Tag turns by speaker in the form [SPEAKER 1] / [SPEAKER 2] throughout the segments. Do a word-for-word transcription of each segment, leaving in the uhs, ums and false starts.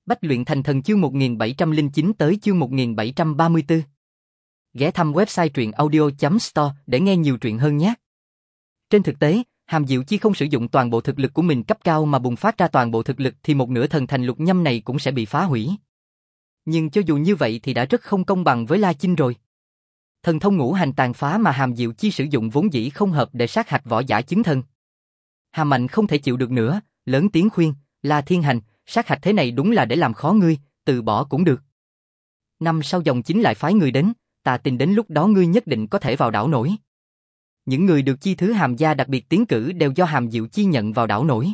[SPEAKER 1] Bách luyện thành thần chương một nghìn bảy trăm lẻ chín tới chương một nghìn bảy trăm ba mươi tư. Ghé thăm website truyện audio chấm store để nghe nhiều truyện hơn nhé. Trên thực tế, Hàm Diệu Chi không sử dụng toàn bộ thực lực của mình cấp cao mà bùng phát ra toàn bộ thực lực thì một nửa thần thành lục nhâm này cũng sẽ bị phá hủy. Nhưng cho dù như vậy thì đã rất không công bằng với La Chinh rồi. Thần thông ngũ hành tàn phá mà Hàm Diệu Chi sử dụng vốn dĩ không hợp để sát hạch võ giả chứng thần. Hàm Mạnh không thể chịu được nữa, lớn tiếng khuyên, La Thiên Hành, sát hạch thế này đúng là để làm khó ngươi, từ bỏ cũng được. Năm sau dòng chính lại phái người đến, ta tin đến lúc đó ngươi nhất định có thể vào đảo nổi. Những người được chi thứ Hàm gia đặc biệt tiến cử đều do Hàm Diệu Chi nhận vào đảo nổi.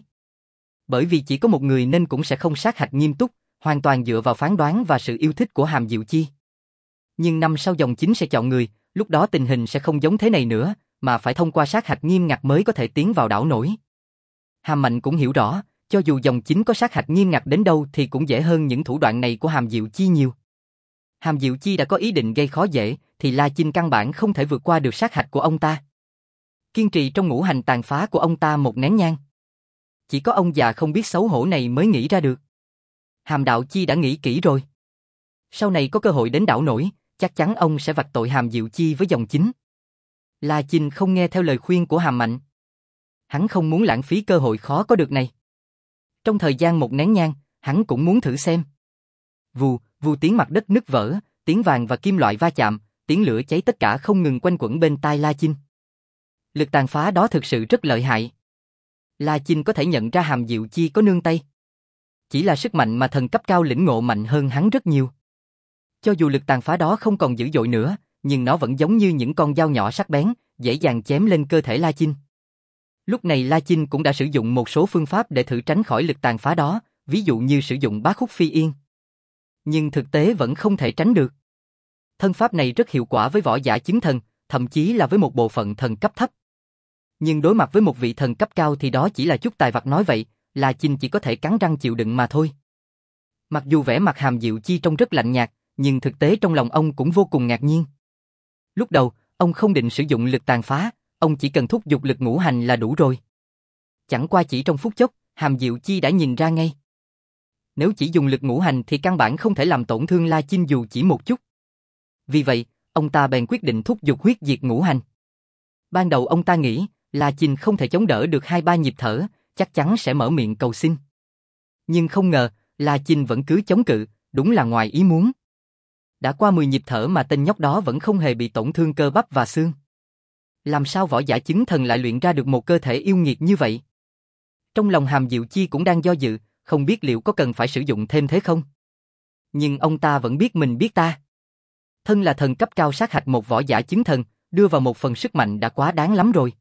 [SPEAKER 1] Bởi vì chỉ có một người nên cũng sẽ không sát hạch nghiêm túc, hoàn toàn dựa vào phán đoán và sự yêu thích của Hàm Diệu Chi. Nhưng năm sau dòng chính sẽ chọn người, lúc đó tình hình sẽ không giống thế này nữa, mà phải thông qua sát hạch nghiêm ngặt mới có thể tiến vào đảo nổi. Hàm Mạnh cũng hiểu rõ, cho dù dòng chính có sát hạch nghiêm ngặt đến đâu thì cũng dễ hơn những thủ đoạn này của Hàm Diệu Chi nhiều. Hàm Diệu Chi đã có ý định gây khó dễ, thì La Chinh căn bản không thể vượt qua được sát hạch của ông ta. Kiên trì trong ngũ hành tàn phá của ông ta một nén nhang. Chỉ có ông già không biết xấu hổ này mới nghĩ ra được. Hàm Đạo Chi đã nghĩ kỹ rồi. Sau này có cơ hội đến đảo nổi, chắc chắn ông sẽ vạch tội Hàm Diệu Chi với dòng chính. La Chinh không nghe theo lời khuyên của Hàm Mạnh. Hắn không muốn lãng phí cơ hội khó có được này. Trong thời gian một nén nhang, hắn cũng muốn thử xem. Vù, vù tiếng mặt đất nứt vỡ, tiếng vàng và kim loại va chạm, tiếng lửa cháy tất cả không ngừng quanh quẩn bên tai La Chinh. Lực tàn phá đó thực sự rất lợi hại. La Chinh có thể nhận ra Hàm Diệu Chi có nương tay. Chỉ là sức mạnh mà thần cấp cao lĩnh ngộ mạnh hơn hắn rất nhiều. Cho dù lực tàn phá đó không còn dữ dội nữa, nhưng nó vẫn giống như những con dao nhỏ sắc bén, dễ dàng chém lên cơ thể La Chinh. Lúc này La Chinh cũng đã sử dụng một số phương pháp để thử tránh khỏi lực tàn phá đó, ví dụ như sử dụng bá khúc phi yên. Nhưng thực tế vẫn không thể tránh được. Thân pháp này rất hiệu quả với võ giả chứng thần, thậm chí là với một bộ phận thần cấp thấp. Nhưng đối mặt với một vị thần cấp cao thì đó chỉ là chút tài vặt nói vậy, La Chinh chỉ có thể cắn răng chịu đựng mà thôi. Mặc dù vẻ mặt Hàm Diệu Chi trông rất lạnh nhạt, nhưng thực tế trong lòng ông cũng vô cùng ngạc nhiên. Lúc đầu, ông không định sử dụng lực tàn phá, ông chỉ cần thúc giục lực ngũ hành là đủ rồi. Chẳng qua chỉ trong phút chốc, Hàm Diệu Chi đã nhìn ra ngay. Nếu chỉ dùng lực ngũ hành thì căn bản không thể làm tổn thương La Chinh dù chỉ một chút. Vì vậy, ông ta bèn quyết định thúc giục huyết diệt ngũ hành. Ban đầu ông ta nghĩ, La Chinh không thể chống đỡ được hai ba nhịp thở, chắc chắn sẽ mở miệng cầu xin. Nhưng không ngờ, La Chinh vẫn cứ chống cự, đúng là ngoài ý muốn. Đã qua mười nhịp thở mà tên nhóc đó vẫn không hề bị tổn thương cơ bắp và xương. Làm sao võ giả chứng thần lại luyện ra được một cơ thể yêu nghiệt như vậy? Trong lòng Hàm Diệu Chi cũng đang do dự, không biết liệu có cần phải sử dụng thêm thế không? Nhưng ông ta vẫn biết mình biết ta. Thân là thần cấp cao sát hạch một võ giả chứng thần, đưa vào một phần sức mạnh đã quá đáng lắm rồi.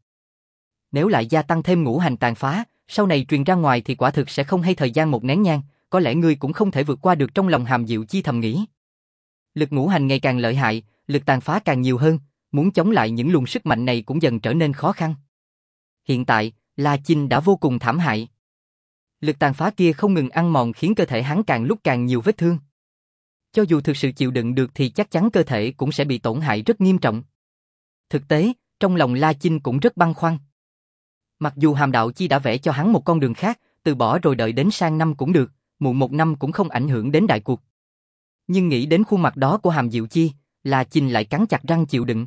[SPEAKER 1] Nếu lại gia tăng thêm ngũ hành tàn phá, sau này truyền ra ngoài thì quả thực sẽ không hay thời gian một nén nhang, có lẽ ngươi cũng không thể vượt qua được trong lòng Hàm Diệu Chi thầm nghĩ. Lực ngũ hành ngày càng lợi hại, lực tàn phá càng nhiều hơn, muốn chống lại những luồng sức mạnh này cũng dần trở nên khó khăn. Hiện tại, La Chinh đã vô cùng thảm hại. Lực tàn phá kia không ngừng ăn mòn khiến cơ thể hắn càng lúc càng nhiều vết thương. Cho dù thực sự chịu đựng được thì chắc chắn cơ thể cũng sẽ bị tổn hại rất nghiêm trọng. Thực tế, trong lòng La Chinh cũng rất băn khoăn. Mặc dù Hàm Đạo Chi đã vẽ cho hắn một con đường khác, từ bỏ rồi đợi đến sang năm cũng được, muộn một năm cũng không ảnh hưởng đến đại cuộc. Nhưng nghĩ đến khuôn mặt đó của Hàm Diệu Chi, La Chinh lại cắn chặt răng chịu đựng.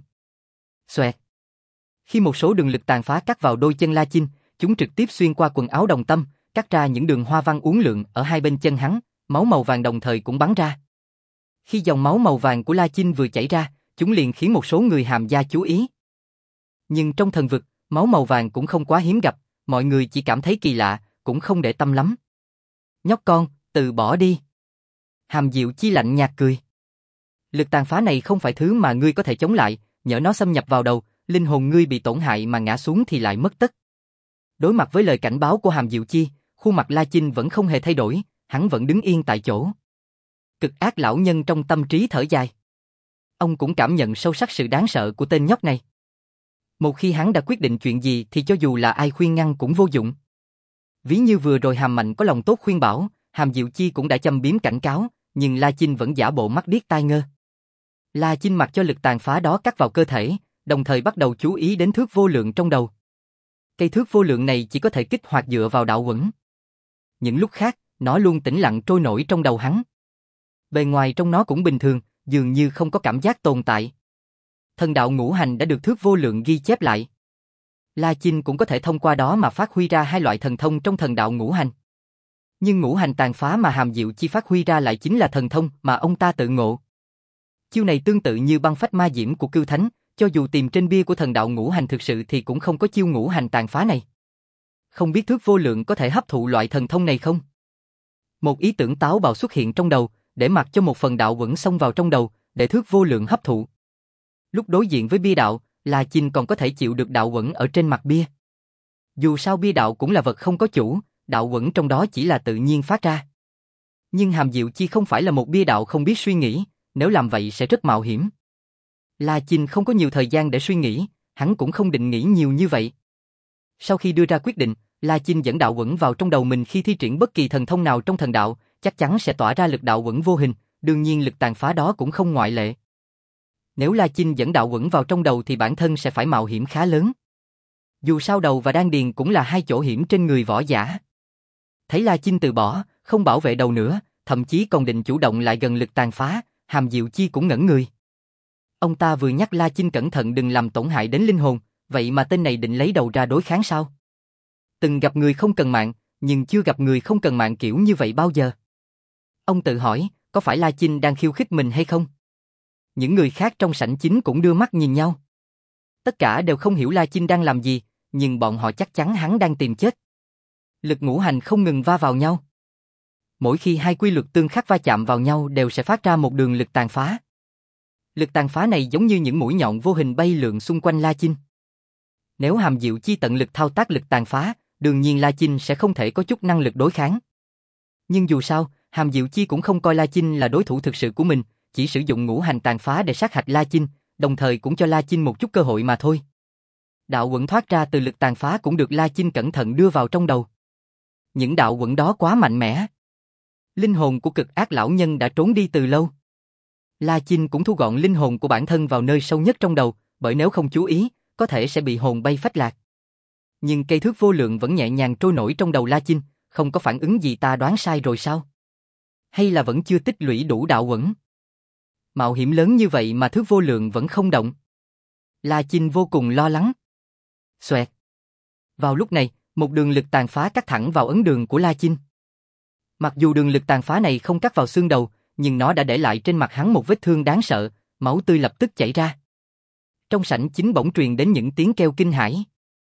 [SPEAKER 1] Xoẹt. Khi một số đường lực tàn phá cắt vào đôi chân La Chinh, chúng trực tiếp xuyên qua quần áo Đồng Tâm, cắt ra những đường hoa văn uốn lượn ở hai bên chân hắn, máu màu vàng đồng thời cũng bắn ra. Khi dòng máu màu vàng của La Chinh vừa chảy ra, chúng liền khiến một số người Hàm gia chú ý. Nhưng trong thần vực, máu màu vàng cũng không quá hiếm gặp, mọi người chỉ cảm thấy kỳ lạ, cũng không để tâm lắm. Nhóc con, từ bỏ đi. Hàm Diệu Chi lạnh nhạt cười. Lực tàn phá này không phải thứ mà ngươi có thể chống lại, nhỡ nó xâm nhập vào đầu, linh hồn ngươi bị tổn hại mà ngã xuống thì lại mất tất. Đối mặt với lời cảnh báo của Hàm Diệu Chi, khuôn mặt La Chinh vẫn không hề thay đổi, hắn vẫn đứng yên tại chỗ. Cực ác lão nhân trong tâm trí thở dài. Ông cũng cảm nhận sâu sắc sự đáng sợ của tên nhóc này. Một khi hắn đã quyết định chuyện gì thì cho dù là ai khuyên ngăn cũng vô dụng. Ví như vừa rồi Hàm Mạnh có lòng tốt khuyên bảo, Hàm Diệu Chi cũng đã châm biếm cảnh cáo, nhưng La Chinh vẫn giả bộ mắt điếc tai ngơ. La Chinh mặc cho lực tàn phá đó cắt vào cơ thể, đồng thời bắt đầu chú ý đến thước vô lượng trong đầu. Cây thước vô lượng này chỉ có thể kích hoạt dựa vào đạo uẩn. Những lúc khác, nó luôn tĩnh lặng trôi nổi trong đầu hắn. Bề ngoài trong nó cũng bình thường, dường như không có cảm giác tồn tại. Thần đạo ngũ hành đã được Thước Vô Lượng ghi chép lại. La Chinh cũng có thể thông qua đó mà phát huy ra hai loại thần thông trong thần đạo ngũ hành. Nhưng ngũ hành tàn phá mà Hàm Diệu Chi phát huy ra lại chính là thần thông mà ông ta tự ngộ. Chiêu này tương tự như băng phách ma diễm của Cưu Thánh, cho dù tìm trên bia của thần đạo ngũ hành thực sự thì cũng không có chiêu ngũ hành tàn phá này. Không biết Thước Vô Lượng có thể hấp thụ loại thần thông này không? Một ý tưởng táo bạo xuất hiện trong đầu, để mặc cho một phần đạo vẫn xông vào trong đầu, để Thước Vô Lượng hấp thụ. Lúc đối diện với bia đạo, La Chinh còn có thể chịu được đạo quẩn ở trên mặt bia. Dù sao bia đạo cũng là vật không có chủ, đạo quẩn trong đó chỉ là tự nhiên phát ra. Nhưng Hàm Diệu Chi không phải là một bia đạo không biết suy nghĩ, nếu làm vậy sẽ rất mạo hiểm. La Chinh không có nhiều thời gian để suy nghĩ, hắn cũng không định nghĩ nhiều như vậy. Sau khi đưa ra quyết định, La Chinh dẫn đạo quẩn vào trong đầu mình khi thi triển bất kỳ thần thông nào trong thần đạo, chắc chắn sẽ tỏa ra lực đạo quẩn vô hình, đương nhiên lực tàn phá đó cũng không ngoại lệ. Nếu La Chinh dẫn đạo quẩn vào trong đầu thì bản thân sẽ phải mạo hiểm khá lớn. Dù sao đầu và đan điền cũng là hai chỗ hiểm trên người võ giả. Thấy La Chinh từ bỏ, không bảo vệ đầu nữa, thậm chí còn định chủ động lại gần lực tàn phá, Hàm Diệu Chi cũng ngẩn người. Ông ta vừa nhắc La Chinh cẩn thận đừng làm tổn hại đến linh hồn, vậy mà tên này định lấy đầu ra đối kháng sao? Từng gặp người không cần mạng, nhưng chưa gặp người không cần mạng kiểu như vậy bao giờ. Ông tự hỏi, có phải La Chinh đang khiêu khích mình hay không? Những người khác trong sảnh chính cũng đưa mắt nhìn nhau. Tất cả đều không hiểu La Chinh đang làm gì, nhưng bọn họ chắc chắn hắn đang tìm chết. Lực ngũ hành không ngừng va vào nhau. Mỗi khi hai quy luật tương khắc va chạm vào nhau đều sẽ phát ra một đường lực tàn phá. Lực tàn phá này giống như những mũi nhọn vô hình bay lượn xung quanh La Chinh. Nếu Hàm Diệu Chi tận lực thao tác lực tàn phá, đương nhiên La Chinh sẽ không thể có chút năng lực đối kháng. Nhưng dù sao, Hàm Diệu Chi cũng không coi La Chinh là đối thủ thực sự của mình, chỉ sử dụng ngũ hành tàn phá để sát hạch La Chinh, đồng thời cũng cho La Chinh một chút cơ hội mà thôi. Đạo quẩn thoát ra từ lực tàn phá cũng được La Chinh cẩn thận đưa vào trong đầu. Những đạo quẩn đó quá mạnh mẽ. Linh hồn của cực ác lão nhân đã trốn đi từ lâu. La Chinh cũng thu gọn linh hồn của bản thân vào nơi sâu nhất trong đầu, bởi nếu không chú ý, có thể sẽ bị hồn bay phách lạc. Nhưng cây Thước Vô Lượng vẫn nhẹ nhàng trôi nổi trong đầu La Chinh, không có phản ứng gì. Ta đoán sai rồi sao? Hay là vẫn chưa tích lũy đủ đạo quẩn? Mạo hiểm lớn như vậy mà Thước Vô Lượng vẫn không động. La Chinh vô cùng lo lắng. Xoẹt. Vào lúc này, một đường lực tàn phá cắt thẳng vào ấn đường của La Chinh. Mặc dù đường lực tàn phá này không cắt vào xương đầu, nhưng nó đã để lại trên mặt hắn một vết thương đáng sợ, máu tươi lập tức chảy ra. Trong sảnh chính bỗng truyền đến những tiếng kêu kinh hãi.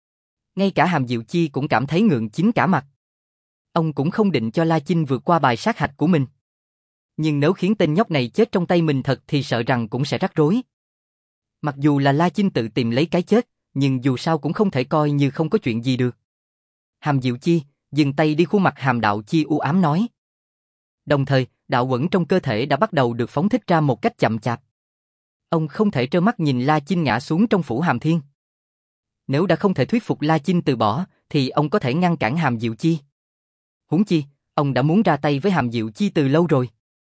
[SPEAKER 1] Ngay cả Hàm Diệu Chi cũng cảm thấy ngượng chín cả mặt. Ông cũng không định cho La Chinh vượt qua bài sát hạch của mình. Nhưng nếu khiến tên nhóc này chết trong tay mình thật thì sợ rằng cũng sẽ rắc rối. Mặc dù là La Chinh tự tìm lấy cái chết, nhưng dù sao cũng không thể coi như không có chuyện gì được. Hàm Diệu Chi, dừng tay đi. Khuôn mặt Hàm Đạo Chi u ám nói. Đồng thời, đạo quẩn trong cơ thể đã bắt đầu được phóng thích ra một cách chậm chạp. Ông không thể trơ mắt nhìn La Chinh ngã xuống trong phủ Hàm Thiên. Nếu đã không thể thuyết phục La Chinh từ bỏ, thì ông có thể ngăn cản Hàm Diệu Chi. Huống chi, ông đã muốn ra tay với Hàm Diệu Chi từ lâu rồi.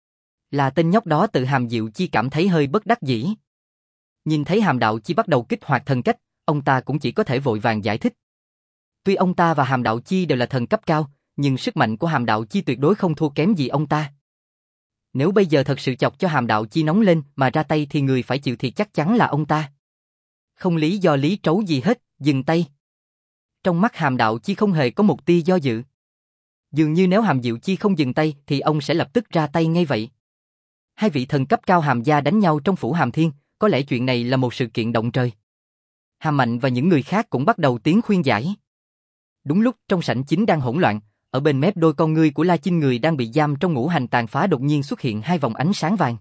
[SPEAKER 1] Là tên nhóc đó tự Hàm Diệu Chi cảm thấy hơi bất đắc dĩ. Nhìn thấy Hàm Đạo Chi bắt đầu kích hoạt thần cách, ông ta cũng chỉ có thể vội vàng giải thích. Tuy ông ta và Hàm Đạo Chi đều là thần cấp cao, nhưng sức mạnh của Hàm Đạo Chi tuyệt đối không thua kém gì ông ta. Nếu bây giờ thật sự chọc cho Hàm Đạo Chi nóng lên mà ra tay thì người phải chịu thiệt chắc chắn là ông ta. Không lý do lý trấu gì hết, dừng tay. Trong mắt Hàm Đạo Chi không hề có một tia do dự. Dường như nếu Hàm Diệu Chi không dừng tay thì ông sẽ lập tức ra tay ngay vậy. Hai vị thần cấp cao Hàm gia đánh nhau trong phủ Hàm Thiên, có lẽ chuyện này là một sự kiện động trời. Hàm Mạnh và những người khác cũng bắt đầu tiếng khuyên giải. Đúng lúc trong sảnh chính đang hỗn loạn, ở bên mép đôi con ngươi của La Chinh người đang bị giam trong ngũ hành tàn phá đột nhiên xuất hiện hai vòng ánh sáng vàng.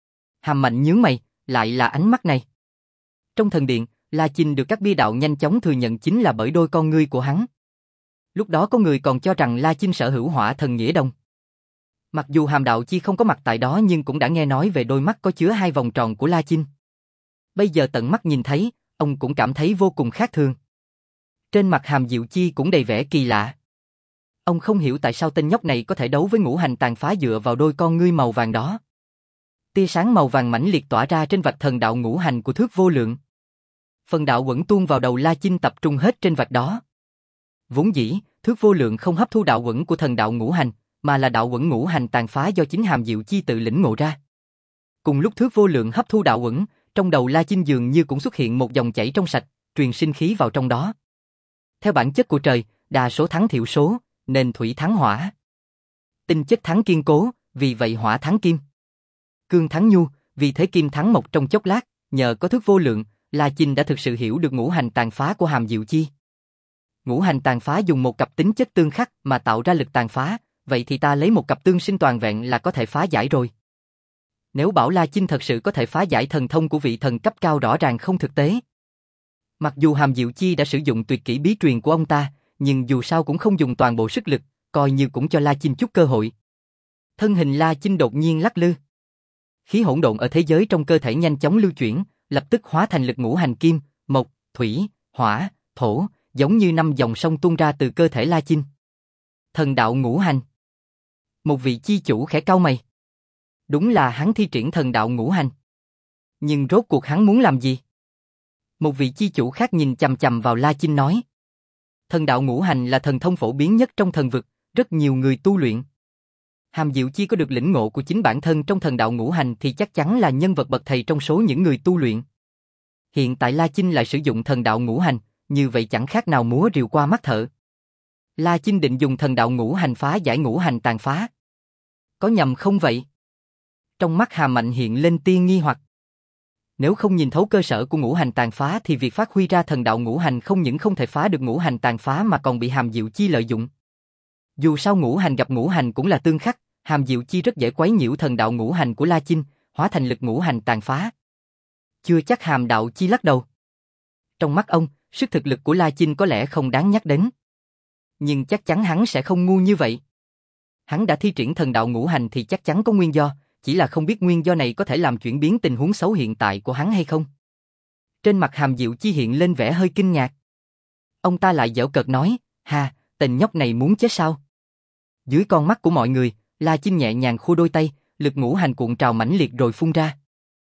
[SPEAKER 1] Hàm Mạnh nhướng mày, lại là ánh mắt này. Trong thần điện, La Chinh được các bia đạo nhanh chóng thừa nhận chính là bởi đôi con ngươi của hắn. Lúc đó có người còn cho rằng La Chinh sở hữu hỏa thần nghĩa đồng. Mặc dù Hàm Đạo Chi không có mặt tại đó nhưng cũng đã nghe nói về đôi mắt có chứa hai vòng tròn của La Chinh. Bây giờ tận mắt nhìn thấy, ông cũng cảm thấy vô cùng khác thường. Trên mặt Hàm Diệu Chi cũng đầy vẻ kỳ lạ. Ông không hiểu tại sao tên nhóc này có thể đấu với ngũ hành tàn phá dựa vào đôi con ngươi màu vàng đó. Tia sáng màu vàng mãnh liệt tỏa ra trên vạch thần đạo ngũ hành của Thước Vô Lượng. Phần đạo quẩn tuôn vào đầu La Chinh tập trung hết trên vạch đó. Vốn dĩ, Thước Vô Lượng không hấp thu đạo quẩn của thần đạo ngũ hành, mà là đạo uẩn ngũ hành tàn phá do chính Hàm Diệu Chi tự lĩnh ngộ ra. Cùng lúc Thước Vô Lượng hấp thu đạo uẩn, trong đầu La Chinh dường như cũng xuất hiện một dòng chảy trong sạch, truyền sinh khí vào trong đó. Theo bản chất của trời, đa số thắng thiểu số, nên thủy thắng hỏa. Tinh chất thắng kiên cố, vì vậy hỏa thắng kim. Cương thắng nhu, vì thế kim thắng mộc trong chốc lát, nhờ có Thước Vô Lượng, La Chinh đã thực sự hiểu được ngũ hành tàn phá của Hàm Diệu Chi. Ngũ hành tàn phá dùng một cặp tính chất tương khắc mà tạo ra lực tàn phá, vậy thì ta lấy một cặp tương sinh toàn vẹn là có thể phá giải rồi. Nếu bảo La Chinh thật sự có thể phá giải thần thông của vị thần cấp cao rõ ràng không thực tế. Mặc dù Hàm Diệu Chi đã sử dụng tuyệt kỹ bí truyền của ông ta, nhưng dù sao cũng không dùng toàn bộ sức lực, coi như cũng cho La Chinh chút cơ hội. Thân hình La Chinh đột nhiên lắc lư. Khí hỗn độn ở thế giới trong cơ thể nhanh chóng lưu chuyển, lập tức hóa thành lực ngũ hành kim, mộc, thủy, hỏa, thổ, giống như năm dòng sông tuôn ra từ cơ thể La Chinh. Thần đạo ngũ hành. Một vị chi chủ khẽ cau mày. Đúng là hắn thi triển thần đạo ngũ hành. Nhưng rốt cuộc hắn muốn làm gì? Một vị chi chủ khác nhìn chằm chằm vào La Chinh nói. Thần đạo ngũ hành là thần thông phổ biến nhất trong thần vực, rất nhiều người tu luyện. Hàm Diệu Chi có được lĩnh ngộ của chính bản thân trong thần đạo ngũ hành thì chắc chắn là nhân vật bậc thầy trong số những người tu luyện. Hiện tại La Chinh lại sử dụng thần đạo ngũ hành, như vậy chẳng khác nào múa rìu qua mắt thợ. La Chinh định dùng thần đạo ngũ hành phá giải ngũ hành tàn phá. Có nhầm không vậy? Trong mắt Hàm Mạnh hiện lên tia nghi hoặc. Nếu không nhìn thấu cơ sở của ngũ hành tàn phá thì việc phát huy ra thần đạo ngũ hành không những không thể phá được ngũ hành tàn phá mà còn bị Hàm Diệu Chi lợi dụng. Dù sao ngũ hành gặp ngũ hành cũng là tương khắc, Hàm Diệu Chi rất dễ quấy nhiễu thần đạo ngũ hành của La Chinh, hóa thành lực ngũ hành tàn phá. Chưa chắc. Hàm Đạo Chi lắc đầu. Trong mắt ông, sức thực lực của La Chinh có lẽ không đáng nhắc đến. Nhưng chắc chắn hắn sẽ không ngu như vậy. Hắn đã thi triển thần đạo ngũ hành thì chắc chắn có nguyên do, chỉ là không biết nguyên do này có thể làm chuyển biến tình huống xấu hiện tại của hắn hay không. Trên mặt Hàm Diệu Chi hiện lên vẻ hơi kinh ngạc. Ông ta lại giễu cợt nói, ha, tên nhóc này muốn chết sao? Dưới con mắt của mọi người, La Chinh nhẹ nhàng khua đôi tay, lực ngũ hành cuộn trào mãnh liệt rồi phun ra.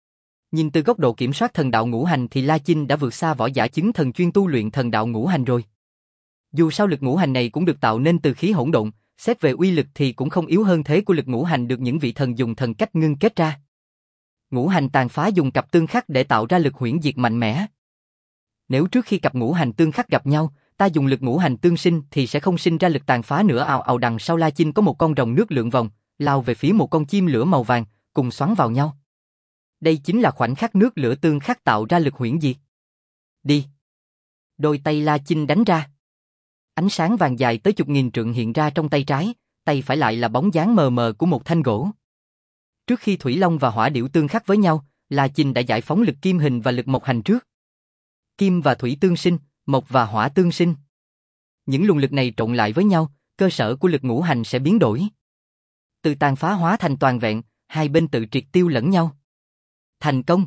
[SPEAKER 1] Nhìn từ góc độ kiểm soát thần đạo ngũ hành thì La Chinh đã vượt xa võ giả chứng thần chuyên tu luyện thần đạo ngũ hành rồi. Dù sao lực ngũ hành này cũng được tạo nên từ khí hỗn độn, xét về uy lực thì cũng không yếu hơn thế của lực ngũ hành được những vị thần dùng thần cách ngưng kết ra. Ngũ hành tàn phá dùng cặp tương khắc để tạo ra lực hủy diệt mạnh mẽ. Nếu trước khi cặp ngũ hành tương khắc gặp nhau, ta dùng lực ngũ hành tương sinh thì sẽ không sinh ra lực tàn phá nữa. Ào ào, đằng sau La Chinh có một con rồng nước lượn vòng, lao về phía một con chim lửa màu vàng, cùng xoắn vào nhau. Đây chính là khoảnh khắc nước lửa tương khắc tạo ra lực hủy diệt. Đi. Đôi tay La Chinh đánh ra. Ánh sáng vàng dài tới chục nghìn trượng hiện ra trong tay trái, tay phải lại là bóng dáng mờ mờ của một thanh gỗ. Trước khi Thủy Long và Hỏa Điểu tương khắc với nhau, La Chinh đã giải phóng lực kim hình và lực mộc hành trước. Kim và thủy tương sinh, mộc và hỏa tương sinh. Những luồng lực này trộn lại với nhau, cơ sở của lực ngũ hành sẽ biến đổi. Từ tàn phá hóa thành toàn vẹn, hai bên tự triệt tiêu lẫn nhau. Thành công.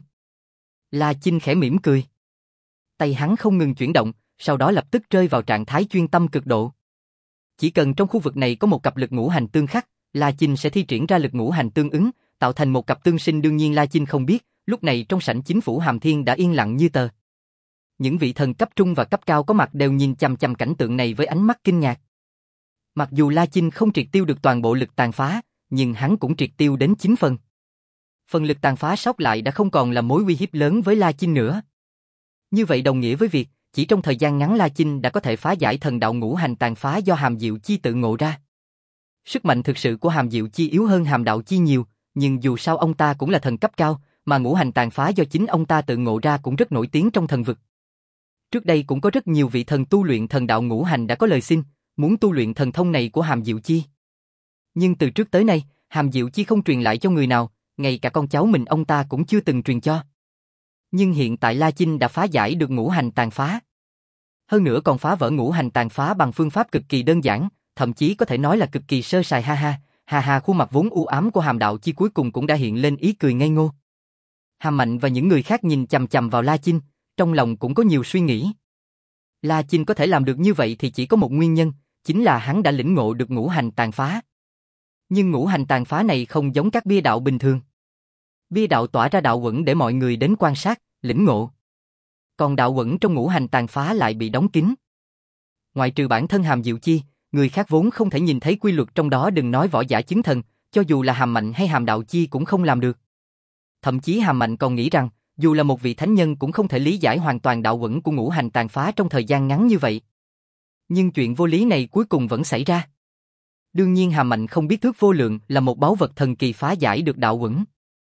[SPEAKER 1] La Chinh khẽ mỉm cười. Tay hắn không ngừng chuyển động, sau đó lập tức rơi vào trạng thái chuyên tâm cực độ. Chỉ cần trong khu vực này có một cặp lực ngũ hành tương khắc, La Chinh sẽ thi triển ra lực ngũ hành tương ứng, tạo thành một cặp tương sinh. Đương nhiên La Chinh không biết, lúc này trong sảnh chính phủ Hàm Thiên đã yên lặng như tờ. Những vị thần cấp trung và cấp cao có mặt đều nhìn chằm chằm cảnh tượng này với ánh mắt kinh ngạc. Mặc dù La Chinh không triệt tiêu được toàn bộ lực tàn phá, nhưng hắn cũng triệt tiêu đến chín phần. Phần lực tàn phá sót lại đã không còn là mối uy hiếp lớn với La Chinh nữa. Như vậy đồng nghĩa với việc, chỉ trong thời gian ngắn La Chinh đã có thể phá giải thần đạo ngũ hành tàn phá do Hàm Diệu Chi tự ngộ ra. Sức mạnh thực sự của Hàm Diệu Chi yếu hơn Hàm Đạo Chi nhiều, nhưng dù sao ông ta cũng là thần cấp cao, mà ngũ hành tàn phá do chính ông ta tự ngộ ra cũng rất nổi tiếng trong thần vực. Trước đây cũng có rất nhiều vị thần tu luyện thần đạo ngũ hành đã có lời xin, muốn tu luyện thần thông này của Hàm Diệu Chi. Nhưng từ trước tới nay, Hàm Diệu Chi không truyền lại cho người nào, ngay cả con cháu mình ông ta cũng chưa từng truyền cho. Nhưng hiện tại La Chinh đã phá giải được ngũ hành tàn phá. Hơn nữa còn phá vỡ ngũ hành tàn phá bằng phương pháp cực kỳ đơn giản, thậm chí có thể nói là cực kỳ sơ sài. Ha ha, ha ha, khuôn mặt vốn u ám của Hàm Đạo Chi cuối cùng cũng đã hiện lên ý cười ngây ngô. Hàm Mạnh và những người khác nhìn chằm chằm vào La Chinh, trong lòng cũng có nhiều suy nghĩ. La Chinh có thể làm được như vậy thì chỉ có một nguyên nhân, chính là hắn đã lĩnh ngộ được ngũ hành tàn phá. Nhưng ngũ hành tàn phá này không giống các bia đạo bình thường. Bia đạo tỏa ra đạo uẩn để mọi người đến quan sát, lĩnh ngộ. Còn đạo uẩn trong ngũ hành tàn phá lại bị đóng kín. Ngoại trừ bản thân Hàm Diệu Chi, Người khác vốn không thể nhìn thấy quy luật trong đó, đừng nói võ giả chứng thần, cho dù là Hàm Mạnh hay Hàm Đạo Chi cũng không làm được. Thậm chí Hàm Mạnh còn nghĩ rằng, dù là một vị thánh nhân cũng không thể lý giải hoàn toàn đạo uẩn của ngũ hành tàn phá trong thời gian ngắn như vậy. Nhưng chuyện vô lý này cuối cùng vẫn xảy ra. Đương nhiên Hàm Mạnh không biết thước vô lượng là một báu vật thần kỳ phá giải được đạo uẩn.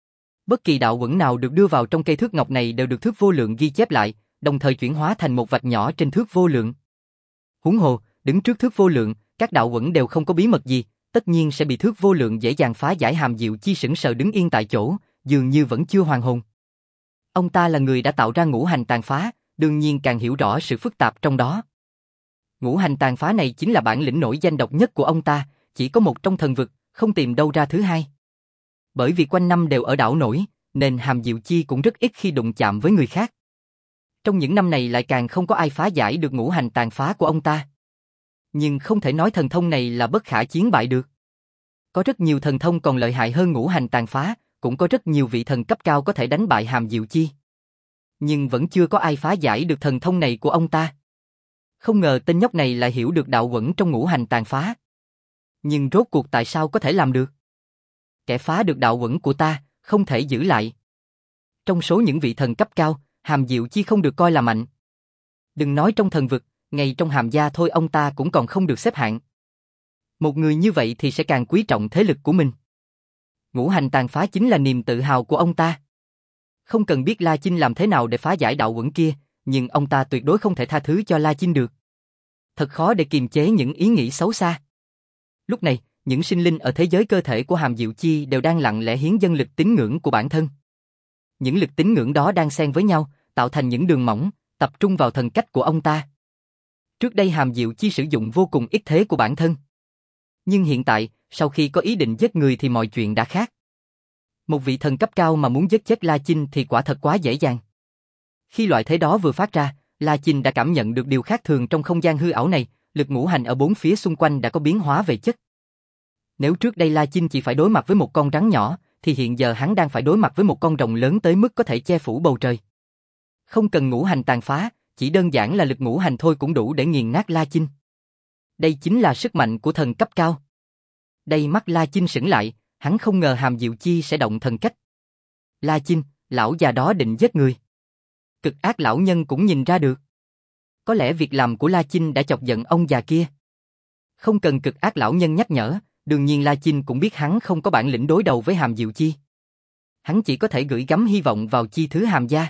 [SPEAKER 1] Bất kỳ đạo uẩn nào được đưa vào trong cây thước ngọc này đều được thước vô lượng ghi chép lại, đồng thời chuyển hóa thành một vạch nhỏ trên thước vô lượng. Huống hồ, đứng trước thước vô lượng, các đạo uẩn đều không có bí mật gì, tất nhiên sẽ bị thước vô lượng dễ dàng phá giải. Hàm Diệu Chi sững sờ đứng yên tại chỗ, dường như vẫn chưa hoàn hồn. Ông ta là người đã tạo ra ngũ hành tàn phá, đương nhiên càng hiểu rõ sự phức tạp trong đó. Ngũ hành tàn phá này chính là bản lĩnh nổi danh độc nhất của ông ta, chỉ có một trong thần vực, không tìm đâu ra thứ hai. Bởi vì quanh năm đều ở đảo nổi, nên Hàm Diệu Chi cũng rất ít khi đụng chạm với người khác. Trong những năm này lại càng không có ai phá giải được ngũ hành tàn phá của ông ta. Nhưng không thể nói thần thông này là bất khả chiến bại được. Có rất nhiều thần thông còn lợi hại hơn ngũ hành tàn phá, cũng có rất nhiều vị thần cấp cao có thể đánh bại Hàm Diệu Chi. Nhưng vẫn chưa có ai phá giải được thần thông này của ông ta. Không ngờ tên nhóc này lại hiểu được đạo uẩn trong ngũ hành tàn phá. Nhưng rốt cuộc tại sao có thể làm được? Kẻ phá được đạo uẩn của ta, không thể giữ lại. Trong số những vị thần cấp cao, Hàm Diệu Chi không được coi là mạnh. Đừng nói trong thần vực, ngay trong Hàm gia thôi ông ta cũng còn không được xếp hạng. Một người như vậy thì sẽ càng quý trọng thế lực của mình. Ngũ hành tàn phá chính là niềm tự hào của ông ta. Không cần biết La Chinh làm thế nào để phá giải đạo uẩn kia, nhưng ông ta tuyệt đối không thể tha thứ cho La Chinh được. Thật khó để kiềm chế những ý nghĩ xấu xa. Lúc này, những sinh linh ở thế giới cơ thể của Hàm Diệu Chi đều đang lặng lẽ hiến dâng lực tín ngưỡng của bản thân. Những lực tín ngưỡng đó đang xen với nhau, tạo thành những đường mỏng, tập trung vào thần cách của ông ta. Trước đây Hàm Diệu Chi sử dụng vô cùng ít thế của bản thân. Nhưng hiện tại, sau khi có ý định giết người thì mọi chuyện đã khác. Một vị thần cấp cao mà muốn giết chết La Chinh thì quả thật quá dễ dàng. Khi loại thế đó vừa phát ra, La Chinh đã cảm nhận được điều khác thường trong không gian hư ảo này, lực ngũ hành ở bốn phía xung quanh đã có biến hóa về chất. Nếu trước đây La Chinh chỉ phải đối mặt với một con rắn nhỏ, thì hiện giờ hắn đang phải đối mặt với một con rồng lớn tới mức có thể che phủ bầu trời. Không cần ngũ hành tàn phá, chỉ đơn giản là lực ngũ hành thôi cũng đủ để nghiền nát La Chinh. Đây chính là sức mạnh của thần cấp cao. Đây mắt La Chinh sững lại, hắn không ngờ Hàm Diệu Chi sẽ động thần cách. La Chinh, lão già đó định giết người. Cực ác lão nhân cũng nhìn ra được. Có lẽ việc làm của La Chinh đã chọc giận ông già kia. Không cần cực ác lão nhân nhắc nhở, đương nhiên La Chinh cũng biết hắn không có bản lĩnh đối đầu với Hàm Diệu Chi. Hắn chỉ có thể gửi gắm hy vọng vào chi thứ Hàm gia.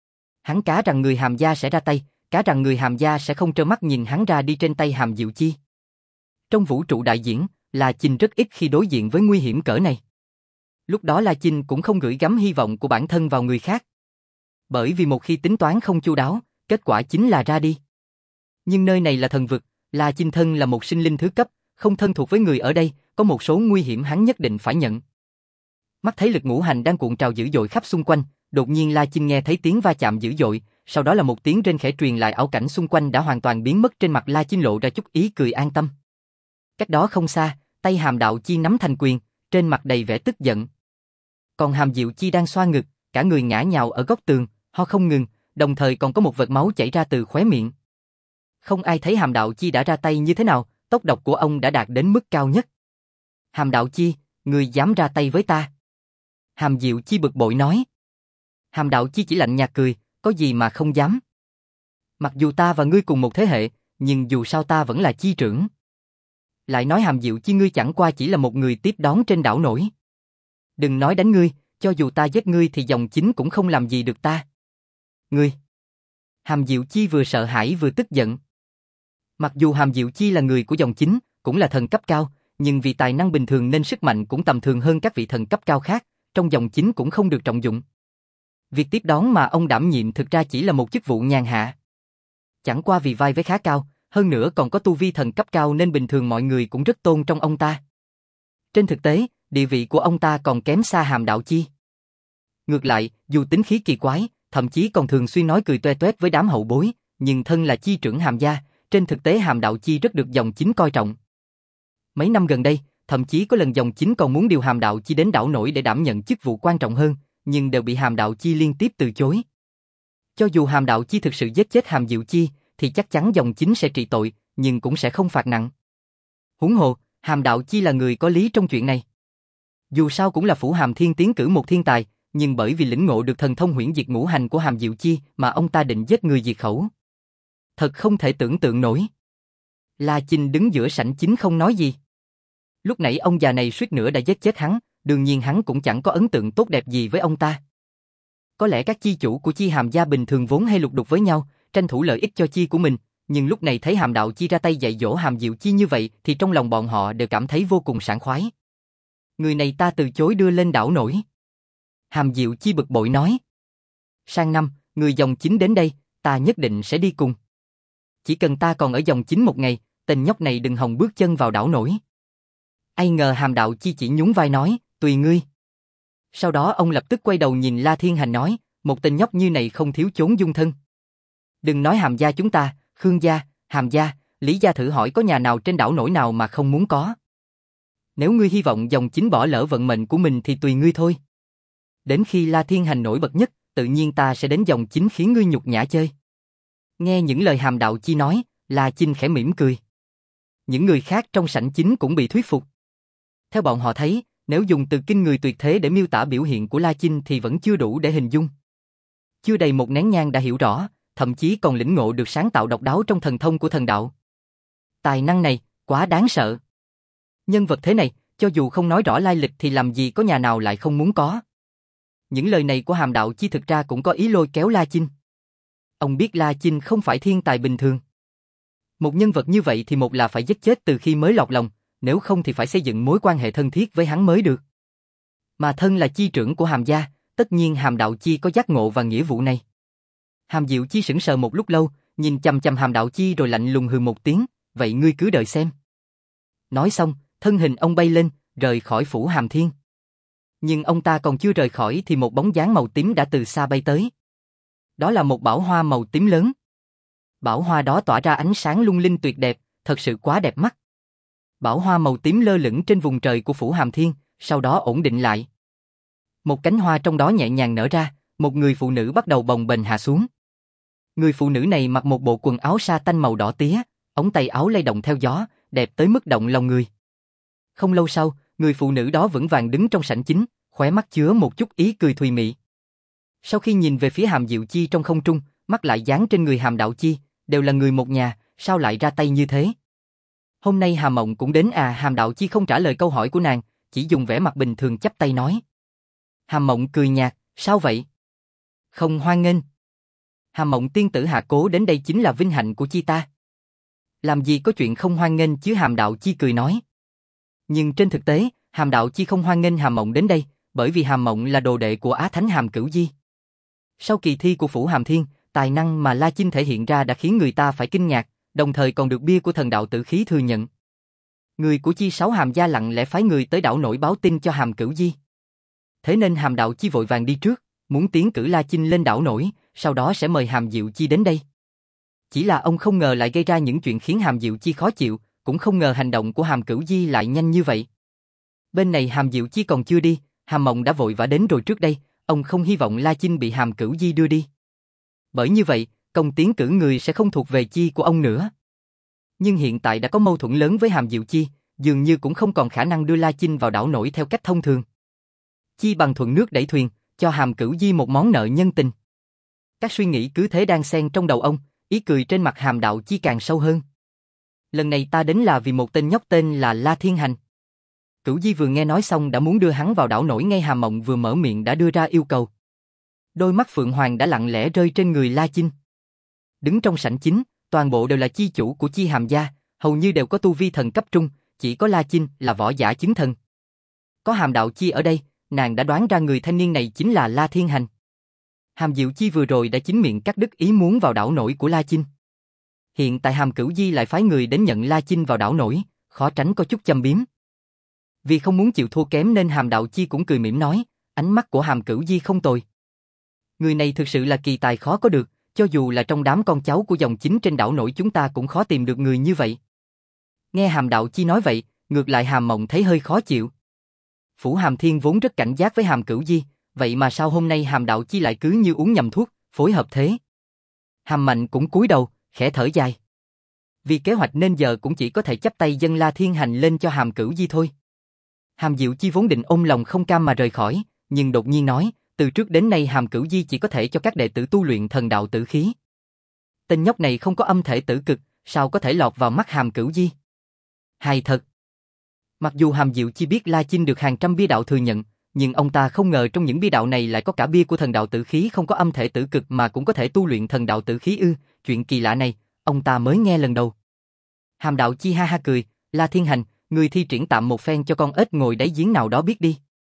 [SPEAKER 1] Hắn cá rằng người Hàm gia sẽ ra tay, cá rằng người Hàm gia sẽ không trơ mắt nhìn hắn ra đi trên tay Hàm Diệu Chi. Trong vũ trụ đại diễn, La Chinh rất ít khi đối diện với nguy hiểm cỡ này. Lúc đó La Chinh cũng không gửi gắm hy vọng của bản thân vào người khác. Bởi vì một khi tính toán không chu đáo, kết quả chính là ra đi. Nhưng nơi này là thần vực, La Chinh thân là một sinh linh thứ cấp, không thân thuộc với người ở đây, có một số nguy hiểm hắn nhất định phải nhận. Mắt thấy lực ngũ hành đang cuộn trào dữ dội khắp xung quanh, đột nhiên La Chinh nghe thấy tiếng va chạm dữ dội, sau đó là một tiếng rên khẽ truyền lại, ảo cảnh xung quanh đã hoàn toàn biến mất, trên mặt La Chinh lộ ra chút ý cười an tâm. Cách đó không xa, tay Hàm Đạo Chi nắm thành quyền, trên mặt đầy vẻ tức giận. Còn Hàm Diệu Chi đang xoa ngực, cả người ngã nhào ở góc tường, ho không ngừng, đồng thời còn có một vệt máu chảy ra từ khóe miệng. Không ai thấy Hàm Đạo Chi đã ra tay như thế nào, tốc độc của ông đã đạt đến mức cao nhất. Hàm Đạo Chi, ngươi dám ra tay với ta? Hàm Diệu Chi bực bội nói. Hàm Đạo Chi chỉ lạnh nhạt cười, có gì mà không dám. Mặc dù ta và ngươi cùng một thế hệ, nhưng dù sao ta vẫn là chi trưởng. Lại nói Hàm Diệu Chi, ngươi chẳng qua chỉ là một người tiếp đón trên đảo nổi. Đừng nói đánh ngươi, cho dù ta giết ngươi thì dòng chính cũng không làm gì được ta. Ngươi! Hàm Diệu Chi vừa sợ hãi vừa tức giận. Mặc dù Hàm Diệu Chi là người của dòng chính, cũng là thần cấp cao, nhưng vì tài năng bình thường nên sức mạnh cũng tầm thường hơn các vị thần cấp cao khác, trong dòng chính cũng không được trọng dụng. Việc tiếp đón mà ông đảm nhiệm thực ra chỉ là một chức vụ nhàn hạ. Chẳng qua vì vai vế khá cao, hơn nữa còn có tu vi thần cấp cao nên bình thường mọi người cũng rất tôn trọng ông ta. Trên thực tế, địa vị của ông ta còn kém xa Hàm Đạo Chi. Ngược lại, dù tính khí kỳ quái, thậm chí còn thường xuyên nói cười toe toét với đám hậu bối, nhưng thân là chi trưởng Hàm gia, trên thực tế Hàm Đạo Chi rất được dòng chính coi trọng. Mấy năm gần đây, thậm chí có lần dòng chính còn muốn điều Hàm Đạo Chi đến đảo nổi để đảm nhận chức vụ quan trọng hơn, nhưng đều bị Hàm Đạo Chi liên tiếp từ chối. Cho dù Hàm Đạo Chi thực sự giết chết Hàm Diệu Chi, thì chắc chắn dòng chính sẽ trị tội, nhưng cũng sẽ không phạt nặng. Huống hồ, Hàm Đạo Chi là người có lý trong chuyện này. Dù sao cũng là Phủ Hàm Thiên tiến cử một thiên tài, nhưng bởi vì lĩnh ngộ được thần thông huyễn diệt ngũ hành của Hàm Diệu Chi mà ông ta định giết người diệt khẩu. Thật không thể tưởng tượng nổi. La Chinh đứng giữa sảnh chính không nói gì. Lúc nãy ông già này suýt nữa đã giết chết hắn, đương nhiên hắn cũng chẳng có ấn tượng tốt đẹp gì với ông ta. Có lẽ các chi chủ của Chi Hàm gia bình thường vốn hay lục đục với nhau, tranh thủ lợi ích cho chi của mình, nhưng lúc này thấy Hàm Đạo Chi ra tay dạy dỗ Hàm Diệu Chi như vậy thì trong lòng bọn họ đều cảm thấy vô cùng sảng khoái. Người này ta từ chối đưa lên đảo nổi. Hàm Diệu Chi bực bội nói. Sang năm, người dòng chính đến đây, ta nhất định sẽ đi cùng. Chỉ cần ta còn ở dòng chính một ngày, tên nhóc này đừng hòng bước chân vào đảo nổi. Ai ngờ Hàm Đạo Chi chỉ nhún vai nói, tùy ngươi. Sau đó ông lập tức quay đầu nhìn La Thiên Hành nói, một tên nhóc như này không thiếu chốn dung thân. Đừng nói Hàm gia chúng ta, Khương gia, Hàm gia, Lý gia thử hỏi có nhà nào trên đảo nổi nào mà không muốn có. Nếu ngươi hy vọng dòng chính bỏ lỡ vận mệnh của mình thì tùy ngươi thôi. Đến khi La Thiên Hành nổi bật nhất, tự nhiên ta sẽ đến dòng chính khiến ngươi nhục nhã chơi. Nghe những lời Hàm Đạo Chi nói, La Chinh khẽ mỉm cười. Những người khác trong sảnh chính cũng bị thuyết phục. Theo bọn họ thấy, nếu dùng từ kinh người tuyệt thế để miêu tả biểu hiện của La Chinh thì vẫn chưa đủ để hình dung. Chưa đầy một nén nhang đã hiểu rõ, thậm chí còn lĩnh ngộ được sáng tạo độc đáo trong thần thông của thần đạo. Tài năng này, quá đáng sợ. Nhân vật thế này, cho dù không nói rõ lai lịch thì làm gì có nhà nào lại không muốn có. Những lời này của Hàm Đạo Chi thực ra cũng có ý lôi kéo La Chinh. Ông biết La Chinh không phải thiên tài bình thường. Một nhân vật như vậy thì một là phải giết chết từ khi mới lọt lòng, nếu không thì phải xây dựng mối quan hệ thân thiết với hắn mới được. Mà thân là chi trưởng của Hàm gia, tất nhiên Hàm Đạo Chi có giác ngộ và nghĩa vụ này. Hàm Diệu Chi sững sờ một lúc lâu, nhìn chằm chằm Hàm Đạo Chi rồi lạnh lùng hừ một tiếng, vậy ngươi cứ đợi xem. Nói xong, thân hình ông bay lên, rời khỏi phủ Hàm Thiên. Nhưng ông ta còn chưa rời khỏi thì một bóng dáng màu tím đã từ xa bay tới. Đó là một bảo hoa màu tím lớn. Bảo hoa đó tỏa ra ánh sáng lung linh tuyệt đẹp, thật sự quá đẹp mắt. Bảo hoa màu tím lơ lửng trên vùng trời của phủ Hàm Thiên, sau đó ổn định lại. Một cánh hoa trong đó nhẹ nhàng nở ra, một người phụ nữ bắt đầu bồng bềnh hạ xuống. Người phụ nữ này mặc một bộ quần áo sa tanh màu đỏ tía, ống tay áo lay động theo gió, đẹp tới mức động lòng người. Không lâu sau, người phụ nữ đó vững vàng đứng trong sảnh chính, khóe mắt chứa một chút ý cười thùy mị. Sau khi nhìn về phía Hàm Diệu Chi trong không trung, mắt lại dán trên người Hàm Đạo Chi, đều là người một nhà, sao lại ra tay như thế? Hôm nay Hàm Mộng cũng đến à? Hàm Đạo Chi không trả lời câu hỏi của nàng, chỉ dùng vẻ mặt bình thường chắp tay nói. Hàm Mộng cười nhạt, sao vậy? Không hoan nghênh. Hàm Mộng tiên tử hạ cố đến đây chính là vinh hạnh của chi ta. Làm gì có chuyện không hoan nghênh chứ? Hàm Đạo Chi cười nói. Nhưng trên thực tế, Hàm Đạo Chi không hoan nghênh Hàm Mộng đến đây, bởi vì Hàm Mộng là đồ đệ của Á Thánh Hàm Cửu Di. Sau kỳ thi của phủ Hàm Thiên, tài năng mà La Chinh thể hiện ra đã khiến người ta phải kinh ngạc, đồng thời còn được bia của thần đạo tử khí thừa nhận. Người của Chi Sáu Hàm gia lặng lẽ phái người tới đảo nổi báo tin cho Hàm Cửu Di. Thế nên Hàm Đạo Chi vội vàng đi trước, muốn tiến cử La Chinh lên đảo nổi, sau đó sẽ mời Hàm Diệu Chi đến đây. Chỉ là ông không ngờ lại gây ra những chuyện khiến Hàm Diệu Chi khó chịu, cũng không ngờ hành động của Hàm Cửu Di lại nhanh như vậy. Bên này Hàm Diệu Chi còn chưa đi, Hàm Mộng đã vội vã đến rồi trước đây, ông không hy vọng La Chinh bị Hàm Cửu Di đưa đi. Bởi như vậy, công tiến cử người sẽ không thuộc về chi của ông nữa. Nhưng hiện tại đã có mâu thuẫn lớn với Hàm Diệu Chi, dường như cũng không còn khả năng đưa La Chinh vào đảo nổi theo cách thông thường. Chi bằng thuận nước đẩy thuyền, cho Hàm Cửu Di một món nợ nhân tình. Các suy nghĩ cứ thế đang xen trong đầu ông, ý cười trên mặt Hàm Đạo Chi càng sâu hơn. Lần này ta đến là vì một tên nhóc tên là La Thiên Hành. Cửu Di vừa nghe nói xong đã muốn đưa hắn vào đảo nổi ngay Hàm Mộng vừa mở miệng đã đưa ra yêu cầu. Đôi mắt Phượng Hoàng đã lặng lẽ rơi trên người La Chinh. Đứng trong sảnh chính, toàn bộ đều là chi chủ của Chi Hàm gia, hầu như đều có tu vi thần cấp trung, chỉ có La Chinh là võ giả chứng thần. Có Hàm Đạo Chi ở đây, nàng đã đoán ra người thanh niên này chính là La Thiên Hành. Hàm Diệu Chi vừa rồi đã chính miệng cắt đứt ý muốn vào đảo nổi của La Chinh. Hiện tại Hàm Cửu Di lại phái người đến nhận La Chinh vào đảo nổi, khó tránh có chút châm biếm. Vì không muốn chịu thua kém nên Hàm Đạo Chi cũng cười mỉm nói, ánh mắt của Hàm Cửu Di không tồi. Người này thực sự là kỳ tài khó có được, cho dù là trong đám con cháu của dòng chính trên đảo nổi chúng ta cũng khó tìm được người như vậy. Nghe Hàm Đạo Chi nói vậy, ngược lại Hàm Mộng thấy hơi khó chịu. Phủ Hàm Thiên vốn rất cảnh giác với Hàm Cửu Di, vậy mà sao hôm nay Hàm Đạo Chi lại cứ như uống nhầm thuốc, phối hợp thế. Hàm Mạnh cũng cúi đầu, khẽ thở dài. vì kế hoạch nên giờ cũng chỉ có thể chắp tay dâng La Thiên Hành lên cho Hàm Cửu Di thôi. Hàm Diệu Chi vốn định ôm lòng không cam mà rời khỏi, nhưng đột nhiên nói, từ trước đến nay Hàm Cửu Di chỉ có thể cho các đệ tử tu luyện thần đạo tử khí. Tên nhóc này không có âm thể tử cực, sao có thể lọt vào mắt Hàm Cửu Di? Hài thật. Mặc dù Hàm Diệu Chi biết La Chinh được hàng trăm bia đạo thừa nhận, nhưng ông ta không ngờ trong những bia đạo này lại có cả bia của thần đạo tử khí không có âm thể tử cực mà cũng có thể tu luyện thần đạo tử khí ư, chuyện kỳ lạ này, ông ta mới nghe lần đầu. Hàm Đạo Chi ha ha cười, La Thiên Hành, người thi triển tạm một phen cho con ếch ngồi đáy giếng nào đó biết đi.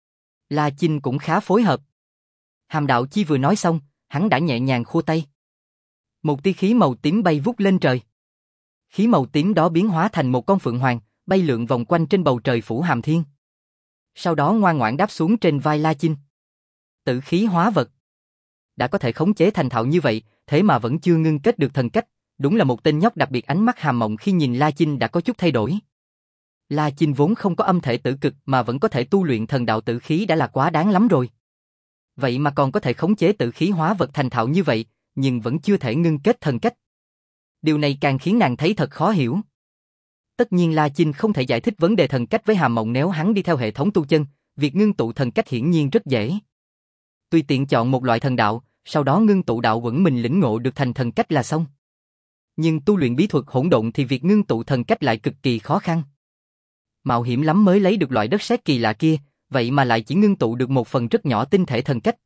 [SPEAKER 1] La Chinh cũng khá phối hợp. Hàm Đạo Chi vừa nói xong, hắn đã nhẹ nhàng khua tay. Một tia khí màu tím bay vút lên trời. Khí màu tím đó biến hóa thành một con phượng hoàng, bay lượn vòng quanh trên bầu trời phủ Hàm Thiên. Sau đó ngoan ngoãn đáp xuống trên vai La Chinh. Tử khí hóa vật. Đã có thể khống chế thành thạo như vậy, thế mà vẫn chưa ngưng kết được thần cách, đúng là một tên nhóc đặc biệt. Ánh mắt Hàm Mộng khi nhìn La Chinh đã có chút thay đổi. La Chinh vốn không có âm thể tử cực mà vẫn có thể tu luyện thần đạo tử khí đã là quá đáng lắm rồi. Vậy mà còn có thể khống chế tử khí hóa vật thành thạo như vậy, nhưng vẫn chưa thể ngưng kết thần cách. Điều này càng khiến nàng thấy thật khó hiểu. Tất nhiên La Chinh không thể giải thích vấn đề thần cách với Hàm Mộng nếu hắn đi theo hệ thống tu chân, việc ngưng tụ thần cách hiển nhiên rất dễ. Tùy tiện chọn một loại thần đạo, sau đó ngưng tụ đạo vững mình lĩnh ngộ được thành thần cách là xong. Nhưng tu luyện bí thuật hỗn độn thì việc ngưng tụ thần cách lại cực kỳ khó khăn. Mạo hiểm lắm mới lấy được loại đất sét kỳ lạ kia, vậy mà lại chỉ ngưng tụ được một phần rất nhỏ tinh thể thần cách.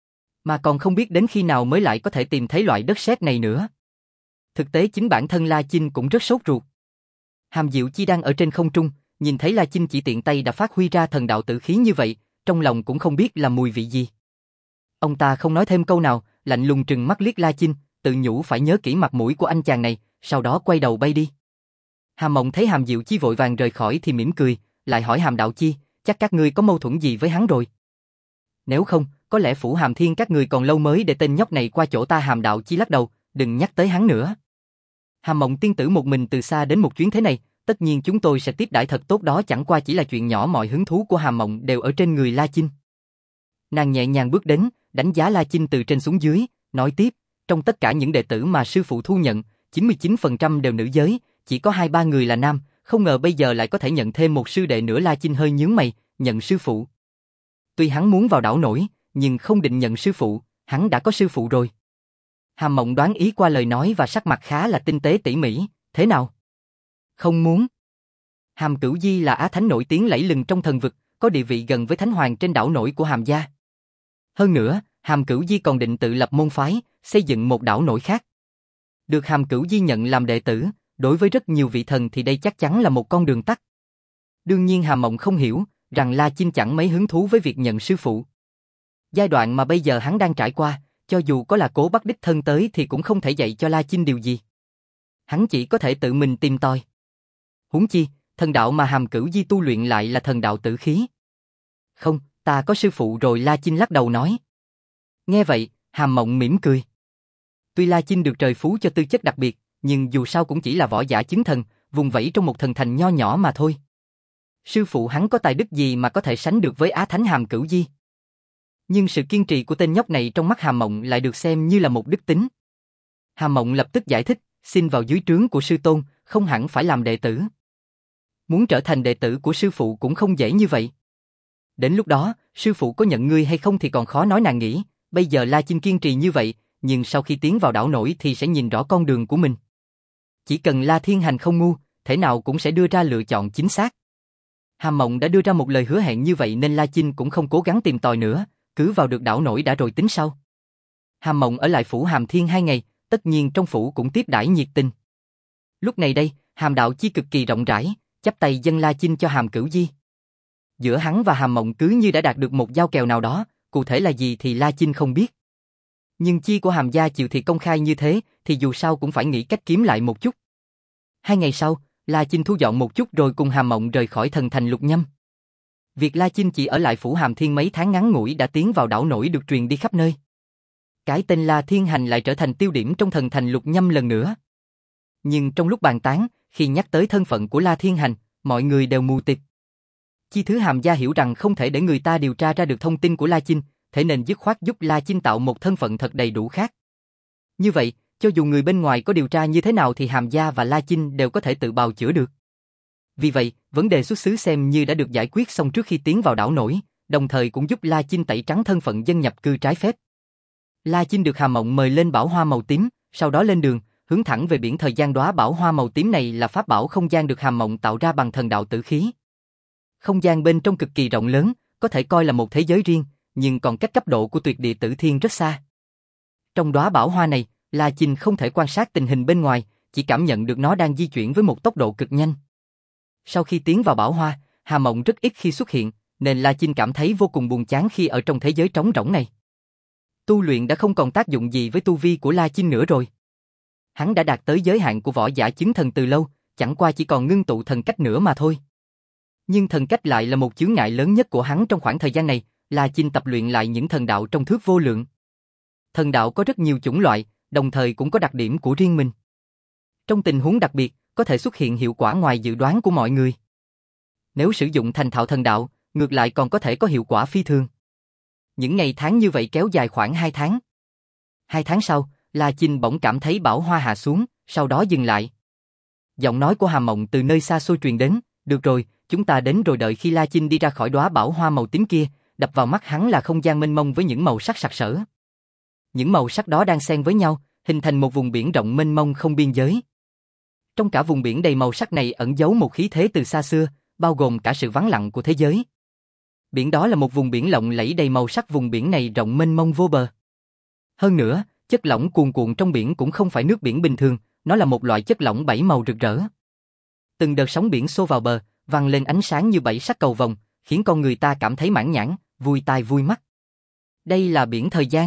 [SPEAKER 1] Mà còn không biết đến khi nào mới lại có thể tìm thấy loại đất sét này nữa. Thực tế chính bản thân La Chinh cũng rất sốt ruột. Hàm Diệu Chi đang ở trên không trung, nhìn thấy La Chinh chỉ tiện tay đã phát huy ra thần đạo tử khí như vậy, trong lòng cũng không biết là mùi vị gì. Ông ta không nói thêm câu nào, lạnh lùng trừng mắt liếc La Chinh, tự nhủ phải nhớ kỹ mặt mũi của anh chàng này, sau đó quay đầu bay đi. Hàm Mộng thấy Hàm Diệu Chi vội vàng rời khỏi thì mỉm cười, lại hỏi Hàm Đạo Chi, chắc các ngươi có mâu thuẫn gì với hắn rồi? Nếu không, có lẽ phủ Hàm Thiên các ngươi còn lâu mới để tên nhóc này qua chỗ ta. Hàm Đạo Chi lắc đầu, đừng nhắc tới hắn nữa. Hàm Mộng tiên tử một mình từ xa đến một chuyến thế này, tất nhiên chúng tôi sẽ tiếp đãi thật tốt, đó chẳng qua chỉ là chuyện nhỏ. Mọi hứng thú của Hàm Mộng đều ở trên người La Chinh. Nàng nhẹ nhàng bước đến, đánh giá La Chinh từ trên xuống dưới, nói tiếp, trong tất cả những đệ tử mà sư phụ thu nhận, chín mươi chín phần trăm đều nữ giới, chỉ có hai ba người là nam, không ngờ bây giờ lại có thể nhận thêm một sư đệ nữa. La Chinh hơi nhướng mày, nhận sư phụ. Tuy hắn muốn vào đảo nổi, nhưng không định nhận sư phụ, hắn đã có sư phụ rồi. Hàm Mộng đoán ý qua lời nói và sắc mặt khá là tinh tế tỉ mỉ, thế nào? Không muốn. Hàm Cửu Di là á thánh nổi tiếng lẫy lừng trong thần vực, có địa vị gần với thánh hoàng trên đảo nổi của Hàm gia. Hơn nữa, Hàm Cửu Di còn định tự lập môn phái, xây dựng một đảo nổi khác. Được Hàm Cửu Di nhận làm đệ tử, đối với rất nhiều vị thần thì đây chắc chắn là một con đường tắt. Đương nhiên Hàm Mộng không hiểu rằng La Chinh chẳng mấy hứng thú với việc nhận sư phụ. Giai đoạn mà bây giờ hắn đang trải qua, cho dù có là Cố Bắc đích thân tới thì cũng không thể dạy cho La Chinh điều gì. Hắn chỉ có thể tự mình tìm tòi. Huống chi, thần đạo mà Hàm Cửu Di tu luyện lại là thần đạo tử khí. Không, ta có sư phụ rồi. La Chinh lắc đầu nói. Nghe vậy, Hàm Mộng mỉm cười. Tuy La Chinh được trời phú cho tư chất đặc biệt, nhưng dù sao cũng chỉ là võ giả chứng thần, vùng vẫy trong một thần thành nho nhỏ mà thôi. Sư phụ hắn có tài đức gì mà có thể sánh được với Á Thánh Hàm Cửu Di? Nhưng sự kiên trì của tên nhóc này trong mắt Hàm Mộng lại được xem như là một đức tính. Hàm Mộng lập tức giải thích, xin vào dưới trướng của sư tôn, không hẳn phải làm đệ tử. Muốn trở thành đệ tử của sư phụ cũng không dễ như vậy. Đến lúc đó, sư phụ có nhận ngươi hay không thì còn khó nói. Nàng nghĩ, bây giờ La Chinh kiên trì như vậy, nhưng sau khi tiến vào đảo nổi thì sẽ nhìn rõ con đường của mình. Chỉ cần La Thiên Hành không ngu, thể nào cũng sẽ đưa ra lựa chọn chính xác. Hàm Mộng đã đưa ra một lời hứa hẹn như vậy nên La Chinh cũng không cố gắng tìm tòi nữa, cứ vào được đảo nổi đã rồi tính sau. Hàm Mộng ở lại phủ Hàm Thiên hai ngày, tất nhiên trong phủ cũng tiếp đãi nhiệt tình. Lúc này đây, Hàm Đạo Chi cực kỳ rộng rãi, chắp tay dâng La Chinh cho Hàm Cửu Di. Giữa hắn và Hàm Mộng cứ như đã đạt được một giao kèo nào đó, cụ thể là gì thì La Chinh không biết. Nhưng chi của Hàm gia chịu thì công khai như thế, thì dù sao cũng phải nghĩ cách kiếm lại một chút. Hai ngày sau, La Chinh thu dọn một chút rồi cùng Hàm Mộng rời khỏi thần thành Lục Nhâm. Việc La Chinh chỉ ở lại phủ Hàm Thiên mấy tháng ngắn ngủi đã tiến vào đảo nổi được truyền đi khắp nơi. Cái tên La Thiên Hành lại trở thành tiêu điểm trong thần thành Lục Nhâm lần nữa. Nhưng trong lúc bàn tán, khi nhắc tới thân phận của La Thiên Hành, mọi người đều mù tịt. Chi thứ Hàm gia hiểu rằng không thể để người ta điều tra ra được thông tin của La Chinh, thế nên dứt khoát giúp La Chinh tạo một thân phận thật đầy đủ khác. Như vậy, cho dù người bên ngoài có điều tra như thế nào thì Hàm Gia và La Chinh đều có thể tự bào chữa được. Vì vậy, vấn đề xuất xứ xem như đã được giải quyết xong trước khi tiến vào đảo nổi, đồng thời cũng giúp La Chinh tẩy trắng thân phận dân nhập cư trái phép. La Chinh được Hà Mộng mời lên bảo hoa màu tím, sau đó lên đường, hướng thẳng về biển thời gian. Đóa bảo hoa màu tím này là pháp bảo không gian được Hà Mộng tạo ra bằng thần đạo tử khí. Không gian bên trong cực kỳ rộng lớn, có thể coi là một thế giới riêng, nhưng còn cách cấp độ của tuyệt địa tử thiên rất xa. Trong đóa bảo hoa này, La Chinh không thể quan sát tình hình bên ngoài, chỉ cảm nhận được nó đang di chuyển với một tốc độ cực nhanh. Sau khi tiến vào bảo hoa, Hà Mộng rất ít khi xuất hiện, nên La Chinh cảm thấy vô cùng buồn chán khi ở trong thế giới trống rỗng này. Tu luyện đã không còn tác dụng gì với tu vi của La Chinh nữa rồi. Hắn đã đạt tới giới hạn của võ giả chứng thần từ lâu, chẳng qua chỉ còn ngưng tụ thần cách nữa mà thôi. Nhưng thần cách lại là một chướng ngại lớn nhất của hắn trong khoảng thời gian này. La Chinh tập luyện lại những thần đạo trong thước vô lượng. Thần đạo có rất nhiều chủng loại, đồng thời cũng có đặc điểm của riêng mình. Trong tình huống đặc biệt, có thể xuất hiện hiệu quả ngoài dự đoán của mọi người. Nếu sử dụng thành thạo thần đạo, ngược lại còn có thể có hiệu quả phi thường. Những ngày tháng như vậy kéo dài khoảng hai tháng. Hai tháng sau, La Chinh bỗng cảm thấy bảo hoa hạ xuống, sau đó dừng lại. Giọng nói của Hà Mộng từ nơi xa xôi truyền đến, được rồi, chúng ta đến rồi. Đợi khi La Chinh đi ra khỏi đóa bảo hoa màu tím kia, đập vào mắt hắn là không gian mênh mông với những màu sắc sặc sỡ. Những màu sắc đó đang xen với nhau, hình thành một vùng biển rộng mênh mông không biên giới. Trong cả vùng biển đầy màu sắc này ẩn giấu một khí thế từ xa xưa, bao gồm cả sự vắng lặng của thế giới. Biển đó là một vùng biển lộng lẫy đầy màu sắc. Vùng biển này rộng mênh mông vô bờ. Hơn nữa, chất lỏng cuồn cuộn trong biển cũng không phải nước biển bình thường, nó là một loại chất lỏng bảy màu rực rỡ. Từng đợt sóng biển xô vào bờ, văng lên ánh sáng như bảy sắc cầu vồng, khiến con người ta cảm thấy mãn nhãn, vui tai vui mắt. Đây là biển thời gian.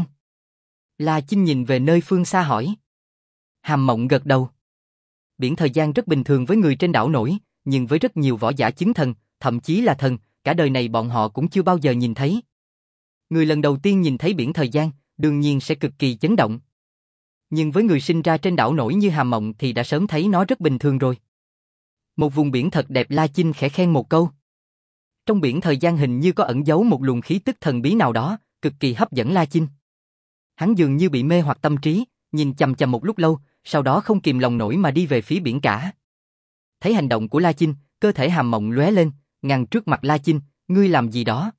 [SPEAKER 1] La Chinh nhìn về nơi phương xa hỏi. Hàm Mộng gật đầu. Biển thời gian rất bình thường với người trên đảo nổi, nhưng với rất nhiều võ giả chứng thần, thậm chí là thần, cả đời này bọn họ cũng chưa bao giờ nhìn thấy. Người lần đầu tiên nhìn thấy biển thời gian, đương nhiên sẽ cực kỳ chấn động. Nhưng với người sinh ra trên đảo nổi như Hàm Mộng thì đã sớm thấy nó rất bình thường rồi. Một vùng biển thật đẹp. La Chinh khẽ khen một câu. Trong biển thời gian hình như có ẩn giấu một luồng khí tức thần bí nào đó, cực kỳ hấp dẫn La Chinh. Hắn dường như bị mê hoặc tâm trí, nhìn chằm chằm một lúc lâu, sau đó không kìm lòng nổi mà đi về phía biển cả. Thấy hành động của La Chinh, cơ thể Hàm Mộng lóe lên, ngăn trước mặt La Chinh, ngươi làm gì đó?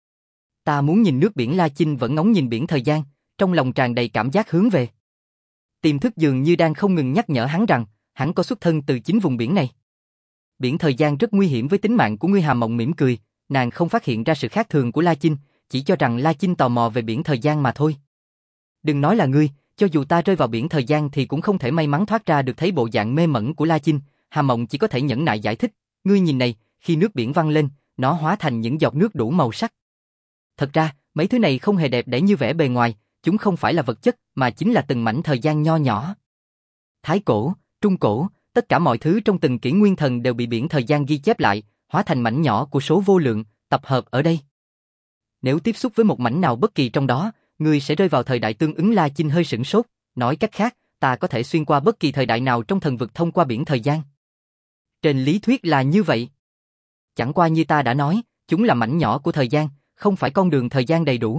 [SPEAKER 1] Ta muốn nhìn nước biển. La Chinh vẫn ngóng nhìn biển thời gian, trong lòng tràn đầy cảm giác hướng về. Tiềm thức dường như đang không ngừng nhắc nhở hắn rằng, hắn có xuất thân từ chính vùng biển này. Biển thời gian rất nguy hiểm với tính mạng của ngươi. Hàm Mộng mỉm cười, nàng không phát hiện ra sự khác thường của La Chinh, chỉ cho rằng La Chinh tò mò về biển thời gian mà thôi. Đừng nói là ngươi, cho dù ta rơi vào biển thời gian thì cũng không thể may mắn thoát ra được. Thấy bộ dạng mê mẩn của La Chinh, Hàm Mộng chỉ có thể nhẫn nại giải thích, ngươi nhìn này, khi nước biển văng lên, nó hóa thành những giọt nước đủ màu sắc. Thật ra, mấy thứ này không hề đẹp đẽ như vẻ bề ngoài, chúng không phải là vật chất, mà chính là từng mảnh thời gian nho nhỏ. Thái cổ, trung cổ, tất cả mọi thứ trong từng kỷ nguyên thần đều bị biển thời gian ghi chép lại, hóa thành mảnh nhỏ của số vô lượng, tập hợp ở đây. Nếu tiếp xúc với một mảnh nào bất kỳ trong đó, ngươi sẽ rơi vào thời đại tương ứng. La Chinh hơi sửng sốt, nói cách khác, ta có thể xuyên qua bất kỳ thời đại nào trong thần vực thông qua biển thời gian. Trên lý thuyết là như vậy. Chẳng qua như ta đã nói, chúng là mảnh nhỏ của thời gian, không phải con đường thời gian đầy đủ.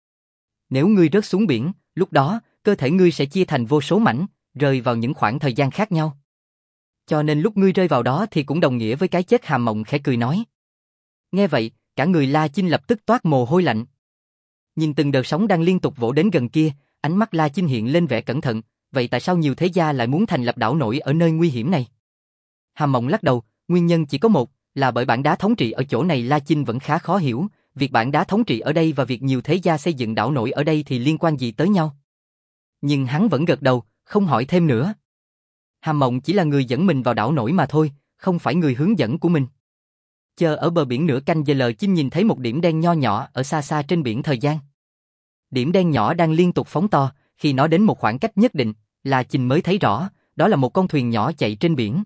[SPEAKER 1] Nếu ngươi rớt xuống biển, lúc đó, cơ thể ngươi sẽ chia thành vô số mảnh, rơi vào những khoảng thời gian khác nhau. Cho nên lúc ngươi rơi vào đó thì cũng đồng nghĩa với cái chết. Hàm Mộng khẽ cười nói. Nghe vậy, cả người La Chinh lập tức toát mồ hôi lạnh. Nhìn từng đợt sóng đang liên tục vỗ đến gần kia, ánh mắt La Chinh hiện lên vẻ cẩn thận. Vậy tại sao nhiều thế gia lại muốn thành lập đảo nổi ở nơi nguy hiểm này? Hàm Mộng lắc đầu, nguyên nhân chỉ có một, là bởi bản đá thống trị ở chỗ này. La Chinh vẫn khá khó hiểu, việc bản đá thống trị ở đây và việc nhiều thế gia xây dựng đảo nổi ở đây thì liên quan gì tới nhau? Nhưng hắn vẫn gật đầu, không hỏi thêm nữa. Hàm Mộng chỉ là người dẫn mình vào đảo nổi mà thôi, không phải người hướng dẫn của mình. Chờ ở bờ biển nửa canh giờ, Lờ Chinh nhìn thấy một điểm đen nho nhỏ ở xa xa trên biển thời gian. Điểm đen nhỏ đang liên tục phóng to, khi nó đến một khoảng cách nhất định, La Chinh mới thấy rõ, đó là một con thuyền nhỏ chạy trên biển.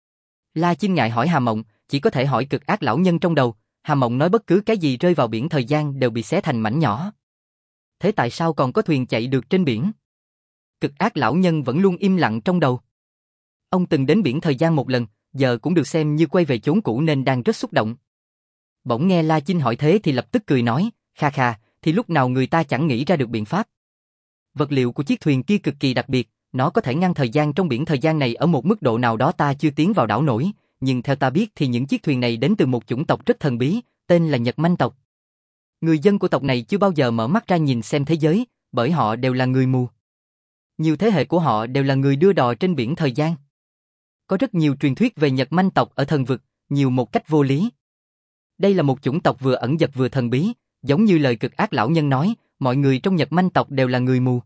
[SPEAKER 1] La Chinh ngại hỏi Hàm Mộng, chỉ có thể hỏi Cực Ác lão nhân trong đầu. Hàm Mộng nói bất cứ cái gì rơi vào biển thời gian đều bị xé thành mảnh nhỏ. Thế tại sao còn có thuyền chạy được trên biển? Cực Ác lão nhân vẫn luôn im lặng trong đầu. Ông từng đến biển thời gian một lần, giờ cũng được xem như quay về chốn cũ nên đang rất xúc động. Bỗng nghe La Chinh hỏi thế thì lập tức cười nói, kha kha, thì lúc nào người ta chẳng nghĩ ra được biện pháp. Vật liệu của chiếc thuyền kia cực kỳ đặc biệt, nó có thể ngăn thời gian trong biển thời gian này ở một mức độ nào đó ta chưa tiến vào đảo nổi, nhưng theo ta biết thì những chiếc thuyền này đến từ một chủng tộc rất thần bí, tên là Nhật Manh tộc. Người dân của tộc này chưa bao giờ mở mắt ra nhìn xem thế giới, bởi họ đều là người mù. Nhiều thế hệ của họ đều là người đưa đò trên biển thời gian. Có rất nhiều truyền thuyết về Nhật Manh tộc ở thần vực, nhiều một cách vô lý. Đây là một chủng tộc vừa ẩn dật vừa thần bí, giống như lời cực ác lão nhân nói, mọi người trong Nhật Manh tộc đều là người mù.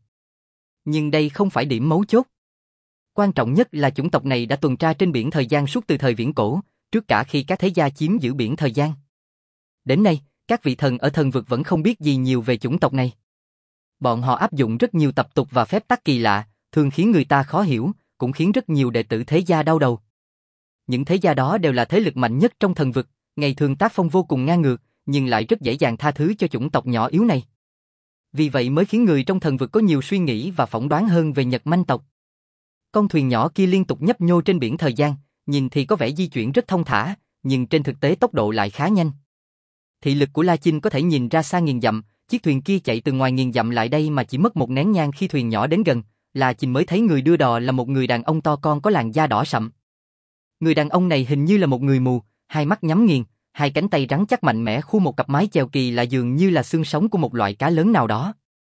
[SPEAKER 1] Nhưng đây không phải điểm mấu chốt. Quan trọng nhất là chủng tộc này đã tuần tra trên biển thời gian suốt từ thời viễn cổ, trước cả khi các thế gia chiếm giữ biển thời gian. Đến nay, các vị thần ở thần vực vẫn không biết gì nhiều về chủng tộc này. Bọn họ áp dụng rất nhiều tập tục và phép tắc kỳ lạ, thường khiến người ta khó hiểu, cũng khiến rất nhiều đệ tử thế gia đau đầu. Những thế gia đó đều là thế lực mạnh nhất trong thần vực, ngày thường tác phong vô cùng ngang ngược, nhưng lại rất dễ dàng tha thứ cho chủng tộc nhỏ yếu này. Vì vậy mới khiến người trong thần vực có nhiều suy nghĩ và phỏng đoán hơn về Nhật Manh tộc. Con thuyền nhỏ kia liên tục nhấp nhô trên biển thời gian, nhìn thì có vẻ di chuyển rất thông thả, nhưng trên thực tế tốc độ lại khá nhanh. Thị lực của La Chinh có thể nhìn ra xa nghìn dặm, chiếc thuyền kia chạy từ ngoài nghìn dặm lại đây mà chỉ mất một nén nhang khi thuyền nhỏ đến gần, La Chinh mới thấy người đưa đò là một người đàn ông to con có làn da đỏ sậm. Người đàn ông này hình như là một người mù, hai mắt nhắm nghiền, hai cánh tay rắn chắc mạnh mẽ khu một cặp mái chèo kỳ lạ dường như là xương sống của một loại cá lớn nào đó.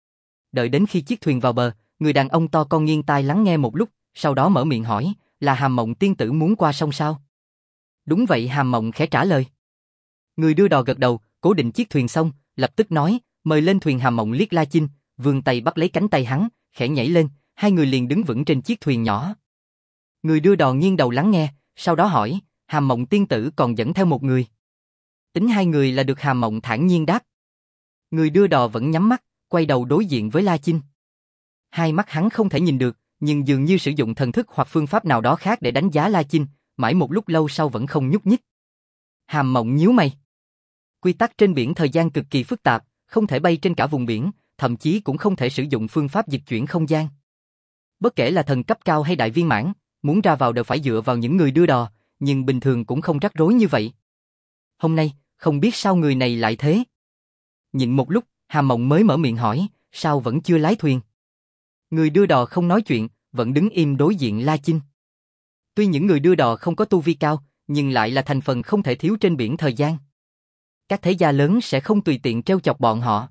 [SPEAKER 1] Đợi đến khi chiếc thuyền vào bờ, người đàn ông to con nghiêng tai lắng nghe một lúc, sau đó mở miệng hỏi, là Hàm Mộng tiên tử muốn qua sông sao? Đúng vậy, Hàm Mộng khẽ trả lời. Người đưa đò gật đầu, cố định chiếc thuyền xong, lập tức nói, mời lên thuyền. Hàm Mộng liếc La Chinh, vươn tay bắt lấy cánh tay hắn, khẽ nhảy lên, hai người liền đứng vững trên chiếc thuyền nhỏ. Người đưa đò nghiêng đầu lắng nghe, sau đó hỏi, Hàm Mộng tiên tử còn dẫn theo một người. Tính hai người là được. Hàm Mộng thản nhiên đáp. Người đưa đò vẫn nhắm mắt, quay đầu đối diện với La Chinh. Hai mắt hắn không thể nhìn được, nhưng dường như sử dụng thần thức hoặc phương pháp nào đó khác để đánh giá La Chinh, mãi một lúc lâu sau vẫn không nhúc nhích. Hàm Mộng nhíu mày. Quy tắc trên biển thời gian cực kỳ phức tạp, không thể bay trên cả vùng biển, thậm chí cũng không thể sử dụng phương pháp dịch chuyển không gian. Bất kể là thần cấp cao hay đại viên mãn, muốn ra vào đều phải dựa vào những người đưa đò, nhưng bình thường cũng không rắc rối như vậy. Hôm nay, không biết sao người này lại thế. Nhịn một lúc, Hàm Mộng mới mở miệng hỏi, sao vẫn chưa lái thuyền? Người đưa đò không nói chuyện, vẫn đứng im đối diện La Chinh. Tuy những người đưa đò không có tu vi cao, nhưng lại là thành phần không thể thiếu trên biển thời gian. Các thế gia lớn sẽ không tùy tiện trêu chọc bọn họ.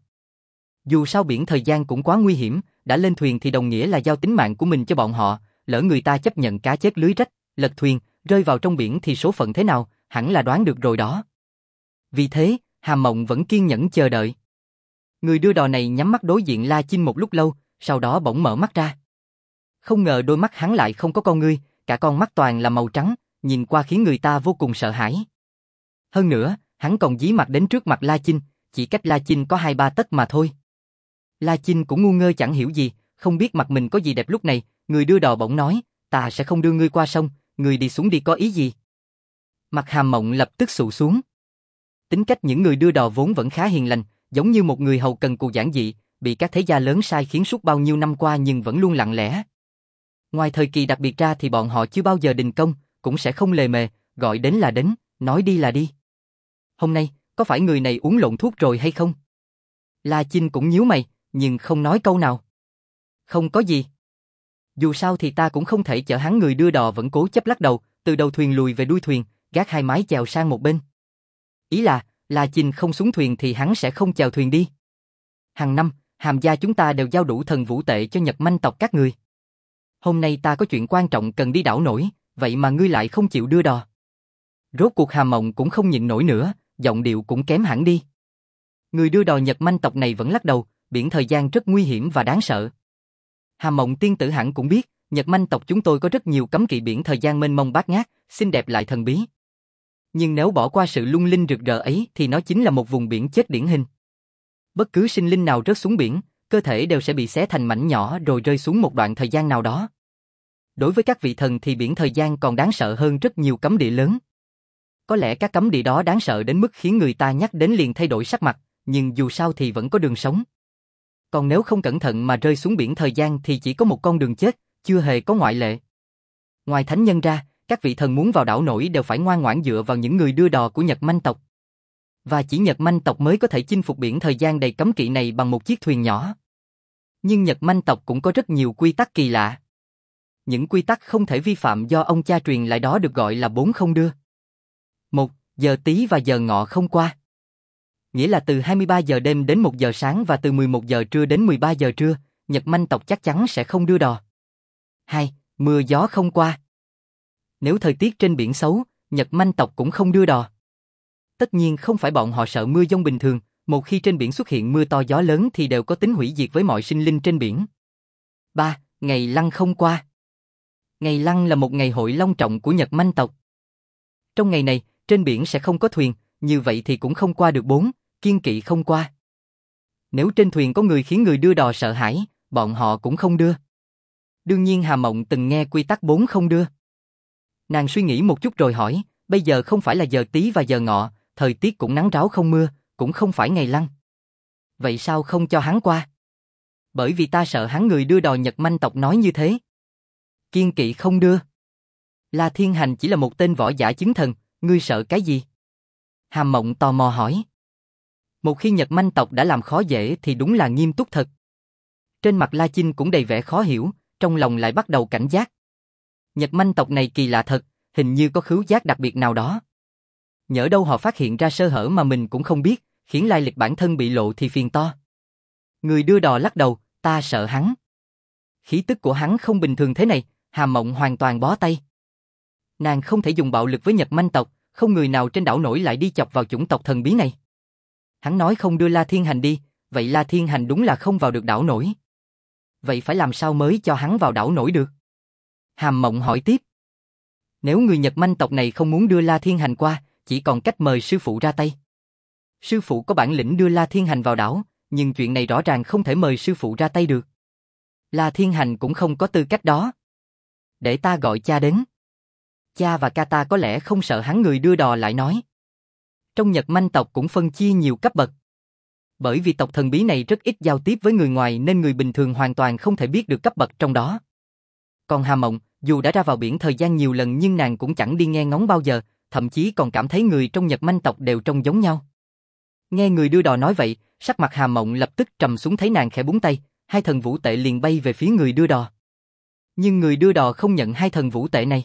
[SPEAKER 1] Dù sao biển thời gian cũng quá nguy hiểm, đã lên thuyền thì đồng nghĩa là giao tính mạng của mình cho bọn họ, lỡ người ta chấp nhận cá chết lưới rách, lật thuyền, rơi vào trong biển thì số phận thế nào, hẳn là đoán được rồi đó. Vì thế, Hàm Mộng vẫn kiên nhẫn chờ đợi. Người đưa đò này nhắm mắt đối diện La Chinh một lúc lâu, sau đó bỗng mở mắt ra. Không ngờ đôi mắt hắn lại không có con ngươi, cả con mắt toàn là màu trắng, nhìn qua khiến người ta vô cùng sợ hãi. Hơn nữa, hắn còn dí mặt đến trước mặt La Chinh, chỉ cách La Chinh có hai ba tấc mà thôi. La Chinh cũng ngu ngơ chẳng hiểu gì, không biết mặt mình có gì đẹp lúc này, người đưa đò bỗng nói, ta sẽ không đưa ngươi qua sông, ngươi đi xuống đi có ý gì? Mặt Hàm Mộng lập tức xụ xuống. Tính cách những người đưa đò vốn vẫn khá hiền lành, giống như một người hầu cần cù giản dị, bị các thế gia lớn sai khiến suốt bao nhiêu năm qua nhưng vẫn luôn lặng lẽ. Ngoài thời kỳ đặc biệt ra thì bọn họ chưa bao giờ đình công, cũng sẽ không lề mề, gọi đến là đến, nói đi là đi. Hôm nay, có phải người này uống lộn thuốc rồi hay không? La Chinh cũng nhíu mày, nhưng không nói câu nào. Không có gì. Dù sao thì ta cũng không thể chở hắn. Người đưa đò vẫn cố chấp lắc đầu, từ đầu thuyền lùi về đuôi thuyền, gác hai mái chèo sang một bên. Ý là, La Chinh không xuống thuyền thì hắn sẽ không chèo thuyền đi. Hàng năm, Hàm gia chúng ta đều giao đủ thần vũ tệ cho Nhật Manh tộc các người. Hôm nay ta có chuyện quan trọng cần đi đảo nổi, vậy mà ngươi lại không chịu đưa đò. Rốt cuộc Hàm Mộng cũng không nhịn nổi nữa, giọng điệu cũng kém hẳn đi. Người đưa đò Nhật Manh tộc này vẫn lắc đầu, biển thời gian rất nguy hiểm và đáng sợ. Hàm Mộng tiên tử hẳn cũng biết, Nhật Manh tộc chúng tôi có rất nhiều cấm kỵ biển thời gian mênh mông bát ngát, xinh đẹp lại thần bí. Nhưng nếu bỏ qua sự lung linh rực rỡ ấy thì nó chính là một vùng biển chết điển hình. Bất cứ sinh linh nào rớt xuống biển, cơ thể đều sẽ bị xé thành mảnh nhỏ rồi rơi xuống một đoạn thời gian nào đó. Đối với các vị thần thì biển thời gian còn đáng sợ hơn rất nhiều cấm địa lớn. Có lẽ các cấm địa đó đáng sợ đến mức khiến người ta nhắc đến liền thay đổi sắc mặt, nhưng dù sao thì vẫn có đường sống. Còn nếu không cẩn thận mà rơi xuống biển thời gian thì chỉ có một con đường chết, chưa hề có ngoại lệ. Ngoài thánh nhân ra, các vị thần muốn vào đảo nổi đều phải ngoan ngoãn dựa vào những người đưa đò của Nhật Manh tộc. Và chỉ Nhật Manh tộc mới có thể chinh phục biển thời gian đầy cấm kỵ này bằng một chiếc thuyền nhỏ. Nhưng Nhật Manh tộc cũng có rất nhiều quy tắc kỳ lạ. Những quy tắc không thể vi phạm do ông cha truyền lại đó được gọi là bốn không đưa. Một, giờ Tý và giờ Ngọ không qua. Nghĩa là từ hai mươi ba giờ đêm đến một giờ sáng và từ mười một giờ trưa đến mười ba giờ trưa, Nhật Manh tộc chắc chắn sẽ không đưa đò. Hai, mưa gió không qua. Nếu thời tiết trên biển xấu, Nhật Manh tộc cũng không đưa đò. Tất nhiên không phải bọn họ sợ mưa giông bình thường, một khi trên biển xuất hiện mưa to gió lớn thì đều có tính hủy diệt với mọi sinh linh trên biển. Ba, ngày Lăng không qua. Ngày Lăng là một ngày hội long trọng của Nhật Manh tộc. Trong ngày này, trên biển sẽ không có thuyền, như vậy thì cũng không qua được bốn, kiêng kỵ không qua. Nếu trên thuyền có người khiến người đưa đò sợ hãi, bọn họ cũng không đưa. Đương nhiên Hà Mộng từng nghe quy tắc bốn không đưa. Nàng suy nghĩ một chút rồi hỏi, bây giờ không phải là giờ Tý và giờ Ngọ, thời tiết cũng nắng ráo không mưa, cũng không phải ngày Lăng. Vậy sao không cho hắn qua? Bởi vì ta sợ hắn người đưa đò Nhật Manh tộc nói như thế. Kiêng kỵ không đưa. La Thiên Hành chỉ là một tên võ giả chứng thần, ngươi sợ cái gì? Hàm Mộng tò mò hỏi. Một khi Nhật Manh tộc đã làm khó dễ thì đúng là nghiêm túc thật. Trên mặt La Chinh cũng đầy vẻ khó hiểu, trong lòng lại bắt đầu cảnh giác. Nhật Manh tộc này kỳ lạ thật, hình như có khứu giác đặc biệt nào đó. Nhỡ đâu họ phát hiện ra sơ hở mà mình cũng không biết, khiến lai lịch bản thân bị lộ thì phiền to. Người đưa đò lắc đầu, ta sợ hắn. Khí tức của hắn không bình thường thế này, Hàm Mộng hoàn toàn bó tay. Nàng không thể dùng bạo lực với Nhật Manh tộc, không người nào trên đảo nổi lại đi chọc vào chủng tộc thần bí này. Hắn nói không đưa La Thiên Hành đi, vậy La Thiên Hành đúng là không vào được đảo nổi. Vậy phải làm sao mới cho hắn vào đảo nổi được? Hàm Mộng hỏi tiếp. Nếu người Nhật Manh tộc này không muốn đưa La Thiên Hành qua, chỉ còn cách mời sư phụ ra tay. Sư phụ có bản lĩnh đưa La Thiên Hành vào đảo, nhưng chuyện này rõ ràng không thể mời sư phụ ra tay được. La Thiên Hành cũng không có tư cách đó. Để ta gọi cha đến. Cha và ca ta có lẽ không sợ hắn người đưa đò lại nói. Trong Nhật Manh tộc cũng phân chia nhiều cấp bậc. Bởi vì tộc thần bí này rất ít giao tiếp với người ngoài nên người bình thường hoàn toàn không thể biết được cấp bậc trong đó. Còn Hà Mộng, dù đã ra vào biển thời gian nhiều lần nhưng nàng cũng chẳng đi nghe ngóng bao giờ, thậm chí còn cảm thấy người trong Nhật Manh tộc đều trông giống nhau. Nghe người đưa đò nói vậy, sắc mặt Hà Mộng lập tức trầm xuống, thấy nàng khẽ búng tay, hai thần vũ tệ liền bay về phía người đưa đò. Nhưng người đưa đò không nhận hai thần vũ tệ này.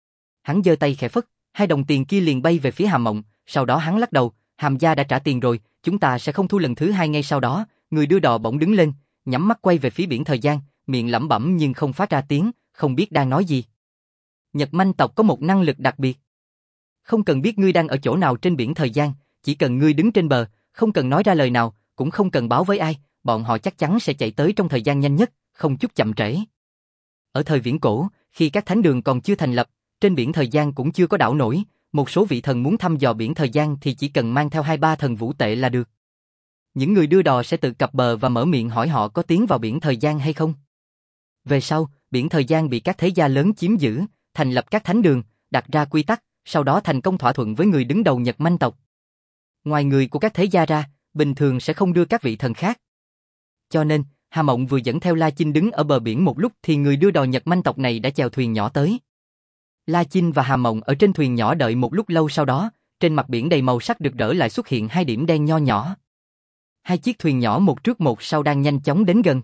[SPEAKER 1] Hắn giơ tay khẽ phất, hai đồng tiền kia liền bay về phía Hà Mộng, sau đó hắn lắc đầu, Hàm gia đã trả tiền rồi, chúng ta sẽ không thu lần thứ hai. Ngay sau đó, người đưa đò bỗng đứng lên, nhắm mắt quay về phía biển thời gian, miệng lẩm bẩm nhưng không phát ra tiếng, không biết đang nói gì. Nhật Manh tộc có một năng lực đặc biệt. Không cần biết ngươi đang ở chỗ nào trên biển thời gian, chỉ cần ngươi đứng trên bờ, không cần nói ra lời nào, cũng không cần báo với ai, bọn họ chắc chắn sẽ chạy tới trong thời gian nhanh nhất, không chút chậm trễ. Ở thời viễn cổ, khi các thánh đường còn chưa thành lập, trên biển thời gian cũng chưa có đảo nổi, một số vị thần muốn thăm dò biển thời gian thì chỉ cần mang theo hai ba thần vũ tệ là được. Những người đưa đò sẽ tự cập bờ và mở miệng hỏi họ có tiến vào biển thời gian hay không. Về sau, biển thời gian bị các thế gia lớn chiếm giữ, thành lập các thánh đường, đặt ra quy tắc, sau đó thành công thỏa thuận với người đứng đầu Nhật Manh tộc. Ngoài người của các thế gia ra, bình thường sẽ không đưa các vị thần khác. Cho nên, Hà Mộng vừa dẫn theo La Chinh đứng ở bờ biển một lúc thì người đưa đò Nhật Manh tộc này đã chèo thuyền nhỏ tới. La Chinh và Hà Mộng ở trên thuyền nhỏ đợi một lúc lâu, sau đó, trên mặt biển đầy màu sắc rực rỡ lại xuất hiện hai điểm đen nho nhỏ. Hai chiếc thuyền nhỏ một trước một sau đang nhanh chóng đến gần.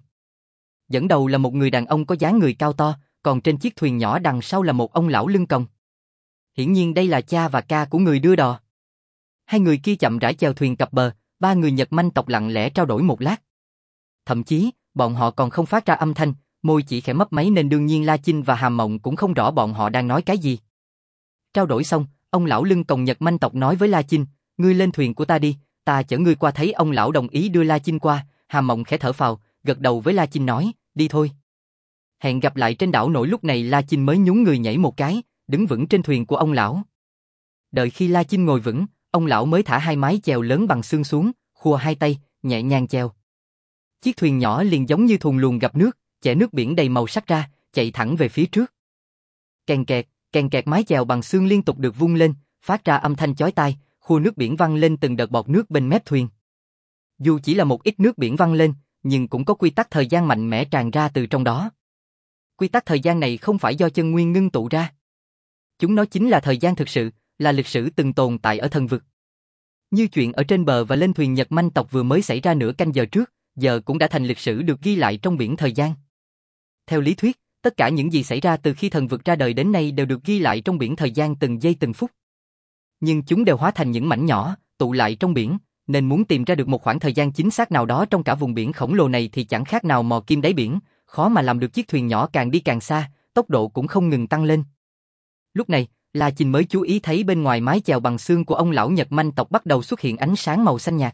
[SPEAKER 1] Dẫn đầu là một người đàn ông có dáng người cao to, còn trên chiếc thuyền nhỏ đằng sau là một ông lão lưng còng. Hiển nhiên đây là cha và ca của người đưa đò. Hai người kia chậm rãi chèo thuyền cập bờ, ba người Nhật Manh tộc lặng lẽ trao đổi một lát. Thậm chí, bọn họ còn không phát ra âm thanh, môi chỉ khẽ mấp máy nên đương nhiên La Chinh và Hàm Mộng cũng không rõ bọn họ đang nói cái gì. Trao đổi xong, ông lão lưng còng Nhật Manh tộc nói với La Chinh, ngươi lên thuyền của ta đi, ta chở ngươi qua. Thấy ông lão đồng ý đưa La Chinh qua, Hàm Mộng khẽ thở phào, gật đầu với La Chinh nói, đi thôi. Hẹn gặp lại trên đảo nổi. Lúc này La Chinh mới nhún người nhảy một cái, đứng vững trên thuyền của ông lão. Đợi khi La Chinh ngồi vững, ông lão mới thả hai mái chèo lớn bằng xương xuống, khua hai tay, nhẹ nhàng chèo. Chiếc thuyền nhỏ liền giống như thùng luồng gặp nước, chẻ nước biển đầy màu sắc ra, chạy thẳng về phía trước. Kèn kẹt, kèn kẹt, mái chèo bằng xương liên tục được vung lên, phát ra âm thanh chói tai, khua nước biển văng lên từng đợt bọt nước bên mép thuyền. Dù chỉ là một ít nước biển văng lên, nhưng cũng có quy tắc thời gian mạnh mẽ tràn ra từ trong đó. Quy tắc thời gian này không phải do chân nguyên ngưng tụ ra. Chúng nó chính là thời gian thực sự, là lịch sử từng tồn tại ở thần vực. Như chuyện ở trên bờ và lên thuyền Nhật Manh tộc vừa mới xảy ra nửa canh giờ trước, giờ cũng đã thành lịch sử được ghi lại trong biển thời gian. Theo lý thuyết, Tất cả những gì xảy ra từ khi thần vực ra đời đến nay đều được ghi lại trong biển thời gian từng giây từng phút. Nhưng chúng đều hóa thành những mảnh nhỏ, tụ lại trong biển, nên muốn tìm ra được một khoảng thời gian chính xác nào đó trong cả vùng biển khổng lồ này thì chẳng khác nào mò kim đáy biển, khó mà làm được. Chiếc thuyền nhỏ càng đi càng xa, tốc độ cũng không ngừng tăng lên. Lúc này, La Chinh mới chú ý thấy bên ngoài mái chèo bằng xương của ông lão Nhật Manh tộc bắt đầu xuất hiện ánh sáng màu xanh nhạt.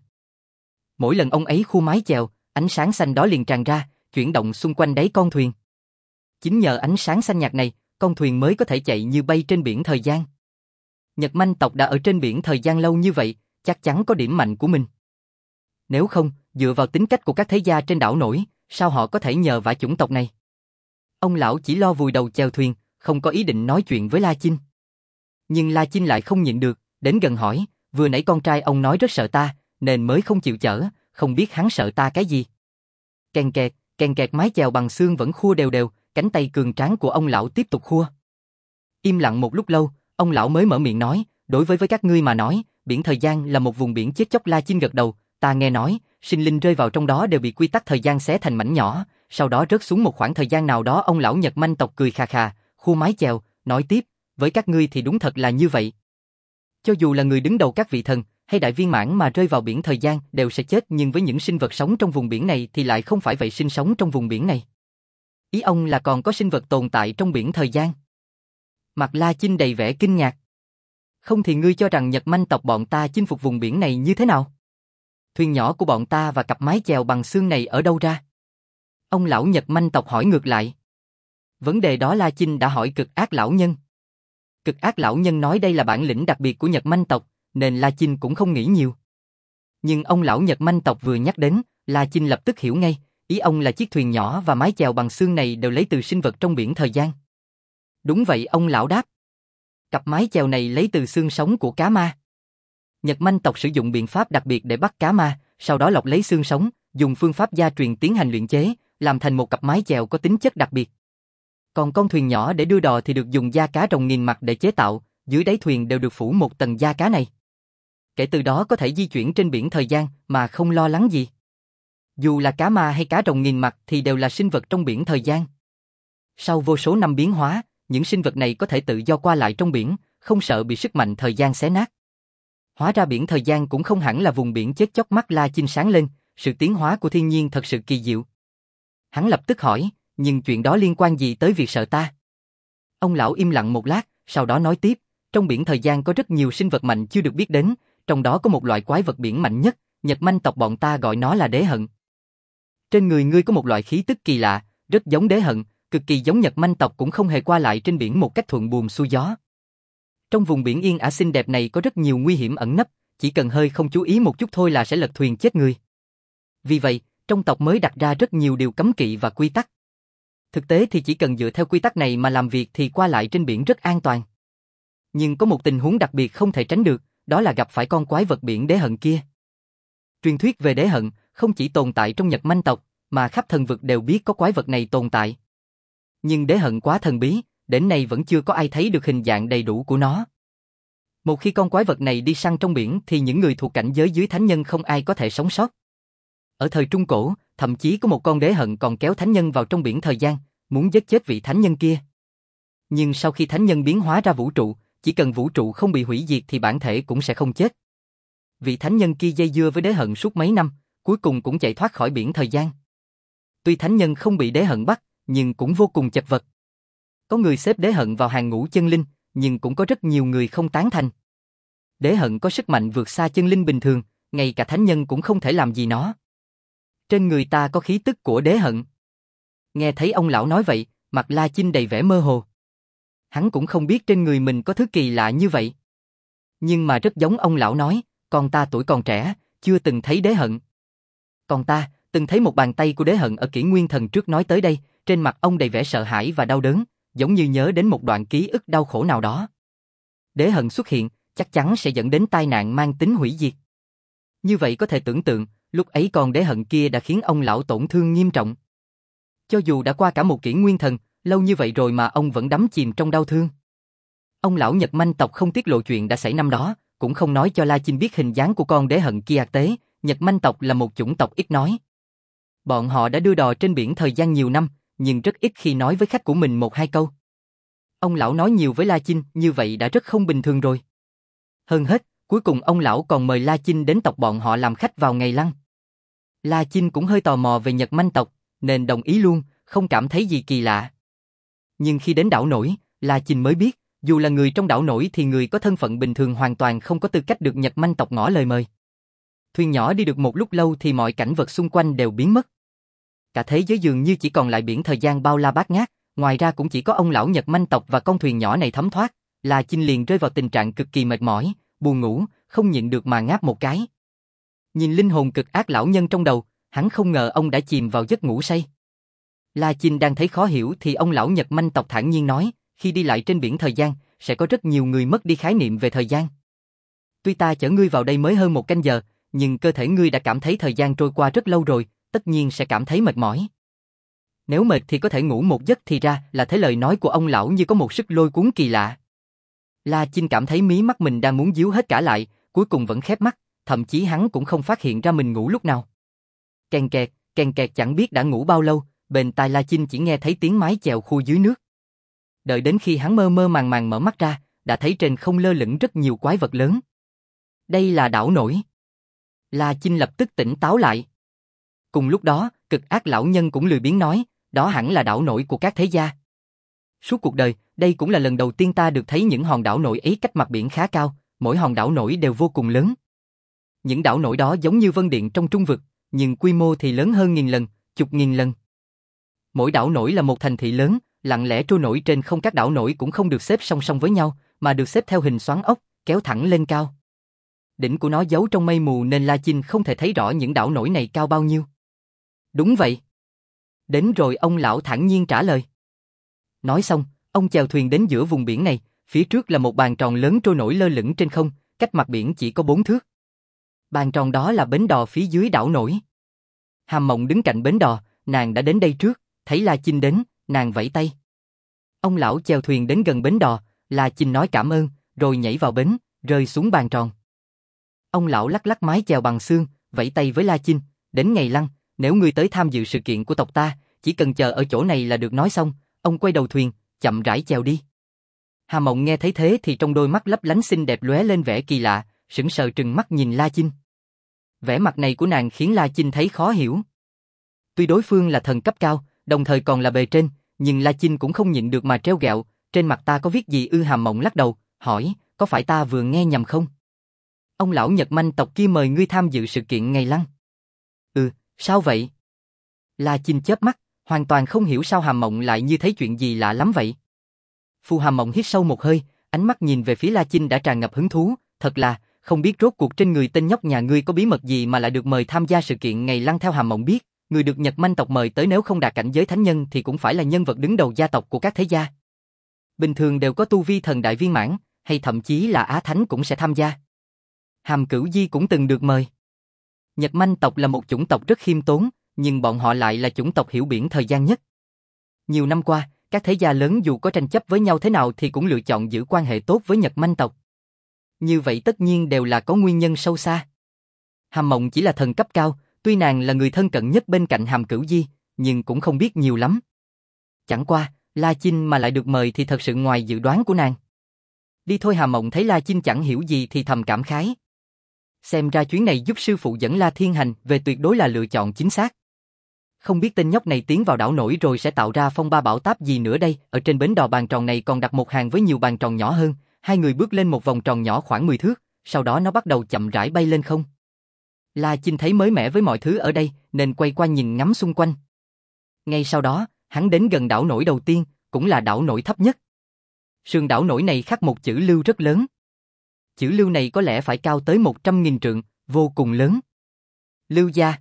[SPEAKER 1] Mỗi lần ông ấy khu mái chèo, ánh sáng xanh đó liền tràn ra, chuyển động xung quanh đáy con thuyền. Chính nhờ ánh sáng xanh nhạt này, con thuyền mới có thể chạy như bay trên biển thời gian. Nhật Manh tộc đã ở trên biển thời gian lâu như vậy, chắc chắn có điểm mạnh của mình. Nếu không, dựa vào tính cách của các thế gia trên đảo nổi, sao họ có thể nhờ vả chủng tộc này? Ông lão chỉ lo vùi đầu chèo thuyền, không có ý định nói chuyện với La Chinh. Nhưng La Chinh lại không nhịn được, đến gần hỏi, vừa nãy con trai ông nói rất sợ ta, nên mới không chịu chở, không biết hắn sợ ta cái gì. Kèn kẹt, kèn kẹt mái chèo bằng xương vẫn khua đều đều, cánh tay cường tráng của ông lão tiếp tục khua. Im lặng một lúc lâu, ông lão mới mở miệng nói, đối với với các ngươi mà nói, biển thời gian là một vùng biển chết chóc. La Chinh gật đầu, ta nghe nói, sinh linh rơi vào trong đó đều bị quy tắc thời gian xé thành mảnh nhỏ, sau đó rớt xuống một khoảng thời gian nào đó. Ông lão Nhật Manh tộc cười khà khà, khu mái chèo, nói tiếp, với các ngươi thì đúng thật là như vậy. Cho dù là người đứng đầu các vị thần, hay đại viên mãn mà rơi vào biển thời gian đều sẽ chết, nhưng với những sinh vật sống trong vùng biển này thì lại không phải vậy. Sinh sống trong vùng biển này. Ý ông là còn có sinh vật tồn tại trong biển thời gian? Mặt La Chinh đầy vẻ kinh ngạc. Không thì ngươi cho rằng Nhật Manh tộc bọn ta chinh phục vùng biển này như thế nào? Thuyền nhỏ của bọn ta và cặp mái chèo bằng xương này ở đâu ra? Ông lão Nhật Manh tộc hỏi ngược lại. Vấn đề đó La Chinh đã hỏi Cực Ác lão nhân. Cực Ác lão nhân nói đây là bản lĩnh đặc biệt của Nhật Manh tộc, nên La Chinh cũng không nghĩ nhiều. Nhưng ông lão Nhật Manh tộc vừa nhắc đến, La Chinh lập tức hiểu ngay, ý ông là chiếc thuyền nhỏ và mái chèo bằng xương này đều lấy từ sinh vật trong biển thời gian. Đúng vậy, ông lão đáp. Cặp mái chèo này lấy từ xương sống của cá ma. Nhật Manh tộc sử dụng biện pháp đặc biệt để bắt cá ma, sau đó lọc lấy xương sống, dùng phương pháp gia truyền tiến hành luyện chế, làm thành một cặp mái chèo có tính chất đặc biệt. Còn con thuyền nhỏ để đưa đò thì được dùng da cá rồng nghìn mặt để chế tạo, dưới đáy thuyền đều được phủ một tầng da cá này. Kể từ đó có thể di chuyển trên biển thời gian mà không lo lắng gì. Dù là cá ma hay cá rồng nghìn mặt thì đều là sinh vật trong biển thời gian. Sau vô số năm biến hóa, những sinh vật này có thể tự do qua lại trong biển, không sợ bị sức mạnh thời gian xé nát. Hóa ra biển thời gian cũng không hẳn là vùng biển chết chóc. Mắt La Chinh sáng lên, sự tiến hóa của thiên nhiên thật sự kỳ diệu. Hắn lập tức hỏi, nhưng chuyện đó liên quan gì tới việc sợ ta? Ông lão im lặng một lát, sau đó nói tiếp, trong biển thời gian có rất nhiều sinh vật mạnh chưa được biết đến, trong đó có một loại quái vật biển mạnh nhất, Nhật Manh tộc bọn ta gọi nó là đế hận. Trên người ngươi có một loại khí tức kỳ lạ, rất giống đế hận, cực kỳ giống Nhật Manh tộc cũng không hề qua lại trên biển một cách thuận buồm xuôi gió. Trong vùng biển yên ả xinh đẹp này có rất nhiều nguy hiểm ẩn nấp, chỉ cần hơi không chú ý một chút thôi là sẽ lật thuyền chết người. Vì vậy, trong tộc mới đặt ra rất nhiều điều cấm kỵ và quy tắc. Thực tế thì chỉ cần dựa theo quy tắc này mà làm việc thì qua lại trên biển rất an toàn. Nhưng có một tình huống đặc biệt không thể tránh được, đó là gặp phải con quái vật biển đế hận kia. Truyền thuyết về đế hận không chỉ tồn tại trong Nhật Manh tộc, mà khắp thần vực đều biết có quái vật này tồn tại. Nhưng đế hận quá thần bí, đến nay vẫn chưa có ai thấy được hình dạng đầy đủ của nó. Một khi con quái vật này đi săn trong biển thì những người thuộc cảnh giới dưới thánh nhân không ai có thể sống sót. Ở thời Trung Cổ, thậm chí có một con đế hận còn kéo thánh nhân vào trong biển thời gian, muốn giết chết vị thánh nhân kia. Nhưng sau khi thánh nhân biến hóa ra vũ trụ, chỉ cần vũ trụ không bị hủy diệt thì bản thể cũng sẽ không chết. Vị thánh nhân kia dây dưa với đế hận suốt mấy năm, cuối cùng cũng chạy thoát khỏi biển thời gian. Tuy thánh nhân không bị đế hận bắt, nhưng cũng vô cùng chật vật. Có người xếp đế hận vào hàng ngũ chân linh, nhưng cũng có rất nhiều người không tán thành. Đế hận có sức mạnh vượt xa chân linh bình thường, ngay cả thánh nhân cũng không thể làm gì nó. Trên người ta có khí tức của đế hận. Nghe thấy ông lão nói vậy, mặt La Chinh đầy vẻ mơ hồ. Hắn cũng không biết trên người mình có thứ kỳ lạ như vậy. Nhưng mà rất giống ông lão nói, con ta tuổi còn trẻ, chưa từng thấy đế hận. Còn ta, từng thấy một bàn tay của đế hận ở Kỷ Nguyên Thần trước. Nói tới đây, trên mặt ông đầy vẻ sợ hãi và đau đớn, giống như nhớ đến một đoạn ký ức đau khổ nào đó. Đế hận xuất hiện, chắc chắn sẽ dẫn đến tai nạn mang tính hủy diệt. Như vậy có thể tưởng tượng, lúc ấy con đế hận kia đã khiến ông lão tổn thương nghiêm trọng. Cho dù đã qua cả một Kỷ Nguyên Thần, lâu như vậy rồi mà ông vẫn đắm chìm trong đau thương. Ông lão Nhật Manh tộc không tiết lộ chuyện đã xảy năm đó, cũng không nói cho La Chinh biết hình dáng của con đế hận kia. Tế, Nhật Manh tộc là một chủng tộc ít nói. Bọn họ đã đưa đò trên biển thời gian nhiều năm, nhưng rất ít khi nói với khách của mình một hai câu. Ông lão nói nhiều với La Chinh, như vậy đã rất không bình thường rồi. Hơn hết, cuối cùng ông lão còn mời La Chinh đến tộc bọn họ làm khách vào ngày lăng. La Chinh cũng hơi tò mò về Nhật Manh tộc, nên đồng ý luôn, không cảm thấy gì kỳ lạ. Nhưng khi đến đảo nổi, La Chinh mới biết, dù là người trong đảo nổi thì người có thân phận bình thường hoàn toàn không có tư cách được Nhật Manh tộc ngỏ lời mời. Thuyền nhỏ đi được một lúc lâu thì mọi cảnh vật xung quanh đều biến mất. Cả thế giới dường như chỉ còn lại biển thời gian bao la bát ngát, ngoài ra cũng chỉ có ông lão Nhật Manh tộc và con thuyền nhỏ này thấm thoát. La Chinh liền rơi vào tình trạng cực kỳ mệt mỏi, buồn ngủ, không nhịn được mà ngáp một cái. Nhìn linh hồn cực ác lão nhân trong đầu, hắn không ngờ ông đã chìm vào giấc ngủ say. La Chinh đang thấy khó hiểu thì ông lão Nhật Manh tộc thản nhiên nói, khi đi lại trên biển thời gian, sẽ có rất nhiều người mất đi khái niệm về thời gian. Tuy ta chở ngươi vào đây mới hơn một canh giờ, nhưng cơ thể ngươi đã cảm thấy thời gian trôi qua rất lâu rồi, tất nhiên sẽ cảm thấy mệt mỏi. Nếu mệt thì có thể ngủ một giấc, thì ra là thế. Lời nói của ông lão như có một sức lôi cuốn kỳ lạ. La Chinh cảm thấy mí mắt mình đang muốn díu hết cả lại, cuối cùng vẫn khép mắt, thậm chí hắn cũng không phát hiện ra mình ngủ lúc nào. Kèn kẹt, kèn kẹt chẳng biết đã ngủ bao lâu, bên tai La Chinh chỉ nghe thấy tiếng mái chèo khu dưới nước. Đợi đến khi hắn mơ mơ màng màng mở mắt ra, đã thấy trên không lơ lửng rất nhiều quái vật lớn. Đây là đảo nổi. La Chinh lập tức tỉnh táo lại. Cùng lúc đó, cực ác lão nhân cũng lười biếng nói, đó hẳn là đảo nổi của các thế gia. Suốt cuộc đời, đây cũng là lần đầu tiên ta được thấy những hòn đảo nổi ấy cách mặt biển khá cao, mỗi hòn đảo nổi đều vô cùng lớn. Những đảo nổi đó giống như vân điện trong trung vực, nhưng quy mô thì lớn hơn nghìn lần, chục nghìn lần. Mỗi đảo nổi là một thành thị lớn, lặng lẽ trôi nổi trên không. Các đảo nổi cũng không được xếp song song với nhau, mà được xếp theo hình xoắn ốc, kéo thẳng lên cao. Đỉnh của nó giấu trong mây mù nên La Chinh không thể thấy rõ những đảo nổi này cao bao nhiêu. Đúng vậy. Đến rồi, ông lão thản nhiên trả lời. Nói xong, ông chèo thuyền đến giữa vùng biển này, phía trước là một bàn tròn lớn trôi nổi lơ lửng trên không, cách mặt biển chỉ có bốn thước. Bàn tròn đó là bến đò phía dưới đảo nổi. Hàm Mộng đứng cạnh bến đò, nàng đã đến đây trước, thấy La Chinh đến, nàng vẫy tay. Ông lão chèo thuyền đến gần bến đò, La Chinh nói cảm ơn, rồi nhảy vào bến, rơi xuống bàn tròn. Ông lão lắc lắc mái chèo bằng xương, vẫy tay với La Chinh, đến ngày lăng, nếu ngươi tới tham dự sự kiện của tộc ta, chỉ cần chờ ở chỗ này là được. Nói xong, ông quay đầu thuyền, chậm rãi chèo đi. Hàm Mộng nghe thấy thế thì trong đôi mắt lấp lánh xinh đẹp lóe lên vẻ kỳ lạ, sững sờ trừng mắt nhìn La Chinh. Vẻ mặt này của nàng khiến La Chinh thấy khó hiểu. Tuy đối phương là thần cấp cao, đồng thời còn là bề trên, nhưng La Chinh cũng không nhịn được mà trêu ghẹo, trên mặt ta có viết gì ư? Hàm Mộng lắc đầu, hỏi, có phải ta vừa nghe nhầm không? Ông lão Nhật Manh tộc kia mời ngươi tham dự sự kiện ngày lăng. Ừ, sao vậy? La Chinh chớp mắt, hoàn toàn không hiểu sao Hàm Mộng lại như thấy chuyện gì lạ lắm vậy. Phù Hàm Mộng hít sâu một hơi, ánh mắt nhìn về phía La Chinh đã tràn ngập hứng thú, thật là, không biết rốt cuộc trên người tên nhóc nhà ngươi có bí mật gì mà lại được mời tham gia sự kiện ngày lăng. Theo Hàm Mộng biết, người được Nhật Manh tộc mời tới nếu không đạt cảnh giới thánh nhân thì cũng phải là nhân vật đứng đầu gia tộc của các thế gia. Bình thường đều có tu vi thần đại viên mãn, hay thậm chí là Á Thánh cũng sẽ tham gia. Hàm Cửu Di cũng từng được mời. Nhật Manh tộc là một chủng tộc rất khiêm tốn, nhưng bọn họ lại là chủng tộc hiểu biển thời gian nhất. Nhiều năm qua, các thế gia lớn dù có tranh chấp với nhau thế nào thì cũng lựa chọn giữ quan hệ tốt với Nhật Manh tộc. Như vậy tất nhiên đều là có nguyên nhân sâu xa. Hàm Mộng chỉ là thần cấp cao, tuy nàng là người thân cận nhất bên cạnh Hàm Cửu Di, nhưng cũng không biết nhiều lắm. Chẳng qua, La Chinh mà lại được mời thì thật sự ngoài dự đoán của nàng. Đi thôi. Hàm Mộng thấy La Chinh chẳng hiểu gì thì thầm cảm khái. Xem ra chuyến này giúp sư phụ dẫn La Thiên Hành về tuyệt đối là lựa chọn chính xác. Không biết tên nhóc này tiến vào đảo nổi rồi sẽ tạo ra phong ba bão táp gì nữa đây. Ở trên bến đò bàn tròn này còn đặt một hàng với nhiều bàn tròn nhỏ hơn. Hai người bước lên một vòng tròn nhỏ khoảng mười thước, sau đó nó bắt đầu chậm rãi bay lên không. La Chinh thấy mới mẻ với mọi thứ ở đây nên quay qua nhìn ngắm xung quanh. Ngay sau đó, hắn đến gần đảo nổi đầu tiên, cũng là đảo nổi thấp nhất. Sườn đảo nổi này khắc một chữ Lưu rất lớn. Chữ Lưu này có lẽ phải cao tới một trăm nghìn trượng, vô cùng lớn. Lưu gia.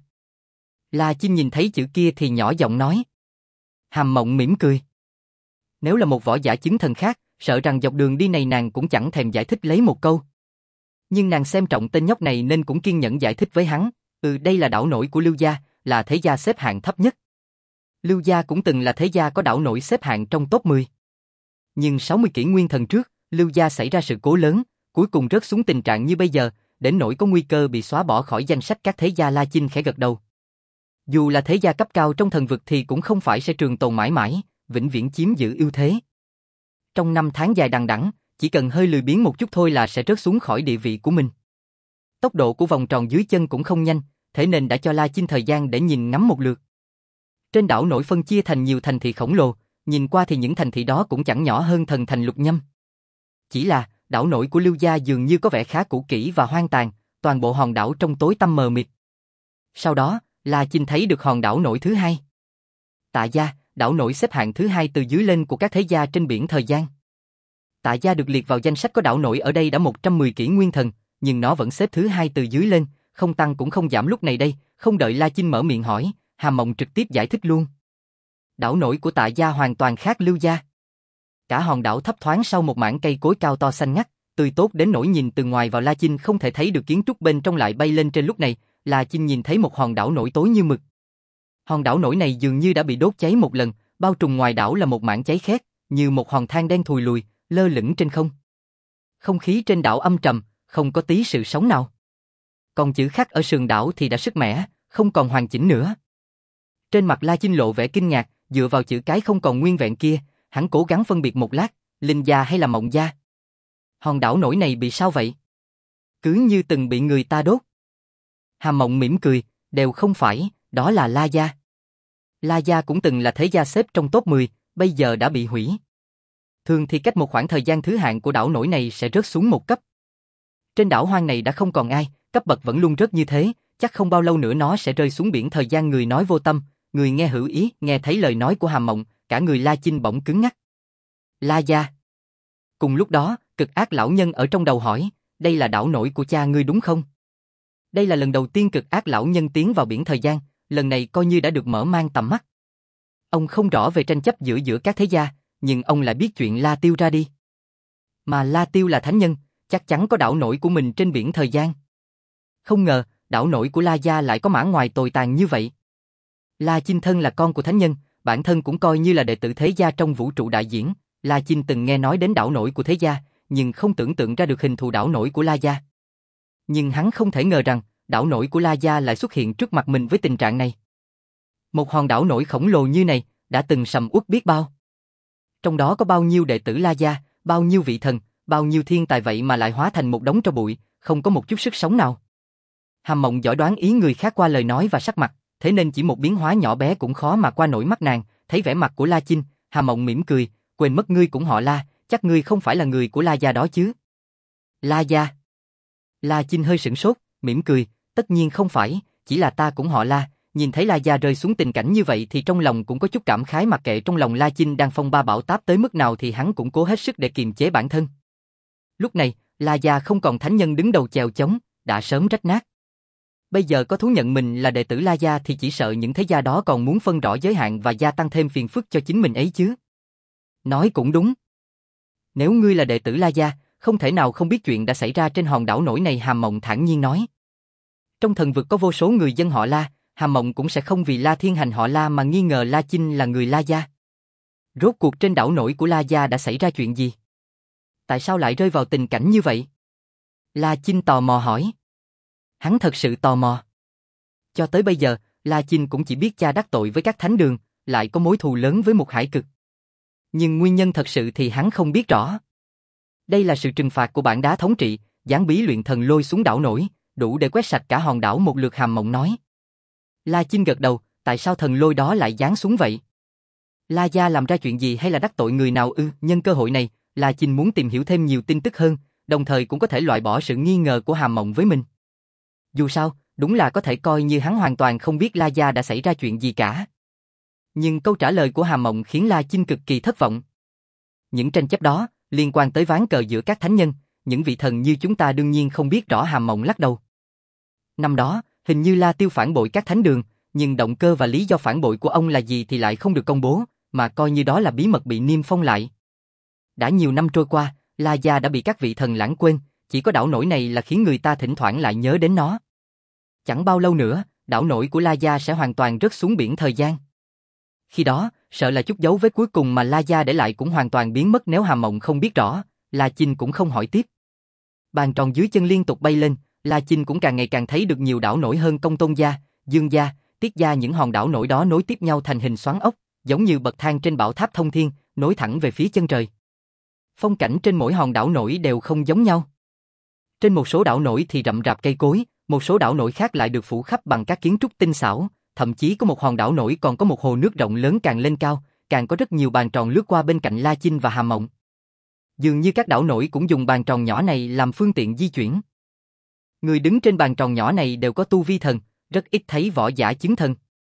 [SPEAKER 1] La Chinh nhìn thấy chữ kia thì nhỏ giọng nói. Hàm Mộng mỉm cười. Nếu là một võ giả chứng thần khác, sợ rằng dọc đường đi này nàng cũng chẳng thèm giải thích lấy một câu. Nhưng nàng xem trọng tên nhóc này nên cũng kiên nhẫn giải thích với hắn. Ừ, đây là đảo nổi của Lưu gia, là thế gia xếp hạng thấp nhất. Lưu gia cũng từng là thế gia có đảo nổi xếp hạng trong top mười. Nhưng sáu mươi kỷ nguyên thần trước, Lưu gia xảy ra sự cố lớn, cuối cùng rớt xuống tình trạng như bây giờ, đến nỗi có nguy cơ bị xóa bỏ khỏi danh sách các thế gia. La Chinh khẽ gật đầu. Dù là thế gia cấp cao trong thần vực thì cũng không phải sẽ trường tồn mãi mãi, vĩnh viễn chiếm giữ ưu thế. Trong năm tháng dài đằng đẵng, chỉ cần hơi lười biếng một chút thôi là sẽ rớt xuống khỏi địa vị của mình. Tốc độ của vòng tròn dưới chân cũng không nhanh, thế nên đã cho La Chinh thời gian để nhìn ngắm một lượt. Trên đảo nổi phân chia thành nhiều thành thị khổng lồ, nhìn qua thì những thành thị đó cũng chẳng nhỏ hơn thần thành Lục Nhâm. Chỉ là, đảo nổi của Lưu gia dường như có vẻ khá cũ kỹ và hoang tàn, toàn bộ hòn đảo trong tối tăm mờ mịt. Sau đó, La Chinh thấy được hòn đảo nổi thứ hai. Tạ Gia, đảo nổi xếp hạng thứ hai từ dưới lên của các thế gia trên biển thời gian. Tạ Gia được liệt vào danh sách có đảo nổi ở đây đã một trăm mười kỷ nguyên thần, nhưng nó vẫn xếp thứ hai từ dưới lên, không tăng cũng không giảm. Lúc này đây, không đợi La Chinh mở miệng hỏi, Hàm Mộng trực tiếp giải thích luôn. Đảo nổi của Tạ Gia hoàn toàn khác Lưu gia. Cả hòn đảo thấp thoáng sau một mảng cây cối cao to xanh ngắt, tươi tốt đến nỗi nhìn từ ngoài vào La Chinh không thể thấy được kiến trúc bên trong lại bay lên trên. Lúc này, La Chinh nhìn thấy một hòn đảo nổi tối như mực. Hòn đảo nổi này dường như đã bị đốt cháy một lần, bao trùm ngoài đảo là một mảng cháy khét, như một hòn than đen thùi lùi, lơ lửng trên không. Không khí trên đảo âm trầm, không có tí sự sống nào. Còn chữ khắc ở sườn đảo thì đã sứt mẻ, không còn hoàn chỉnh nữa. Trên mặt La Chinh lộ vẻ kinh ngạc, dựa vào chữ cái không còn nguyên vẹn kia, hắn cố gắng phân biệt một lát, Linh gia hay là Mộng gia. Hòn đảo nổi này bị sao vậy? Cứ như từng bị người ta đốt. Hàm Mộng mỉm cười, đều không phải, đó là La gia. La gia cũng từng là thế gia xếp trong top mười, bây giờ đã bị hủy. Thường thì cách một khoảng thời gian thứ hạng của đảo nổi này sẽ rớt xuống một cấp. Trên đảo hoang này đã không còn ai, cấp bậc vẫn luôn rớt như thế, chắc không bao lâu nữa nó sẽ rơi xuống biển. Thời gian người nói vô tâm, người nghe hữu ý. Nghe thấy lời nói của Hàm Mộng, cả người La Chinh bỗng cứng ngắc. La gia. Cùng lúc đó, cực ác lão nhân ở trong đầu hỏi, đây là đảo nổi của cha ngươi đúng không? Đây là lần đầu tiên cực ác lão nhân tiến vào biển thời gian, lần này coi như đã được mở mang tầm mắt. Ông không rõ về tranh chấp giữa giữa các thế gia, nhưng ông lại biết chuyện La Tiêu ra đi. Mà La Tiêu là thánh nhân, chắc chắn có đảo nổi của mình trên biển thời gian. Không ngờ, đảo nổi của La gia lại có mã ngoài tồi tàn như vậy. La Chinh thân là con của thánh nhân, bản thân cũng coi như là đệ tử thế gia trong vũ trụ đại diễn. La Chinh từng nghe nói đến đảo nổi của thế gia, nhưng không tưởng tượng ra được hình thù đảo nổi của La gia. Nhưng hắn không thể ngờ rằng, đảo nổi của La gia lại xuất hiện trước mặt mình với tình trạng này. Một hòn đảo nổi khổng lồ như này, đã từng sầm uất biết bao. Trong đó có bao nhiêu đệ tử La gia, bao nhiêu vị thần, bao nhiêu thiên tài, vậy mà lại hóa thành một đống tro bụi, không có một chút sức sống nào. Hàm Mộng giỏi đoán ý người khác qua lời nói và sắc mặt, thế nên chỉ một biến hóa nhỏ bé cũng khó mà qua nổi mắt nàng. Thấy vẻ mặt của La Chinh, Hàm Mộng mỉm cười, quên mất ngươi cũng họ La, chắc ngươi không phải là người của La gia đó chứ? La gia? La Chinh hơi sửng sốt, mỉm cười, tất nhiên không phải, chỉ là ta cũng họ La. Nhìn thấy La gia rơi xuống tình cảnh như vậy thì trong lòng cũng có chút cảm khái. Mặc kệ trong lòng La Chinh đang phong ba bão táp tới mức nào thì hắn cũng cố hết sức để kiềm chế bản thân. Lúc này, La gia không còn thánh nhân đứng đầu chèo chống, đã sớm rách nát. Bây giờ có thú nhận mình là đệ tử La gia thì chỉ sợ những thế gia đó còn muốn phân rõ giới hạn và gia tăng thêm phiền phức cho chính mình ấy chứ. Nói cũng đúng. Nếu ngươi là đệ tử La gia, không thể nào không biết chuyện đã xảy ra trên hòn đảo nổi này, Hàm Mộng thản nhiên nói. Trong thần vực có vô số người dân họ La, Hàm Mộng cũng sẽ không vì La Thiên Hành họ La mà nghi ngờ La Chinh là người La gia. Rốt cuộc trên đảo nổi của La gia đã xảy ra chuyện gì? Tại sao lại rơi vào tình cảnh như vậy? La Chinh tò mò hỏi. Hắn thật sự tò mò. Cho tới bây giờ, La Chinh cũng chỉ biết cha đắc tội với các thánh đường, lại có mối thù lớn với một hải cực. Nhưng nguyên nhân thật sự thì hắn không biết rõ. Đây là sự trừng phạt của bản đá thống trị, giáng bí luyện thần lôi xuống đảo nổi, đủ để quét sạch cả hòn đảo một lượt, Hàm Mộng nói. La Chinh gật đầu, tại sao thần lôi đó lại giáng xuống vậy? La gia làm ra chuyện gì hay là đắc tội người nào ư? Nhân cơ hội này, La Chinh muốn tìm hiểu thêm nhiều tin tức hơn, đồng thời cũng có thể loại bỏ sự nghi ngờ của Hàm Mộng với mình. Dù sao, đúng là có thể coi như hắn hoàn toàn không biết La gia đã xảy ra chuyện gì cả. Nhưng câu trả lời của Hàm Mộng khiến La Chinh cực kỳ thất vọng. Những tranh chấp đó, liên quan tới ván cờ giữa các thánh nhân, những vị thần như chúng ta đương nhiên không biết rõ, Hàm Mộng lắc đầu. Năm đó, hình như La Tiêu phản bội các thánh đường, nhưng động cơ và lý do phản bội của ông là gì thì lại không được công bố, mà coi như đó là bí mật bị niêm phong lại. Đã nhiều năm trôi qua, La gia đã bị các vị thần lãng quên, chỉ có đảo nổi này là khiến người ta thỉnh thoảng lại nhớ đến nó. Chẳng bao lâu nữa, đảo nổi của La gia sẽ hoàn toàn rớt xuống biển thời gian. Khi đó, sợ là chút dấu vết cuối cùng mà La gia để lại cũng hoàn toàn biến mất. Nếu Hàm Mộng không biết rõ, La Chinh cũng không hỏi tiếp. Bàn tròn dưới chân liên tục bay lên, La Chinh cũng càng ngày càng thấy được nhiều đảo nổi hơn Công Tôn gia, Dương gia, tiết ra những hòn đảo nổi đó nối tiếp nhau thành hình xoắn ốc, giống như bậc thang trên bảo tháp thông thiên, nối thẳng về phía chân trời. Phong cảnh trên mỗi hòn đảo nổi đều không giống nhau. Trên một số đảo nổi thì rậm rạp cây cối, một số đảo nổi khác lại được phủ khắp bằng các kiến trúc tinh xảo, thậm chí có một hòn đảo nổi còn có một hồ nước rộng lớn càng lên cao, càng có rất nhiều bàn tròn lướt qua bên cạnh La Chinh và Hàm Mộng. Dường như các đảo nổi cũng dùng bàn tròn nhỏ này làm phương tiện di chuyển. Người đứng trên bàn tròn nhỏ này đều có tu vi thần, rất ít thấy võ giả chứng thần.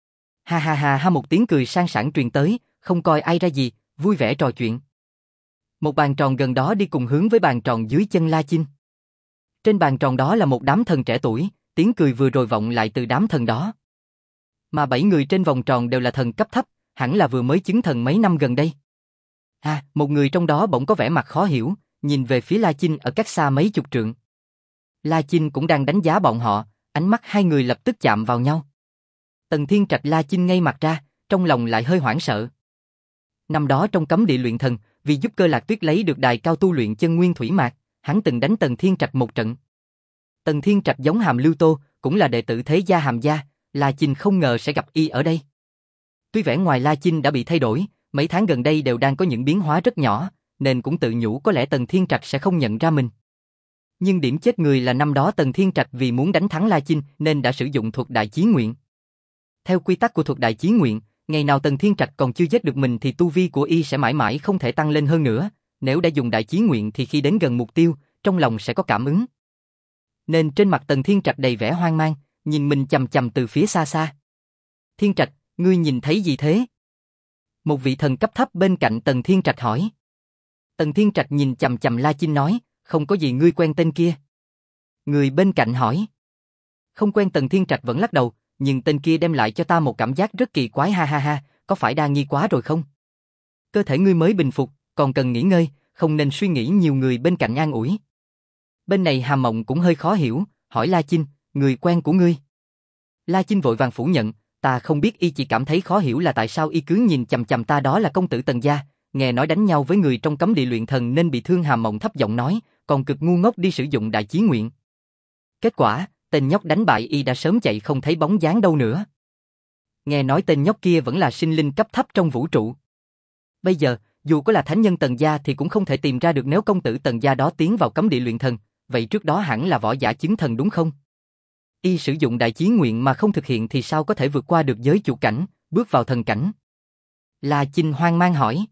[SPEAKER 1] Ha ha ha ha, một tiếng cười sang sảng truyền tới, không coi ai ra gì, vui vẻ trò chuyện. Một bàn tròn gần đó đi cùng hướng với bàn tròn dưới chân La Chinh. Trên bàn tròn đó là một đám thần trẻ tuổi, tiếng cười vừa rồi vọng lại từ đám thần đó. Mà bảy người trên vòng tròn đều là thần cấp thấp, hẳn là vừa mới chứng thần mấy năm gần đây. À, một người trong đó bỗng có vẻ mặt khó hiểu, nhìn về phía La Chinh ở cách xa mấy chục trượng. La Chinh cũng đang đánh giá bọn họ, ánh mắt hai người lập tức chạm vào nhau. Tần Thiên Trạch La Chinh ngay mặt ra, trong lòng lại hơi hoảng sợ. Năm đó trong cấm địa luyện thần, vì giúp Cơ Lạc Tuyết lấy được đài cao tu luyện chân nguyên thủy mạc, hắn từng đánh Tần Thiên Trạch một trận. Tần Thiên Trạch giống Hàm Lưu Tô, cũng là đệ tử thế gia Hàm gia, La Chinh không ngờ sẽ gặp y ở đây. Tuy vẻ ngoài La Chinh đã bị thay đổi, mấy tháng gần đây đều đang có những biến hóa rất nhỏ, nên cũng tự nhủ có lẽ Tần Thiên Trạch sẽ không nhận ra mình. Nhưng điểm chết người là năm đó Tần Thiên Trạch vì muốn đánh thắng La Chinh nên đã sử dụng thuật Đại Chí Nguyện. Theo quy tắc của thuật Đại Chí Nguyện, ngày nào Tần Thiên Trạch còn chưa giết được mình thì tu vi của y sẽ mãi mãi không thể tăng lên hơn nữa, nếu đã dùng Đại Chí Nguyện thì khi đến gần mục tiêu, trong lòng sẽ có cảm ứng. Nên trên mặt Tần Thiên Trạch đầy vẻ hoang mang, nhìn mình chằm chằm từ phía xa xa. Thiên Trạch, ngươi nhìn thấy gì thế? Một vị thần cấp thấp bên cạnh Tần Thiên Trạch hỏi. Tần Thiên Trạch nhìn chằm chằm La Chinh nói, không có gì, ngươi quen tên kia? Người bên cạnh hỏi. Không quen. Tần Thiên Trạch vẫn lắc đầu, nhưng tên kia đem lại cho ta một cảm giác rất kỳ quái, ha ha ha, có phải đa nghi quá rồi không? Cơ thể ngươi mới bình phục, còn cần nghỉ ngơi, không nên suy nghĩ nhiều. Người bên cạnh an ủi. Bên này Hàm Mộng cũng hơi khó hiểu, hỏi La Chinh, người quen của ngươi? La Chinh vội vàng phủ nhận, ta không biết, y chỉ cảm thấy khó hiểu là tại sao y cứ nhìn chằm chằm ta, đó là công tử Tần gia, nghe nói đánh nhau với người trong cấm địa luyện thần nên bị thương. Hàm Mộng thấp giọng nói, còn cực ngu ngốc đi sử dụng Đại Chí Nguyện. Kết quả, tên nhóc đánh bại y đã sớm chạy không thấy bóng dáng đâu nữa. Nghe nói tên nhóc kia vẫn là sinh linh cấp thấp trong vũ trụ. Bây giờ, dù có là thánh nhân Tần gia thì cũng không thể tìm ra được. Nếu công tử Tần gia đó tiến vào cấm địa luyện thần, vậy trước đó hẳn là võ giả chứng thần đúng không? Y sử dụng Đại Chí Nguyện mà không thực hiện thì sao có thể vượt qua được giới chủ cảnh, bước vào thần cảnh? La Chinh hoang mang hỏi.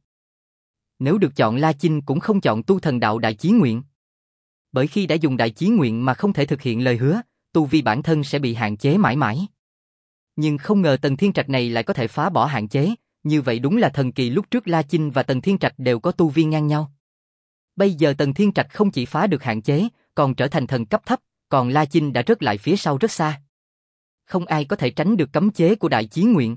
[SPEAKER 1] Nếu được chọn, La Chinh cũng không chọn tu thần đạo Đại Chí Nguyện. Bởi khi đã dùng Đại Chí Nguyện mà không thể thực hiện lời hứa, tu vi bản thân sẽ bị hạn chế mãi mãi. Nhưng không ngờ Tần Thiên Trạch này lại có thể phá bỏ hạn chế, như vậy đúng là thần kỳ. Lúc trước La Chinh và Tần Thiên Trạch đều có tu vi ngang nhau. Bây giờ Tần Thiên Trạch không chỉ phá được hạn chế, còn trở thành thần cấp thấp, còn La Chinh đã rớt lại phía sau rất xa. Không ai có thể tránh được cấm chế của Đại Chí Nguyện.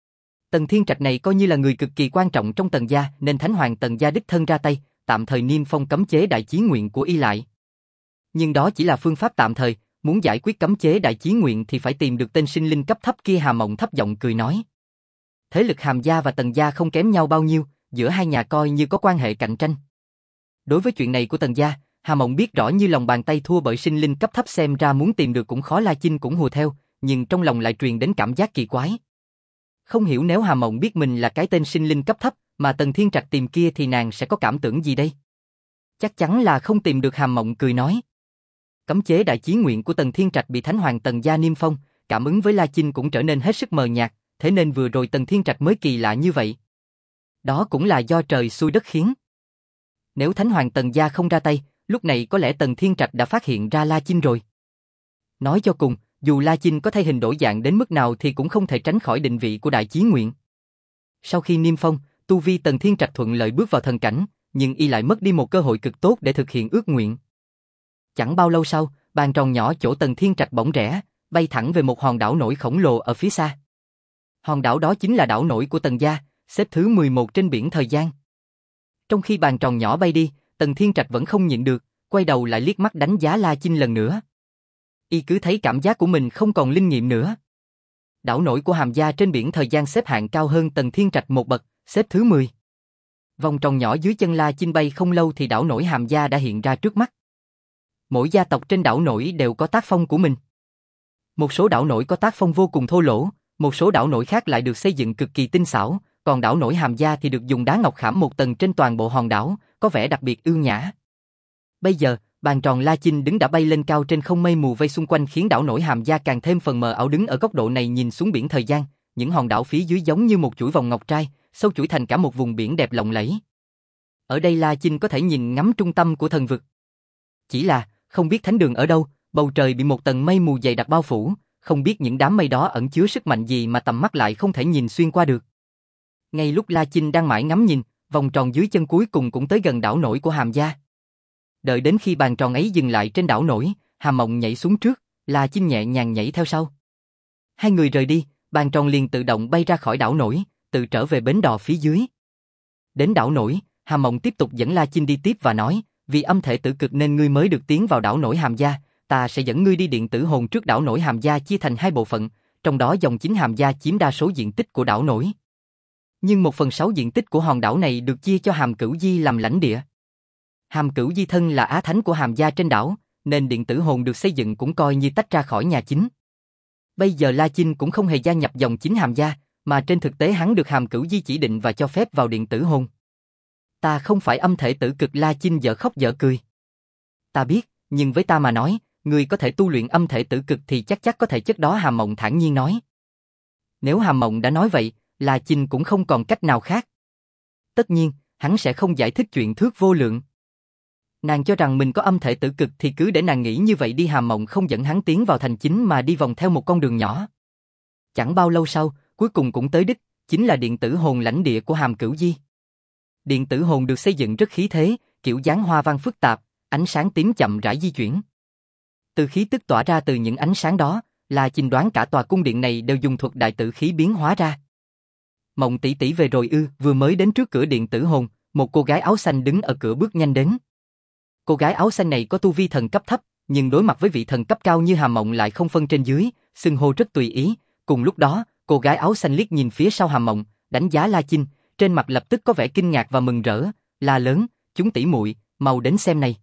[SPEAKER 1] Tần Thiên Trạch này coi như là người cực kỳ quan trọng trong Tần gia, nên Thánh Hoàng Tần gia đích thân ra tay, tạm thời niêm phong cấm chế Đại Chí Nguyện của y lại. Nhưng đó chỉ là phương pháp tạm thời, muốn giải quyết cấm chế Đại Chí Nguyện thì phải tìm được tên sinh linh cấp thấp kia. Hàm Mộng thấp giọng cười nói. Thế lực Hàm gia và Tần gia không kém nhau bao nhiêu, giữa hai nhà coi như có quan hệ cạnh tranh. Đối với chuyện này của Tần gia, Hàm Mộng biết rõ như lòng bàn tay, thua bởi sinh linh cấp thấp xem ra muốn tìm được cũng khó. La Chinh cũng hùa theo, nhưng trong lòng lại truyền đến cảm giác kỳ quái. Không hiểu nếu Hàm Mộng biết mình là cái tên sinh linh cấp thấp mà Tần Thiên Trạch tìm kia thì nàng sẽ có cảm tưởng gì đây? Chắc chắn là không tìm được. Hàm Mộng cười nói. Cấm chế Đại Chí Nguyện của Tần Thiên Trạch bị Thánh Hoàng Tần gia niêm phong, cảm ứng với La Chinh cũng trở nên hết sức mờ nhạt, thế nên vừa rồi Tần Thiên Trạch mới kỳ lạ như vậy. Đó cũng là do trời xui đất khiến. Nếu Thánh Hoàng Tần gia không ra tay, lúc này có lẽ Tần Thiên Trạch đã phát hiện ra La Chinh rồi. Nói cho cùng, dù La Chinh có thay hình đổi dạng đến mức nào thì cũng không thể tránh khỏi định vị của Đại Chí Nguyện. Sau khi niêm phong, tu vi Tần Thiên Trạch thuận lợi bước vào thần cảnh, nhưng y lại mất đi một cơ hội cực tốt để thực hiện ước nguyện. Chẳng bao lâu sau, bàn tròn nhỏ chỗ Tần Thiên Trạch bỗng rẽ, bay thẳng về một hòn đảo nổi khổng lồ ở phía xa. Hòn đảo đó chính là đảo nổi của Tần gia, xếp thứ mười một trên biển thời gian. Trong khi bàn tròn nhỏ bay đi, Tần Thiên Trạch vẫn không nhịn được, quay đầu lại liếc mắt đánh giá La Chinh lần nữa. Y cứ thấy cảm giác của mình không còn linh nghiệm nữa. Đảo nổi của Hàm gia trên biển thời gian xếp hạng cao hơn Tần Thiên Trạch một bậc, xếp thứ mười. Vòng tròn nhỏ dưới chân La Chinh bay không lâu thì đảo nổi Hàm gia đã hiện ra trước mắt. Mỗi gia tộc trên đảo nổi đều có tác phong của mình. Một số đảo nổi có tác phong vô cùng thô lỗ, Một số đảo nổi khác lại được xây dựng cực kỳ tinh xảo, còn đảo nổi Hàm Gia thì được dùng đá ngọc khảm một tầng trên toàn bộ hòn đảo, có vẻ đặc biệt ưu nhã. Bây giờ, bàn tròn La Chinh đứng đã bay lên cao trên không, mây mù vây xung quanh khiến đảo nổi Hàm Gia càng thêm phần mờ ảo. Đứng ở góc độ này nhìn xuống biển thời gian, những hòn đảo phía dưới giống như một chuỗi vòng ngọc trai, sâu chuỗi thành cả một vùng biển đẹp lộng lẫy. Ở đây La Chinh có thể nhìn ngắm trung tâm của thần vực. Chỉ là, không biết thánh đường ở đâu, bầu trời bị một tầng mây mù dày đặc bao phủ, không biết những đám mây đó ẩn chứa sức mạnh gì mà tầm mắt lại không thể nhìn xuyên qua được. Ngay lúc La Chinh đang mãi ngắm nhìn, vòng tròn dưới chân cuối cùng cũng tới gần đảo nổi của Hàm Gia. Đợi đến khi bàn tròn ấy dừng lại trên đảo nổi, Hàm Mộng nhảy xuống trước, La Chinh nhẹ nhàng nhảy theo sau. Hai người rời đi, bàn tròn liền tự động bay ra khỏi đảo nổi, tự trở về bến đò phía dưới. Đến đảo nổi, Hàm Mộng tiếp tục dẫn La Chinh đi tiếp và nói, vì âm thể tử cực nên ngươi mới được tiến vào đảo nổi Hàm Gia, ta sẽ dẫn ngươi đi điện tử hồn trước. Đảo nổi Hàm Gia chia thành hai bộ phận, trong đó dòng chính Hàm Gia chiếm đa số diện tích của đảo nổi. Nhưng một phần sáu diện tích của hòn đảo này được chia cho Hàm Cửu Di làm lãnh địa. Hàm Cửu Di thân là á thánh của Hàm Gia trên đảo, nên điện tử hồn được xây dựng cũng coi như tách ra khỏi nhà chính. Bây giờ La Chinh cũng không hề gia nhập dòng chính Hàm Gia, mà trên thực tế hắn được Hàm Cửu Di chỉ định và cho phép vào điện tử hồn. Ta không phải âm thể tử cực. La Chinh dở khóc dở cười. Ta biết, nhưng với ta mà nói, ngươi có thể tu luyện âm thể tử cực thì chắc chắc có thể chất đó. Hàm Mộng thản nhiên nói. Nếu Hàm Mộng đã nói vậy, La Chinh cũng không còn cách nào khác. Tất nhiên, hắn sẽ không giải thích chuyện thước vô lượng. Nàng cho rằng mình có âm thể tử cực thì cứ để nàng nghĩ như vậy đi. Hàm Mộng không dẫn hắn tiến vào thành chính mà đi vòng theo một con đường nhỏ. Chẳng bao lâu sau, cuối cùng cũng tới đích, chính là điện tử hồn lãnh địa của Hàm Cửu Di. Điện tử hồn được xây dựng rất khí thế, kiểu dáng hoa văn phức tạp, ánh sáng tím chậm rãi di chuyển. Từ khí tức tỏa ra từ những ánh sáng đó, La Chinh đoán cả tòa cung điện này đều dùng thuật đại tử khí biến hóa ra. Mộng tỷ tỷ về rồi ư? Vừa mới đến trước cửa điện tử hồn, một cô gái áo xanh đứng ở cửa bước nhanh đến. Cô gái áo xanh này có tu vi thần cấp thấp, nhưng đối mặt với vị thần cấp cao như Hàm Mộng lại không phân trên dưới, xưng hô rất tùy ý. Cùng lúc đó, cô gái áo xanh liếc nhìn phía sau Hàm Mộng, đánh giá La Chinh, trên mặt lập tức có vẻ kinh ngạc và mừng rỡ, la lớn, chúng tỷ muội, mau đến xem này.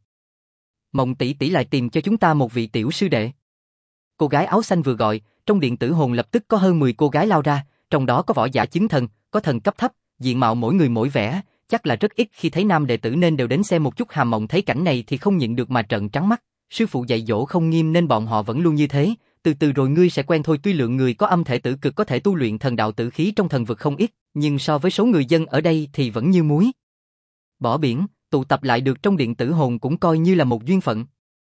[SPEAKER 1] Mộng tỷ tỷ lại tìm cho chúng ta một vị tiểu sư đệ. Cô gái áo xanh vừa gọi, trong điện tử hồn lập tức có hơn mười cô gái lao ra, trong đó có võ giả chứng thần, có thần cấp thấp, diện mạo mỗi người mỗi vẻ, chắc là rất ít khi thấy nam đệ tử nên đều đến xem một chút. Hàm Mộng thấy cảnh này thì không nhịn được mà trợn trắng mắt, sư phụ dạy dỗ không nghiêm nên bọn họ vẫn luôn như thế, từ từ rồi ngươi sẽ quen thôi. Tuy lượng người có âm thể tử cực có thể tu luyện thần đạo tử khí trong thần vực không ít, nhưng so với số người dân ở đây thì vẫn như muối bỏ biển, tụ tập lại được trong điện tử hồn cũng coi như là một duyên phận.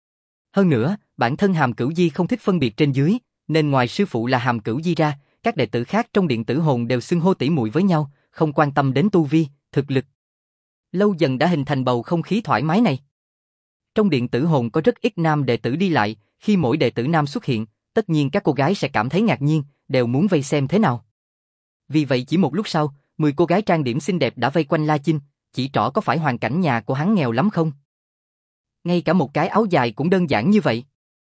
[SPEAKER 1] Hơn nữa, bản thân Hàm Cửu Di không thích phân biệt trên dưới, nên ngoài sư phụ là Hàm Cửu Di ra, các đệ tử khác trong điện tử hồn đều xưng hô tỷ muội với nhau, không quan tâm đến tu vi, thực lực. Lâu dần đã hình thành bầu không khí thoải mái này. Trong điện tử hồn có rất ít nam đệ tử đi lại, khi mỗi đệ tử nam xuất hiện, tất nhiên các cô gái sẽ cảm thấy ngạc nhiên, đều muốn vây xem thế nào. Vì vậy chỉ một lúc sau, mười cô gái trang điểm xinh đẹp đã vây quanh La Chinh, chỉ trỏ có phải hoàn cảnh nhà của hắn nghèo lắm không? Ngay cả một cái áo dài cũng đơn giản như vậy.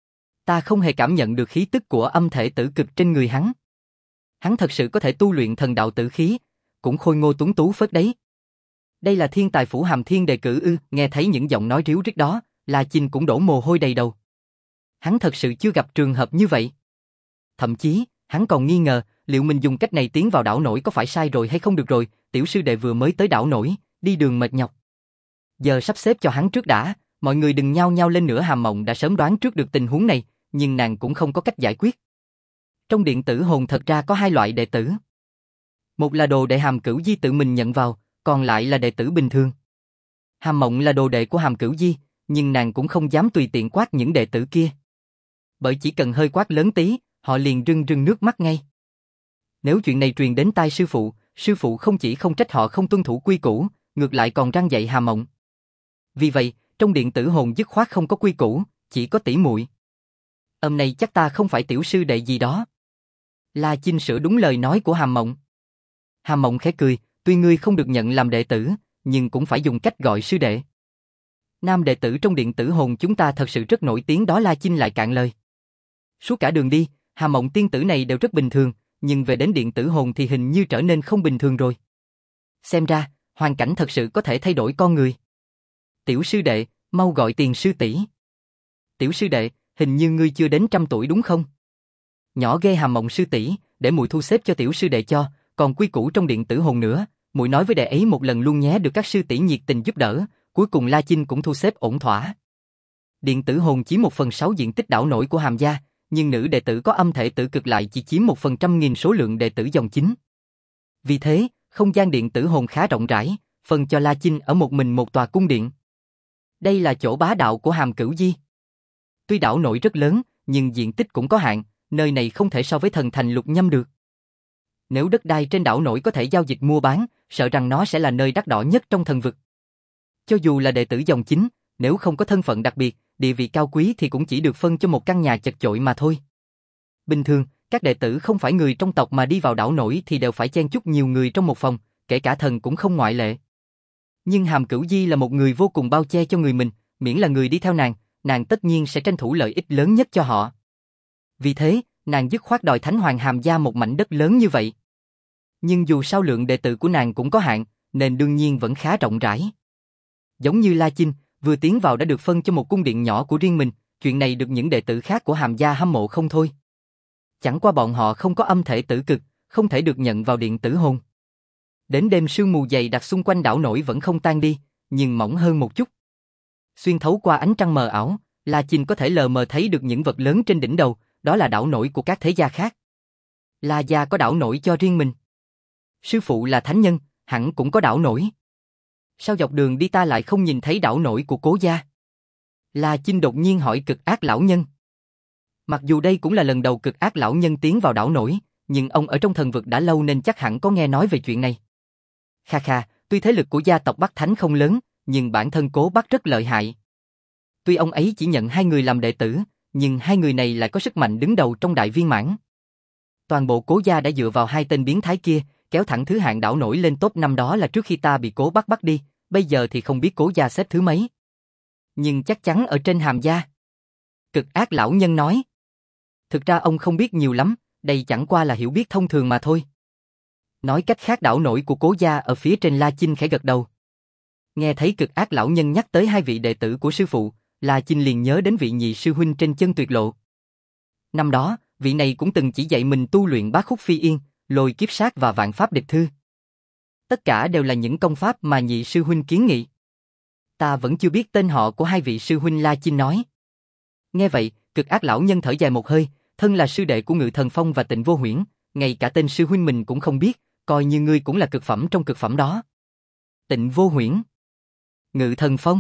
[SPEAKER 1] Ta không hề cảm nhận được khí tức của âm thể tử cực trên người hắn. Hắn thật sự có thể tu luyện thần đạo tử khí, cũng khôi ngô tuấn tú phết đấy. Đây là thiên tài phủ Hàm Thiên đề cử ư? Nghe thấy những giọng nói ríu rít đó, La Chinh cũng đổ mồ hôi đầy đầu. Hắn thật sự chưa gặp trường hợp như vậy. Thậm chí, hắn còn nghi ngờ, liệu mình dùng cách này tiến vào đảo nổi có phải sai rồi hay không. Được rồi, tiểu sư đệ vừa mới tới đảo nổi, đi đường mệt nhọc. Giờ sắp xếp cho hắn trước đã, mọi người đừng nhao nhao lên nữa. Hàm Mộng đã sớm đoán trước được tình huống này, nhưng nàng cũng không có cách giải quyết. Trong điện tử hồn thật ra có hai loại đệ tử. Một là đồ đệ Hàm Cửu Di tự mình nhận vào, còn lại là đệ tử bình thường. Hàm Mộng là đồ đệ của Hàm Cửu Di, nhưng nàng cũng không dám tùy tiện quát những đệ tử kia. Bởi chỉ cần hơi quát lớn tí, họ liền rưng rưng nước mắt ngay. Nếu chuyện này truyền đến tai sư phụ, sư phụ không chỉ không trách họ không tuân thủ quy củ, ngược lại còn răn dạy Hàm Mộng. Vì vậy, trong điện tử hồn dứt khoát không có quy củ, chỉ có tỷ muội. Hôm nay chắc ta không phải tiểu sư đệ gì đó. La Chinh sửa đúng lời nói của Hàm Mộng. Hàm Mộng khẽ cười, tuy ngươi không được nhận làm đệ tử, nhưng cũng phải dùng cách gọi sư đệ. Nam đệ tử trong điện tử hồn chúng ta thật sự rất nổi tiếng đó. La Chinh lại cạn lời. Suốt cả đường đi, Hàm Mộng tiên tử này đều rất bình thường, nhưng về đến điện tử hồn thì hình như trở nên không bình thường rồi. Xem ra, hoàn cảnh thật sự có thể thay đổi con người. Tiểu sư đệ, mau gọi tiền sư tỷ. Tiểu sư đệ, hình như ngươi chưa đến trăm tuổi đúng không? Nhỏ ghê. Hàm Mộng sư tỷ, để muội thu xếp cho tiểu sư đệ cho, còn quy củ trong điện tử hồn nữa, muội nói với đệ ấy một lần luôn nhé, được các sư tỷ nhiệt tình giúp đỡ, cuối cùng La Chinh cũng thu xếp ổn thỏa. Điện tử hồn chiếm một phần sáu diện tích đảo nổi của Hàm gia, nhưng nữ đệ tử có âm thể tử cực lại chỉ chiếm một phần trăm nghìn số lượng đệ tử dòng chính. Vì thế, không gian điện tử hồn khá rộng rãi, phần cho La Chinh ở một mình một tòa cung điện. Đây là chỗ bá đạo của Hàm Cửu Di. Tuy đảo nổi rất lớn, nhưng diện tích cũng có hạn, nơi này không thể so với thần thành Lục Nhâm được. Nếu đất đai trên đảo nổi có thể giao dịch mua bán, sợ rằng nó sẽ là nơi đắt đỏ nhất trong thần vực. Cho dù là đệ tử dòng chính, nếu không có thân phận đặc biệt, địa vị cao quý thì cũng chỉ được phân cho một căn nhà chật chội mà thôi. Bình thường, các đệ tử không phải người trong tộc mà đi vào đảo nổi thì đều phải chen chúc nhiều người trong một phòng, kể cả thần cũng không ngoại lệ. Nhưng Hàm Cửu Di là một người vô cùng bao che cho người mình, miễn là người đi theo nàng, nàng tất nhiên sẽ tranh thủ lợi ích lớn nhất cho họ. Vì thế, nàng dứt khoát đòi Thánh Hoàng Hàm gia một mảnh đất lớn như vậy. Nhưng dù sao lượng đệ tử của nàng cũng có hạn, nên đương nhiên vẫn khá rộng rãi. Giống như La Chinh, vừa tiến vào đã được phân cho một cung điện nhỏ của riêng mình, chuyện này được những đệ tử khác của Hàm gia hâm mộ không thôi. Chẳng qua bọn họ không có âm thể tử cực, không thể được nhận vào điện tử hồn. Đến đêm sương mù dày đặc xung quanh đảo nổi vẫn không tan đi, nhưng mỏng hơn một chút. Xuyên thấu qua ánh trăng mờ ảo, La Chinh có thể lờ mờ thấy được những vật lớn trên đỉnh đầu, đó là đảo nổi của các thế gia khác. La gia có đảo nổi cho riêng mình. Sư phụ là thánh nhân, hẳn cũng có đảo nổi. Sao dọc đường đi ta lại không nhìn thấy đảo nổi của Cố gia? La Chinh đột nhiên hỏi Cực Ác lão nhân. Mặc dù đây cũng là lần đầu Cực Ác lão nhân tiến vào đảo nổi, nhưng ông ở trong thần vực đã lâu nên chắc hẳn có nghe nói về chuyện này. Kha kha, tuy thế lực của gia tộc Bắc Thánh không lớn, nhưng bản thân Cố Bắc rất lợi hại. Tuy ông ấy chỉ nhận hai người làm đệ tử, nhưng hai người này lại có sức mạnh đứng đầu trong đại viên mãn. Toàn bộ Cố gia đã dựa vào hai tên biến thái kia, kéo thẳng thứ hạng đảo nổi lên top năm, đó là trước khi ta bị Cố Bắc bắt đi, bây giờ thì không biết Cố gia xếp thứ mấy. Nhưng chắc chắn ở trên Hàm gia. Cực Ác lão nhân nói. Thực ra ông không biết nhiều lắm, đây chẳng qua là hiểu biết thông thường mà thôi. Nói cách khác, đảo nổi của Cố gia ở phía trên. La Chinh khẽ gật đầu. Nghe thấy Cực Ác lão nhân nhắc tới hai vị đệ tử của sư phụ, La Chinh liền nhớ đến vị nhị sư huynh trên chân tuyệt lộ. Năm đó, vị này cũng từng chỉ dạy mình tu luyện bát khúc phi yên, lôi kiếp sát và vạn pháp địch thư. Tất cả đều là những công pháp mà nhị sư huynh kiến nghị. Ta vẫn chưa biết tên họ của hai vị sư huynh, La Chinh nói. Nghe vậy, Cực Ác lão nhân thở dài một hơi, thân là sư đệ của Ngự Thần Phong và Tịnh Vô Huyễn, ngay cả tên sư huynh mình cũng không biết, coi như ngươi cũng là cực phẩm trong cực phẩm đó. Tịnh Vô Huyễn, Ngự Thần Phong.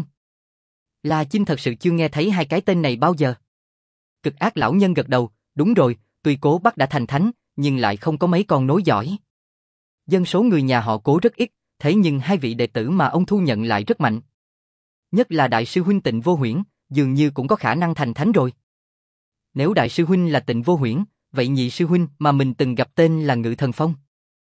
[SPEAKER 1] La Chinh thật sự chưa nghe thấy hai cái tên này bao giờ. Cực Ác lão nhân gật đầu, đúng rồi, tuy Cố Bắc đã thành thánh, nhưng lại không có mấy con nối dõi. Dân số người nhà họ Cố rất ít, thế nhưng hai vị đệ tử mà ông thu nhận lại rất mạnh. Nhất là đại sư huynh Tịnh Vô Huyễn, dường như cũng có khả năng thành thánh rồi. Nếu đại sư huynh là Tịnh Vô Huyễn, vậy nhị sư huynh mà mình từng gặp tên là Ngự Thần Phong.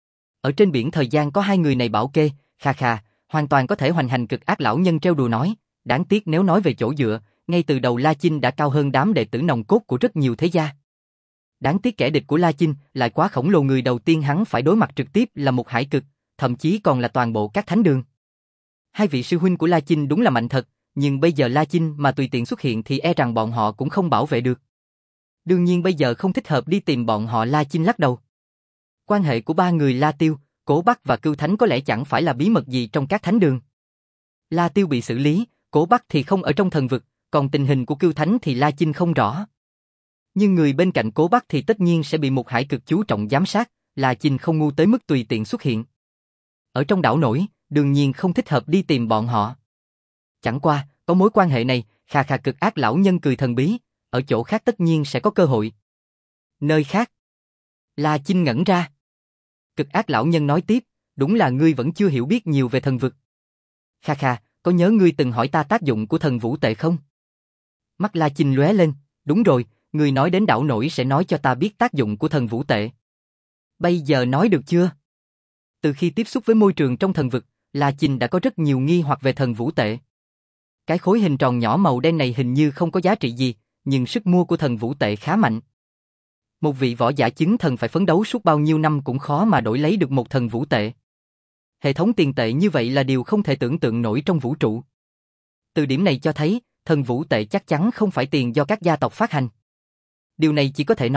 [SPEAKER 1] Ở trên biển thời gian có hai người này bảo kê, kha kha, hoàn toàn có thể hoành hành. Cực Ác lão nhân trêu đùa nói, đáng tiếc nếu nói về chỗ dựa, ngay từ đầu La Chinh đã cao hơn đám đệ tử nòng cốt của rất nhiều thế gia. Đáng tiếc kẻ địch của La Chinh lại quá khổng lồ, người đầu tiên hắn phải đối mặt trực tiếp là một hải cực, thậm chí còn là toàn bộ các thánh đường. Hai vị sư huynh của La Chinh đúng là mạnh thật, nhưng bây giờ La Chinh mà tùy tiện xuất hiện thì e rằng bọn họ cũng không bảo vệ được. Đương nhiên bây giờ không thích hợp đi tìm bọn họ. La Chinh lắc đầu. Quan hệ của ba người La Tiêu, Cố Bắc và Cưu Thánh có lẽ chẳng phải là bí mật gì trong các thánh đường. La Tiêu bị xử lý, Cố Bắc thì không ở trong thần vực, còn tình hình của Cưu Thánh thì La Chinh không rõ. Nhưng người bên cạnh Cố Bắc thì tất nhiên sẽ bị một hải cực chú trọng giám sát, La Chinh không ngu tới mức tùy tiện xuất hiện. Ở trong đảo nổi, đương nhiên không thích hợp đi tìm bọn họ. Chẳng qua, có mối quan hệ này, kha kha. Cực Ác lão nhân cười thần bí, ở chỗ khác tất nhiên sẽ có cơ hội. Nơi khác? La Chinh ngẩn ra. Cực Ác lão nhân nói tiếp, đúng là ngươi vẫn chưa hiểu biết nhiều về thần vực. Kha kha, có nhớ ngươi từng hỏi ta tác dụng của thần vũ tệ không? Mắt La Chinh lóe lên, đúng rồi, ngươi nói đến đảo nổi sẽ nói cho ta biết tác dụng của thần vũ tệ. Bây giờ nói được chưa? Từ khi tiếp xúc với môi trường trong thần vực, La Chinh đã có rất nhiều nghi hoặc về thần vũ tệ. Cái khối hình tròn nhỏ màu đen này hình như không có giá trị gì, nhưng sức mua của thần vũ tệ khá mạnh. Một vị võ giả chứng thần phải phấn đấu suốt bao nhiêu năm cũng khó mà đổi lấy được một thần vũ tệ. Hệ thống tiền tệ như vậy là điều không thể tưởng tượng nổi trong vũ trụ. Từ điểm này cho thấy, thần vũ tệ chắc chắn không phải tiền do các gia tộc phát hành. Điều này chỉ có thể nói, thần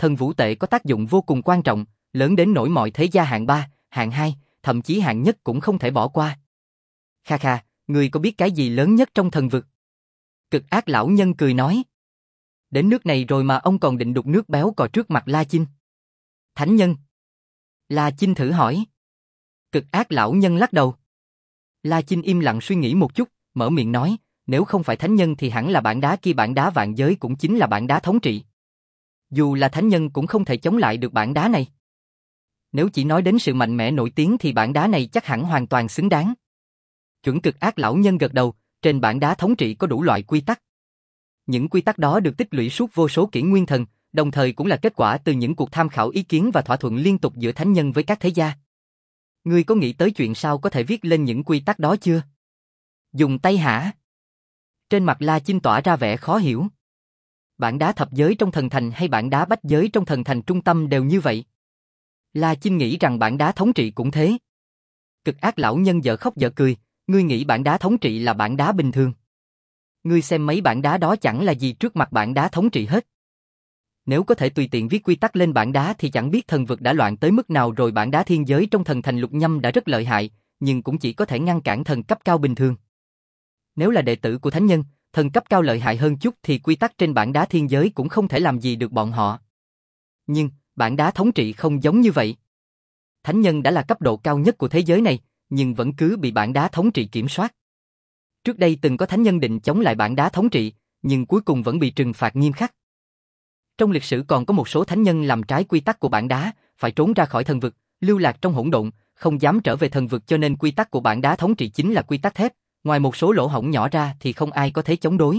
[SPEAKER 1] thần vũ tệ có tác dụng vô cùng quan trọng, lớn đến nỗi mọi thế gia hạng ba, hạng hai, thậm chí hạng nhất cũng không thể bỏ qua. Kha kha, ngươi có biết cái gì lớn nhất trong thần vực? Cực ác lão nhân cười nói. Đến nước này rồi mà ông còn định đục nước béo cò trước mặt La Chinh. Thánh nhân. La Chinh thử hỏi. Cực ác lão nhân lắc đầu. La Chinh im lặng suy nghĩ một chút, mở miệng nói, nếu không phải thánh nhân thì hẳn là bản đá kia, bản đá vạn giới cũng chính là bản đá thống trị. Dù là thánh nhân cũng không thể chống lại được bản đá này. Nếu chỉ nói đến sự mạnh mẽ nổi tiếng thì bản đá này chắc hẳn hoàn toàn xứng đáng. Chuẩn cực ác lão nhân gật đầu, trên bản đá thống trị có đủ loại quy tắc. Những quy tắc đó được tích lũy suốt vô số kỷ nguyên thần, đồng thời cũng là kết quả từ những cuộc tham khảo ý kiến và thỏa thuận liên tục giữa thánh nhân với các thế gia. Ngươi có nghĩ tới chuyện sao có thể viết lên những quy tắc đó chưa? Dùng tay hả? Trên mặt La Chinh tỏa ra vẻ khó hiểu. Bản đá thập giới trong thần thành hay bản đá bách giới trong thần thành trung tâm đều như vậy. La Chinh nghĩ rằng bản đá thống trị cũng thế. Cực ác lão nhân dở khóc dở cười, ngươi nghĩ bản đá thống trị là bản đá bình thường. Ngươi xem mấy bản đá đó chẳng là gì trước mặt bản đá thống trị hết. Nếu có thể tùy tiện viết quy tắc lên bản đá thì chẳng biết thần vực đã loạn tới mức nào rồi. Bản đá thiên giới trong thần thành lục nhâm đã rất lợi hại, nhưng cũng chỉ có thể ngăn cản thần cấp cao bình thường. Nếu là đệ tử của thánh nhân, thần cấp cao lợi hại hơn chút thì quy tắc trên bản đá thiên giới cũng không thể làm gì được bọn họ. Nhưng, bản đá thống trị không giống như vậy. Thánh nhân đã là cấp độ cao nhất của thế giới này, nhưng vẫn cứ bị bản đá thống trị kiểm soát. Trước đây từng có thánh nhân định chống lại bản đá thống trị, nhưng cuối cùng vẫn bị trừng phạt nghiêm khắc. Trong lịch sử còn có một số thánh nhân làm trái quy tắc của bản đá, phải trốn ra khỏi thần vực, lưu lạc trong hỗn độn, không dám trở về thần vực, cho nên quy tắc của bản đá thống trị chính là quy tắc thép, ngoài một số lỗ hổng nhỏ ra thì không ai có thể chống đối.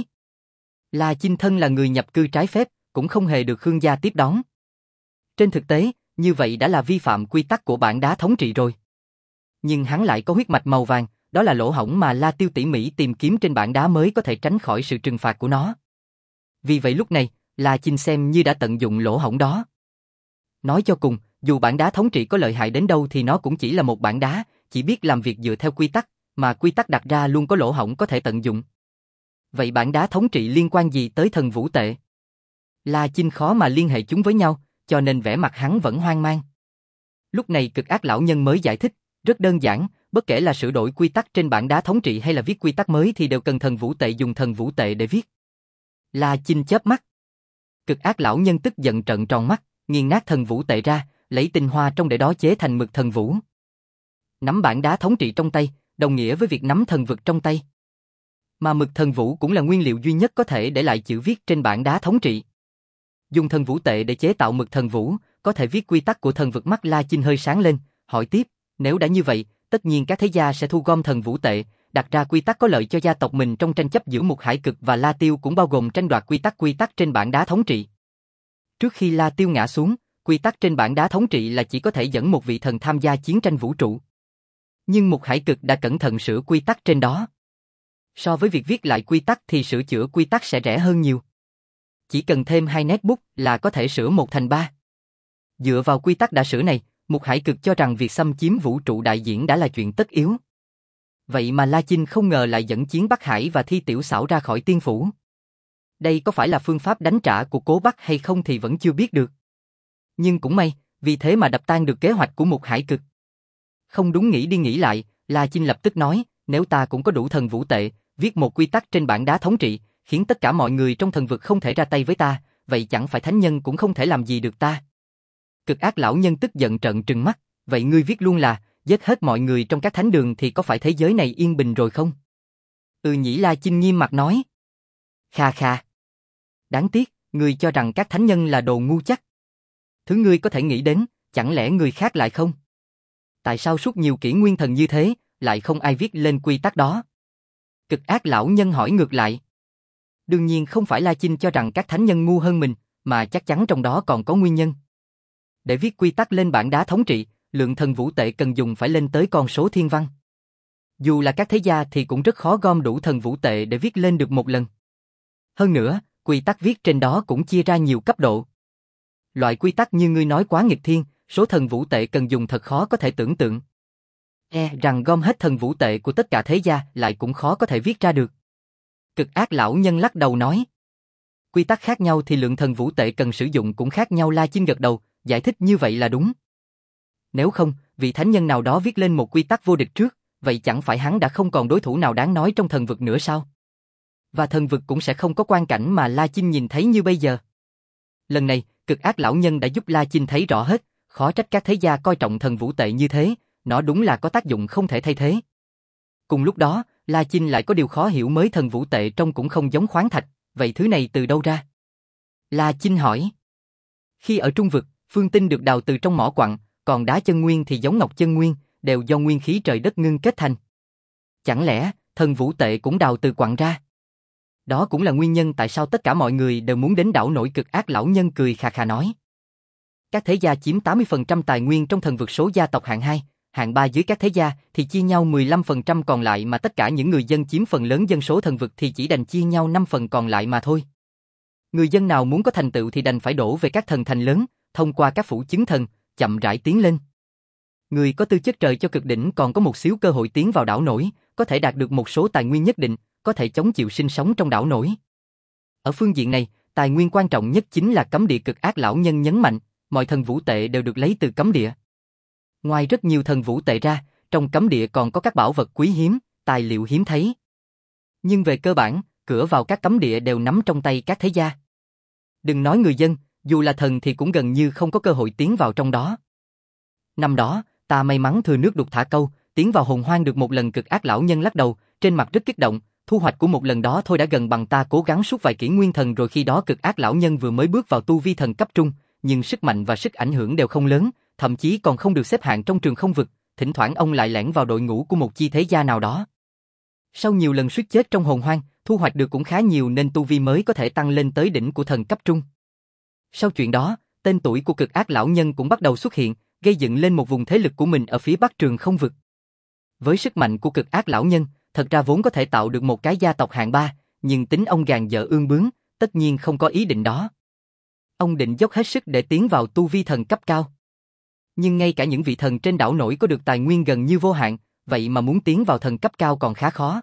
[SPEAKER 1] La Chinh thân là người nhập cư trái phép, cũng không hề được Khương gia tiếp đón. Trên thực tế, như vậy đã là vi phạm quy tắc của bản đá thống trị rồi. Nhưng hắn lại có huyết mạch màu vàng, đó là lỗ hổng mà La Tiêu tỉ mỉ tìm kiếm trên bản đá mới có thể tránh khỏi sự trừng phạt của nó. Vì vậy lúc này, La Chinh xem như đã tận dụng lỗ hổng đó. Nói cho cùng, dù bản đá thống trị có lợi hại đến đâu thì nó cũng chỉ là một bản đá, chỉ biết làm việc dựa theo quy tắc, mà quy tắc đặt ra luôn có lỗ hổng có thể tận dụng. Vậy bản đá thống trị liên quan gì tới thần vũ tệ? La Chinh khó mà liên hệ chúng với nhau, cho nên vẻ mặt hắn vẫn hoang mang. Lúc này cực ác lão nhân mới giải thích, rất đơn giản, bất kể là sửa đổi quy tắc trên bản đá thống trị hay là viết quy tắc mới thì đều cần thần vũ tệ, dùng thần vũ tệ để viết. La Chinh chớp mắt. Cực ác lão nhân tức giận trợn tròn mắt, nghiền nát thần vũ tệ ra, lấy tinh hoa trong để đó chế thành mực thần vũ. Nắm bản đá thống trị trong tay, đồng nghĩa với việc nắm thần vực trong tay. Mà mực thần vũ cũng là nguyên liệu duy nhất có thể để lại chữ viết trên bản đá thống trị. Dùng thần vũ tệ để chế tạo mực thần vũ, có thể viết quy tắc của thần vực. Mắt La Chinh hơi sáng lên, hỏi tiếp, nếu đã như vậy, tất nhiên các thế gia sẽ thu gom thần vũ tệ, đặt ra quy tắc có lợi cho gia tộc mình trong tranh chấp giữa Mục Hải Cực và La Tiêu, cũng bao gồm tranh đoạt quy tắc quy tắc trên bản đá thống trị. Trước khi La Tiêu ngã xuống, quy tắc trên bản đá thống trị là chỉ có thể dẫn một vị thần tham gia chiến tranh vũ trụ. Nhưng Mục Hải Cực đã cẩn thận sửa quy tắc trên đó. So với việc viết lại quy tắc thì sửa chữa quy tắc sẽ rẻ hơn nhiều. Chỉ cần thêm hai nét bút là có thể sửa một thành ba. Dựa vào quy tắc đã sửa này, Mục Hải Cực cho rằng việc xâm chiếm vũ trụ đại diễn đã là chuyện tất yếu. Vậy mà La Chinh không ngờ lại dẫn Chiến Bắc Hải và Thi Tiểu Xảo ra khỏi tiên phủ. Đây có phải là phương pháp đánh trả của Cố Bắc hay không thì vẫn chưa biết được. Nhưng cũng may, vì thế mà đập tan được kế hoạch của Mục Hải Cực. Không đúng, nghĩ đi nghĩ lại, La Chinh lập tức nói, nếu ta cũng có đủ thần vũ tệ, viết một quy tắc trên bản đá thống trị, khiến tất cả mọi người trong thần vực không thể ra tay với ta, vậy chẳng phải thánh nhân cũng không thể làm gì được ta. Cực ác lão nhân tức giận trợn trừng mắt, vậy ngươi viết luôn là, giết hết mọi người trong các thánh đường thì có phải thế giới này yên bình rồi không? Ừ nhỉ, La Chinh nghiêm mặt nói. Kha kha. Đáng tiếc, ngươi cho rằng các thánh nhân là đồ ngu chắc. Thứ ngươi có thể nghĩ đến, chẳng lẽ người khác lại không? Tại sao suốt nhiều kỷ nguyên thần như thế, lại không ai viết lên quy tắc đó? Cực ác lão nhân hỏi ngược lại. Đương nhiên không phải La Chinh cho rằng các thánh nhân ngu hơn mình, mà chắc chắn trong đó còn có nguyên nhân. Để viết quy tắc lên bản đá thống trị, lượng thần vũ tệ cần dùng phải lên tới con số thiên văn. Dù là các thế gia thì cũng rất khó gom đủ thần vũ tệ để viết lên được một lần. Hơn nữa, quy tắc viết trên đó cũng chia ra nhiều cấp độ. Loại quy tắc như ngươi nói quá nghịch thiên, số thần vũ tệ cần dùng thật khó có thể tưởng tượng. E rằng gom hết thần vũ tệ của tất cả thế gia lại cũng khó có thể viết ra được. Cực ác lão nhân lắc đầu nói. Quy tắc khác nhau thì lượng thần vũ tệ cần sử dụng cũng khác nhau. La Chinh gật đầu, giải thích như vậy là đúng. Nếu không, vị thánh nhân nào đó viết lên một quy tắc vô địch trước, vậy chẳng phải hắn đã không còn đối thủ nào đáng nói trong thần vực nữa sao? Và thần vực cũng sẽ không có quan cảnh mà La Chinh nhìn thấy như bây giờ. Lần này, cực ác lão nhân đã giúp La Chinh thấy rõ hết, khó trách các thế gia coi trọng thần vũ tệ như thế, nó đúng là có tác dụng không thể thay thế. Cùng lúc đó, La Chinh lại có điều khó hiểu mới, thần vũ tệ trông cũng không giống khoáng thạch, vậy thứ này từ đâu ra? La Chinh hỏi. Khi ở Trung vực, phương tinh được đào từ trong mỏ quặng, còn đá chân nguyên thì giống ngọc chân nguyên, đều do nguyên khí trời đất ngưng kết thành. Chẳng lẽ, thần vũ tệ cũng đào từ quặng ra? Đó cũng là nguyên nhân tại sao tất cả mọi người đều muốn đến đảo nổi. Cực ác lão nhân cười khà khà nói. Các thế gia chiếm tám mươi phần trăm tài nguyên trong thần vực, số gia tộc hạng hai, hạng ba dưới các thế gia thì chia nhau mười lăm phần trăm còn lại, mà tất cả những người dân chiếm phần lớn dân số thần vực thì chỉ đành chia nhau năm phần còn lại mà thôi. Người dân nào muốn có thành tựu thì đành phải đổ về các thần thành lớn, thông qua các phủ chứng thần, chậm rãi tiến lên. Người có tư chất trời cho cực đỉnh còn có một xíu cơ hội tiến vào đảo nổi, có thể đạt được một số tài nguyên nhất định, có thể chống chịu sinh sống trong đảo nổi. Ở phương diện này, tài nguyên quan trọng nhất chính là cấm địa. Cực ác lão nhân nhấn mạnh, mọi thần vũ tệ đều được lấy từ cấm địa. Ngoài rất nhiều thần vũ tệ ra, trong cấm địa còn có các bảo vật quý hiếm, tài liệu hiếm thấy. Nhưng về cơ bản, cửa vào các cấm địa đều nắm trong tay các thế gia. Đừng nói người dân, dù là thần thì cũng gần như không có cơ hội tiến vào trong đó. Năm đó, ta may mắn thừa nước đục thả câu, tiến vào hồn hoang được một lần. Cực ác lão nhân lắc đầu, trên mặt rất kích động, thu hoạch của một lần đó thôi đã gần bằng ta cố gắng suốt vài kỷ nguyên thần rồi. Khi đó cực ác lão nhân vừa mới bước vào tu vi thần cấp trung, nhưng sức mạnh và sức ảnh hưởng đều không lớn, thậm chí còn không được xếp hạng trong trường không vực, thỉnh thoảng ông lại lẻn vào đội ngũ của một chi thế gia nào đó. Sau nhiều lần suýt chết trong hồn hoang, thu hoạch được cũng khá nhiều nên tu vi mới có thể tăng lên tới đỉnh của thần cấp trung. Sau chuyện đó, tên tuổi của cực ác lão nhân cũng bắt đầu xuất hiện, gây dựng lên một vùng thế lực của mình ở phía bắc trường không vực. Với sức mạnh của cực ác lão nhân, thật ra vốn có thể tạo được một cái gia tộc hạng ba, nhưng tính ông gàn dở ương bướng, tất nhiên không có ý định đó. Ông định dốc hết sức để tiến vào tu vi thần cấp cao. Nhưng ngay cả những vị thần trên đảo nổi có được tài nguyên gần như vô hạn, vậy mà muốn tiến vào thần cấp cao còn khá khó.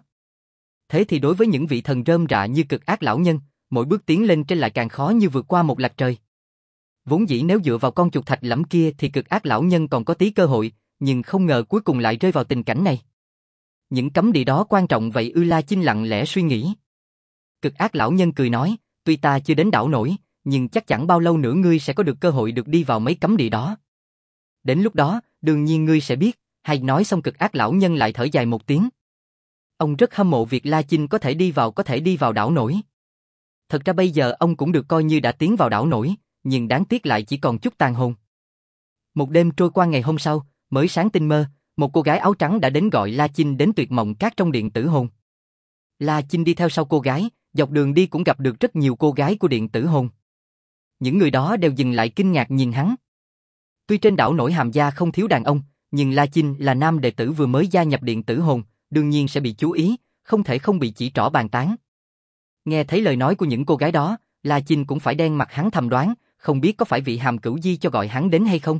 [SPEAKER 1] Thế thì đối với những vị thần rơm rạ như cực ác lão nhân, mỗi bước tiến lên trên lại càng khó như vượt qua một lạch trời. Vốn dĩ nếu dựa vào con chuột thạch lẫm kia thì cực ác lão nhân còn có tí cơ hội, nhưng không ngờ cuối cùng lại rơi vào tình cảnh này. Những cấm địa đó quan trọng vậy ư? La Chinh lặng lẽ suy nghĩ. Cực ác lão nhân cười nói, tuy ta chưa đến đảo nổi, nhưng chắc chẳng bao lâu nữa ngươi sẽ có được cơ hội được đi vào mấy cấm địa đó. Đến lúc đó, đương nhiên ngươi sẽ biết. Hay nói xong cực ác lão nhân lại thở dài một tiếng. Ông rất hâm mộ việc La Chinh có thể đi vào có thể đi vào đảo nổi. Thật ra bây giờ ông cũng được coi như đã tiến vào đảo nổi, nhưng đáng tiếc lại chỉ còn chút tàn hồn. Một đêm trôi qua, ngày hôm sau, mới sáng tinh mơ, một cô gái áo trắng đã đến gọi La Chinh đến tuyệt mộng cát trong điện tử hồn. La Chinh đi theo sau cô gái, dọc đường đi cũng gặp được rất nhiều cô gái của điện tử hồn. Những người đó đều dừng lại kinh ngạc nhìn hắn. Tuy trên đảo nổi Hàm Gia không thiếu đàn ông, nhưng La Chinh là nam đệ tử vừa mới gia nhập điện tử hồn, đương nhiên sẽ bị chú ý, không thể không bị chỉ trỏ bàn tán. Nghe thấy lời nói của những cô gái đó, La Chinh cũng phải đen mặt, hắn thầm đoán, không biết có phải vị Hàm Cửu Di cho gọi hắn đến hay không.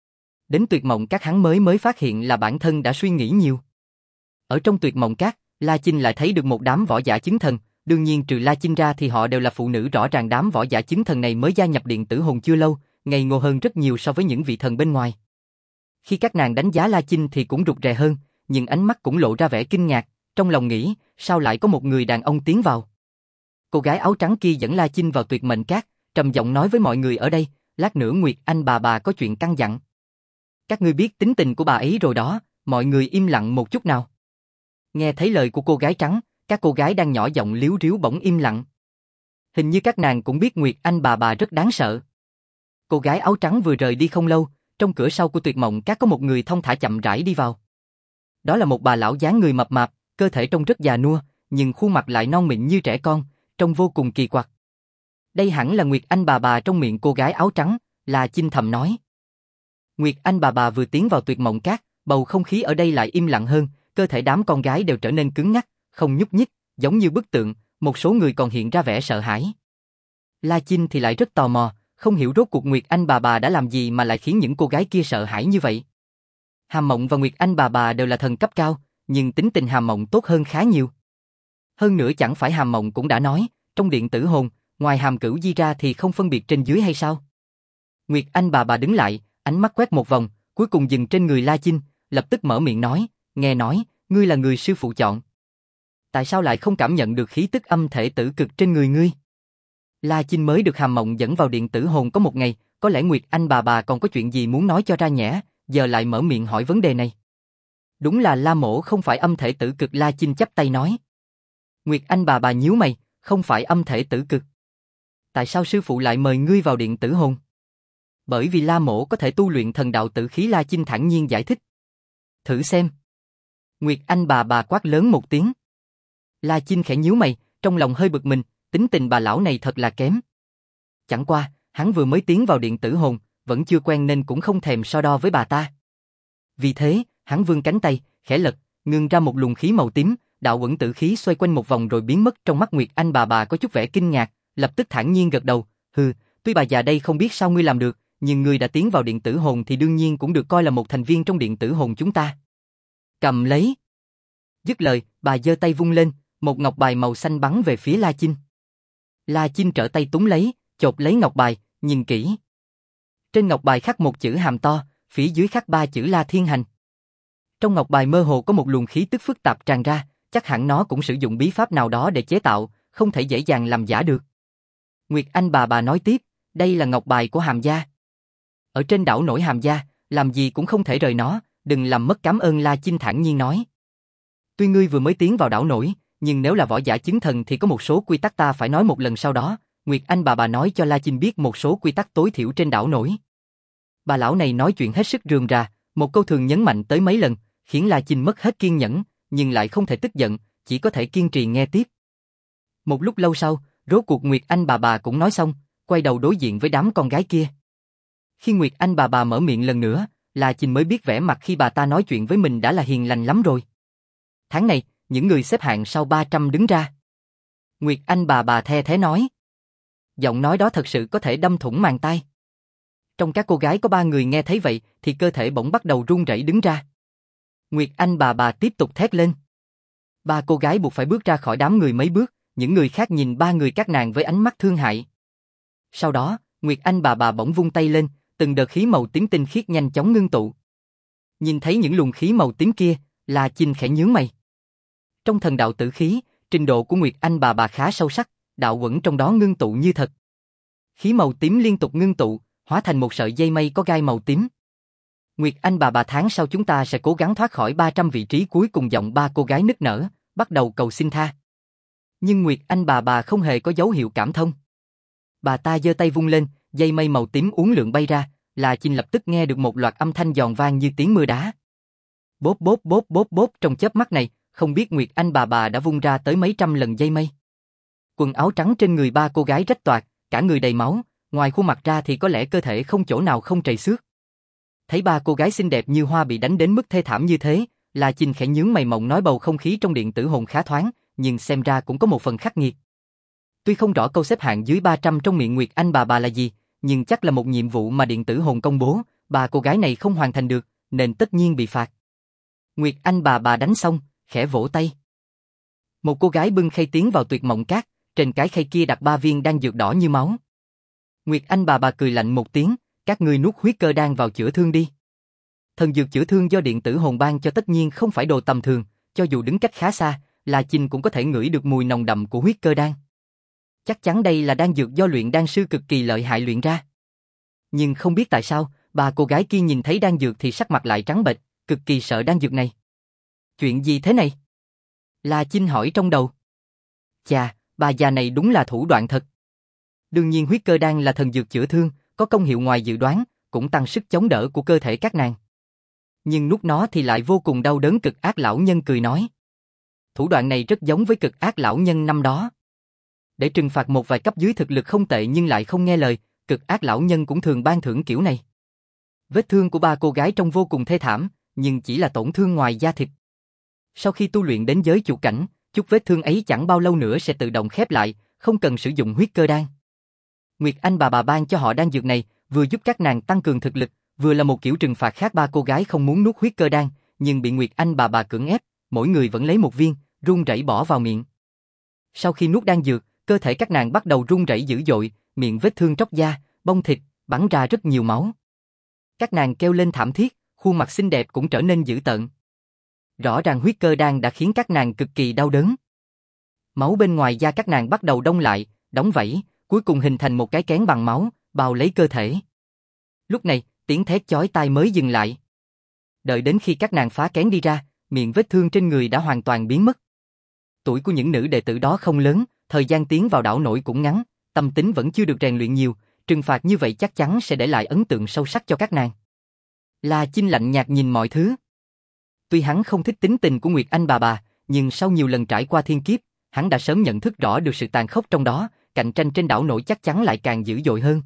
[SPEAKER 1] Đến tuyệt mộng cát hắn mới mới phát hiện là bản thân đã suy nghĩ nhiều. Ở trong tuyệt mộng cát, La Chinh lại thấy được một đám võ giả chứng thần, đương nhiên trừ La Chinh ra thì họ đều là phụ nữ. Rõ ràng đám võ giả chứng thần này mới gia nhập điện tử hồn chưa lâu, ngây ngô hơn rất nhiều so với những vị thần bên ngoài. Khi các nàng đánh giá La Chinh thì cũng rụt rè hơn, nhưng ánh mắt cũng lộ ra vẻ kinh ngạc, trong lòng nghĩ, sao lại có một người đàn ông tiến vào. Cô gái áo trắng kia dẫn La Chinh vào tuyệt mệnh cát, trầm giọng nói với mọi người ở đây, lát nữa Nguyệt Anh bà bà có chuyện căn dặn. Các ngươi biết tính tình của bà ấy rồi đó, mọi người im lặng một chút nào. Nghe thấy lời của cô gái trắng, các cô gái đang nhỏ giọng líu ríu bỗng im lặng. Hình như các nàng cũng biết Nguyệt Anh bà bà rất đáng sợ. Cô gái áo trắng vừa rời đi không lâu, trong cửa sau của tuyệt mộng cát có một người thong thả chậm rãi đi vào. Đó là một bà lão dáng người mập mạp, cơ thể trông rất già nua, nhưng khuôn mặt lại non mịn như trẻ con, trông vô cùng kỳ quặc. Đây hẳn là Nguyệt Anh bà bà trong miệng cô gái áo trắng, là Chinh thầm nói. Nguyệt Anh bà bà vừa tiến vào tuyệt mộng cát, bầu không khí ở đây lại im lặng hơn, cơ thể đám con gái đều trở nên cứng ngắc, không nhúc nhích, giống như bức tượng, một số người còn hiện ra vẻ sợ hãi. La Chinh thì lại rất tò mò, không hiểu rốt cuộc Nguyệt Anh bà bà đã làm gì mà lại khiến những cô gái kia sợ hãi như vậy. Hàm Mộng và Nguyệt Anh bà bà đều là thần cấp cao, nhưng tính tình Hàm Mộng tốt hơn khá nhiều. Hơn nữa chẳng phải Hàm Mộng cũng đã nói, trong điện tử hồn, ngoài Hàm Cửu Di ra thì không phân biệt trên dưới hay sao? Nguyệt Anh bà bà đứng lại, ánh mắt quét một vòng, cuối cùng dừng trên người La Chinh, lập tức mở miệng nói, nghe nói, ngươi là người sư phụ chọn. Tại sao lại không cảm nhận được khí tức âm thể tử cực trên người ngươi? La Chinh mới được Hàm Mộng dẫn vào điện tử hồn có một ngày, có lẽ Nguyệt Anh bà bà còn có chuyện gì muốn nói cho ra nhẽ, giờ lại mở miệng hỏi vấn đề này. Đúng là La mỗ không phải âm thể tử cực, La Chinh chắp tay nói. Nguyệt Anh bà bà nhíu mày, không phải âm thể tử cực. Tại sao sư phụ lại mời ngươi vào điện tử hồn? Bởi vì La mỗ có thể tu luyện thần đạo tử khí, La Chinh thản nhiên giải thích. Thử xem. Nguyệt Anh bà bà quát lớn một tiếng. La Chinh khẽ nhíu mày, trong lòng hơi bực mình, tính tình bà lão này thật là kém. Chẳng qua, hắn vừa mới tiến vào điện tử hồn, vẫn chưa quen nên cũng không thèm so đo với bà ta. Vì thế, hắn vươn cánh tay, khẽ lật, ngưng ra một luồng khí màu tím, đạo uẩn tử khí xoay quanh một vòng rồi biến mất. Trong mắt Nguyệt Anh bà bà có chút vẻ kinh ngạc, lập tức thản nhiên gật đầu, hừ, tuy bà già đây không biết sao ngươi làm được, nhưng ngươi đã tiến vào điện tử hồn thì đương nhiên cũng được coi là một thành viên trong điện tử hồn chúng ta. Cầm lấy. Dứt lời, bà giơ tay vung lên, một ngọc bài màu xanh bắn về phía La Chinh. La Chinh trở tay túm lấy, chộp lấy ngọc bài, nhìn kỹ. Trên ngọc bài khắc một chữ Hàm to, phía dưới khắc ba chữ La Thiên Hành. Trong ngọc bài mơ hồ có một luồng khí tức phức tạp tràn ra, chắc hẳn nó cũng sử dụng bí pháp nào đó để chế tạo, không thể dễ dàng làm giả được. Nguyệt Anh bà bà nói tiếp, đây là ngọc bài của Hàm gia. Ở trên đảo nổi Hàm gia, làm gì cũng không thể rời nó, đừng làm mất cảm ơn, La Chinh thản nhiên nói. Tuy ngươi vừa mới tiến vào đảo nổi, nhưng nếu là võ giả chứng thần thì có một số quy tắc ta phải nói một lần sau đó. Nguyệt Anh bà bà nói cho La Chinh biết một số quy tắc tối thiểu trên đảo nổi. Bà lão này nói chuyện hết sức rườm rà, một câu thường nhấn mạnh tới mấy lần, khiến La Chinh mất hết kiên nhẫn, nhưng lại không thể tức giận, chỉ có thể kiên trì nghe tiếp. Một lúc lâu sau, rốt cuộc Nguyệt Anh bà bà cũng nói xong, quay đầu đối diện với đám con gái kia. Khi Nguyệt Anh bà bà mở miệng lần nữa, La Chinh mới biết vẻ mặt khi bà ta nói chuyện với mình đã là hiền lành lắm rồi. Tháng này, những người xếp hạng sau ba trăm đứng ra. Nguyệt Anh bà bà the thế nói. Giọng nói đó thật sự có thể đâm thủng màng tai. Trong các cô gái có ba người nghe thấy vậy thì cơ thể bỗng bắt đầu run rẩy đứng ra. Nguyệt Anh bà bà tiếp tục thét lên. Ba cô gái buộc phải bước ra khỏi đám người mấy bước, những người khác nhìn ba người các nàng với ánh mắt thương hại. Sau đó, Nguyệt Anh bà bà bỗng vung tay lên, từng đợt khí màu tím tinh khiết nhanh chóng ngưng tụ. Nhìn thấy những luồng khí màu tím kia, La Chinh khẽ nhướng mày. Trong thần đạo tử khí, trình độ của Nguyệt Anh bà bà khá sâu sắc, đạo uẩn trong đó ngưng tụ như thật. Khí màu tím liên tục ngưng tụ, hóa thành một sợi dây mây có gai màu tím. Nguyệt Anh bà bà, tháng sau chúng ta sẽ cố gắng thoát khỏi ba trăm vị trí cuối cùng, giọng ba cô gái nức nở, bắt đầu cầu xin tha. Nhưng Nguyệt Anh bà bà không hề có dấu hiệu cảm thông. Bà ta giơ tay vung lên, dây mây màu tím uốn lượn bay ra, La Chinh lập tức nghe được một loạt âm thanh giòn vang như tiếng mưa đá. Bốp bốp bốp bốp bốp, trong chớp mắt này, không biết Nguyệt Anh bà bà đã vung ra tới mấy trăm lần dây mây. Quần áo trắng trên người ba cô gái rách toạc, cả người đầy máu, ngoài khuôn mặt ra thì có lẽ cơ thể không chỗ nào không trầy xước. Thấy ba cô gái xinh đẹp như hoa bị đánh đến mức thê thảm như thế, La Chinh khẽ nhướng mày mộng nói bầu không khí trong điện tử hồn khá thoáng, nhưng xem ra cũng có một phần khắc nghiệt. Tuy không rõ câu xếp hạng dưới ba trăm trong miệng Nguyệt Anh bà bà là gì, nhưng chắc là một nhiệm vụ mà điện tử hồn công bố, ba cô gái này không hoàn thành được, nên tất nhiên bị phạt. Nguyệt Anh bà bà đánh xong, khẽ vỗ tay. Một cô gái bưng khay tiến vào tuyệt mộng cát, trên cái khay kia đặt ba viên đan dược đỏ như máu. Nguyệt Anh bà bà cười lạnh một tiếng, các ngươi nuốt huyết cơ đan vào chữa thương đi. Thần dược chữa thương do điện tử hồn ban cho tất nhiên không phải đồ tầm thường, cho dù đứng cách khá xa, La Chinh cũng có thể ngửi được mùi nồng đậm của huyết cơ đan. Chắc chắn đây là đan dược do luyện đan sư cực kỳ lợi hại luyện ra. Nhưng không biết tại sao, ba cô gái kia nhìn thấy đan dược thì sắc mặt lại trắng bệch, cực kỳ sợ đan dược này. Chuyện gì thế này? La Chinh hỏi trong đầu. Chà, bà già này đúng là thủ đoạn thật. Đương nhiên huyết cơ đan là thần dược chữa thương, có công hiệu ngoài dự đoán, cũng tăng sức chống đỡ của cơ thể các nàng. Nhưng nuốt nó thì lại vô cùng đau đớn. Cực ác lão nhân cười nói. Thủ đoạn này rất giống với cực ác lão nhân năm đó. Để trừng phạt một vài cấp dưới thực lực không tệ nhưng lại không nghe lời, cực ác lão nhân cũng thường ban thưởng kiểu này. Vết thương của ba cô gái trông vô cùng thê thảm, nhưng chỉ là tổn thương ngoài da thịt. Sau khi tu luyện đến giới chủ cảnh, chút vết thương ấy chẳng bao lâu nữa sẽ tự động khép lại, không cần sử dụng huyết cơ đan. Nguyệt Anh bà bà ban cho họ đan dược này, vừa giúp các nàng tăng cường thực lực, vừa là một kiểu trừng phạt khác. Ba cô gái không muốn nuốt huyết cơ đan, nhưng bị Nguyệt Anh bà bà cưỡng ép, mỗi người vẫn lấy một viên, run rẩy bỏ vào miệng. Sau khi nuốt đan dược, Cơ thể các nàng bắt đầu run rẩy dữ dội, miệng vết thương tróc da, bông thịt, bắn ra rất nhiều máu. Các nàng kêu lên thảm thiết, khuôn mặt xinh đẹp cũng trở nên dữ tợn. Rõ ràng huyết cơ đan đã khiến các nàng cực kỳ đau đớn. Máu bên ngoài da các nàng bắt đầu đông lại, đóng vảy, cuối cùng hình thành một cái kén bằng máu, bao lấy cơ thể. Lúc này, tiếng thét chói tai mới dừng lại. Đợi đến khi các nàng phá kén đi ra, miệng vết thương trên người đã hoàn toàn biến mất. Tuổi của những nữ đệ tử đó không lớn, thời gian tiến vào đảo nổi cũng ngắn, tâm tính vẫn chưa được rèn luyện nhiều, trừng phạt như vậy chắc chắn sẽ để lại ấn tượng sâu sắc cho các nàng. La Chinh lạnh nhạt nhìn mọi thứ. Tuy hắn không thích tính tình của Nguyệt Anh bà bà, nhưng sau nhiều lần trải qua thiên kiếp, hắn đã sớm nhận thức rõ được sự tàn khốc trong đó, cạnh tranh trên đảo nổi chắc chắn lại càng dữ dội hơn.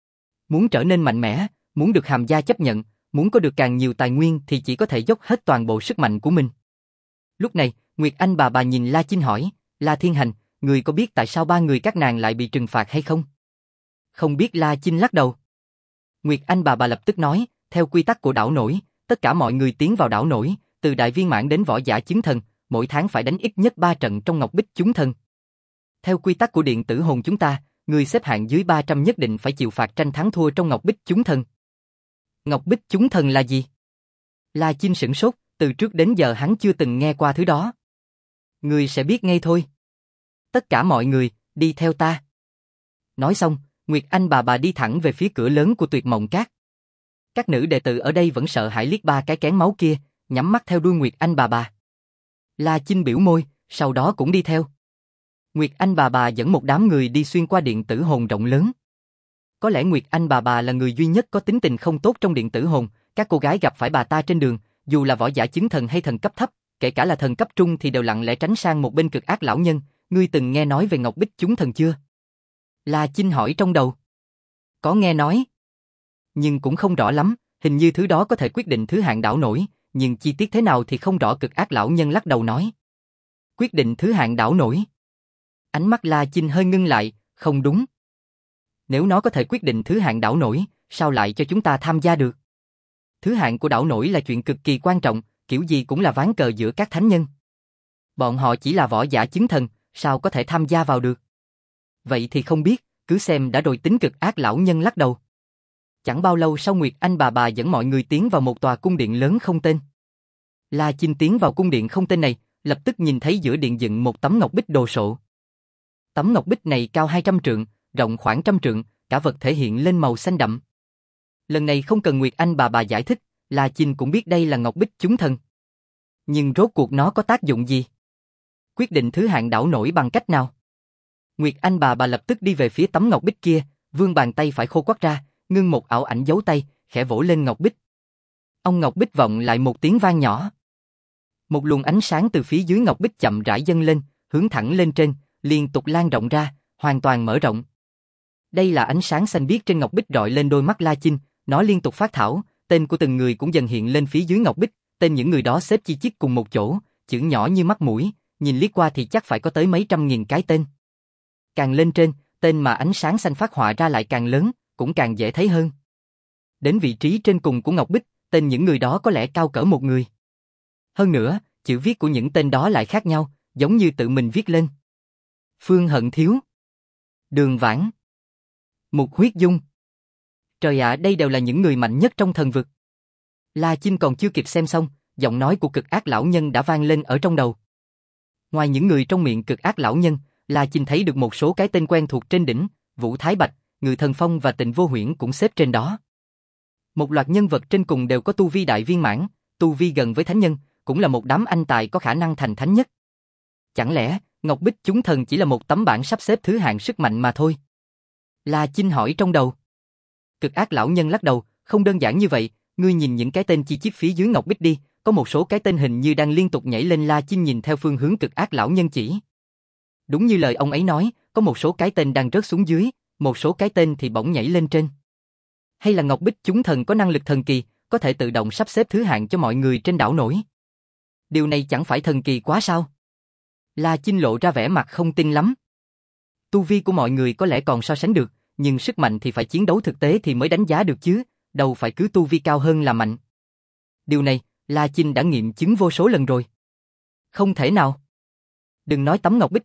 [SPEAKER 1] Muốn trở nên mạnh mẽ, muốn được Hàm gia chấp nhận, muốn có được càng nhiều tài nguyên thì chỉ có thể dốc hết toàn bộ sức mạnh của mình. Lúc này, Nguyệt Anh bà bà nhìn La Chinh hỏi, La Thiên Hành, người có biết tại sao ba người các nàng lại bị trừng phạt hay không? Không biết. La Chinh lắc đầu. Nguyệt Anh bà bà lập tức nói, theo quy tắc của đảo nổi, tất cả mọi người tiến vào đảo nổi, từ đại viên mãn đến võ giả chứng thần, mỗi tháng phải đánh ít nhất ba trận trong Ngọc Bích chúng thần. Theo quy tắc của điện tử hồn chúng ta, người xếp hạng dưới ba trăm nhất định phải chịu phạt tranh thắng thua trong Ngọc Bích chúng thần. Ngọc Bích chúng thần là gì? La Chinh sửng sốt, từ trước đến giờ hắn chưa từng nghe qua thứ đó. Người sẽ biết ngay thôi. Tất cả mọi người, đi theo ta. Nói xong, Nguyệt Anh bà bà đi thẳng về phía cửa lớn của Tuyệt Mộng Các. Các nữ đệ tử ở đây vẫn sợ hãi liếc ba cái kén máu kia, nhắm mắt theo đuôi Nguyệt Anh bà bà. La Chinh biểu môi, sau đó cũng đi theo. Nguyệt Anh bà bà dẫn một đám người đi xuyên qua điện tử hồn rộng lớn. Có lẽ Nguyệt Anh bà bà là người duy nhất có tính tình không tốt trong điện tử hồn, các cô gái gặp phải bà ta trên đường, dù là võ giả chứng thần hay thần cấp thấp, kể cả là thần cấp trung thì đều lặng lẽ tránh sang một bên cực ác lão nhân. Ngươi từng nghe nói về Ngọc Bích chúng thần chưa? La Chinh hỏi trong đầu. Có nghe nói, nhưng cũng không rõ lắm, hình như thứ đó có thể quyết định thứ hạng đảo nổi, nhưng chi tiết thế nào thì không rõ. Cực ác lão nhân lắc đầu nói. Quyết định thứ hạng đảo nổi. Ánh mắt La Chinh hơi ngưng lại, không đúng. Nếu nó có thể quyết định thứ hạng đảo nổi, sao lại cho chúng ta tham gia được? Thứ hạng của đảo nổi là chuyện cực kỳ quan trọng, kiểu gì cũng là ván cờ giữa các thánh nhân. Bọn họ chỉ là võ giả chứng thần, sao có thể tham gia vào được? Vậy thì không biết, cứ xem đã rồi tính. Cực ác lão nhân lắc đầu. Chẳng bao lâu sau, Nguyệt Anh bà bà dẫn mọi người tiến vào một tòa cung điện lớn không tên. La Chinh tiến vào cung điện không tên này, lập tức nhìn thấy giữa điện dựng một tấm ngọc bích đồ sộ. Tấm ngọc bích này cao hai trăm trượng, rộng khoảng trăm trượng, cả vật thể hiện lên màu xanh đậm. Lần này không cần Nguyệt Anh bà bà giải thích, La Chinh cũng biết đây là ngọc bích chúng thần. Nhưng rốt cuộc nó có tác dụng gì? Quyết định thứ hạng đảo nổi bằng cách nào? Nguyệt Anh bà bà lập tức đi về phía tấm ngọc bích kia, vươn bàn tay phải khô quắt ra, ngưng một ảo ảnh dấu tay, khẽ vỗ lên ngọc bích. Ông ngọc bích vọng lại một tiếng vang nhỏ. Một luồng ánh sáng từ phía dưới ngọc bích chậm rãi dâng lên, hướng thẳng lên trên, liên tục lan rộng ra, hoàn toàn mở rộng. Đây là ánh sáng xanh biếc trên ngọc bích rọi lên đôi mắt La Chinh, nó liên tục phát thảo, tên của từng người cũng dần hiện lên phía dưới ngọc bích, tên những người đó xếp chi chít cùng một chỗ, chữ nhỏ như mắt mũi, nhìn liếc qua thì chắc phải có tới mấy trăm nghìn cái tên. Càng lên trên, tên mà ánh sáng xanh phát họa ra lại càng lớn, cũng càng dễ thấy hơn. Đến vị trí trên cùng của ngọc bích, tên những người đó có lẽ cao cỡ một người. Hơn nữa, chữ viết của những tên đó lại khác nhau, giống như tự mình viết lên. Phương Hận Thiếu, Đường Vãn, Mục Huyết Dung. Trời ạ, đây đều là những người mạnh nhất trong thần vực. La Chinh còn chưa kịp xem xong, giọng nói của cực ác lão nhân đã vang lên ở trong đầu. Ngoài những người trong miệng cực ác lão nhân, La Chinh thấy được một số cái tên quen thuộc trên đỉnh, Vũ Thái Bạch, Ngự Thần Phong và Tịnh Vô Huyễn cũng xếp trên đó. Một loạt nhân vật trên cùng đều có tu vi đại viên mãn, tu vi gần với thánh nhân, cũng là một đám anh tài có khả năng thành thánh nhất. Chẳng lẽ, Ngọc Bích chúng thần chỉ là một tấm bảng sắp xếp thứ hạng sức mạnh mà thôi? La Chinh hỏi trong đầu. Cực ác lão nhân lắc đầu, không đơn giản như vậy, ngươi nhìn những cái tên chi chít phía dưới Ngọc Bích đi, có một số cái tên hình như đang liên tục nhảy lên. La Chinh nhìn theo phương hướng cực ác lão nhân chỉ. Đúng như lời ông ấy nói, có một số cái tên đang rớt xuống dưới, một số cái tên thì bỗng nhảy lên trên. Hay là Ngọc Bích chúng thần có năng lực thần kỳ, có thể tự động sắp xếp thứ hạng cho mọi người trên đảo nổi? Điều này chẳng phải thần kỳ quá sao? La Chinh lộ ra vẻ mặt không tin lắm. Tu vi của mọi người có lẽ còn so sánh được, nhưng sức mạnh thì phải chiến đấu thực tế thì mới đánh giá được chứ, đâu phải cứ tu vi cao hơn là mạnh. Điều này, La Chinh đã nghiệm chứng vô số lần rồi. Không thể nào. Đừng nói tấm ngọc bích này,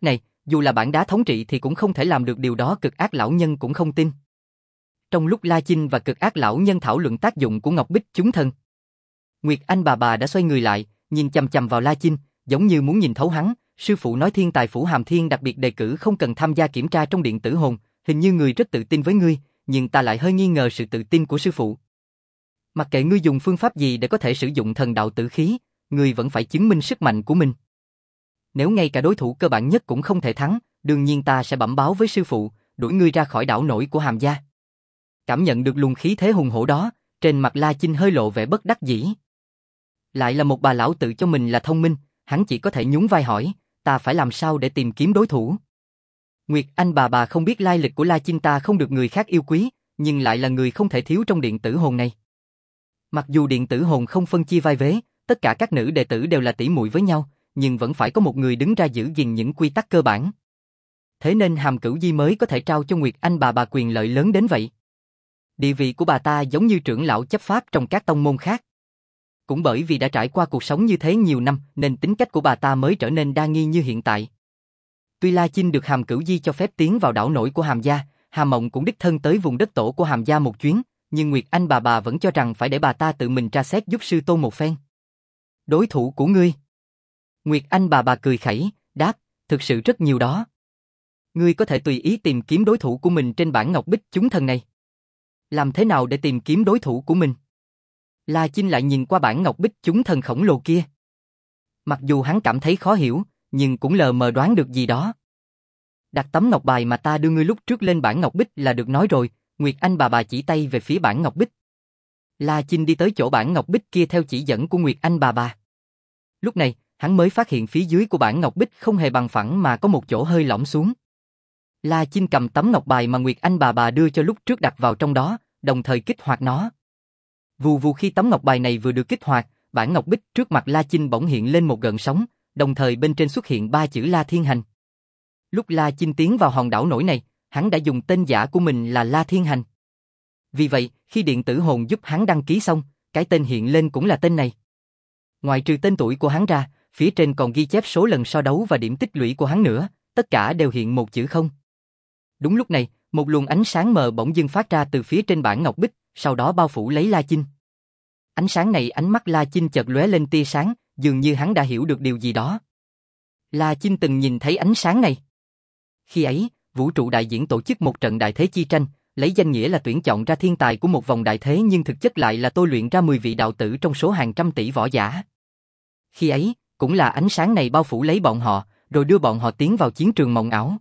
[SPEAKER 1] dù là bản đá thống trị thì cũng không thể làm được điều đó, cực ác lão nhân cũng không tin. Trong lúc La Chinh và cực ác lão nhân thảo luận tác dụng của ngọc bích chúng thần, Nguyệt Anh bà bà đã xoay người lại, nhìn chằm chằm vào La Chinh, giống như muốn nhìn thấu hắn. Sư phụ nói Thiên Tài Phủ Hàm Thiên đặc biệt đề cử không cần tham gia kiểm tra trong điện tử hồn, hình như người rất tự tin với ngươi, nhưng ta lại hơi nghi ngờ sự tự tin của sư phụ. Mặc kệ ngươi dùng phương pháp gì để có thể sử dụng thần đạo tử khí, ngươi vẫn phải chứng minh sức mạnh của mình. Nếu ngay cả đối thủ cơ bản nhất cũng không thể thắng, đương nhiên ta sẽ bẩm báo với sư phụ, đuổi ngươi ra khỏi đảo nổi của Hàm gia. Cảm nhận được luồng khí thế hùng hổ đó, trên mặt La Chinh hơi lộ vẻ bất đắc dĩ. Lại là một bà lão tự cho mình là thông minh, hắn chỉ có thể nhún vai hỏi, ta phải làm sao để tìm kiếm đối thủ? Nguyệt Anh bà bà không biết lai lịch của La Chinh, ta không được người khác yêu quý, nhưng lại là người không thể thiếu trong điện tử hồn này. Mặc dù điện tử hồn không phân chia vai vế, tất cả các nữ đệ tử đều là tỷ muội với nhau, nhưng vẫn phải có một người đứng ra giữ gìn những quy tắc cơ bản. Thế nên Hàm Cửu Di mới có thể trao cho Nguyệt Anh bà bà quyền lợi lớn đến vậy. Địa vị của bà ta giống như trưởng lão chấp pháp trong các tông môn khác. Cũng bởi vì đã trải qua cuộc sống như thế nhiều năm nên tính cách của bà ta mới trở nên đa nghi như hiện tại. Tuy La Chinh được Hàm Cửu Di cho phép tiến vào đảo nổi của Hàm gia, Hàm Mộng cũng đích thân tới vùng đất tổ của Hàm gia một chuyến, nhưng Nguyệt Anh bà bà vẫn cho rằng phải để bà ta tự mình tra xét giúp sư tôn một phen. Đối thủ của ngươi? Nguyệt Anh bà bà cười khẩy, đáp, thực sự rất nhiều đó. Ngươi có thể tùy ý tìm kiếm đối thủ của mình trên bản ngọc bích chúng thần này. Làm thế nào để tìm kiếm đối thủ của mình? La Chinh lại nhìn qua bản ngọc bích chúng thần khổng lồ kia. Mặc dù hắn cảm thấy khó hiểu, nhưng cũng lờ mờ đoán được gì đó. Đặt tấm ngọc bài mà ta đưa ngươi lúc trước lên bản ngọc bích là được nói rồi. Nguyệt Anh bà bà chỉ tay về phía bản ngọc bích. La Chinh đi tới chỗ bản ngọc bích kia theo chỉ dẫn của Nguyệt Anh bà bà. Lúc này, hắn mới phát hiện phía dưới của bản ngọc bích không hề bằng phẳng mà có một chỗ hơi lõm xuống. La Chinh cầm tấm ngọc bài mà Nguyệt Anh bà bà đưa cho lúc trước đặt vào trong đó, đồng thời kích hoạt nó. Vù vù, khi tấm ngọc bài này vừa được kích hoạt, bản ngọc bích trước mặt La Chinh bỗng hiện lên một gợn sóng, đồng thời bên trên xuất hiện ba chữ La Thiên Hành. Lúc La Chinh tiến vào hòn đảo nổi này, hắn đã dùng tên giả của mình là La Thiên Hành. Vì vậy, khi điện tử hồn giúp hắn đăng ký xong, cái tên hiện lên cũng là tên này. Ngoài trừ tên tuổi của hắn ra, phía trên còn ghi chép số lần so đấu và điểm tích lũy của hắn nữa, tất cả đều hiện một chữ không. Đúng lúc này, một luồng ánh sáng mờ bỗng dưng phát ra từ phía trên bản ngọc bích, sau đó bao phủ lấy La Chinh. Ánh sáng này, ánh mắt La Chinh chợt lóe lên tia sáng, dường như hắn đã hiểu được điều gì đó. La Chinh từng nhìn thấy ánh sáng này. Khi ấy, vũ trụ đại diễn tổ chức một trận đại thế chi tranh, lấy danh nghĩa là tuyển chọn ra thiên tài của một vòng đại thế, nhưng thực chất lại là tôi luyện ra mười vị đạo tử trong số hàng trăm tỷ võ giả. Khi ấy, cũng là ánh sáng này bao phủ lấy bọn họ, rồi đưa bọn họ tiến vào chiến trường mộng ảo.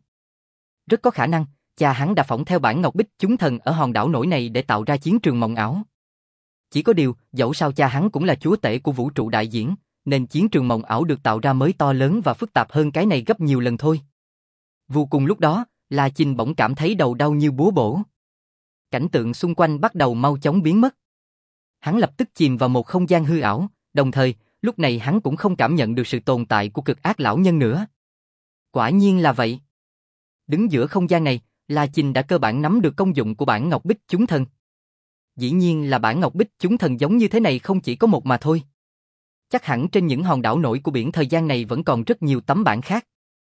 [SPEAKER 1] Rất có khả năng, cha hắn đã phỏng theo bản ngọc bích chúng thần ở hòn đảo nổi này để tạo ra chiến trường mộng ảo. Chỉ có điều, dẫu sao cha hắn cũng là chúa tể của vũ trụ đại diễn, nên chiến trường mộng ảo được tạo ra mới to lớn và phức tạp hơn cái này gấp nhiều lần thôi. Vô cùng lúc đó, La Chinh bỗng cảm thấy đầu đau như búa bổ. Cảnh tượng xung quanh bắt đầu mau chóng biến mất. Hắn lập tức chìm vào một không gian hư ảo, đồng thời, lúc này hắn cũng không cảm nhận được sự tồn tại của cực ác lão nhân nữa. Quả nhiên là vậy. Đứng giữa không gian này, La Chinh đã cơ bản nắm được công dụng của bản ngọc bích chúng thần. Dĩ nhiên là bản ngọc bích chúng thần giống như thế này không chỉ có một mà thôi. Chắc hẳn trên những hòn đảo nổi của biển thời gian này vẫn còn rất nhiều tấm bản khác.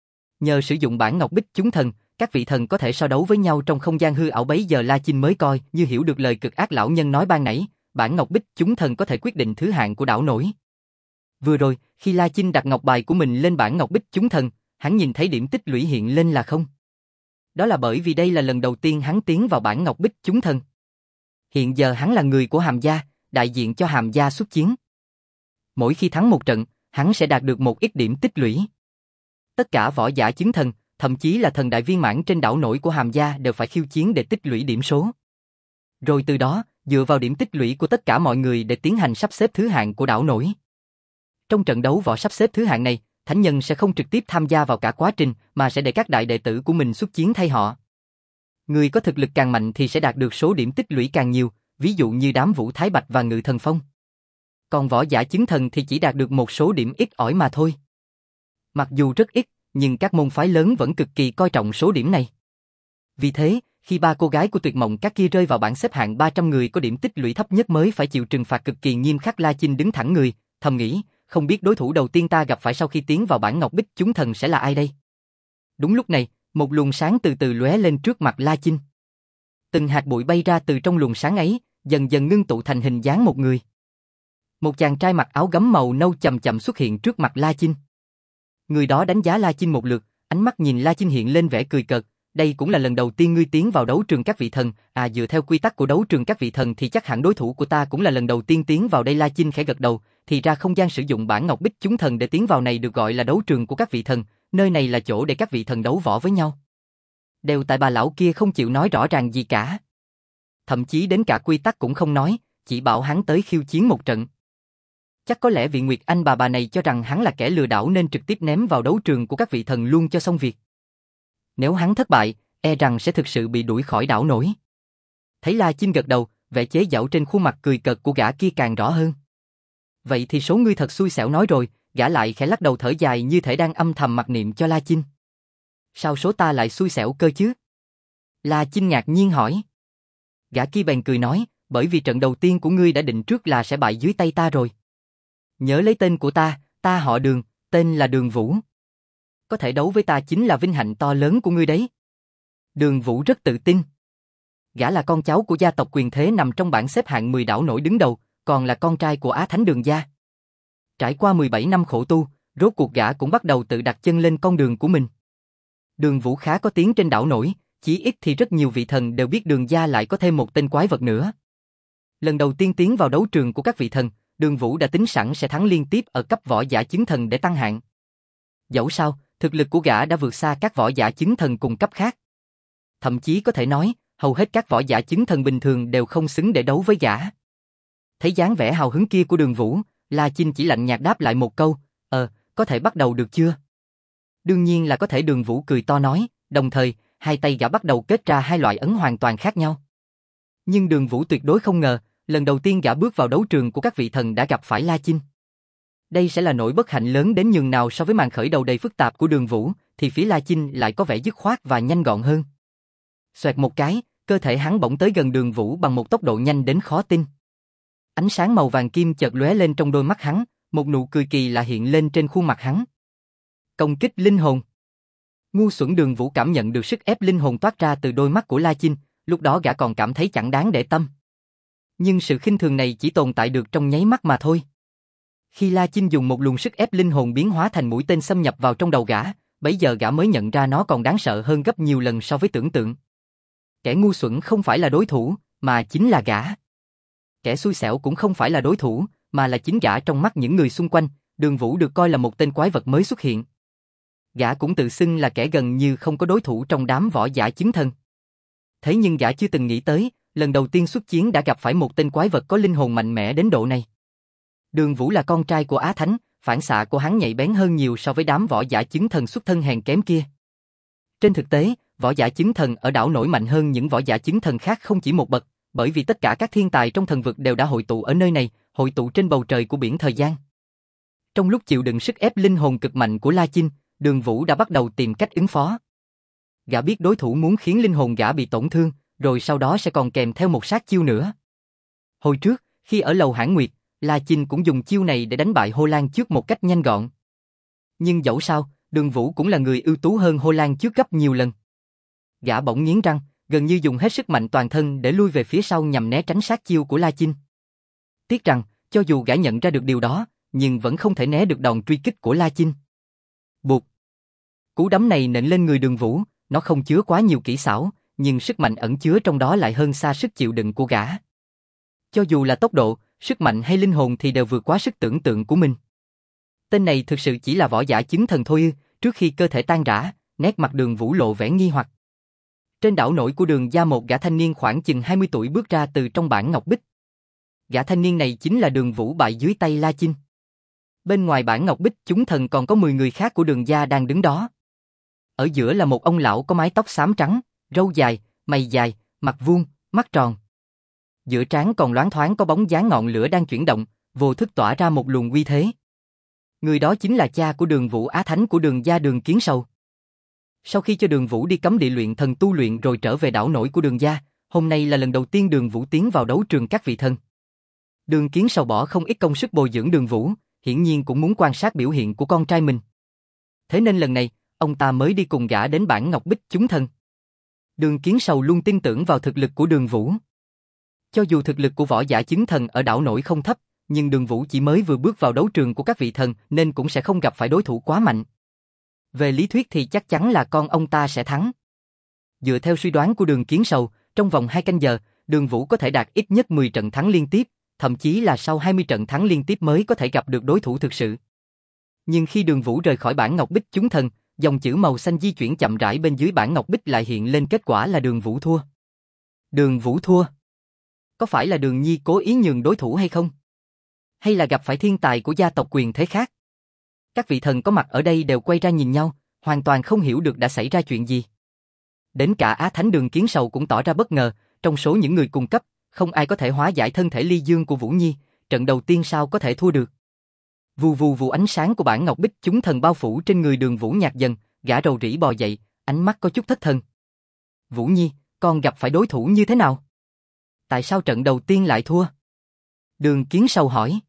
[SPEAKER 1] Nhờ sử dụng bản ngọc bích chúng thần, các vị thần có thể so đấu với nhau trong không gian hư ảo, bấy giờ La Chinh mới coi như hiểu được lời cực ác lão nhân nói ban nãy, bản ngọc bích chúng thần có thể quyết định thứ hạng của đảo nổi. Vừa rồi, khi La Chinh đặt ngọc bài của mình lên bản ngọc bích chúng thần, hắn nhìn thấy điểm tích lũy hiện lên là không. Đó là bởi vì đây là lần đầu tiên hắn tiến vào bản ngọc bích chúng thần. Hiện giờ hắn là người của Hàm gia, đại diện cho Hàm gia xuất chiến. Mỗi khi thắng một trận, hắn sẽ đạt được một ít điểm tích lũy. Tất cả võ giả chứng thần, thậm chí là thần đại viên mãn trên đảo nổi của Hàm gia đều phải khiêu chiến để tích lũy điểm số. Rồi từ đó, dựa vào điểm tích lũy của tất cả mọi người để tiến hành sắp xếp thứ hạng của đảo nổi. Trong trận đấu võ sắp xếp thứ hạng này, thánh nhân sẽ không trực tiếp tham gia vào cả quá trình, mà sẽ để các đại đệ tử của mình xuất chiến thay họ. Người có thực lực càng mạnh thì sẽ đạt được số điểm tích lũy càng nhiều, ví dụ như đám Vũ Thái Bạch và Ngự Thần Phong. Còn võ giả chứng thần thì chỉ đạt được một số điểm ít ỏi mà thôi. Mặc dù rất ít, nhưng các môn phái lớn vẫn cực kỳ coi trọng số điểm này. Vì thế, khi ba cô gái của Tuyệt Mộng Các kia rơi vào bảng xếp hạng ba trăm người có điểm tích lũy thấp nhất mới phải chịu trừng phạt cực kỳ nghiêm khắc, La Chinh đứng thẳng người, thầm nghĩ, không biết đối thủ đầu tiên ta gặp phải sau khi tiến vào bản ngọc bích chúng thần sẽ là ai đây? Đúng lúc này, một luồng sáng từ từ lóe lên trước mặt La Chinh. Từng hạt bụi bay ra từ trong luồng sáng ấy, dần dần ngưng tụ thành hình dáng một người. Một chàng trai mặc áo gấm màu nâu chậm chậm xuất hiện trước mặt La Chinh. Người đó đánh giá La Chinh một lượt, ánh mắt nhìn La Chinh hiện lên vẻ cười cợt. Đây cũng là lần đầu tiên ngươi tiến vào đấu trường các vị thần, à dựa theo quy tắc của đấu trường các vị thần thì chắc hẳn đối thủ của ta cũng là lần đầu tiên tiến vào đây. La Chinh khẽ gật đầu, thì ra không gian sử dụng bản ngọc bích chúng thần để tiến vào này được gọi là đấu trường của các vị thần, nơi này là chỗ để các vị thần đấu võ với nhau. Đều tại bà lão kia không chịu nói rõ ràng gì cả. Thậm chí đến cả quy tắc cũng không nói, chỉ bảo hắn tới khiêu chiến một trận. Chắc có lẽ vị Nguyệt Anh bà bà này cho rằng hắn là kẻ lừa đảo nên trực tiếp ném vào đấu trường của các vị thần luôn cho xong việc. Nếu hắn thất bại, e rằng sẽ thực sự bị đuổi khỏi đảo nổi. Thấy La Chinh gật đầu, vẻ chế giễu trên khuôn mặt cười cợt của gã kia càng rõ hơn. Vậy thì số ngươi thật xui xẻo nói rồi, gã lại khẽ lắc đầu thở dài như thể đang âm thầm mặc niệm cho La Chinh. Sao số ta lại xui xẻo cơ chứ? La Chinh ngạc nhiên hỏi. Gã kia bèn cười nói, bởi vì trận đầu tiên của ngươi đã định trước là sẽ bại dưới tay ta rồi. Nhớ lấy tên của ta, ta họ Đường, tên là Đường Vũ. Có thể đấu với ta chính là vinh hạnh to lớn của ngươi đấy. Đường Vũ rất tự tin. Gã là con cháu của gia tộc quyền thế nằm trong bảng xếp hạng mười đảo nổi đứng đầu, còn là con trai của Á Thánh Đường gia. Trải qua mười bảy năm khổ tu, rốt cuộc gã cũng bắt đầu tự đặt chân lên con đường của mình. Đường Vũ khá có tiếng trên đảo nổi, chỉ ít thì rất nhiều vị thần đều biết Đường gia lại có thêm một tên quái vật nữa. Lần đầu tiên tiến vào đấu trường của các vị thần, Đường Vũ đã tính sẵn sẽ thắng liên tiếp ở cấp võ giả chứng thần để tăng hạng. Dẫu sao, thực lực của gã đã vượt xa các võ giả chứng thần cùng cấp khác. Thậm chí có thể nói, hầu hết các võ giả chứng thần bình thường đều không xứng để đấu với gã. Thấy dáng vẻ hào hứng kia của Đường Vũ, La Chinh chỉ lạnh nhạt đáp lại một câu, ờ, có thể bắt đầu được chưa? Đương nhiên là có thể. Đường Vũ cười to nói, đồng thời, hai tay gã bắt đầu kết ra hai loại ấn hoàn toàn khác nhau. Nhưng Đường Vũ tuyệt đối không ngờ, lần đầu tiên gã bước vào đấu trường của các vị thần đã gặp phải La Chinh. Đây sẽ là nỗi bất hạnh lớn đến nhường nào. So với màn khởi đầu đầy phức tạp của Đường Vũ, thì phía La Chinh lại có vẻ dứt khoát và nhanh gọn hơn. Xoẹt một cái, cơ thể hắn bỗng tới gần Đường Vũ bằng một tốc độ nhanh đến khó tin. Ánh sáng màu vàng kim chợt lóe lên trong đôi mắt hắn, một nụ cười kỳ lạ hiện lên trên khuôn mặt hắn. Công kích linh hồn. Ngu xuẩn. Đường Vũ cảm nhận được sức ép linh hồn toát ra từ đôi mắt của La Chinh, lúc đó gã còn cảm thấy chẳng đáng để tâm. Nhưng sự khinh thường này chỉ tồn tại được trong nháy mắt mà thôi. Khi La Chinh dùng một luồng sức ép linh hồn biến hóa thành mũi tên xâm nhập vào trong đầu gã, bấy giờ gã mới nhận ra nó còn đáng sợ hơn gấp nhiều lần so với tưởng tượng. Kẻ ngu xuẩn không phải là đối thủ, mà chính là gã. Kẻ xui xẻo cũng không phải là đối thủ, mà là chính gã trong mắt những người xung quanh. Đường Vũ được coi là một tên quái vật mới xuất hiện. Gã cũng tự xưng là kẻ gần như không có đối thủ trong đám võ giả chứng thần. Thế nhưng gã chưa từng nghĩ tới, lần đầu tiên xuất chiến đã gặp phải một tên quái vật có linh hồn mạnh mẽ đến độ này. Đường Vũ là con trai của Á Thánh, phản xạ của hắn nhạy bén hơn nhiều so với đám võ giả chứng thần xuất thân hèn kém kia. Trên thực tế, võ giả chứng thần ở đảo nổi mạnh hơn những võ giả chứng thần khác không chỉ một bậc, bởi vì tất cả các thiên tài trong thần vực đều đã hội tụ ở nơi này, hội tụ trên bầu trời của biển thời gian. Trong lúc chịu đựng sức ép linh hồn cực mạnh của La Chinh, Đường Vũ đã bắt đầu tìm cách ứng phó. Gã biết đối thủ muốn khiến linh hồn gã bị tổn thương, rồi sau đó sẽ còn kèm theo một sát chiêu nữa. Hồi trước, khi ở lầu Hãn Nguyệt, La Chinh cũng dùng chiêu này để đánh bại Hồ Lan Trước một cách nhanh gọn. Nhưng dẫu sao, Đường Vũ cũng là người ưu tú hơn Hồ Lan Trước gấp nhiều lần. Gã bỗng nghiến răng, gần như dùng hết sức mạnh toàn thân để lui về phía sau nhằm né tránh sát chiêu của La Chinh. Tiếc rằng, cho dù gã nhận ra được điều đó, nhưng vẫn không thể né được đòn truy kích của La Chinh. Bụt! Cú đấm này nện lên người Đường Vũ, nó không chứa quá nhiều kỹ xảo, nhưng sức mạnh ẩn chứa trong đó lại hơn xa sức chịu đựng của gã. Cho dù là tốc độ, sức mạnh hay linh hồn thì đều vượt quá sức tưởng tượng của mình. Tên này thực sự chỉ là võ giả chứng thần thôi ư? Trước khi cơ thể tan rã, nét mặt Đường Vũ lộ vẻ nghi hoặc. Trên đảo nổi của Đường gia một gã thanh niên khoảng chừng hai mươi tuổi bước ra từ trong bản ngọc bích. Gã thanh niên này chính là Đường Vũ bại dưới tay La Chinh. Bên ngoài bản ngọc bích chúng thần còn có mười người khác của Đường gia đang đứng đó. Ở giữa là một ông lão có mái tóc xám trắng, râu dài, mày dài, mặt vuông, mắt tròn. Giữa trán còn loáng thoáng có bóng dáng ngọn lửa đang chuyển động, vô thức tỏa ra một luồng uy thế. Người đó chính là cha của Đường Vũ, Á Thánh của Đường gia Đường Kiến Sầu. Sau khi cho Đường Vũ đi cấm địa luyện thần tu luyện rồi trở về đảo nổi của Đường gia, hôm nay là lần đầu tiên Đường Vũ tiến vào đấu trường các vị thần. Đường Kiến Sầu bỏ không ít công sức bồi dưỡng Đường Vũ, hiển nhiên cũng muốn quan sát biểu hiện của con trai mình. Thế nên lần này, ông ta mới đi cùng gã đến bản ngọc bích chúng thần. Đường Kiến Sầu luôn tin tưởng vào thực lực của Đường Vũ. Cho dù thực lực của võ giả chứng thần ở đảo nổi không thấp, nhưng Đường Vũ chỉ mới vừa bước vào đấu trường của các vị thần nên cũng sẽ không gặp phải đối thủ quá mạnh. Về lý thuyết thì chắc chắn là con ông ta sẽ thắng. Dựa theo suy đoán của Đường Kiến Sầu, trong vòng hai canh giờ, Đường Vũ có thể đạt ít nhất mười trận thắng liên tiếp, thậm chí là sau hai mươi trận thắng liên tiếp mới có thể gặp được đối thủ thực sự. Nhưng khi Đường Vũ rời khỏi bản ngọc bích chúng thần, dòng chữ màu xanh di chuyển chậm rãi bên dưới bản ngọc bích lại hiện lên kết quả là Đường Vũ thua. Đường Vũ thua. Có phải là Đường Nhi cố ý nhường đối thủ hay không? Hay là gặp phải thiên tài của gia tộc quyền thế khác? Các vị thần có mặt ở đây đều quay ra nhìn nhau, hoàn toàn không hiểu được đã xảy ra chuyện gì. Đến cả Á Thánh Đường Kiến Sầu cũng tỏ ra bất ngờ, trong số những người cùng cấp, không ai có thể hóa giải thân thể ly dương của Vũ Nhi, trận đầu tiên sao có thể thua được. Vù vù vù ánh sáng của bản ngọc bích chúng thần bao phủ trên người Đường Vũ nhạt dần, gã rầu rĩ bò dậy, ánh mắt có chút thất thần. Vũ Nhi, con gặp phải đối thủ như thế nào? Tại sao trận đầu tiên lại thua? Đường Kiến Sầu hỏi.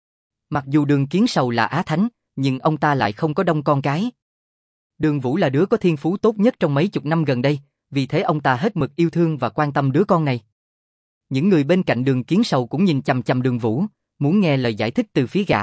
[SPEAKER 1] Mặc dù Đường Kiến Sầu là Á Thánh, nhưng ông ta lại không có đông con cái. Đường Vũ là đứa có thiên phú tốt nhất trong mấy chục năm gần đây, vì thế ông ta hết mực yêu thương và quan tâm đứa con này. Những người bên cạnh Đường Kiến Sầu cũng nhìn chằm chằm Đường Vũ, muốn nghe lời giải thích từ phía gã.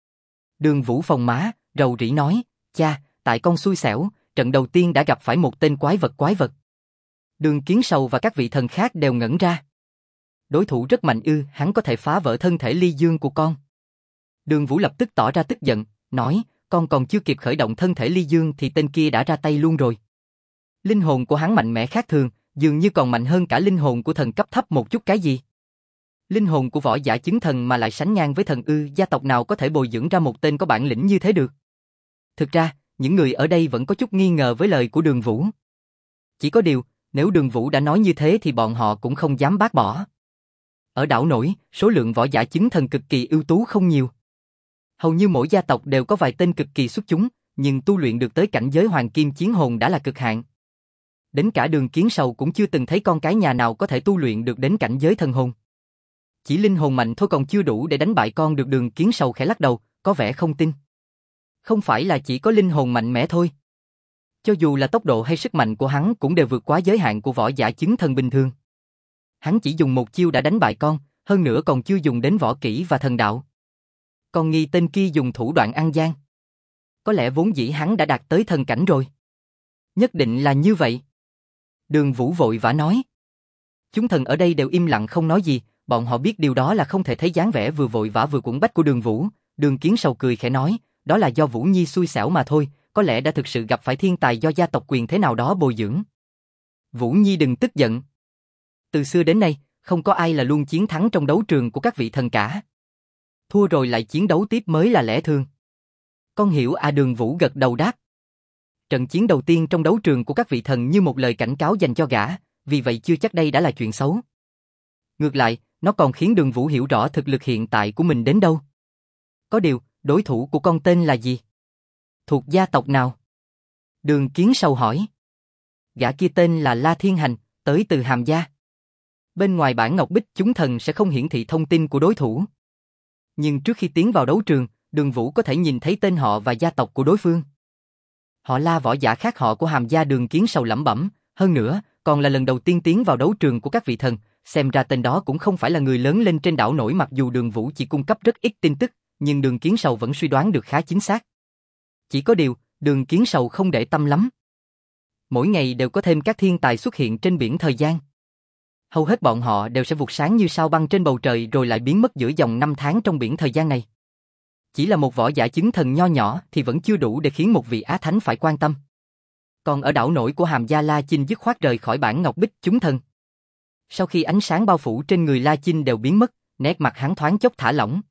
[SPEAKER 1] Đường Vũ phồng má, rầu rĩ nói, cha, tại con xui xẻo, trận đầu tiên đã gặp phải một tên quái vật quái vật. Đường Kiến Sầu và các vị thần khác đều ngẩn ra. Đối thủ rất mạnh ư, hắn có thể phá vỡ thân thể ly dương của con. Đường Vũ lập tức tỏ ra tức giận, nói, con còn chưa kịp khởi động thân thể ly dương thì tên kia đã ra tay luôn rồi. Linh hồn của hắn mạnh mẽ khác thường, dường như còn mạnh hơn cả linh hồn của thần cấp thấp một chút cái gì. Linh hồn của võ giả chứng thần mà lại sánh ngang với thần ư, gia tộc nào có thể bồi dưỡng ra một tên có bản lĩnh như thế được. Thực ra, những người ở đây vẫn có chút nghi ngờ với lời của Đường Vũ. Chỉ có điều, nếu Đường Vũ đã nói như thế thì bọn họ cũng không dám bác bỏ. Ở đảo nổi, số lượng võ giả chứng thần cực kỳ ưu tú không nhiều. Hầu như mỗi gia tộc đều có vài tên cực kỳ xuất chúng, nhưng tu luyện được tới cảnh giới hoàng kim chiến hồn đã là cực hạn. Đến cả Đường Kiến Sầu cũng chưa từng thấy con cái nhà nào có thể tu luyện được đến cảnh giới thần hồn. Chỉ linh hồn mạnh thôi còn chưa đủ để đánh bại con được. Đường Kiến Sầu khẽ lắc đầu, có vẻ không tin. Không phải là chỉ có linh hồn mạnh mẽ thôi. Cho dù là tốc độ hay sức mạnh của hắn cũng đều vượt quá giới hạn của võ giả chứng thần bình thường. Hắn chỉ dùng một chiêu đã đánh bại con, hơn nữa còn chưa dùng đến võ kỹ và thần đạo. Con nghi tên kia dùng thủ đoạn ăn gian. Có lẽ vốn dĩ hắn đã đạt tới thần cảnh rồi. Nhất định là như vậy. Đường Vũ vội vã nói. Chúng thần ở đây đều im lặng không nói gì, bọn họ biết điều đó là không thể thấy dáng vẻ vừa vội vã vừa cuống bách của Đường Vũ. Đường Kiến Sầu cười khẽ nói, đó là do Vũ Nhi xui xẻo mà thôi, có lẽ đã thực sự gặp phải thiên tài do gia tộc quyền thế nào đó bồi dưỡng. Vũ Nhi đừng tức giận. Từ xưa đến nay, không có ai là luôn chiến thắng trong đấu trường của các vị thần cả. Thua rồi lại chiến đấu tiếp mới là lẽ thường. Con hiểu à? Đường Vũ gật đầu đáp. Trận chiến đầu tiên trong đấu trường của các vị thần như một lời cảnh cáo dành cho gã, vì vậy chưa chắc đây đã là chuyện xấu. Ngược lại, nó còn khiến Đường Vũ hiểu rõ thực lực hiện tại của mình đến đâu. Có điều, đối thủ của con tên là gì? Thuộc gia tộc nào? Đường Kiến Sầu hỏi. Gã kia tên là La Thiên Hành, tới từ Hàm Gia. Bên ngoài bản ngọc bích chúng thần sẽ không hiển thị thông tin của đối thủ. Nhưng trước khi tiến vào đấu trường, Đường Vũ có thể nhìn thấy tên họ và gia tộc của đối phương. Họ La võ giả khác họ của Hàm Gia. Đường Kiến Sầu lẩm bẩm, hơn nữa, còn là lần đầu tiên tiến vào đấu trường của các vị thần, xem ra tên đó cũng không phải là người lớn lên trên đảo nổi. Mặc dù Đường Vũ chỉ cung cấp rất ít tin tức, nhưng Đường Kiến Sầu vẫn suy đoán được khá chính xác. Chỉ có điều, Đường Kiến Sầu không để tâm lắm. Mỗi ngày đều có thêm các thiên tài xuất hiện trên biển thời gian. Hầu hết bọn họ đều sẽ vụt sáng như sao băng trên bầu trời rồi lại biến mất giữa dòng năm tháng trong biển thời gian này. Chỉ là một võ giả chứng thần nho nhỏ thì vẫn chưa đủ để khiến một vị Á Thánh phải quan tâm. Còn ở đảo nổi của Hàm Gia, La Chinh dứt khoát rời khỏi bản ngọc bích chúng thần. Sau khi ánh sáng bao phủ trên người La Chinh đều biến mất, nét mặt hắn thoáng chốc thả lỏng.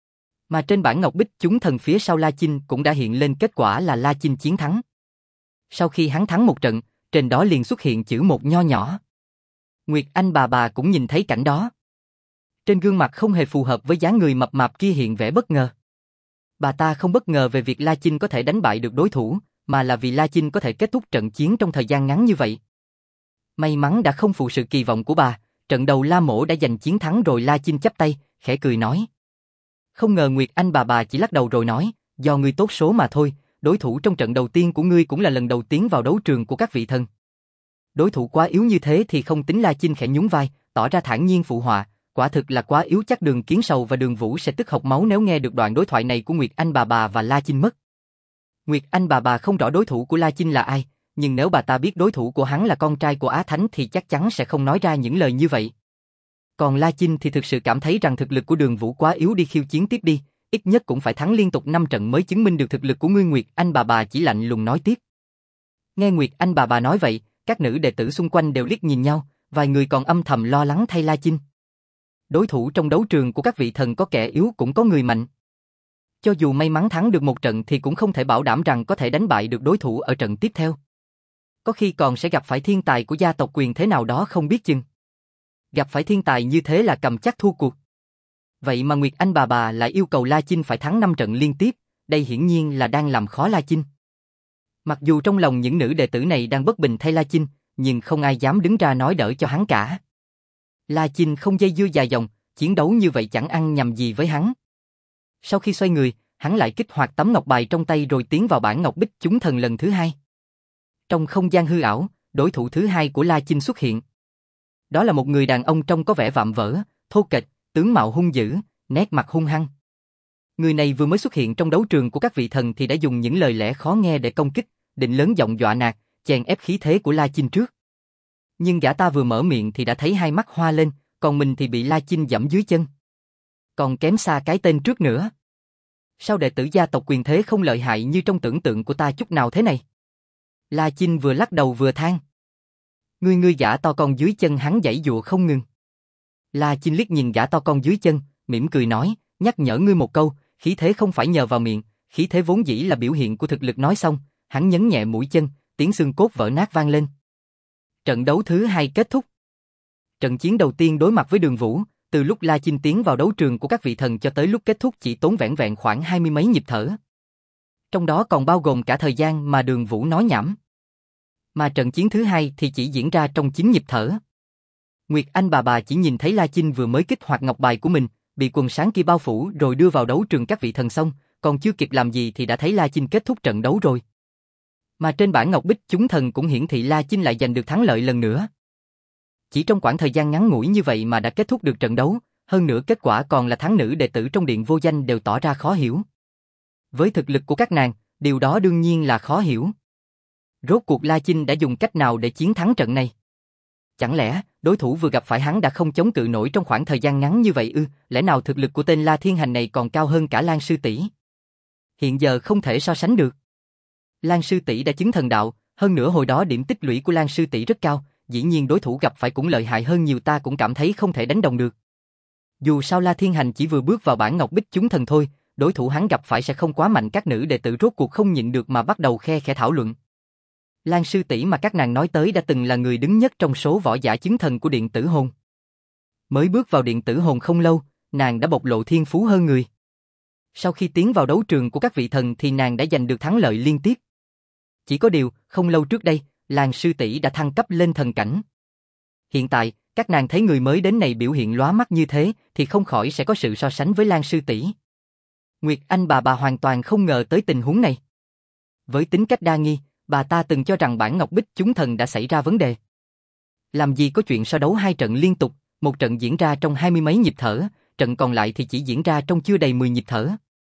[SPEAKER 1] Mà trên bản ngọc bích chúng thần phía sau La Chinh cũng đã hiện lên kết quả là La Chinh chiến thắng. Sau khi hắn thắng một trận, trên đó liền xuất hiện chữ một nho nhỏ. Nguyệt Anh bà bà cũng nhìn thấy cảnh đó. Trên gương mặt không hề phù hợp với dáng người mập mạp kia hiện vẻ bất ngờ. Bà ta không bất ngờ về việc La Chinh có thể đánh bại được đối thủ, mà là vì La Chinh có thể kết thúc trận chiến trong thời gian ngắn như vậy. May mắn đã không phụ sự kỳ vọng của bà, trận đầu La Mỗ đã giành chiến thắng rồi. La Chinh chắp tay, khẽ cười nói. Không ngờ Nguyệt Anh bà bà chỉ lắc đầu rồi nói, do ngươi tốt số mà thôi, đối thủ trong trận đầu tiên của ngươi cũng là lần đầu tiên vào đấu trường của các vị thần. Đối thủ quá yếu như thế thì không tính. La Chinh khẽ nhún vai, tỏ ra thản nhiên phụ họa, quả thực là quá yếu, chắc Đường Kiến Sầu và Đường Vũ sẽ tức hộc máu nếu nghe được đoạn đối thoại này của Nguyệt Anh bà bà và La Chinh mất. Nguyệt Anh bà bà không rõ đối thủ của La Chinh là ai, nhưng nếu bà ta biết đối thủ của hắn là con trai của Á Thánh thì chắc chắn sẽ không nói ra những lời như vậy. Còn La Chinh thì thực sự cảm thấy rằng thực lực của Đường Vũ quá yếu, đi khiêu chiến tiếp đi, ít nhất cũng phải thắng liên tục năm trận mới chứng minh được thực lực của ngươi. Nguyệt Anh bà bà chỉ lạnh lùng nói tiếp. Nghe Nguyệt Anh bà bà nói vậy, các nữ đệ tử xung quanh đều liếc nhìn nhau, vài người còn âm thầm lo lắng thay La Chinh. Đối thủ trong đấu trường của các vị thần có kẻ yếu cũng có người mạnh. Cho dù may mắn thắng được một trận thì cũng không thể bảo đảm rằng có thể đánh bại được đối thủ ở trận tiếp theo. Có khi còn sẽ gặp phải thiên tài của gia tộc quyền thế nào đó không biết chừng. Gặp phải thiên tài như thế là cầm chắc thua cuộc. Vậy mà Nguyệt Anh bà bà lại yêu cầu La Chinh phải thắng năm trận liên tiếp, đây hiển nhiên là đang làm khó La Chinh. Mặc dù trong lòng những nữ đệ tử này đang bất bình thay La Chinh, nhưng không ai dám đứng ra nói đỡ cho hắn cả. La Chinh không dây dưa dài dòng, chiến đấu như vậy chẳng ăn nhầm gì với hắn. Sau khi xoay người, hắn lại kích hoạt tấm ngọc bài trong tay rồi tiến vào bản ngọc bích chúng thần lần thứ hai. Trong không gian hư ảo, đối thủ thứ hai của La Chinh xuất hiện. Đó là một người đàn ông trông có vẻ vạm vỡ, thô kệch, tướng mạo hung dữ, nét mặt hung hăng. Người này vừa mới xuất hiện trong đấu trường của các vị thần thì đã dùng những lời lẽ khó nghe để công kích, định lớn giọng dọa nạt, chèn ép khí thế của La Chinh trước. Nhưng gã ta vừa mở miệng thì đã thấy hai mắt hoa lên, còn mình thì bị La Chinh giẫm dưới chân. Còn kém xa cái tên trước nữa. Sao đệ tử gia tộc quyền thế không lợi hại như trong tưởng tượng của ta chút nào thế này? La Chinh vừa lắc đầu vừa than. Ngươi ngươi gã to con dưới chân hắn giãy giụa không ngừng. La Chinh liếc nhìn gã to con dưới chân, mỉm cười nói, nhắc nhở ngươi một câu, khí thế không phải nhờ vào miệng, khí thế vốn dĩ là biểu hiện của thực lực. Nói xong, hắn nhấn nhẹ mũi chân, tiếng xương cốt vỡ nát vang lên. Trận đấu thứ hai kết thúc. Trận chiến đầu tiên đối mặt với Đường Vũ, từ lúc La Chinh tiến vào đấu trường của các vị thần cho tới lúc kết thúc chỉ tốn vẻn vẹn khoảng hai mươi mấy nhịp thở. Trong đó còn bao gồm cả thời gian mà Đường Vũ nói nhảm. Mà trận chiến thứ hai thì chỉ diễn ra trong chín nhịp thở. Nguyệt Anh bà bà chỉ nhìn thấy La Chinh vừa mới kích hoạt ngọc bài của mình, bị quần sáng kia bao phủ rồi đưa vào đấu trường các vị thần xong, còn chưa kịp làm gì thì đã thấy La Chinh kết thúc trận đấu rồi. Mà trên bản ngọc bích chúng thần cũng hiển thị La Chinh lại giành được thắng lợi lần nữa. Chỉ trong khoảng thời gian ngắn ngủi như vậy mà đã kết thúc được trận đấu, hơn nữa kết quả còn là thắng. Nữ đệ tử trong điện vô danh đều tỏ ra khó hiểu. Với thực lực của các nàng, điều đó đương nhiên là khó hiểu. Rốt cuộc La Chinh đã dùng cách nào để chiến thắng trận này? Chẳng lẽ đối thủ vừa gặp phải hắn đã không chống cự nổi trong khoảng thời gian ngắn như vậy ư? Lẽ nào thực lực của tên La Thiên Hành này còn cao hơn cả Lan sư tỷ? Hiện giờ không thể so sánh được. Lan sư tỷ đã chứng thần đạo, hơn nữa hồi đó điểm tích lũy của Lan sư tỷ rất cao, dĩ nhiên đối thủ gặp phải cũng lợi hại hơn nhiều, ta cũng cảm thấy không thể đánh đồng được. Dù sao La Thiên Hành chỉ vừa bước vào bản ngọc bích chúng thần thôi, đối thủ hắn gặp phải sẽ không quá mạnh. Các nữ đệ tử rốt cuộc không nhịn được mà bắt đầu khe khẽ thảo luận. Lan sư tỷ mà các nàng nói tới đã từng là người đứng nhất trong số võ giả chứng thần của điện tử hồn. Mới bước vào điện tử hồn không lâu, nàng đã bộc lộ thiên phú hơn người. Sau khi tiến vào đấu trường của các vị thần thì nàng đã giành được thắng lợi liên tiếp. Chỉ có điều, không lâu trước đây, Lan sư tỷ đã thăng cấp lên thần cảnh. Hiện tại, các nàng thấy người mới đến này biểu hiện lóa mắt như thế thì không khỏi sẽ có sự so sánh với Lan sư tỷ. Nguyệt Anh bà bà hoàn toàn không ngờ tới tình huống này. Với tính cách đa nghi, bà ta từng cho rằng bản ngọc bích chúng thần đã xảy ra vấn đề. Làm gì có chuyện so đấu hai trận liên tục, một trận diễn ra trong hai mươi mấy nhịp thở, trận còn lại thì chỉ diễn ra trong chưa đầy mười nhịp thở.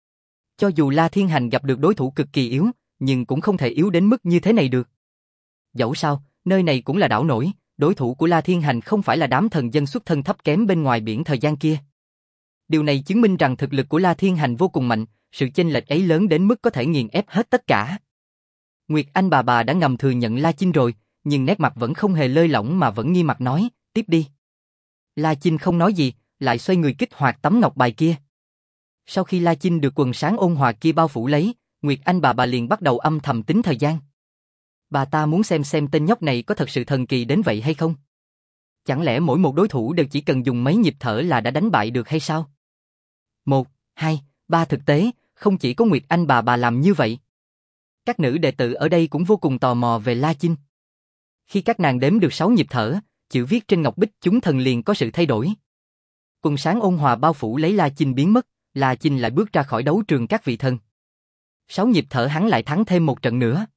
[SPEAKER 1] Cho dù La Thiên Hành gặp được đối thủ cực kỳ yếu, nhưng cũng không thể yếu đến mức như thế này được. Dẫu sao, nơi này cũng là đảo nổi, đối thủ của La Thiên Hành không phải là đám thần dân xuất thân thấp kém bên ngoài biển thời gian kia. Điều này chứng minh rằng thực lực của La Thiên Hành vô cùng mạnh, sự chênh lệch ấy lớn đến mức có thể nghiền ép hết tất cả. Nguyệt Anh bà bà đã ngầm thừa nhận La Chinh rồi, nhưng nét mặt vẫn không hề lơi lỏng mà vẫn nghiêm mặt nói, tiếp đi. La Chinh không nói gì, lại xoay người kích hoạt tấm ngọc bài kia. Sau khi La Chinh được quần sáng ôn hòa kia bao phủ lấy, Nguyệt Anh bà bà liền bắt đầu âm thầm tính thời gian. Bà ta muốn xem xem tên nhóc này có thật sự thần kỳ đến vậy hay không. Chẳng lẽ mỗi một đối thủ đều chỉ cần dùng mấy nhịp thở là đã đánh bại được hay sao? Một, hai, ba thực tế, không chỉ có Nguyệt Anh bà bà làm như vậy. Các nữ đệ tử ở đây cũng vô cùng tò mò về La Chinh. Khi các nàng đếm được sáu nhịp thở, chữ viết trên ngọc bích chúng thần liền có sự thay đổi. Quần sáng ôn hòa bao phủ lấy La Chinh biến mất, La Chinh lại bước ra khỏi đấu trường các vị thần. Sáu nhịp thở hắn lại thắng thêm một trận nữa.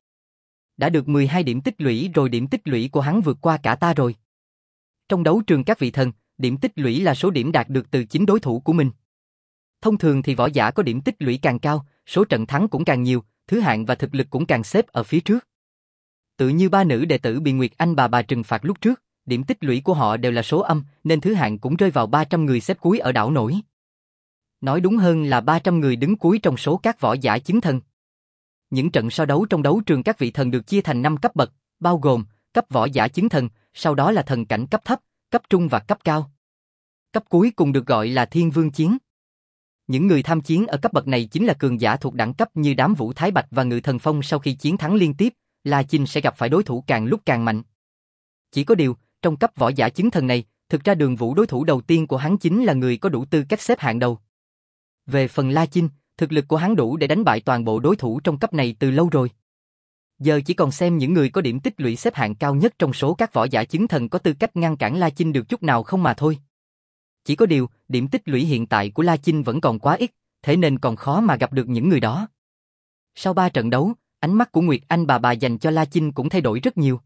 [SPEAKER 1] Đã được mười hai điểm tích lũy rồi, điểm tích lũy của hắn vượt qua cả ta rồi. Trong đấu trường các vị thần, điểm tích lũy là số điểm đạt được từ chính đối thủ của mình. Thông thường thì võ giả có điểm tích lũy càng cao, số trận thắng cũng càng nhiều, thứ hạng và thực lực cũng càng xếp ở phía trước. Tự như ba nữ đệ tử bị Nguyệt Anh bà bà trừng phạt lúc trước, điểm tích lũy của họ đều là số âm, nên thứ hạng cũng rơi vào ba trăm người xếp cuối ở đảo nổi. Nói đúng hơn là ba trăm người đứng cuối trong số các võ giả chứng thần. Những trận so đấu trong đấu trường các vị thần được chia thành năm cấp bậc, bao gồm cấp võ giả chứng thần, sau đó là thần cảnh cấp thấp, cấp trung và cấp cao. Cấp cuối cùng được gọi là Thiên Vương Chiến. Những người tham chiến ở cấp bậc này chính là cường giả thuộc đẳng cấp như đám Vũ Thái Bạch và Ngự Thần Phong. Sau khi chiến thắng liên tiếp, La Chinh sẽ gặp phải đối thủ càng lúc càng mạnh. Chỉ có điều, trong cấp võ giả chứng thần này, thực ra Đường Vũ đối thủ đầu tiên của hắn chính là người có đủ tư cách xếp hạng đầu. Về phần La Chinh, thực lực của hắn đủ để đánh bại toàn bộ đối thủ trong cấp này từ lâu rồi. Giờ chỉ còn xem những người có điểm tích lũy xếp hạng cao nhất trong số các võ giả chứng thần có tư cách ngăn cản La Chinh được chút nào không mà thôi. Chỉ có điều, điểm tích lũy hiện tại của La Chinh vẫn còn quá ít, thế nên còn khó mà gặp được những người đó. Sau ba trận đấu, ánh mắt của Nguyệt Anh bà bà dành cho La Chinh cũng thay đổi rất nhiều.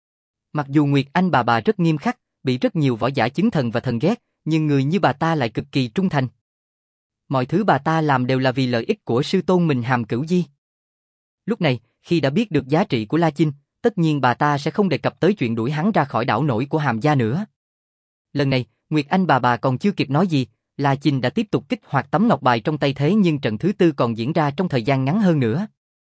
[SPEAKER 1] Mặc dù Nguyệt Anh bà bà rất nghiêm khắc, bị rất nhiều võ giả chứng thần và thần ghét, nhưng người như bà ta lại cực kỳ trung thành. Mọi thứ bà ta làm đều là vì lợi ích của sư tôn mình Hàm Cửu Di. Lúc này, khi đã biết được giá trị của La Chinh, tất nhiên bà ta sẽ không đề cập tới chuyện đuổi hắn ra khỏi đảo nổi của Hàm gia nữa. Lần này, Nguyệt Anh bà bà còn chưa kịp nói gì, La Chinh đã tiếp tục kích hoạt tấm ngọc bài trong tay, thế nhưng trận thứ tư còn diễn ra trong thời gian ngắn hơn nữa.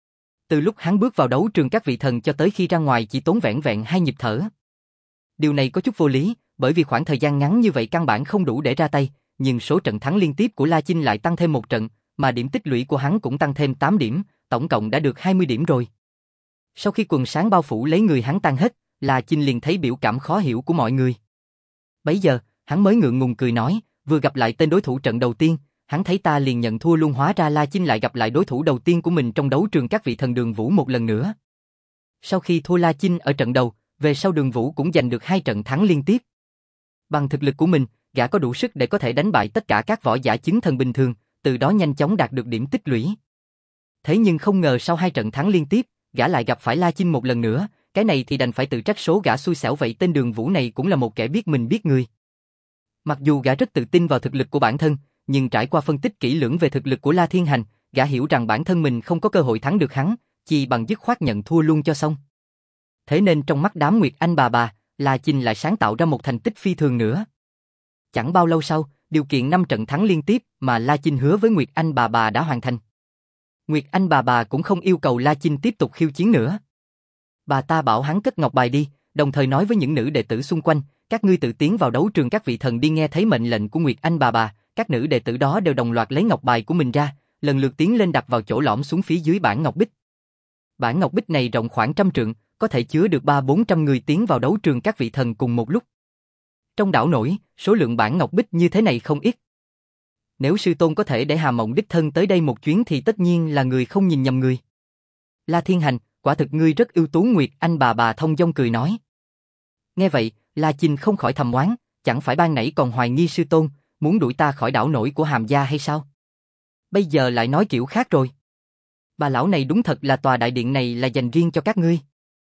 [SPEAKER 1] Từ lúc hắn bước vào đấu trường các vị thần cho tới khi ra ngoài chỉ tốn vẻn vẹn hai nhịp thở. Điều này có chút vô lý, bởi vì khoảng thời gian ngắn như vậy căn bản không đủ để ra tay, nhưng số trận thắng liên tiếp của La Chinh lại tăng thêm một trận, mà điểm tích lũy của hắn cũng tăng thêm tám điểm, tổng cộng đã được hai mươi điểm rồi. Sau khi quần sáng bao phủ lấy người hắn tan hết, La Chinh liền thấy biểu cảm khó hiểu của mọi người. Bấy giờ, hắn mới ngượng ngùng cười nói, vừa gặp lại tên đối thủ trận đầu tiên, hắn thấy ta liền nhận thua luôn, hóa ra La Chinh lại gặp lại đối thủ đầu tiên của mình trong đấu trường các vị thần Đường Vũ một lần nữa. Sau khi thua La Chinh ở trận đầu, về sau Đường Vũ cũng giành được hai trận thắng liên tiếp. Bằng thực lực của mình, gã có đủ sức để có thể đánh bại tất cả các võ giả chứng thần bình thường, từ đó nhanh chóng đạt được điểm tích lũy. Thế nhưng không ngờ sau hai trận thắng liên tiếp, gã lại gặp phải La Chinh một lần nữa, cái này thì đành phải tự trách số gã xui xẻo vậy. Tên Đường Vũ này cũng là một kẻ biết mình biết người. Mặc dù gã rất tự tin vào thực lực của bản thân, nhưng trải qua phân tích kỹ lưỡng về thực lực của La Thiên Hành, gã hiểu rằng bản thân mình không có cơ hội thắng được hắn, chỉ bằng dứt khoát nhận thua luôn cho xong. Thế nên trong mắt đám Nguyệt Anh bà bà, La Chinh lại sáng tạo ra một thành tích phi thường nữa. Chẳng bao lâu sau, điều kiện năm trận thắng liên tiếp mà La Chinh hứa với Nguyệt Anh bà bà đã hoàn thành. Nguyệt Anh bà bà cũng không yêu cầu La Chinh tiếp tục khiêu chiến nữa. Bà ta bảo hắn cất ngọc bài đi, đồng thời nói với những nữ đệ tử xung quanh, các ngươi tự tiến vào đấu trường các vị thần đi. Nghe thấy mệnh lệnh của Nguyệt Anh bà bà, các nữ đệ tử đó đều đồng loạt lấy ngọc bài của mình ra, lần lượt tiến lên đặt vào chỗ lõm xuống phía dưới bản ngọc bích. Bản ngọc bích này rộng khoảng trăm trượng, có thể chứa được ba bốn trăm người tiến vào đấu trường các vị thần cùng một lúc. Trong đảo nổi, số lượng bản ngọc bích như thế này không ít. Nếu sư tôn có thể để Hà Mộng đích thân tới đây một chuyến thì tất nhiên là người không nhìn nhầm người. La Thiên Hành, quả thực ngươi rất ưu tú. Nguyệt Anh bà bà thông dong cười nói. Nghe vậy, La Chinh không khỏi thầm oán, chẳng phải ban nãy còn hoài nghi sư tôn, muốn đuổi ta khỏi đảo nổi của Hàm gia hay sao? Bây giờ lại nói kiểu khác rồi. Bà lão này đúng thật là tòa đại điện này là dành riêng cho các ngươi.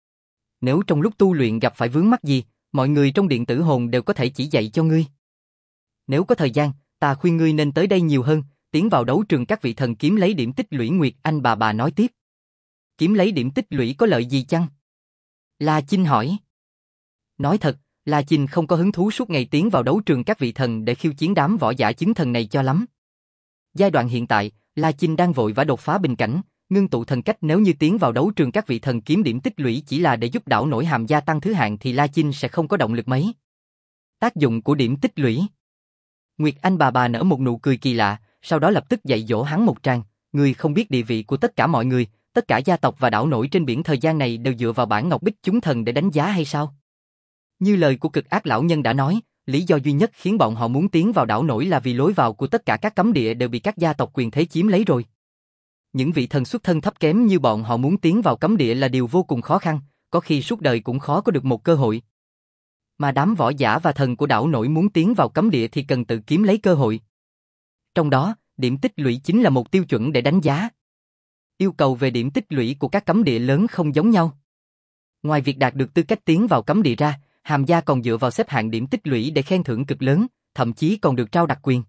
[SPEAKER 1] Nếu trong lúc tu luyện gặp phải vướng mắc gì, mọi người trong điện tử hồn đều có thể chỉ dạy cho ngươi. Nếu có thời gian, ta khuyên ngươi nên tới đây nhiều hơn, tiến vào đấu trường các vị thần kiếm lấy điểm tích lũy. Nguyệt Anh bà bà nói tiếp. Kiếm lấy điểm tích lũy có lợi gì chăng? La Chinh hỏi. Nói thật, La Chinh không có hứng thú suốt ngày tiến vào đấu trường các vị thần để khiêu chiến đám võ giả chứng thần này cho lắm. Giai đoạn hiện tại, La Chinh đang vội vã đột phá bình cảnh, ngưng tụ thần cách. Nếu như tiến vào đấu trường các vị thần kiếm điểm tích lũy chỉ là để giúp đảo nổi Hàm gia tăng thứ hạng thì La Chinh sẽ không có động lực mấy. Tác dụng của điểm tích lũy. Nguyệt Anh bà bà nở một nụ cười kỳ lạ, sau đó lập tức dạy dỗ hắn một tràng. Ngươi không biết địa vị của tất cả mọi người, tất cả gia tộc và đảo nổi trên biển thời gian này đều dựa vào bản ngọc bích chúng thần để đánh giá hay sao? Như lời của cực ác lão nhân đã nói, lý do duy nhất khiến bọn họ muốn tiến vào đảo nổi là vì lối vào của tất cả các cấm địa đều bị các gia tộc quyền thế chiếm lấy rồi. Những vị thần xuất thân thấp kém như bọn họ muốn tiến vào cấm địa là điều vô cùng khó khăn, có khi suốt đời cũng khó có được một cơ hội. Mà đám võ giả và thần của đảo nổi muốn tiến vào cấm địa thì cần tự kiếm lấy cơ hội. Trong đó, điểm tích lũy chính là một tiêu chuẩn để đánh giá. yêu cầu về điểm tích lũy của các cấm địa lớn không giống nhau. Ngoài việc đạt được tư cách tiến vào cấm địa ra, Hàm gia còn dựa vào xếp hạng điểm tích lũy để khen thưởng cực lớn, thậm chí còn được trao đặc quyền.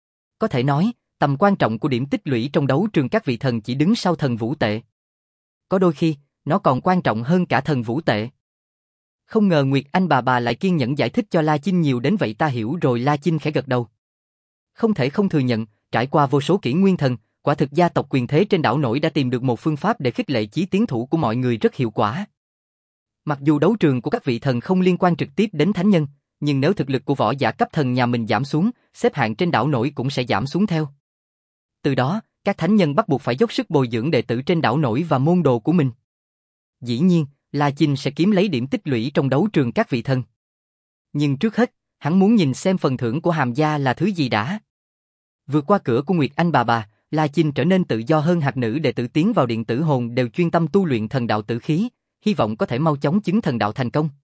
[SPEAKER 1] Có thể nói, tầm quan trọng của điểm tích lũy trong đấu trường các vị thần chỉ đứng sau thần vũ tệ. Có đôi khi, nó còn quan trọng hơn cả thần vũ tệ. Không ngờ Nguyệt Anh bà bà lại kiên nhẫn giải thích cho La Chinh nhiều đến vậy, ta hiểu rồi. La Chinh khẽ gật đầu. Không thể không thừa nhận, trải qua vô số kỷ nguyên thần, quả thực gia tộc quyền thế trên đảo nổi đã tìm được một phương pháp để khích lệ chí tiến thủ của mọi người rất hiệu quả. Mặc dù đấu trường của các vị thần không liên quan trực tiếp đến thánh nhân, nhưng nếu thực lực của võ giả cấp thần nhà mình giảm xuống, xếp hạng trên đảo nổi cũng sẽ giảm xuống theo. Từ đó, các thánh nhân bắt buộc phải dốc sức bồi dưỡng đệ tử trên đảo nổi và môn đồ của mình. Dĩ nhiên, La Chinh sẽ kiếm lấy điểm tích lũy trong đấu trường các vị thần. Nhưng trước hết, hắn muốn nhìn xem phần thưởng của Hàm gia là thứ gì đã. Vượt qua cửa của Nguyệt Anh bà bà, La Chinh trở nên tự do hơn. Hạt nữ đệ tử tiến vào điện tử hồn đều chuyên tâm tu luyện thần đạo tử khí, hy vọng có thể mau chóng chứng thần đạo thành công.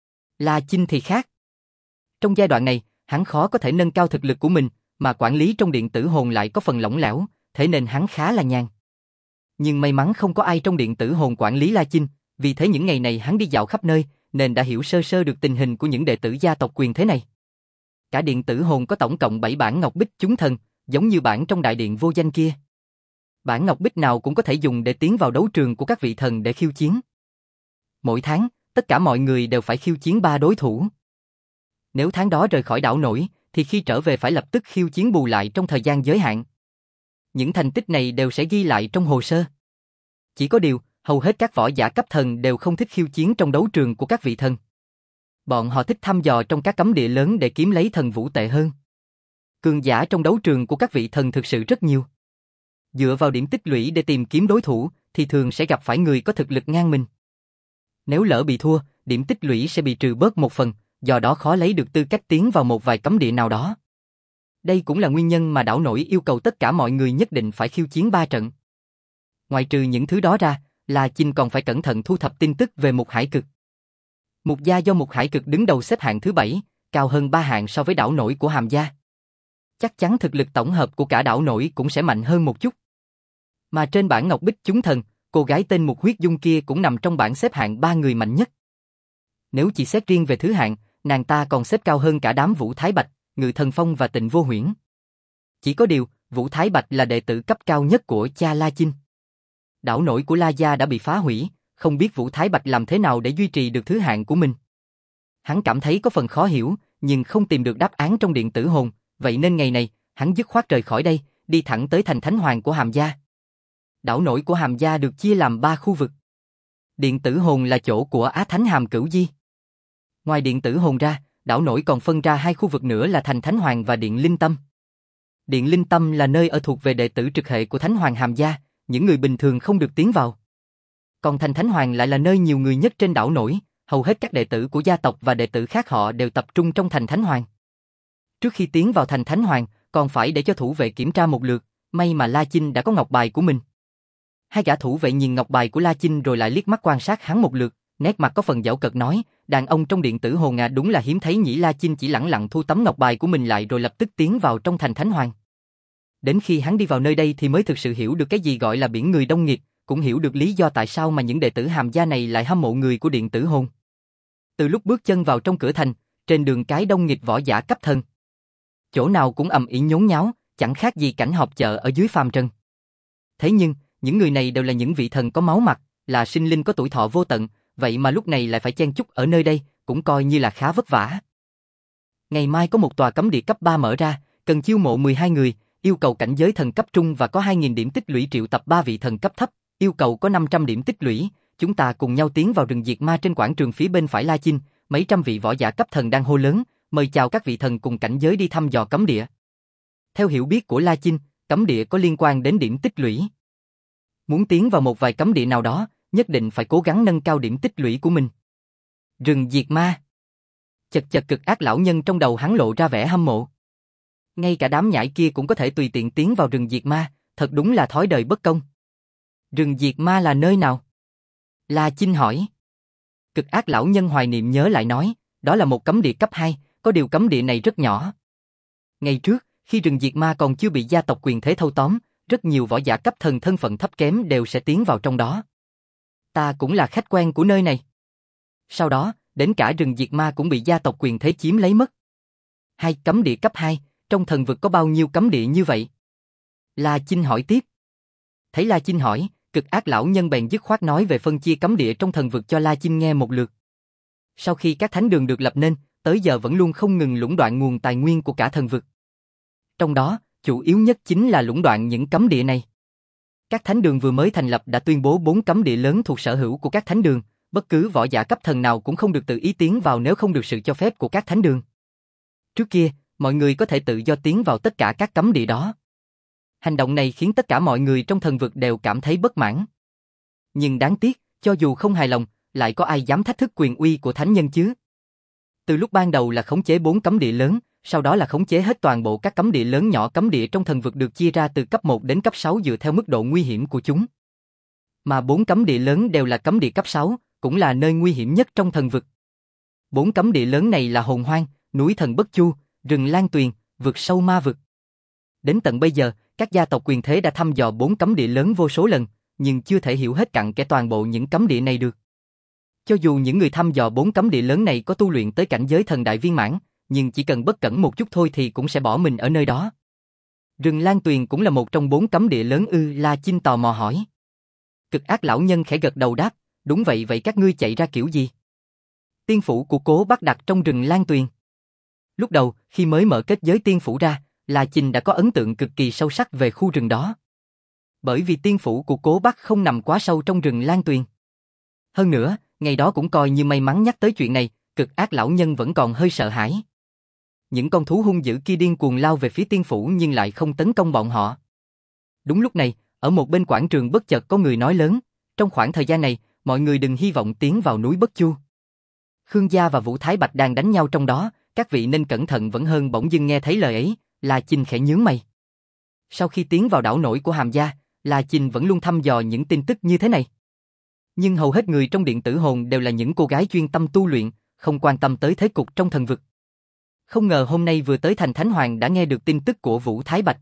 [SPEAKER 1] La Chinh thì khác. Trong giai đoạn này, hắn khó có thể nâng cao thực lực của mình, mà quản lý trong điện tử hồn lại có phần lỏng lẻo, thế nên hắn khá là nhàn. Nhưng may mắn không có ai trong điện tử hồn quản lý La Chinh, vì thế những ngày này hắn đi dạo khắp nơi, nên đã hiểu sơ sơ được tình hình của những đệ tử gia tộc quyền thế này. Cả điện tử hồn có tổng cộng bảy bản ngọc bích chúng thần, giống như bản trong đại điện vô danh kia. Bản ngọc bích nào cũng có thể dùng để tiến vào đấu trường của các vị thần để khiêu chiến. Mỗi tháng, tất cả mọi người đều phải khiêu chiến ba đối thủ. Nếu tháng đó rời khỏi đảo nổi, thì khi trở về phải lập tức khiêu chiến bù lại trong thời gian giới hạn. Những thành tích này đều sẽ ghi lại trong hồ sơ. Chỉ có điều, hầu hết các võ giả cấp thần đều không thích khiêu chiến trong đấu trường của các vị thần. Bọn họ thích thăm dò trong các cấm địa lớn để kiếm lấy thần vũ tệ hơn. Cường giả trong đấu trường của các vị thần thực sự rất nhiều. Dựa vào điểm tích lũy để tìm kiếm đối thủ, thì thường sẽ gặp phải người có thực lực ngang mình. Nếu lỡ bị thua, điểm tích lũy sẽ bị trừ bớt một phần, do đó khó lấy được tư cách tiến vào một vài cấm địa nào đó. Đây cũng là nguyên nhân mà đảo nổi yêu cầu tất cả mọi người nhất định phải khiêu chiến ba trận. Ngoài trừ những thứ đó ra, La Chinh còn phải cẩn thận thu thập tin tức về Mục Hải Cực. Mục gia do Mục Hải Cực đứng đầu xếp hạng thứ bảy, cao hơn ba hạng so với đảo nổi của Hàm gia. Chắc chắn thực lực tổng hợp của cả đảo nổi cũng sẽ mạnh hơn một chút. Mà trên bảng ngọc bích chúng thần, cô gái tên Mục Huyết Dung kia cũng nằm trong bảng xếp hạng ba người mạnh nhất. Nếu chỉ xét riêng về thứ hạng, nàng ta còn xếp cao hơn cả đám Vũ Thái Bạch, Ngự Thần Phong và Tịnh Vô Huyễn. Chỉ có điều, Vũ Thái Bạch là đệ tử cấp cao nhất của cha La Chinh. Đảo nổi của La gia đã bị phá hủy, không biết Vũ Thái Bạch làm thế nào để duy trì được thứ hạng của mình. Hắn cảm thấy có phần khó hiểu, nhưng không tìm được đáp án trong điện tử hồn, vậy nên ngày này, hắn dứt khoát rời khỏi đây, đi thẳng tới thành Thánh Hoàng của Hàm gia. Đảo nổi của Hàm gia được chia làm ba khu vực. Điện tử hồn là chỗ của Á Thánh Hàm Cửu Di. Ngoài điện tử hồn ra, đảo nổi còn phân ra hai khu vực nữa là thành Thánh Hoàng và Điện Linh Tâm. Điện Linh Tâm là nơi ở thuộc về đệ tử trực hệ của Thánh Hoàng Hàm gia, những người bình thường không được tiến vào. Còn thành Thánh Hoàng lại là nơi nhiều người nhất trên đảo nổi, hầu hết các đệ tử của gia tộc và đệ tử khác họ đều tập trung trong thành Thánh Hoàng. Trước khi tiến vào thành Thánh Hoàng, còn phải để cho thủ vệ kiểm tra một lượt, may mà La Chinh đã có ngọc bài của mình. Hai gã thủ vệ nhìn ngọc bài của La Chinh rồi lại liếc mắt quan sát hắn một lượt, nét mặt có phần giễu cợt nói, đàn ông trong điện tử hồn à, đúng là hiếm thấy nhỉ. La Chinh chỉ lẳng lặng thu tấm ngọc bài của mình lại rồi lập tức tiến vào trong thành Thánh Hoàng. Đến khi hắn đi vào nơi đây thì mới thực sự hiểu được cái gì gọi là biển người đông nghịt, cũng hiểu được lý do tại sao mà những đệ tử Hàm gia này lại hâm mộ người của điện tử hồn. Từ lúc bước chân vào trong cửa thành, trên đường cái đông nghịt võ giả cấp thần. Chỗ nào cũng ầm ĩ nhốn nháo, chẳng khác gì cảnh họp chợ ở dưới phàm trần. Thế nhưng, những người này đều là những vị thần có máu mặt, là sinh linh có tuổi thọ vô tận, vậy mà lúc này lại phải chen chúc ở nơi đây, cũng coi như là khá vất vả. Ngày mai có một tòa cấm địa cấp ba mở ra, cần chiêu mộ mười hai người, yêu cầu cảnh giới thần cấp trung và có hai nghìn điểm tích lũy, triệu tập ba vị thần cấp thấp, yêu cầu có năm trăm điểm tích lũy, chúng ta cùng nhau tiến vào rừng diệt ma. Trên quảng trường phía bên phải La Chinh, mấy trăm vị võ giả cấp thần đang hô lớn, mời chào các vị thần cùng cảnh giới đi thăm dò cấm địa. Theo hiểu biết của La Chinh, cấm địa có liên quan đến điểm tích lũy. Muốn tiến vào một vài cấm địa nào đó, nhất định phải cố gắng nâng cao điểm tích lũy của mình. Rừng diệt ma. Chật chật cực ác lão nhân trong đầu hắn lộ ra vẻ hâm mộ. Ngay cả đám nhãi kia cũng có thể tùy tiện tiến vào rừng diệt ma, thật đúng là thói đời bất công. Rừng diệt ma là nơi nào? La Chinh hỏi. Cực ác lão nhân hoài niệm nhớ lại nói, đó là một cấm địa cấp hai, có điều cấm địa này rất nhỏ. Ngày trước, khi rừng diệt ma còn chưa bị gia tộc quyền thế thâu tóm, rất nhiều võ giả cấp thần thân phận thấp kém đều sẽ tiến vào trong đó. Ta cũng là khách quen của nơi này. Sau đó, đến cả rừng diệt ma cũng bị gia tộc quyền thế chiếm lấy mất. Hai cấm địa cấp hai, trong thần vực có bao nhiêu cấm địa như vậy? La Chinh hỏi tiếp. Thấy La Chinh hỏi, cực ác lão nhân bèn dứt khoát nói về phân chia cấm địa trong thần vực cho La Chinh nghe một lượt. Sau khi các thánh đường được lập nên, tới giờ vẫn luôn không ngừng lũng đoạn nguồn tài nguyên của cả thần vực. Trong đó, chủ yếu nhất chính là lũng đoạn những cấm địa này. Các thánh đường vừa mới thành lập đã tuyên bố bốn cấm địa lớn thuộc sở hữu của các thánh đường, bất cứ võ giả cấp thần nào cũng không được tự ý tiến vào nếu không được sự cho phép của các thánh đường. Trước kia, mọi người có thể tự do tiến vào tất cả các cấm địa đó. Hành động này khiến tất cả mọi người trong thần vực đều cảm thấy bất mãn. Nhưng đáng tiếc, cho dù không hài lòng, lại có ai dám thách thức quyền uy của thánh nhân chứ? Từ lúc ban đầu là khống chế bốn cấm địa lớn, sau đó là khống chế hết toàn bộ các cấm địa lớn nhỏ. Cấm địa trong thần vực được chia ra từ cấp một đến cấp sáu dựa theo mức độ nguy hiểm của chúng. Mà bốn cấm địa lớn đều là cấm địa cấp sáu, cũng là nơi nguy hiểm nhất trong thần vực. Bốn cấm địa lớn này là Hồn Hoang, núi Thần Bất Chu, rừng Lan Tuyền, vực sâu ma vực. Đến tận bây giờ, các gia tộc quyền thế đã thăm dò bốn cấm địa lớn vô số lần, nhưng chưa thể hiểu hết cặn kẽ toàn bộ những cấm địa này được. Cho dù những người thăm dò bốn cấm địa lớn này có tu luyện tới cảnh giới thần đại viên mãn, nhưng chỉ cần bất cẩn một chút thôi thì cũng sẽ bỏ mình ở nơi đó. Rừng Lan Tuyền cũng là một trong bốn cấm địa lớn ư? La Chinh tò mò hỏi. Cực ác lão nhân khẽ gật đầu đáp, đúng vậy. Vậy các ngươi chạy ra kiểu gì? Tiên phủ của Cố Bắc đặt trong rừng Lan Tuyền. Lúc đầu, khi mới mở kết giới tiên phủ ra, La Chinh đã có ấn tượng cực kỳ sâu sắc về khu rừng đó. Bởi vì tiên phủ của Cố Bắc không nằm quá sâu trong rừng Lan Tuyền. Hơn nữa, ngày đó cũng coi như may mắn nhắc tới chuyện này, cực ác lão nhân vẫn còn hơi sợ hãi. Những con thú hung dữ kia điên cuồng lao về phía tiên phủ nhưng lại không tấn công bọn họ. Đúng lúc này, ở một bên quảng trường bất chợt có người nói lớn, trong khoảng thời gian này, mọi người đừng hy vọng tiến vào núi Bất Chu. Khương Gia và Vũ Thái Bạch đang đánh nhau trong đó, các vị nên cẩn thận vẫn hơn. Bỗng dưng nghe thấy lời ấy, La Chinh khẽ nhướng mày. Sau khi tiến vào đảo nổi của Hàm Gia, La Chinh vẫn luôn thăm dò những tin tức như thế này. Nhưng hầu hết người trong điện tử hồn đều là những cô gái chuyên tâm tu luyện, không quan tâm tới thế cục trong thần vực. Không ngờ hôm nay vừa tới thành Thánh Hoàng đã nghe được tin tức của Vũ Thái Bạch.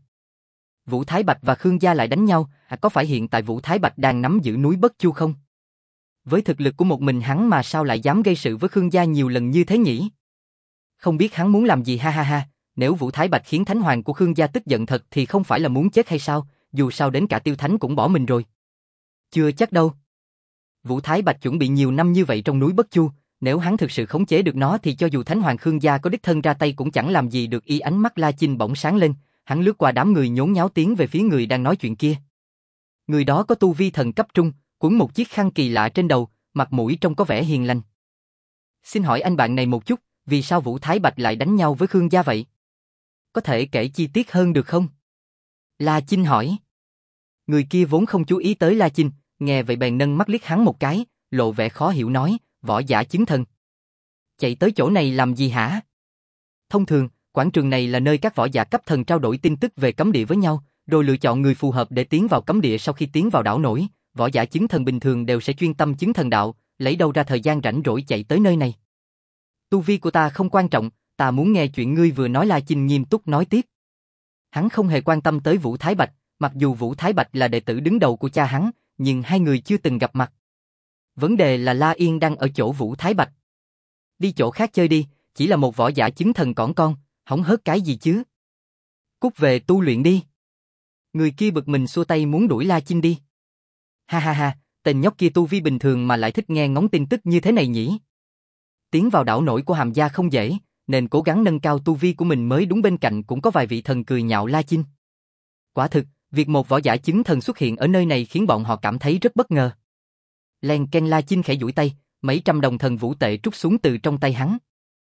[SPEAKER 1] Vũ Thái Bạch và Khương Gia lại đánh nhau, à, có phải hiện tại Vũ Thái Bạch đang nắm giữ núi Bất Chu không? Với thực lực của một mình hắn mà sao lại dám gây sự với Khương Gia nhiều lần như thế nhỉ? Không biết hắn muốn làm gì? Ha ha ha, nếu Vũ Thái Bạch khiến Thánh Hoàng của Khương Gia tức giận thật thì không phải là muốn chết hay sao, dù sao đến cả Tiêu Thánh cũng bỏ mình rồi. Chưa chắc đâu. Vũ Thái Bạch chuẩn bị nhiều năm như vậy trong núi Bất Chu, nếu hắn thực sự khống chế được nó thì cho dù Thánh Hoàng Khương Gia có đích thân ra tay cũng chẳng làm gì được. Y ánh mắt La Chinh bỗng sáng lên, hắn lướt qua đám người nhốn nháo tiến về phía người đang nói chuyện kia. Người đó có tu vi thần cấp trung, quấn một chiếc khăn kỳ lạ trên đầu, mặt mũi trông có vẻ hiền lành. Xin hỏi anh bạn này một chút, vì sao Vũ Thái Bạch lại đánh nhau với Khương Gia vậy? Có thể kể chi tiết hơn được không? La Chinh hỏi. Người kia vốn không chú ý tới La Chinh, nghe vậy bèn nâng mắt liếc hắn một cái, lộ vẻ khó hiểu nói, võ giả chứng thần. Chạy tới chỗ này làm gì hả? Thông thường, quảng trường này là nơi các võ giả cấp thần trao đổi tin tức về cấm địa với nhau, rồi lựa chọn người phù hợp để tiến vào cấm địa. Sau khi tiến vào đảo nổi, võ giả chứng thần bình thường đều sẽ chuyên tâm chứng thần đạo, lấy đâu ra thời gian rảnh rỗi chạy tới nơi này. Tu vi của ta không quan trọng, ta muốn nghe chuyện ngươi vừa nói. La Chinh nghiêm túc nói tiếp. Hắn không hề quan tâm tới Vũ Thái Bạch, mặc dù Vũ Thái Bạch là đệ tử đứng đầu của cha hắn, nhưng hai người chưa từng gặp mặt. Vấn đề là La Yên đang ở chỗ Vũ Thái Bạch. Đi chỗ khác chơi đi, chỉ là một võ giả chứng thần cỏn con, hỏng hớt cái gì chứ. Cút về tu luyện đi. Người kia bực mình xua tay muốn đuổi La Chinh đi. Ha ha ha, tên nhóc kia tu vi bình thường mà lại thích nghe ngóng tin tức như thế này nhỉ. Tiến vào đảo nổi của Hàm Gia không dễ, nên cố gắng nâng cao tu vi của mình mới đúng. Bên cạnh cũng có vài vị thần cười nhạo La Chinh. Quả thực, việc một võ giả chứng thần xuất hiện ở nơi này khiến bọn họ cảm thấy rất bất ngờ. Len ken. La Chinh khẽ duỗi tay, mấy trăm đồng thần vũ tệ trút xuống từ trong tay hắn.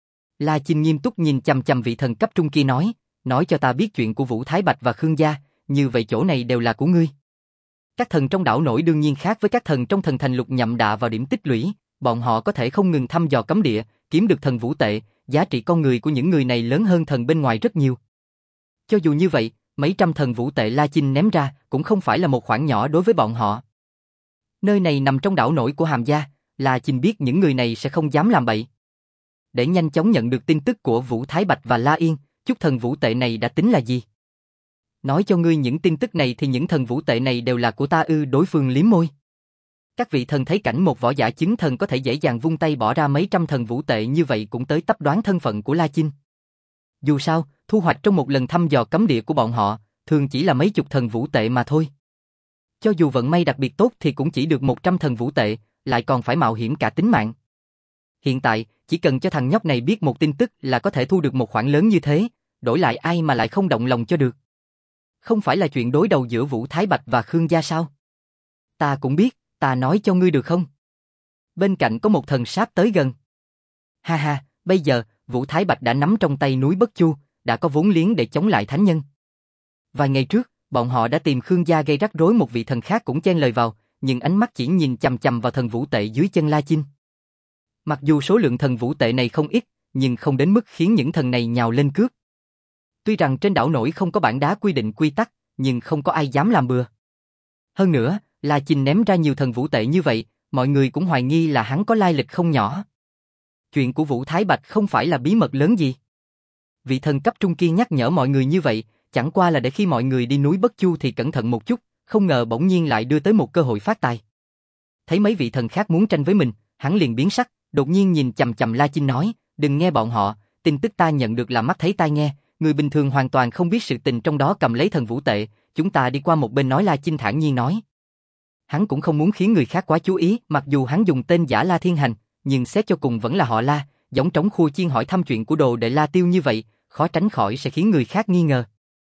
[SPEAKER 1] La Chinh nghiêm túc nhìn chằm chằm vị thần cấp trung kia nói, nói cho ta biết chuyện của Vũ Thái Bạch và Khương Gia, như vậy chỗ này đều là của ngươi. Các thần trong đảo nổi đương nhiên khác với các thần trong thần thành lục nhậm đạ vào điểm tích lũy, bọn họ có thể không ngừng thăm dò cấm địa, kiếm được thần vũ tệ, giá trị con người của những người này lớn hơn thần bên ngoài rất nhiều. Cho dù như vậy, mấy trăm thần vũ tệ La Chinh ném ra cũng không phải là một khoản nhỏ đối với bọn họ. Nơi này nằm trong đảo nổi của Hàm Gia, La Chinh biết những người này sẽ không dám làm bậy. Để nhanh chóng nhận được tin tức của Vũ Thái Bạch và La Yên, chút thần vũ tệ này đã tính là gì? Nói cho ngươi những tin tức này thì những thần vũ tệ này đều là của ta ư? Đối phương liếm môi. Các vị thần thấy cảnh một võ giả chứng thần có thể dễ dàng vung tay bỏ ra mấy trăm thần vũ tệ như vậy cũng tới tấp đoán thân phận của La Chinh. Dù sao, thu hoạch trong một lần thăm dò cấm địa của bọn họ, thường chỉ là mấy chục thần vũ tệ mà thôi. Cho dù vận may đặc biệt tốt thì cũng chỉ được một trăm thần vũ tệ, lại còn phải mạo hiểm cả tính mạng. Hiện tại, chỉ cần cho thằng nhóc này biết một tin tức là có thể thu được một khoản lớn như thế, đổi lại ai mà lại không động lòng cho được. Không phải là chuyện đối đầu giữa Vũ Thái Bạch và Khương gia sao? Ta cũng biết, ta nói cho ngươi được không? Bên cạnh có một thần sáp tới gần. Ha ha, bây giờ, Vũ Thái Bạch đã nắm trong tay núi Bất Chu, đã có vốn liếng để chống lại thánh nhân. Vài ngày trước, bọn họ đã tìm Khương gia gây rắc rối, một vị thần khác cũng chen lời vào, nhưng ánh mắt chỉ nhìn chằm chằm vào thần vũ tệ dưới chân La Chinh. Mặc dù số lượng thần vũ tệ này không ít, nhưng không đến mức khiến những thần này nhào lên cướp. Tuy rằng trên đảo nổi không có bảng đá quy định quy tắc, nhưng không có ai dám làm bừa. Hơn nữa, La Chinh ném ra nhiều thần vũ tệ như vậy, mọi người cũng hoài nghi là hắn có lai lịch không nhỏ. Chuyện của Vũ Thái Bạch không phải là bí mật lớn gì. Vị thần cấp trung kia nhắc nhở mọi người như vậy, chẳng qua là để khi mọi người đi núi Bất Chu thì cẩn thận một chút, không ngờ bỗng nhiên lại đưa tới một cơ hội phát tài. Thấy mấy vị thần khác muốn tranh với mình, hắn liền biến sắc, đột nhiên nhìn chằm chằm La Chinh nói, đừng nghe bọn họ, tin tức ta nhận được là mắt thấy tai nghe, người bình thường hoàn toàn không biết sự tình trong đó cầm lấy thần vũ tệ, chúng ta đi qua một bên nói. La Chinh thản nhiên nói. Hắn cũng không muốn khiến người khác quá chú ý, mặc dù hắn dùng tên giả La Thiên Hành, nhưng xét cho cùng vẫn là họ La, giống trống khua chiên hỏi thăm chuyện của đồ đệ La Tiêu như vậy, khó tránh khỏi sẽ khiến người khác nghi ngờ.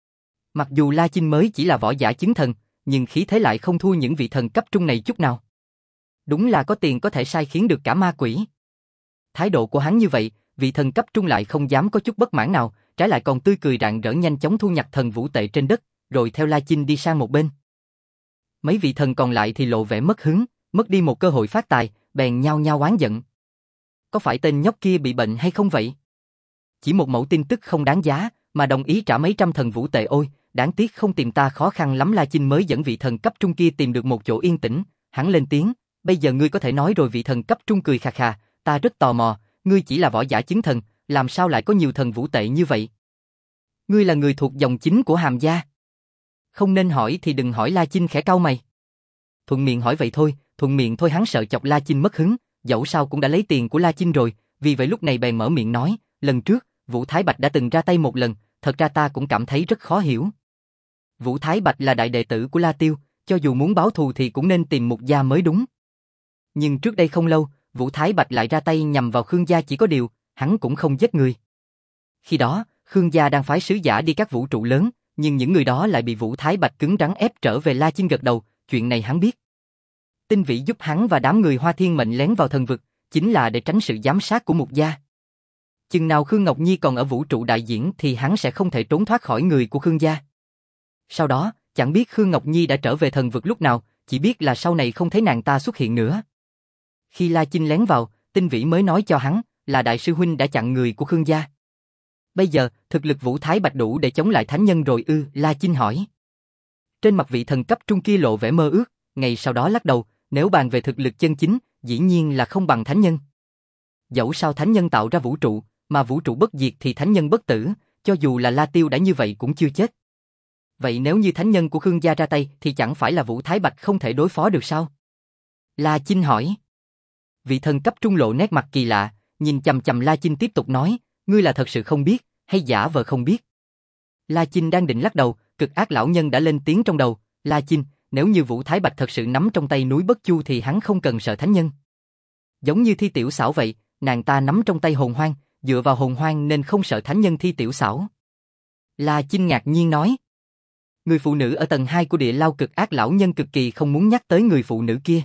[SPEAKER 1] Mặc dù La Chinh mới chỉ là võ giả chứng thần, nhưng khí thế lại không thua những vị thần cấp trung này chút nào. Đúng là có tiền có thể sai khiến được cả ma quỷ. Thái độ của hắn như vậy, vị thần cấp trung lại không dám có chút bất mãn nào, trái lại còn tươi cười rạng rỡ nhanh chóng thu nhặt thần vũ tệ trên đất, rồi theo La Chinh đi sang một bên. Mấy vị thần còn lại thì lộ vẻ mất hứng, mất đi một cơ hội phát tài, bèn nhao nhao oán giận. Có phải tên nhóc kia bị bệnh hay không vậy? Chỉ một mẩu tin tức không đáng giá, mà đồng ý trả mấy trăm thần vũ tệ, ôi, đáng tiếc không tìm ta khó khăn lắm. La Chinh mới dẫn vị thần cấp trung kia tìm được một chỗ yên tĩnh, hắn lên tiếng, bây giờ ngươi có thể nói rồi. Vị thần cấp trung cười khà khà, ta rất tò mò, ngươi chỉ là võ giả chứng thần, làm sao lại có nhiều thần vũ tệ như vậy? Ngươi là người thuộc dòng chính của Hàm gia. Không nên hỏi thì đừng hỏi. La Chinh khẽ cau mày. Thuận miệng hỏi vậy thôi, thuận miệng thôi. Hắn sợ chọc La Chinh mất hứng, dẫu sao cũng đã lấy tiền của La Chinh rồi, vì vậy lúc này bèn mở miệng nói, lần trước, Vũ Thái Bạch đã từng ra tay một lần, thật ra ta cũng cảm thấy rất khó hiểu. Vũ Thái Bạch là đại đệ tử của La Tiêu, cho dù muốn báo thù thì cũng nên tìm Mục gia mới đúng. Nhưng trước đây không lâu, Vũ Thái Bạch lại ra tay nhằm vào Khương gia, chỉ có điều, hắn cũng không giết người. Khi đó, Khương gia đang phái sứ giả đi các vũ trụ lớn, nhưng những người đó lại bị Vũ Thái Bạch cứng rắn ép trở về. La Chinh gật đầu, chuyện này hắn biết. Tinh Vĩ giúp hắn và đám người Hoa Thiên Mệnh lén vào thần vực, chính là để tránh sự giám sát của Mục gia. Chừng nào Khương Ngọc Nhi còn ở vũ trụ đại diễn thì hắn sẽ không thể trốn thoát khỏi người của Khương gia. Sau đó, chẳng biết Khương Ngọc Nhi đã trở về thần vực lúc nào, chỉ biết là sau này không thấy nàng ta xuất hiện nữa. Khi La Chinh lén vào, Tinh Vĩ mới nói cho hắn là đại sư huynh đã chặn người của Khương gia. Bây giờ, thực lực Vũ Thái Bạch đủ để chống lại thánh nhân rồi ư? La Chinh hỏi. Trên mặt vị thần cấp trung kia lộ vẻ mơ ước, ngày sau đó lắc đầu, nếu bàn về thực lực chân chính, dĩ nhiên là không bằng thánh nhân. Dẫu sao thánh nhân tạo ra vũ trụ, mà vũ trụ bất diệt thì thánh nhân bất tử, cho dù là La Tiêu đã như vậy cũng chưa chết. Vậy nếu như thánh nhân của Khương gia ra tay thì chẳng phải là Vũ Thái Bạch không thể đối phó được sao? La Chinh hỏi. Vị thần cấp trung lộ nét mặt kỳ lạ, nhìn chằm chằm La Chinh tiếp tục nói, ngươi là thật sự không biết, hay giả vờ không biết? La Chinh đang định lắc đầu, cực ác lão nhân đã lên tiếng trong đầu, La Chinh, nếu như Vũ Thái Bạch thật sự nắm trong tay núi Bất Chu thì hắn không cần sợ thánh nhân. Giống như Thi Tiểu Xảo vậy, nàng ta nắm trong tay hồn hoang, dựa vào hồn hoang nên không sợ thánh nhân Thi Tiểu Xảo. La Chinh ngạc nhiên nói. Người phụ nữ ở tầng hai của địa lao cực ác lão nhân cực kỳ không muốn nhắc tới người phụ nữ kia.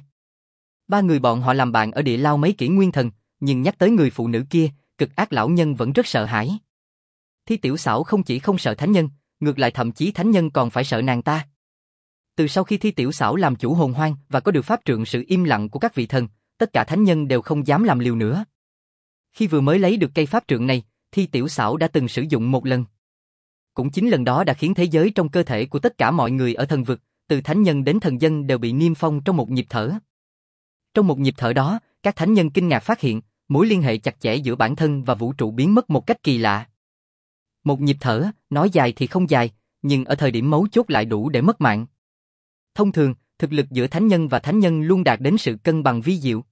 [SPEAKER 1] Ba người bọn họ làm bạn ở địa lao mấy kỷ nguyên thần, nhưng nhắc tới người phụ nữ kia, cực ác lão nhân vẫn rất sợ hãi. Thi Tiểu Xảo không chỉ không sợ thánh nhân, ngược lại thậm chí thánh nhân còn phải sợ nàng ta. Từ sau khi Thi Tiểu Xảo làm chủ hồn hoang và có được pháp trượng sự im lặng của các vị thần, tất cả thánh nhân đều không dám làm liều nữa. Khi vừa mới lấy được cây pháp trượng này, Thi Tiểu Xảo đã từng sử dụng một lần. Cũng chính lần đó đã khiến thế giới trong cơ thể của tất cả mọi người ở thần vực, từ thánh nhân đến thần dân đều bị niêm phong trong một nhịp thở. Trong một nhịp thở đó, các thánh nhân kinh ngạc phát hiện, mối liên hệ chặt chẽ giữa bản thân và vũ trụ biến mất một cách kỳ lạ. Một nhịp thở, nói dài thì không dài, nhưng ở thời điểm mấu chốt lại đủ để mất mạng. Thông thường, thực lực giữa thánh nhân và thánh nhân luôn đạt đến sự cân bằng vi diệu.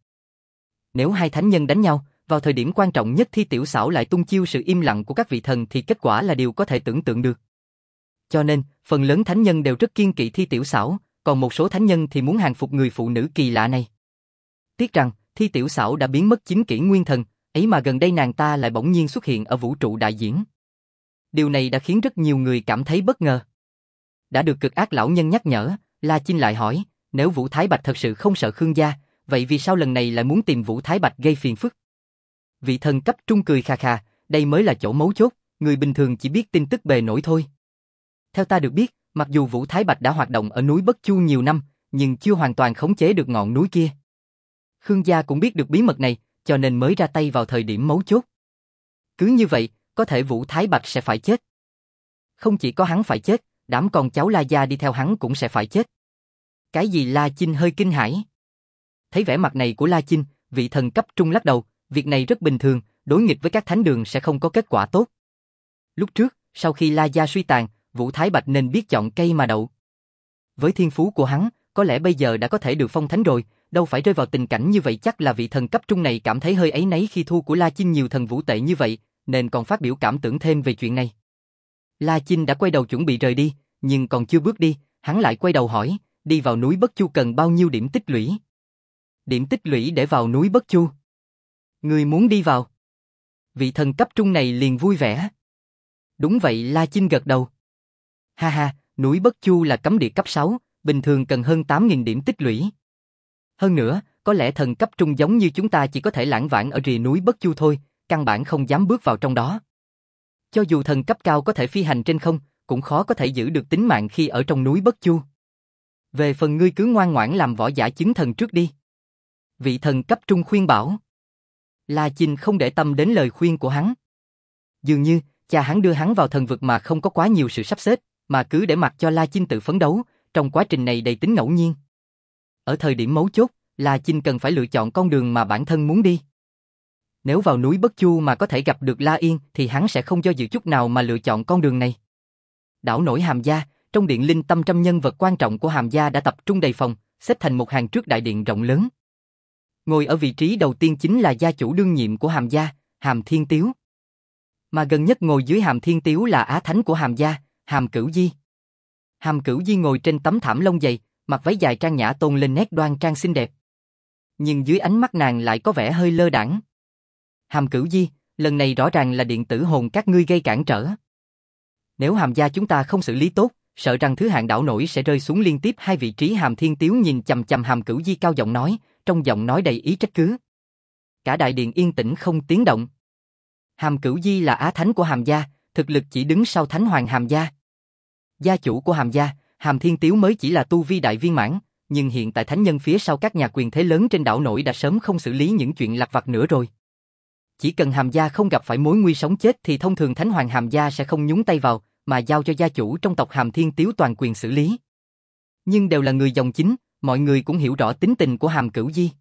[SPEAKER 1] Nếu hai thánh nhân đánh nhau, vào thời điểm quan trọng nhất Thi Tiểu Xảo lại tung chiêu sự im lặng của các vị thần thì kết quả là điều có thể tưởng tượng được. Cho nên, phần lớn thánh nhân đều rất kiêng kỵ Thi Tiểu Xảo, còn một số thánh nhân thì muốn hàng phục người phụ nữ kỳ lạ này. Tiếc rằng, Thi Tiểu Xảo đã biến mất chính kỷ nguyên thần, ấy mà gần đây nàng ta lại bỗng nhiên xuất hiện ở vũ trụ đại diễn. Điều này đã khiến rất nhiều người cảm thấy bất ngờ. Đã được cực ác lão nhân nhắc nhở, La Chinh lại hỏi, nếu Vũ Thái Bạch thật sự không sợ Khương gia, vậy vì sao lần này lại muốn tìm Vũ Thái Bạch gây phiền phức? Vị thần cấp trung cười khà khà, đây mới là chỗ mấu chốt, người bình thường chỉ biết tin tức bề nổi thôi. Theo ta được biết, mặc dù Vũ Thái Bạch đã hoạt động ở núi Bất Chu nhiều năm, nhưng chưa hoàn toàn khống chế được ngọn núi kia. Khương gia cũng biết được bí mật này, cho nên mới ra tay vào thời điểm mấu chốt. Cứ như vậy, có thể Vũ Thái Bạch sẽ phải chết. Không chỉ có hắn phải chết, đám con cháu La gia đi theo hắn cũng sẽ phải chết. Cái gì? La Chinh hơi kinh hãi. Thấy vẻ mặt này của La Chinh, vị thần cấp trung lắc đầu, việc này rất bình thường, đối nghịch với các thánh đường sẽ không có kết quả tốt. Lúc trước, sau khi La gia suy tàn, Vũ Thái Bạch nên biết chọn cây mà đậu. Với thiên phú của hắn, có lẽ bây giờ đã có thể được phong thánh rồi, đâu phải rơi vào tình cảnh như vậy. Chắc là vị thần cấp trung này cảm thấy hơi áy náy khi thu của La Chinh nhiều thần vũ tệ như vậy, nên còn phát biểu cảm tưởng thêm về chuyện này. La Chinh đã quay đầu chuẩn bị rời đi, nhưng còn chưa bước đi, hắn lại quay đầu hỏi, đi vào núi Bất Chu cần bao nhiêu điểm tích lũy? Điểm tích lũy để vào núi Bất Chu? Người muốn đi vào? Vị thần cấp trung này liền vui vẻ. Đúng vậy, La Chinh gật đầu. Ha ha, núi Bất Chu là cấm địa cấp sáu, bình thường cần hơn tám nghìn điểm tích lũy. Hơn nữa, có lẽ thần cấp trung giống như chúng ta chỉ có thể lãng vãng ở rìa núi Bất Chu thôi, căn bản không dám bước vào trong đó. Cho dù thần cấp cao có thể phi hành trên không, cũng khó có thể giữ được tính mạng khi ở trong núi Bất Chu. Về phần ngươi cứ ngoan ngoãn làm võ giả chứng thần trước đi. Vị thần cấp trung khuyên bảo. La Chinh không để tâm đến lời khuyên của hắn. Dường như, cha hắn đưa hắn vào thần vực mà không có quá nhiều sự sắp xếp, mà cứ để mặc cho La Chinh tự phấn đấu, trong quá trình này đầy tính ngẫu nhiên. Ở thời điểm mấu chốt, La Chinh cần phải lựa chọn con đường mà bản thân muốn đi. Nếu vào núi Bất Chu mà có thể gặp được La Yên thì hắn sẽ không do dự chút nào mà lựa chọn con đường này. Đảo nổi Hàm Gia, trong điện linh tâm trăm nhân vật quan trọng của Hàm Gia đã tập trung đầy phòng, xếp thành một hàng trước đại điện rộng lớn. Ngồi ở vị trí đầu tiên chính là gia chủ đương nhiệm của Hàm Gia, Hàm Thiên Tiếu. Mà gần nhất ngồi dưới Hàm Thiên Tiếu là á thánh của Hàm Gia, Hàm Cửu Di. Hàm Cửu Di ngồi trên tấm thảm lông dày, mặc váy dài trang nhã tôn lên nét đoan trang xinh đẹp. Nhưng dưới ánh mắt nàng lại có vẻ hơi lơ đãng. Hàm Cửu Di, lần này rõ ràng là điện tử hồn các ngươi gây cản trở. Nếu Hàm Gia chúng ta không xử lý tốt, sợ rằng thứ hạng đảo nổi sẽ rơi xuống liên tiếp hai vị trí. Hàm Thiên Tiếu nhìn chằm chằm Hàm Cửu Di cao giọng nói, trong giọng nói đầy ý trách cứ. Cả đại điện yên tĩnh không tiếng động. Hàm Cửu Di là á thánh của Hàm Gia, thực lực chỉ đứng sau thánh hoàng Hàm Gia. Gia chủ của Hàm Gia, Hàm Thiên Tiếu mới chỉ là tu vi đại viên mãn, nhưng hiện tại thánh nhân phía sau các nhà quyền thế lớn trên đảo nổi đã sớm không xử lý những chuyện lặt vặt nữa rồi. Chỉ cần Hàm Gia không gặp phải mối nguy sống chết thì thông thường thánh hoàng Hàm Gia sẽ không nhúng tay vào, mà giao cho gia chủ trong tộc Hàm Thiên Tiếu toàn quyền xử lý. Nhưng đều là người dòng chính, mọi người cũng hiểu rõ tính tình của Hàm Cửu Di.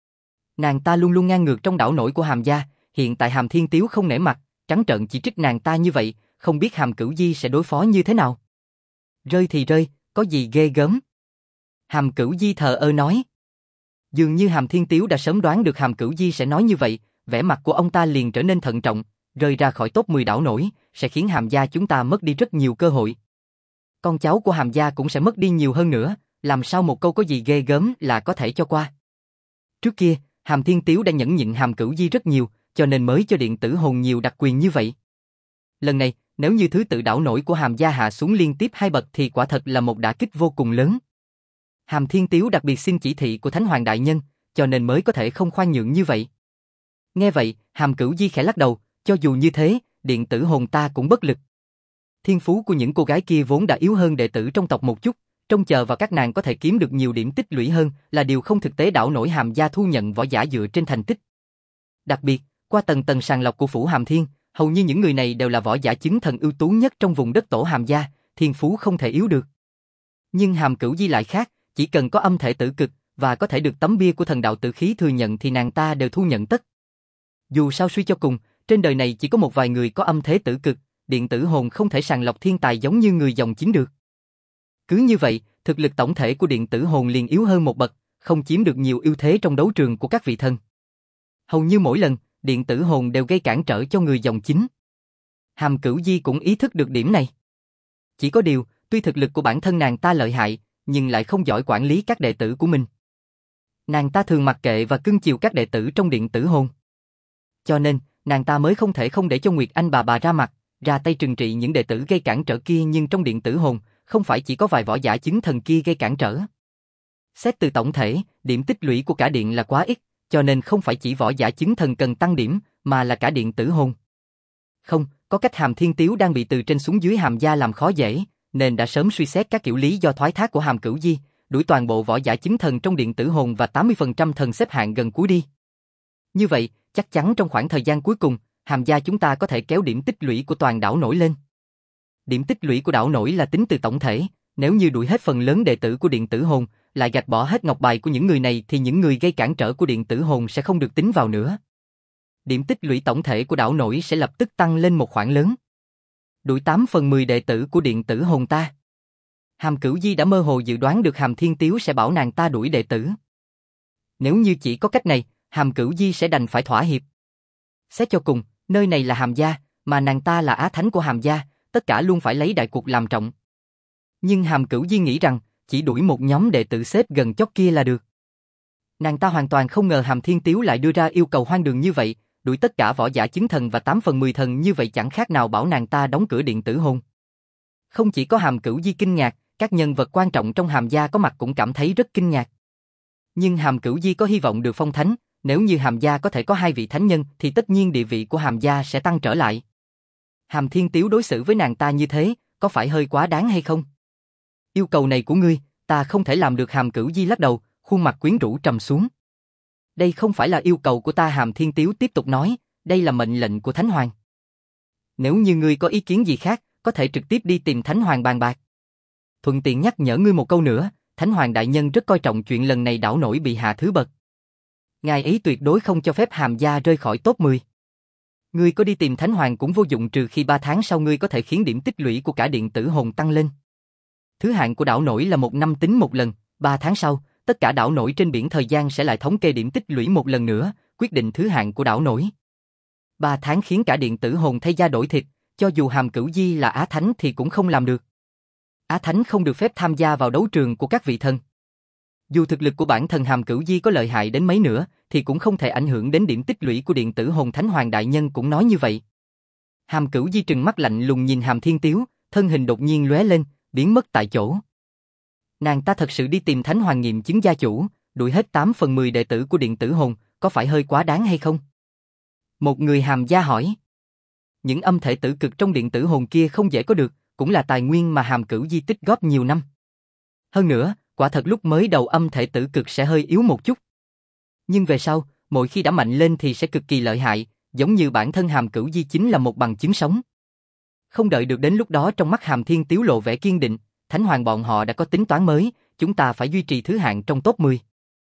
[SPEAKER 1] Nàng ta luôn luôn ngang ngược trong đảo nổi của Hàm Gia, hiện tại Hàm Thiên Tiếu không nể mặt, trắng trợn chỉ trích nàng ta như vậy, không biết Hàm Cửu Di sẽ đối phó như thế nào. Rơi thì rơi, có gì ghê gớm. Hàm Cửu Di thờ ơ nói. Dường như Hàm Thiên Tiếu đã sớm đoán được Hàm Cửu Di sẽ nói như vậy, vẻ mặt của ông ta liền trở nên thận trọng, rơi ra khỏi top mười đảo nổi, sẽ khiến Hàm Gia chúng ta mất đi rất nhiều cơ hội. Con cháu của Hàm Gia cũng sẽ mất đi nhiều hơn nữa, làm sao một câu có gì ghê gớm là có thể cho qua. Trước kia, Hàm Thiên Tiếu đã nhẫn nhịn Hàm Cửu Di rất nhiều, cho nên mới cho điện tử hồn nhiều đặc quyền như vậy. Lần này, nếu như thứ tự đảo nổi của Hàm Gia hạ xuống liên tiếp hai bậc thì quả thật là một đả kích vô cùng lớn. Hàm Thiên Tiếu đặc biệt xin chỉ thị của Thánh Hoàng Đại Nhân, cho nên mới có thể không khoan nhượng như vậy. Nghe vậy, Hàm Cửu Di khẽ lắc đầu, cho dù như thế, điện tử hồn ta cũng bất lực. Thiên phú của những cô gái kia vốn đã yếu hơn đệ tử trong tộc một chút, trông chờ vào các nàng có thể kiếm được nhiều điểm tích lũy hơn là điều không thực tế. Đảo nổi Hàm Gia thu nhận võ giả dựa trên thành tích. Đặc biệt, qua tầng tầng sàng lọc của phủ Hàm Thiên, hầu như những người này đều là võ giả chứng thần ưu tú nhất trong vùng đất tổ Hàm Gia, thiên phú không thể yếu được. Nhưng Hàm Cửu Di lại khác, chỉ cần có âm thể tử cực và có thể được tấm bia của thần đạo tử khí thừa nhận thì nàng ta đều thu nhận tất. Dù sao suy cho cùng, trên đời này chỉ có một vài người có âm thế tử cực, điện tử hồn không thể sàng lọc thiên tài giống như người dòng chính được. Cứ như vậy, thực lực tổng thể của điện tử hồn liền yếu hơn một bậc, không chiếm được nhiều ưu thế trong đấu trường của các vị thần. Hầu như mỗi lần, điện tử hồn đều gây cản trở cho người dòng chính. Hàm Cửu Di cũng ý thức được điểm này. Chỉ có điều, tuy thực lực của bản thân nàng ta lợi hại, nhưng lại không giỏi quản lý các đệ tử của mình. Nàng ta thường mặc kệ và cưng chiều các đệ tử trong điện tử hồn. Cho nên, nàng ta mới không thể không để cho Nguyệt Anh bà bà ra mặt, ra tay trừng trị những đệ tử gây cản trở kia, nhưng trong điện tử hồn, không phải chỉ có vài võ giả chứng thần kia gây cản trở. Xét từ tổng thể, điểm tích lũy của cả điện là quá ít, cho nên không phải chỉ võ giả chứng thần cần tăng điểm, mà là cả điện tử hồn. Không, có cách Hàm Thiên Tiếu đang bị từ trên xuống dưới Hàm gia làm khó dễ, nên đã sớm suy xét các kiểu lý do thoái thác của Hàm Cửu Di, đuổi toàn bộ võ giả chứng thần trong điện tử hồn và tám mươi phần trăm thần xếp hạng gần cuối đi. Như vậy, chắc chắn trong khoảng thời gian cuối cùng, Hàm gia chúng ta có thể kéo điểm tích lũy của toàn đảo nổi lên. Điểm tích lũy của đảo nổi là tính từ tổng thể, nếu như đuổi hết phần lớn đệ tử của điện tử hồn, lại gạch bỏ hết ngọc bài của những người này thì những người gây cản trở của điện tử hồn sẽ không được tính vào nữa. Điểm tích lũy tổng thể của đảo nổi sẽ lập tức tăng lên một khoản lớn. Đuổi tám phần mười đệ tử của điện tử hồn ta. Hàm Cửu Di đã mơ hồ dự đoán được Hàm Thiên Tiếu sẽ bảo nàng ta đuổi đệ tử. Nếu như chỉ có cách này, Hàm Cửu Di sẽ đành phải thỏa hiệp. Xét cho cùng, nơi này là Hàm gia, mà nàng ta là á thánh của Hàm gia, tất cả luôn phải lấy đại cuộc làm trọng. Nhưng Hàm Cửu Di nghĩ rằng, chỉ đuổi một nhóm đệ tử xếp gần chót kia là được. Nàng ta hoàn toàn không ngờ Hàm Thiên Tiếu lại đưa ra yêu cầu hoang đường như vậy, đuổi tất cả võ giả chứng thần và tám phần mười thần, như vậy chẳng khác nào bảo nàng ta đóng cửa điện tử hồn. Không chỉ có Hàm Cửu Di kinh ngạc, các nhân vật quan trọng trong Hàm gia có mặt cũng cảm thấy rất kinh ngạc. Nhưng Hàm Cửu Di có hy vọng được phong thánh, nếu như Hàm gia có thể có hai vị thánh nhân thì tất nhiên địa vị của Hàm gia sẽ tăng trở lại. Hàm Thiên Tiếu đối xử với nàng ta như thế, có phải hơi quá đáng hay không? Yêu cầu này của ngươi, ta không thể làm được. Hàm Cửu Di lắc đầu, khuôn mặt quyến rũ trầm xuống. Đây không phải là yêu cầu của ta. Hàm Thiên Tiếu tiếp tục nói, đây là mệnh lệnh của Thánh Hoàng. Nếu như ngươi có ý kiến gì khác, có thể trực tiếp đi tìm Thánh Hoàng bàn bạc. Thuận tiện nhắc nhở ngươi một câu nữa, Thánh Hoàng đại nhân rất coi trọng chuyện lần này đảo nổi bị hạ thứ bậc. Ngài ấy tuyệt đối không cho phép Hàm gia rơi khỏi top mười. Ngươi có đi tìm Thánh Hoàng cũng vô dụng, trừ khi ba tháng sau ngươi có thể khiến điểm tích lũy của cả điện tử hồn tăng lên. Thứ hạng của đảo nổi là một năm tính một lần, ba tháng sau, tất cả đảo nổi trên biển thời gian sẽ lại thống kê điểm tích lũy một lần nữa, quyết định thứ hạng của đảo nổi. Ba tháng khiến cả điện tử hồn thay da đổi thịt, cho dù Hàm Cửu Di là Á Thánh thì cũng không làm được. Á Thánh không được phép tham gia vào đấu trường của các vị thần. Dù thực lực của bản thân Hàm Cửu Di có lợi hại đến mấy nữa, thì cũng không thể ảnh hưởng đến điểm tích lũy của điện tử hồn. Thánh Hoàng đại nhân cũng nói như vậy. Hàm Cửu Di trừng mắt lạnh lùng nhìn Hàm Thiên Tiếu, thân hình đột nhiên lóe lên, biến mất tại chỗ. Nàng ta thật sự đi tìm Thánh Hoàng nghiệm chứng gia chủ, đuổi hết tám phần mười đệ tử của điện tử hồn, có phải hơi quá đáng hay không? Một người Hàm gia hỏi. Những âm thể tử cực trong điện tử hồn kia không dễ có được, cũng là tài nguyên mà Hàm Cửu Di tích góp nhiều năm. Hơn nữa, quả thật lúc mới đầu âm thể tử cực sẽ hơi yếu một chút. Nhưng về sau, mỗi khi đã mạnh lên thì sẽ cực kỳ lợi hại, giống như bản thân Hàm Cửu Di chính là một bằng chứng sống. Không đợi được đến lúc đó, trong mắt Hàm Thiên Tiếu lộ vẻ kiên định, Thánh Hoàng bọn họ đã có tính toán mới, chúng ta phải duy trì thứ hạng trong top mười.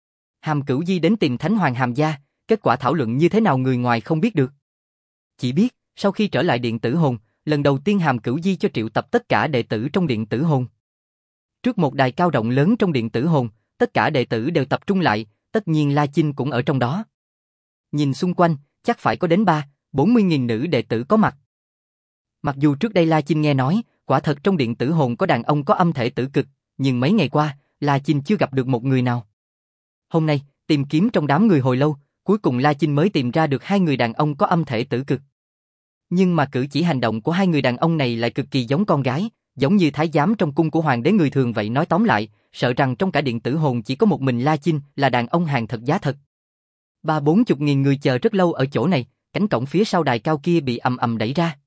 [SPEAKER 1] Hàm Cửu Di đến tìm Thánh Hoàng Hàm gia, kết quả thảo luận như thế nào người ngoài không biết được. Chỉ biết, sau khi trở lại điện tử hồn, lần đầu tiên Hàm Cửu Di cho triệu tập tất cả đệ tử trong điện tử hồn. Trước một đài cao rộng lớn trong điện tử hồn, tất cả đệ tử đều tập trung lại, tất nhiên La Chinh cũng ở trong đó. Nhìn xung quanh, chắc phải có đến ba, bốn mươi nghìn nữ đệ tử có mặt. Mặc dù trước đây La Chinh nghe nói, quả thật trong điện tử hồn có đàn ông có âm thể tử cực, nhưng mấy ngày qua, La Chinh chưa gặp được một người nào. Hôm nay, tìm kiếm trong đám người hồi lâu, cuối cùng La Chinh mới tìm ra được hai người đàn ông có âm thể tử cực. Nhưng mà cử chỉ hành động của hai người đàn ông này lại cực kỳ giống con gái, giống như thái giám trong cung của hoàng đế người thường vậy. Nói tóm lại, sợ rằng trong cả điện tử hồn chỉ có một mình La Chinh là đàn ông hàng thật giá thật. Ba bốn chục nghìn người chờ rất lâu ở chỗ này, cánh cổng phía sau đài cao kia bị ầm ầm đẩy ra.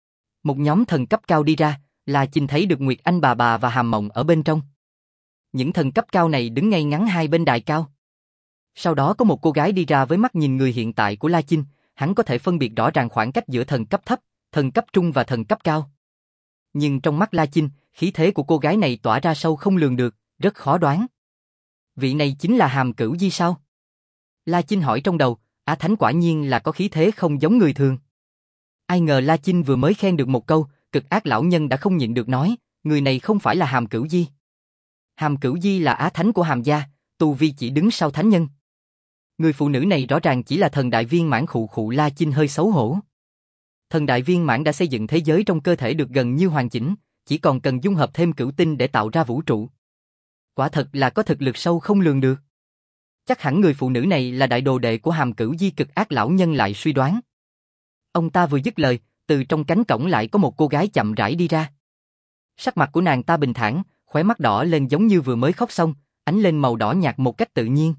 [SPEAKER 1] Một nhóm thần cấp cao đi ra, La Chinh thấy được Nguyệt Anh bà bà và Hàm Mộng ở bên trong. Những thần cấp cao này đứng ngay ngắn hai bên đài cao. Sau đó có một cô gái đi ra. Với mắt nhìn người hiện tại của La Chinh, hắn có thể phân biệt rõ ràng khoảng cách giữa thần cấp thấp, thần cấp trung và thần cấp cao. Nhưng trong mắt La Chinh, khí thế của cô gái này tỏa ra sâu không lường được, rất khó đoán. Vị này chính là Hàm Cửu Di sao? La Chinh hỏi trong đầu, Á Thánh quả nhiên là có khí thế không giống người thường. Ai ngờ La Chinh vừa mới khen được một câu, cực ác lão nhân đã không nhịn được nói, người này không phải là Hàm Cửu Di. Hàm Cửu Di là á thánh của Hàm gia, tu vi chỉ đứng sau thánh nhân. Người phụ nữ này rõ ràng chỉ là thần đại viên mãn. Khụ khụ. La Chinh hơi xấu hổ. Thần đại viên mãn đã xây dựng thế giới trong cơ thể được gần như hoàn chỉnh, chỉ còn cần dung hợp thêm cửu tinh để tạo ra vũ trụ. Quả thật là có thực lực sâu không lường được. Chắc hẳn người phụ nữ này là đại đồ đệ của Hàm Cửu Di. Cực ác lão nhân lại suy đoán. Ông ta vừa dứt lời, từ trong cánh cổng lại có một cô gái chậm rãi đi ra. Sắc mặt của nàng ta bình thản, khóe mắt đỏ lên giống như vừa mới khóc xong, ánh lên màu đỏ nhạt một cách tự nhiên.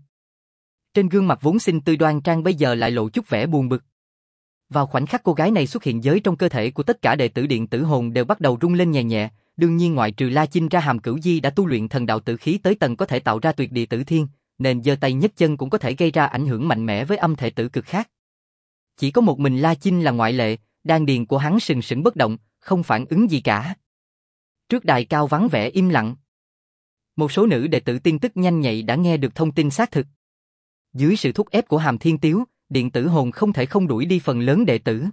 [SPEAKER 1] Trên gương mặt vốn xinh tươi đoan trang bây giờ lại lộ chút vẻ buồn bực. Vào khoảnh khắc cô gái này xuất hiện, giới trong cơ thể của tất cả đệ tử điện tử hồn đều bắt đầu rung lên nhẹ nhẹ, đương nhiên ngoại trừ La Chinh ra, Hàm Cửu Di đã tu luyện thần đạo tử khí tới tầng có thể tạo ra tuyệt địa tử thiên, nên giơ tay nhấc chân cũng có thể gây ra ảnh hưởng mạnh mẽ với âm thể tử cực khác. Chỉ có một mình La Chinh là ngoại lệ, đan điền của hắn sừng sững bất động, không phản ứng gì cả. Trước đài cao vắng vẻ im lặng. Một số nữ đệ tử tin tức nhanh nhạy đã nghe được thông tin xác thực. Dưới sự thúc ép của Hàm Thiên Tiếu, điện tử hồn không thể không đuổi đi phần lớn đệ tử.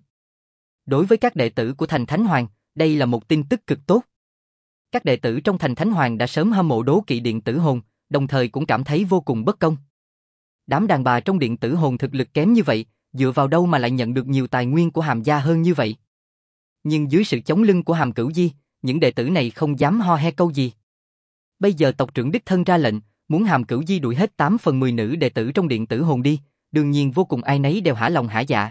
[SPEAKER 1] Đối với các đệ tử của thành Thánh Hoàng, đây là một tin tức cực tốt. Các đệ tử trong thành Thánh Hoàng đã sớm hâm mộ đố kỵ điện tử hồn, đồng thời cũng cảm thấy vô cùng bất công. Đám đàn bà trong điện tử hồn thực lực kém như vậy, dựa vào đâu mà lại nhận được nhiều tài nguyên của Hàm gia hơn như vậy? Nhưng dưới sự chống lưng của Hàm Cửu Di, những đệ tử này không dám ho he câu gì. Bây giờ tộc trưởng đích thân ra lệnh, muốn Hàm Cửu Di đuổi hết tám phần mười nữ đệ tử trong điện tử hồn đi, đương nhiên vô cùng ai nấy đều hả lòng hả dạ.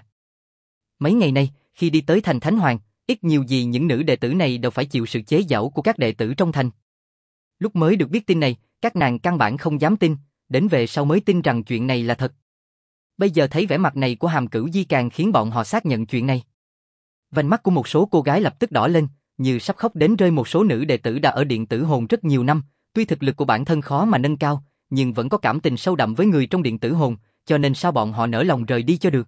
[SPEAKER 1] Mấy ngày nay, khi đi tới thành Thánh Hoàng, ít nhiều gì những nữ đệ tử này đều phải chịu sự chế giễu của các đệ tử trong thành. Lúc mới được biết tin này, các nàng căn bản không dám tin, đến về sau mới tin rằng chuyện này là thật. Bây giờ thấy vẻ mặt này của Hàm Cửu Di càng khiến bọn họ xác nhận chuyện này. Vành mắt của một số cô gái lập tức đỏ lên, như sắp khóc đến rơi. Một số nữ đệ tử đã ở điện tử hồn rất nhiều năm, tuy thực lực của bản thân khó mà nâng cao, nhưng vẫn có cảm tình sâu đậm với người trong điện tử hồn, cho nên sao bọn họ nỡ lòng rời đi cho được.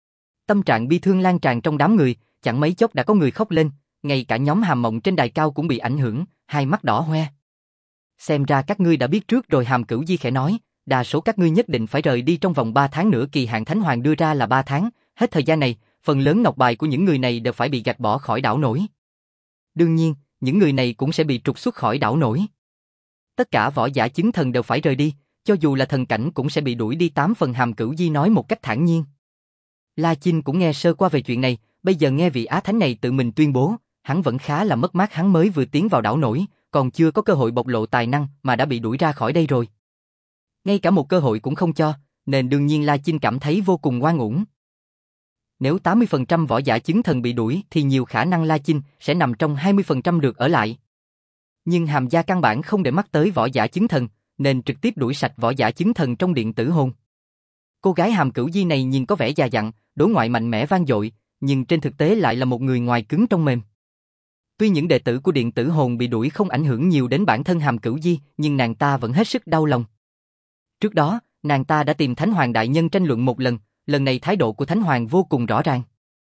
[SPEAKER 1] Tâm trạng bi thương lan tràn trong đám người, chẳng mấy chốc đã có người khóc lên, ngay cả nhóm Hàm Mộng trên đài cao cũng bị ảnh hưởng, hai mắt đỏ hoe. Xem ra các ngươi đã biết trước rồi. Hàm Cửu Di khẽ nói, đa số các ngươi nhất định phải rời đi trong vòng ba tháng nữa. Kỳ hạn Thánh Hoàng đưa ra là ba tháng, hết thời gian này, phần lớn ngọc bài của những người này đều phải bị gạt bỏ khỏi đảo nổi. Đương nhiên, những người này cũng sẽ bị trục xuất khỏi đảo nổi. Tất cả võ giả chứng thần đều phải rời đi, cho dù là thần cảnh cũng sẽ bị đuổi đi tám phần. Hàm Cửu Di nói một cách thản nhiên. La Chinh cũng nghe sơ qua về chuyện này, bây giờ nghe vị á thánh này tự mình tuyên bố, hắn vẫn khá là mất mát. Hắn mới vừa tiến vào đảo nổi, còn chưa có cơ hội bộc lộ tài năng mà đã bị đuổi ra khỏi đây rồi. Ngay cả một cơ hội cũng không cho, nên đương nhiên La Chinh cảm thấy vô cùng oan uổng. Nếu tám mươi phần trăm võ giả chứng thần bị đuổi thì nhiều khả năng La Chinh sẽ nằm trong hai mươi phần trăm được ở lại. Nhưng Hàm gia căn bản không để mắt tới võ giả chứng thần, nên trực tiếp đuổi sạch võ giả chứng thần trong điện tử hồn. Cô gái Hàm Cửu Di này nhìn có vẻ già dặn, đối ngoại mạnh mẽ vang dội, nhưng trên thực tế lại là một người ngoài cứng trong mềm. Tuy những đệ tử của điện tử hồn bị đuổi không ảnh hưởng nhiều đến bản thân Hàm Cửu Di, nhưng nàng ta vẫn hết sức đau lòng. Trước đó, nàng ta đã tìm Thánh Hoàng đại nhân tranh luận một lần, lần này thái độ của Thánh Hoàng vô cùng rõ ràng.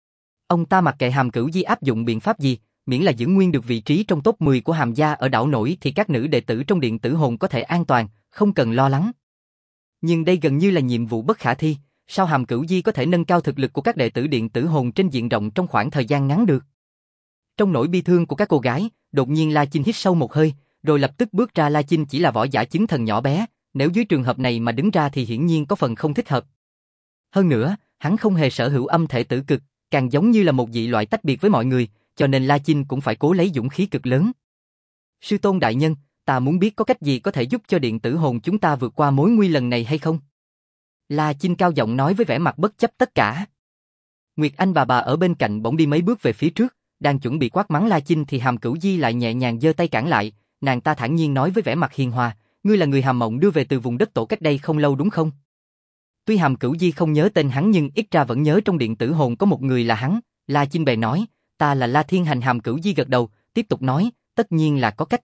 [SPEAKER 1] Ông ta mặc kệ Hàm Cửu Di áp dụng biện pháp gì, miễn là giữ nguyên được vị trí trong top mười của Hàm gia ở đảo nổi thì các nữ đệ tử trong điện tử hồn có thể an toàn, không cần lo lắng. Nhưng đây gần như là nhiệm vụ bất khả thi, sao Hàm Cửu Di có thể nâng cao thực lực của các đệ tử điện tử hồn trên diện rộng trong khoảng thời gian ngắn được? Trong nỗi bi thương của các cô gái, đột nhiên La Chinh hít sâu một hơi, rồi lập tức bước ra. La Chinh chỉ là võ giả chứng thần nhỏ bé, nếu dưới trường hợp này mà đứng ra thì hiển nhiên có phần không thích hợp. Hơn nữa, hắn không hề sở hữu âm thể tử cực, càng giống như là một dị loại tách biệt với mọi người, cho nên La Chinh cũng phải cố lấy dũng khí cực lớn. Sư tôn đại nhân, ta muốn biết có cách gì có thể giúp cho điện tử hồn chúng ta vượt qua mối nguy lần này hay không? La Chinh cao giọng nói với vẻ mặt bất chấp tất cả. Nguyệt Anh bà bà ở bên cạnh bỗng đi mấy bước về phía trước, đang chuẩn bị quát mắng La Chinh thì Hàm Cửu Di lại nhẹ nhàng giơ tay cản lại, nàng ta thản nhiên nói với vẻ mặt hiền hòa, ngươi là người Hàm Mộng đưa về từ vùng đất tổ cách đây không lâu đúng không? Tuy Hàm Cửu Di không nhớ tên hắn nhưng ít ra vẫn nhớ trong điện tử hồn có một người là hắn. La Chinh bèn nói, ta là La Thiên Hành. Hàm Cửu Di gật đầu, tiếp tục nói, tất nhiên là có cách.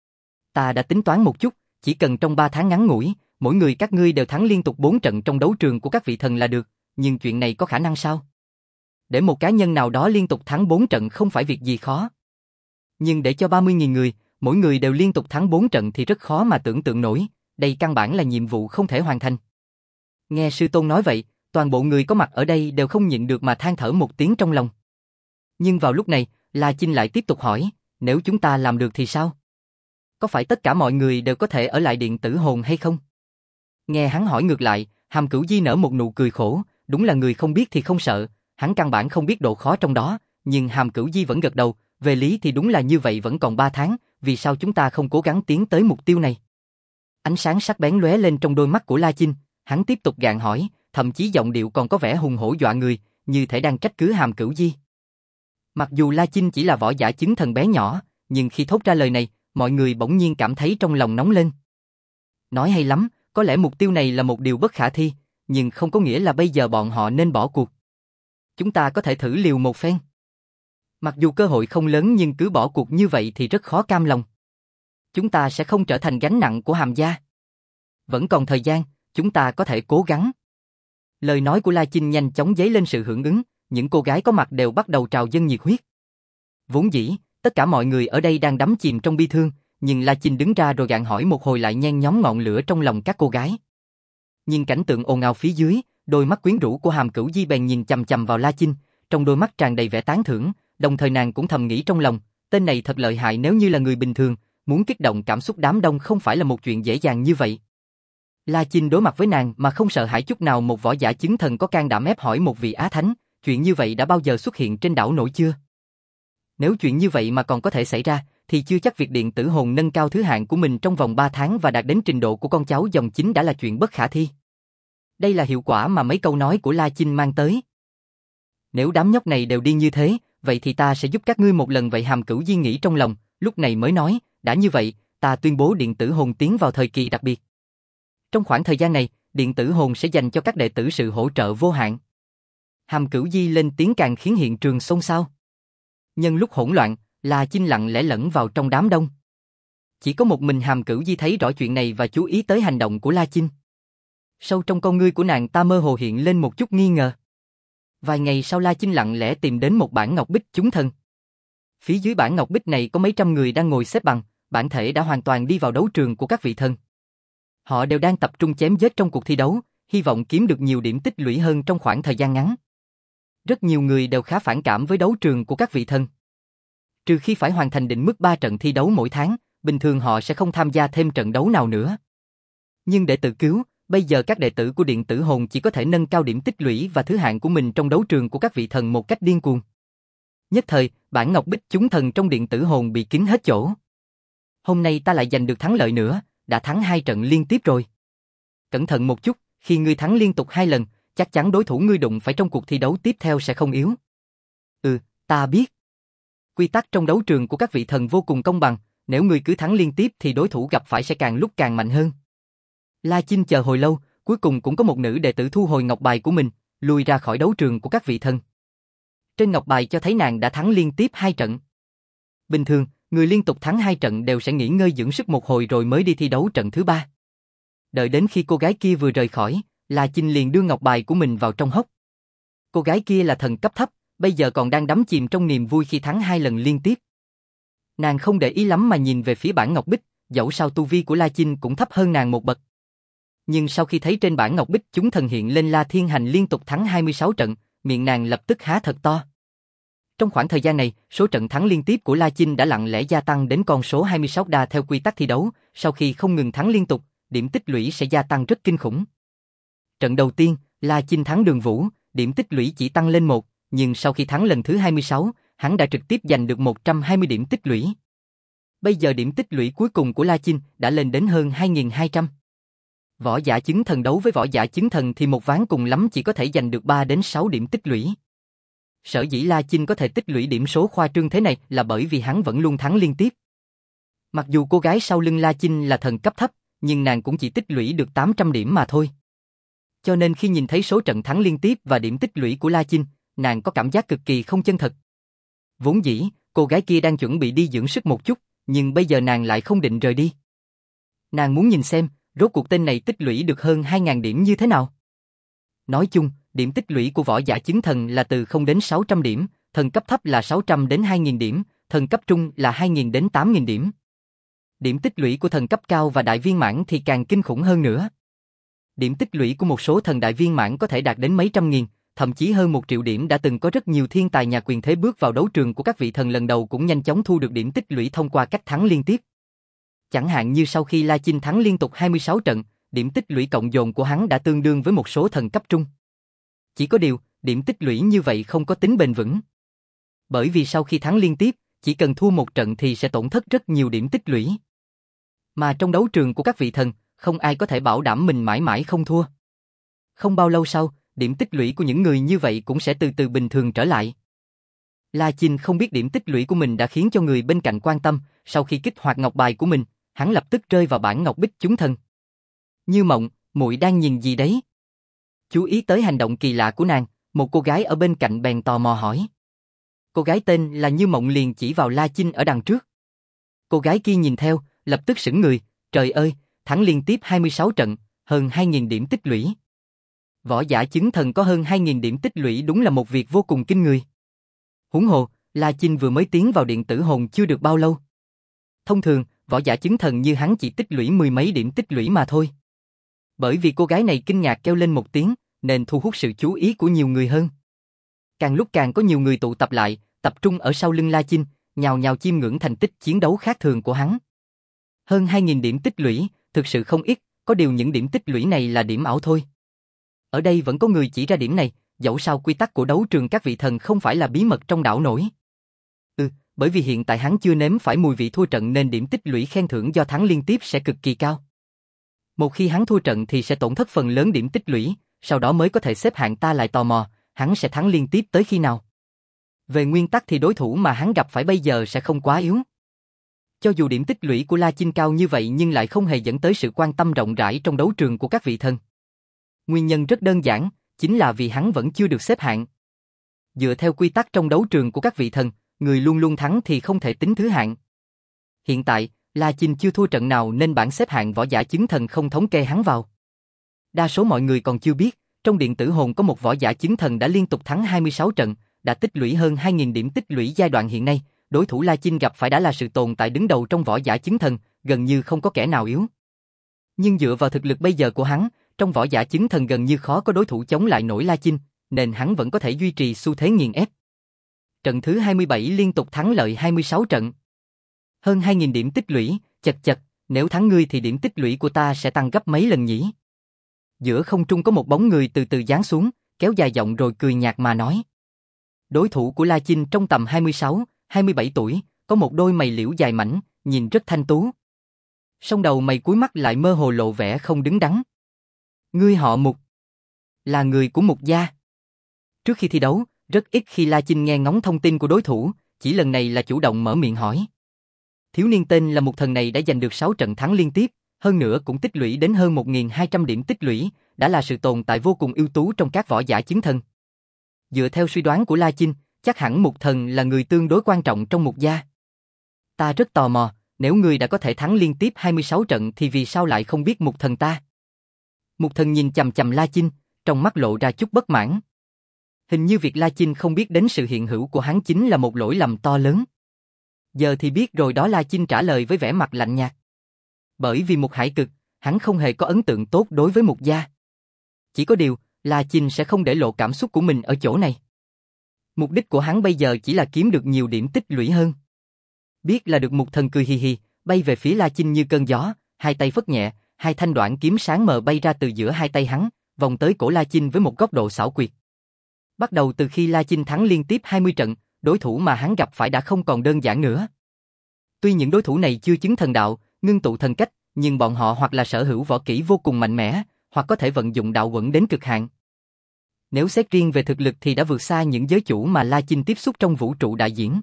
[SPEAKER 1] Ta đã tính toán một chút, chỉ cần trong ba tháng ngắn ngủi, mỗi người các ngươi đều thắng liên tục bốn trận trong đấu trường của các vị thần là được, nhưng chuyện này có khả năng sao? Để một cá nhân nào đó liên tục thắng bốn trận không phải việc gì khó. Nhưng để cho ba mươi nghìn người, mỗi người đều liên tục thắng bốn trận thì rất khó mà tưởng tượng nổi, đây căn bản là nhiệm vụ không thể hoàn thành. Nghe sư tôn nói vậy, toàn bộ người có mặt ở đây đều không nhịn được mà than thở một tiếng trong lòng. Nhưng vào lúc này, La Chinh lại tiếp tục hỏi, nếu chúng ta làm được thì sao? Có phải tất cả mọi người đều có thể ở lại điện tử hồn hay không? Nghe hắn hỏi ngược lại, Hàm Cửu Di nở một nụ cười khổ, đúng là người không biết thì không sợ, hắn căn bản không biết độ khó trong đó, nhưng Hàm Cửu Di vẫn gật đầu, về lý thì đúng là như vậy, vẫn còn ba tháng, vì sao chúng ta không cố gắng tiến tới mục tiêu này? Ánh sáng sắc bén lóe lên trong đôi mắt của La Chinh, hắn tiếp tục gạn hỏi, thậm chí giọng điệu còn có vẻ hùng hổ dọa người, như thể đang trách cứ Hàm Cửu Di. Mặc dù La Chinh chỉ là võ giả chứng thần bé nhỏ, nhưng khi thốt ra lời này, mọi người bỗng nhiên cảm thấy trong lòng nóng lên. Nói hay lắm, có lẽ mục tiêu này là một điều bất khả thi, nhưng không có nghĩa là bây giờ bọn họ nên bỏ cuộc. Chúng ta có thể thử liều một phen. Mặc dù cơ hội không lớn nhưng cứ bỏ cuộc như vậy thì rất khó cam lòng. Chúng ta sẽ không trở thành gánh nặng của Hàm gia. Vẫn còn thời gian, chúng ta có thể cố gắng. Lời nói của La Chinh nhanh chóng dấy lên sự hưởng ứng, những cô gái có mặt đều bắt đầu trào dâng nhiệt huyết. Vốn dĩ, tất cả mọi người ở đây đang đắm chìm trong bi thương, nhưng La Chinh đứng ra rồi gạn hỏi một hồi lại nhen nhóm ngọn lửa trong lòng các cô gái. Nhìn cảnh tượng ồn ào phía dưới, đôi mắt quyến rũ của Hàm Cửu Di bèn nhìn chằm chằm vào La Chinh, trong đôi mắt tràn đầy vẻ tán thưởng, đồng thời nàng cũng thầm nghĩ trong lòng, tên này thật lợi hại, nếu như là người bình thường, muốn kích động cảm xúc đám đông không phải là một chuyện dễ dàng như vậy. La Chinh đối mặt với nàng mà không sợ hãi chút nào, một võ giả chứng thần có can đảm ép hỏi một vị á thánh, chuyện như vậy đã bao giờ xuất hiện trên đảo nổi chưa? Nếu chuyện như vậy mà còn có thể xảy ra, thì chưa chắc việc điện tử hồn nâng cao thứ hạng của mình trong vòng ba tháng và đạt đến trình độ của con cháu dòng chính đã là chuyện bất khả thi. Đây là hiệu quả mà mấy câu nói của La Chinh mang tới. Nếu đám nhóc này đều điên như thế, vậy thì ta sẽ giúp các ngươi một lần. Vậy Hàm Cửu Di nghĩ trong lòng, lúc này mới nói, đã như vậy, ta tuyên bố điện tử hồn tiến vào thời kỳ đặc biệt. Trong khoảng thời gian này, điện tử hồn sẽ dành cho các đệ tử sự hỗ trợ vô hạn. Hàm Cửu Di lên tiếng càng khiến hiện trường xôn xao. Nhân lúc hỗn loạn, La Chinh lặng lẽ lẫn vào trong đám đông. Chỉ có một mình Hàm Cửu Di thấy rõ chuyện này và chú ý tới hành động của La Chinh. Sâu trong con ngươi của nàng ta mơ hồ hiện lên một chút nghi ngờ. Vài ngày sau, La Chinh lặng lẽ tìm đến một bản ngọc bích chúng thần. Phía dưới bản ngọc bích này có mấy trăm người đang ngồi xếp bằng, bản thể đã hoàn toàn đi vào đấu trường của các vị thần. Họ đều đang tập trung chém giết trong cuộc thi đấu, hy vọng kiếm được nhiều điểm tích lũy hơn trong khoảng thời gian ngắn. Rất nhiều người đều khá phản cảm với đấu trường của các vị thần. Trừ khi phải hoàn thành định mức ba trận thi đấu mỗi tháng, bình thường họ sẽ không tham gia thêm trận đấu nào nữa. Nhưng để tự cứu, bây giờ các đệ tử của điện tử hồn chỉ có thể nâng cao điểm tích lũy và thứ hạng của mình trong đấu trường của các vị thần một cách điên cuồng. Nhất thời, bản ngọc bích chúng thần trong điện tử hồn bị kín hết chỗ. Hôm nay ta lại giành được thắng lợi nữa, đã thắng hai trận liên tiếp rồi. Cẩn thận một chút, khi ngươi thắng liên tục hai lần, chắc chắn đối thủ ngươi đụng phải trong cuộc thi đấu tiếp theo sẽ không yếu. Ừ, ta biết. Quy tắc trong đấu trường của các vị thần vô cùng công bằng, nếu ngươi cứ thắng liên tiếp thì đối thủ gặp phải sẽ càng lúc càng mạnh hơn. La Chinh chờ hồi lâu, cuối cùng cũng có một nữ đệ tử thu hồi ngọc bài của mình, lui ra khỏi đấu trường của các vị thần. Trên ngọc bài cho thấy nàng đã thắng liên tiếp hai trận. Bình thường, người liên tục thắng hai trận đều sẽ nghỉ ngơi dưỡng sức một hồi rồi mới đi thi đấu trận thứ ba. Đợi đến khi cô gái kia vừa rời khỏi, La Chinh liền đưa ngọc bài của mình vào trong hốc. Cô gái kia là thần cấp thấp, bây giờ còn đang đắm chìm trong niềm vui khi thắng hai lần liên tiếp. Nàng không để ý lắm mà nhìn về phía bản ngọc bích, dẫu sao tu vi của La Chinh cũng thấp hơn nàng một bậc. Nhưng sau khi thấy trên bản ngọc bích chúng thần hiện lên La Thiên Hành liên tục thắng hai mươi sáu trận, miệng nàng lập tức há thật to. Trong khoảng thời gian này, số trận thắng liên tiếp của La Chinh đã lặng lẽ gia tăng đến con số hai mươi sáu đa theo quy tắc thi đấu, sau khi không ngừng thắng liên tục, điểm tích lũy sẽ gia tăng rất kinh khủng. Trận đầu tiên, La Chinh thắng Đường Vũ, điểm tích lũy chỉ tăng lên một, nhưng sau khi thắng lần thứ hai mươi sáu, hắn đã trực tiếp giành được một trăm hai mươi điểm tích lũy. Bây giờ điểm tích lũy cuối cùng của La Chinh đã lên đến hơn hai nghìn hai trăm. Võ giả chứng thần đấu với võ giả chứng thần thì một ván cùng lắm chỉ có thể giành được ba đến sáu điểm tích lũy. Sở dĩ La Chinh có thể tích lũy điểm số khoa trương thế này là bởi vì hắn vẫn luôn thắng liên tiếp. Mặc dù cô gái sau lưng La Chinh là thần cấp thấp, nhưng nàng cũng chỉ tích lũy được tám trăm điểm mà thôi. Cho nên khi nhìn thấy số trận thắng liên tiếp và điểm tích lũy của La Chinh, nàng có cảm giác cực kỳ không chân thật. Vốn dĩ, cô gái kia đang chuẩn bị đi dưỡng sức một chút, nhưng bây giờ nàng lại không định rời đi. Nàng muốn nhìn xem, rốt cuộc tên này tích lũy được hơn hai nghìn điểm như thế nào. Nói chung, điểm tích lũy của võ giả chứng thần là từ không đến sáu trăm điểm, thần cấp thấp là sáu trăm đến hai nghìn điểm, thần cấp trung là hai nghìn đến tám nghìn điểm. Điểm tích lũy của thần cấp cao và đại viên mãn thì càng kinh khủng hơn nữa. Điểm tích lũy của một số thần đại viên mãn có thể đạt đến mấy trăm nghìn, thậm chí hơn một triệu điểm đã từng có rất nhiều thiên tài nhà quyền thế bước vào đấu trường của các vị thần lần đầu cũng nhanh chóng thu được điểm tích lũy thông qua cách thắng liên tiếp. Chẳng hạn như sau khi La Chinh thắng liên tục hai mươi sáu trận, điểm tích lũy cộng dồn của hắn đã tương đương với một số thần cấp trung. Chỉ có điều, điểm tích lũy như vậy không có tính bền vững. Bởi vì sau khi thắng liên tiếp, chỉ cần thua một trận thì sẽ tổn thất rất nhiều điểm tích lũy. Mà trong đấu trường của các vị thần, không ai có thể bảo đảm mình mãi mãi không thua. Không bao lâu sau, điểm tích lũy của những người như vậy cũng sẽ từ từ bình thường trở lại. La Chinh không biết điểm tích lũy của mình đã khiến cho người bên cạnh quan tâm, sau khi kích hoạt ngọc bài của mình, hắn lập tức rơi vào bảng ngọc bích chúng thần. Như Mộng, muội đang nhìn gì đấy? Chú ý tới hành động kỳ lạ của nàng, một cô gái ở bên cạnh bèn tò mò hỏi. Cô gái tên là Như Mộng liền chỉ vào La Chinh ở đằng trước. Cô gái kia nhìn theo, lập tức sững người, trời ơi, thắng liên tiếp hai mươi sáu trận, hơn hai nghìn điểm tích lũy. Võ giả chứng thần có hơn hai nghìn điểm tích lũy đúng là một việc vô cùng kinh người. Huống hồ, La Chinh vừa mới tiến vào điện tử hồn chưa được bao lâu. Thông thường, võ giả chứng thần như hắn chỉ tích lũy mười mấy điểm tích lũy mà thôi. Bởi vì cô gái này kinh ngạc kêu lên một tiếng, nên thu hút sự chú ý của nhiều người hơn. Càng lúc càng có nhiều người tụ tập lại, tập trung ở sau lưng La Chinh, nhào nhào chiêm ngưỡng thành tích chiến đấu khác thường của hắn. Hơn hai nghìn điểm tích lũy, thực sự không ít, có điều những điểm tích lũy này là điểm ảo thôi. Ở đây vẫn có người chỉ ra điểm này, dẫu sao quy tắc của đấu trường các vị thần không phải là bí mật trong đảo nổi. Ừ, bởi vì hiện tại hắn chưa nếm phải mùi vị thua trận nên điểm tích lũy khen thưởng do thắng liên tiếp sẽ cực kỳ cao. Một khi hắn thua trận thì sẽ tổn thất phần lớn điểm tích lũy, sau đó mới có thể xếp hạng. Ta lại tò mò, hắn sẽ thắng liên tiếp tới khi nào? Về nguyên tắc thì đối thủ mà hắn gặp phải bây giờ sẽ không quá yếu. Cho dù điểm tích lũy của La Chinh cao như vậy nhưng lại không hề dẫn tới sự quan tâm rộng rãi trong đấu trường của các vị thần. Nguyên nhân rất đơn giản, chính là vì hắn vẫn chưa được xếp hạng. Dựa theo quy tắc trong đấu trường của các vị thần, người luôn luôn thắng thì không thể tính thứ hạng. Hiện tại, La Chinh chưa thua trận nào nên bảng xếp hạng võ giả chứng thần không thống kê hắn vào. Đa số mọi người còn chưa biết, trong điện tử hồn có một võ giả chứng thần đã liên tục thắng hai mươi sáu trận, đã tích lũy hơn hai nghìn điểm tích lũy. Giai đoạn hiện nay, đối thủ La Chinh gặp phải đã là sự tồn tại đứng đầu trong võ giả chứng thần, gần như không có kẻ nào yếu. Nhưng dựa vào thực lực bây giờ của hắn, trong võ giả chứng thần gần như khó có đối thủ chống lại nổi La Chinh, nên hắn vẫn có thể duy trì xu thế nghiền ép. Trận thứ hai mươi bảy liên tục thắng lợi hai mươi sáu trận. Hơn hai nghìn điểm tích lũy, chật chật, nếu thắng ngươi thì điểm tích lũy của ta sẽ tăng gấp mấy lần nhỉ? Giữa không trung có một bóng người từ từ giáng xuống, kéo dài giọng rồi cười nhạt mà nói. Đối thủ của La Chinh trong tầm hai mươi sáu, hai mươi bảy tuổi, có một đôi mày liễu dài mảnh, nhìn rất thanh tú. Song đầu mày cuối mắt lại mơ hồ lộ vẻ không đứng đắn. Ngươi họ Mục, là người của Mục gia. Trước khi thi đấu, rất ít khi La Chinh nghe ngóng thông tin của đối thủ, chỉ lần này là chủ động mở miệng hỏi. Thiếu niên tên là Mục thần này đã giành được sáu trận thắng liên tiếp, hơn nữa cũng tích lũy đến hơn một nghìn hai trăm điểm tích lũy, đã là sự tồn tại vô cùng ưu tú trong các võ giả chứng thần. Dựa theo suy đoán của La Chinh, chắc hẳn Mục thần là người tương đối quan trọng trong Mục gia. Ta rất tò mò, nếu ngươi đã có thể thắng liên tiếp hai mươi sáu trận thì vì sao lại không biết Mục thần ta? Mục thần nhìn chằm chằm La Chinh, trong mắt lộ ra chút bất mãn. Hình như việc La Chinh không biết đến sự hiện hữu của hắn chính là một lỗi lầm to lớn. Giờ thì biết rồi đó. La Chinh trả lời với vẻ mặt lạnh nhạt. Bởi vì Mục Hải Cực, hắn không hề có ấn tượng tốt đối với Mục gia. Chỉ có điều, La Chinh sẽ không để lộ cảm xúc của mình ở chỗ này. Mục đích của hắn bây giờ chỉ là kiếm được nhiều điểm tích lũy hơn. Biết là được Mục thần cười hì hì, bay về phía La Chinh như cơn gió, hai tay phất nhẹ, hai thanh đoạn kiếm sáng mờ bay ra từ giữa hai tay hắn, vòng tới cổ La Chinh với một góc độ xảo quyệt. Bắt đầu từ khi La Chinh thắng liên tiếp hai mươi trận, đối thủ mà hắn gặp phải đã không còn đơn giản nữa. Tuy những đối thủ này chưa chứng thần đạo, ngưng tụ thần cách, nhưng bọn họ hoặc là sở hữu võ kỹ vô cùng mạnh mẽ, hoặc có thể vận dụng đạo quẩn đến cực hạn. Nếu xét riêng về thực lực thì đã vượt xa những giới chủ mà La Chinh tiếp xúc trong vũ trụ đại diễn.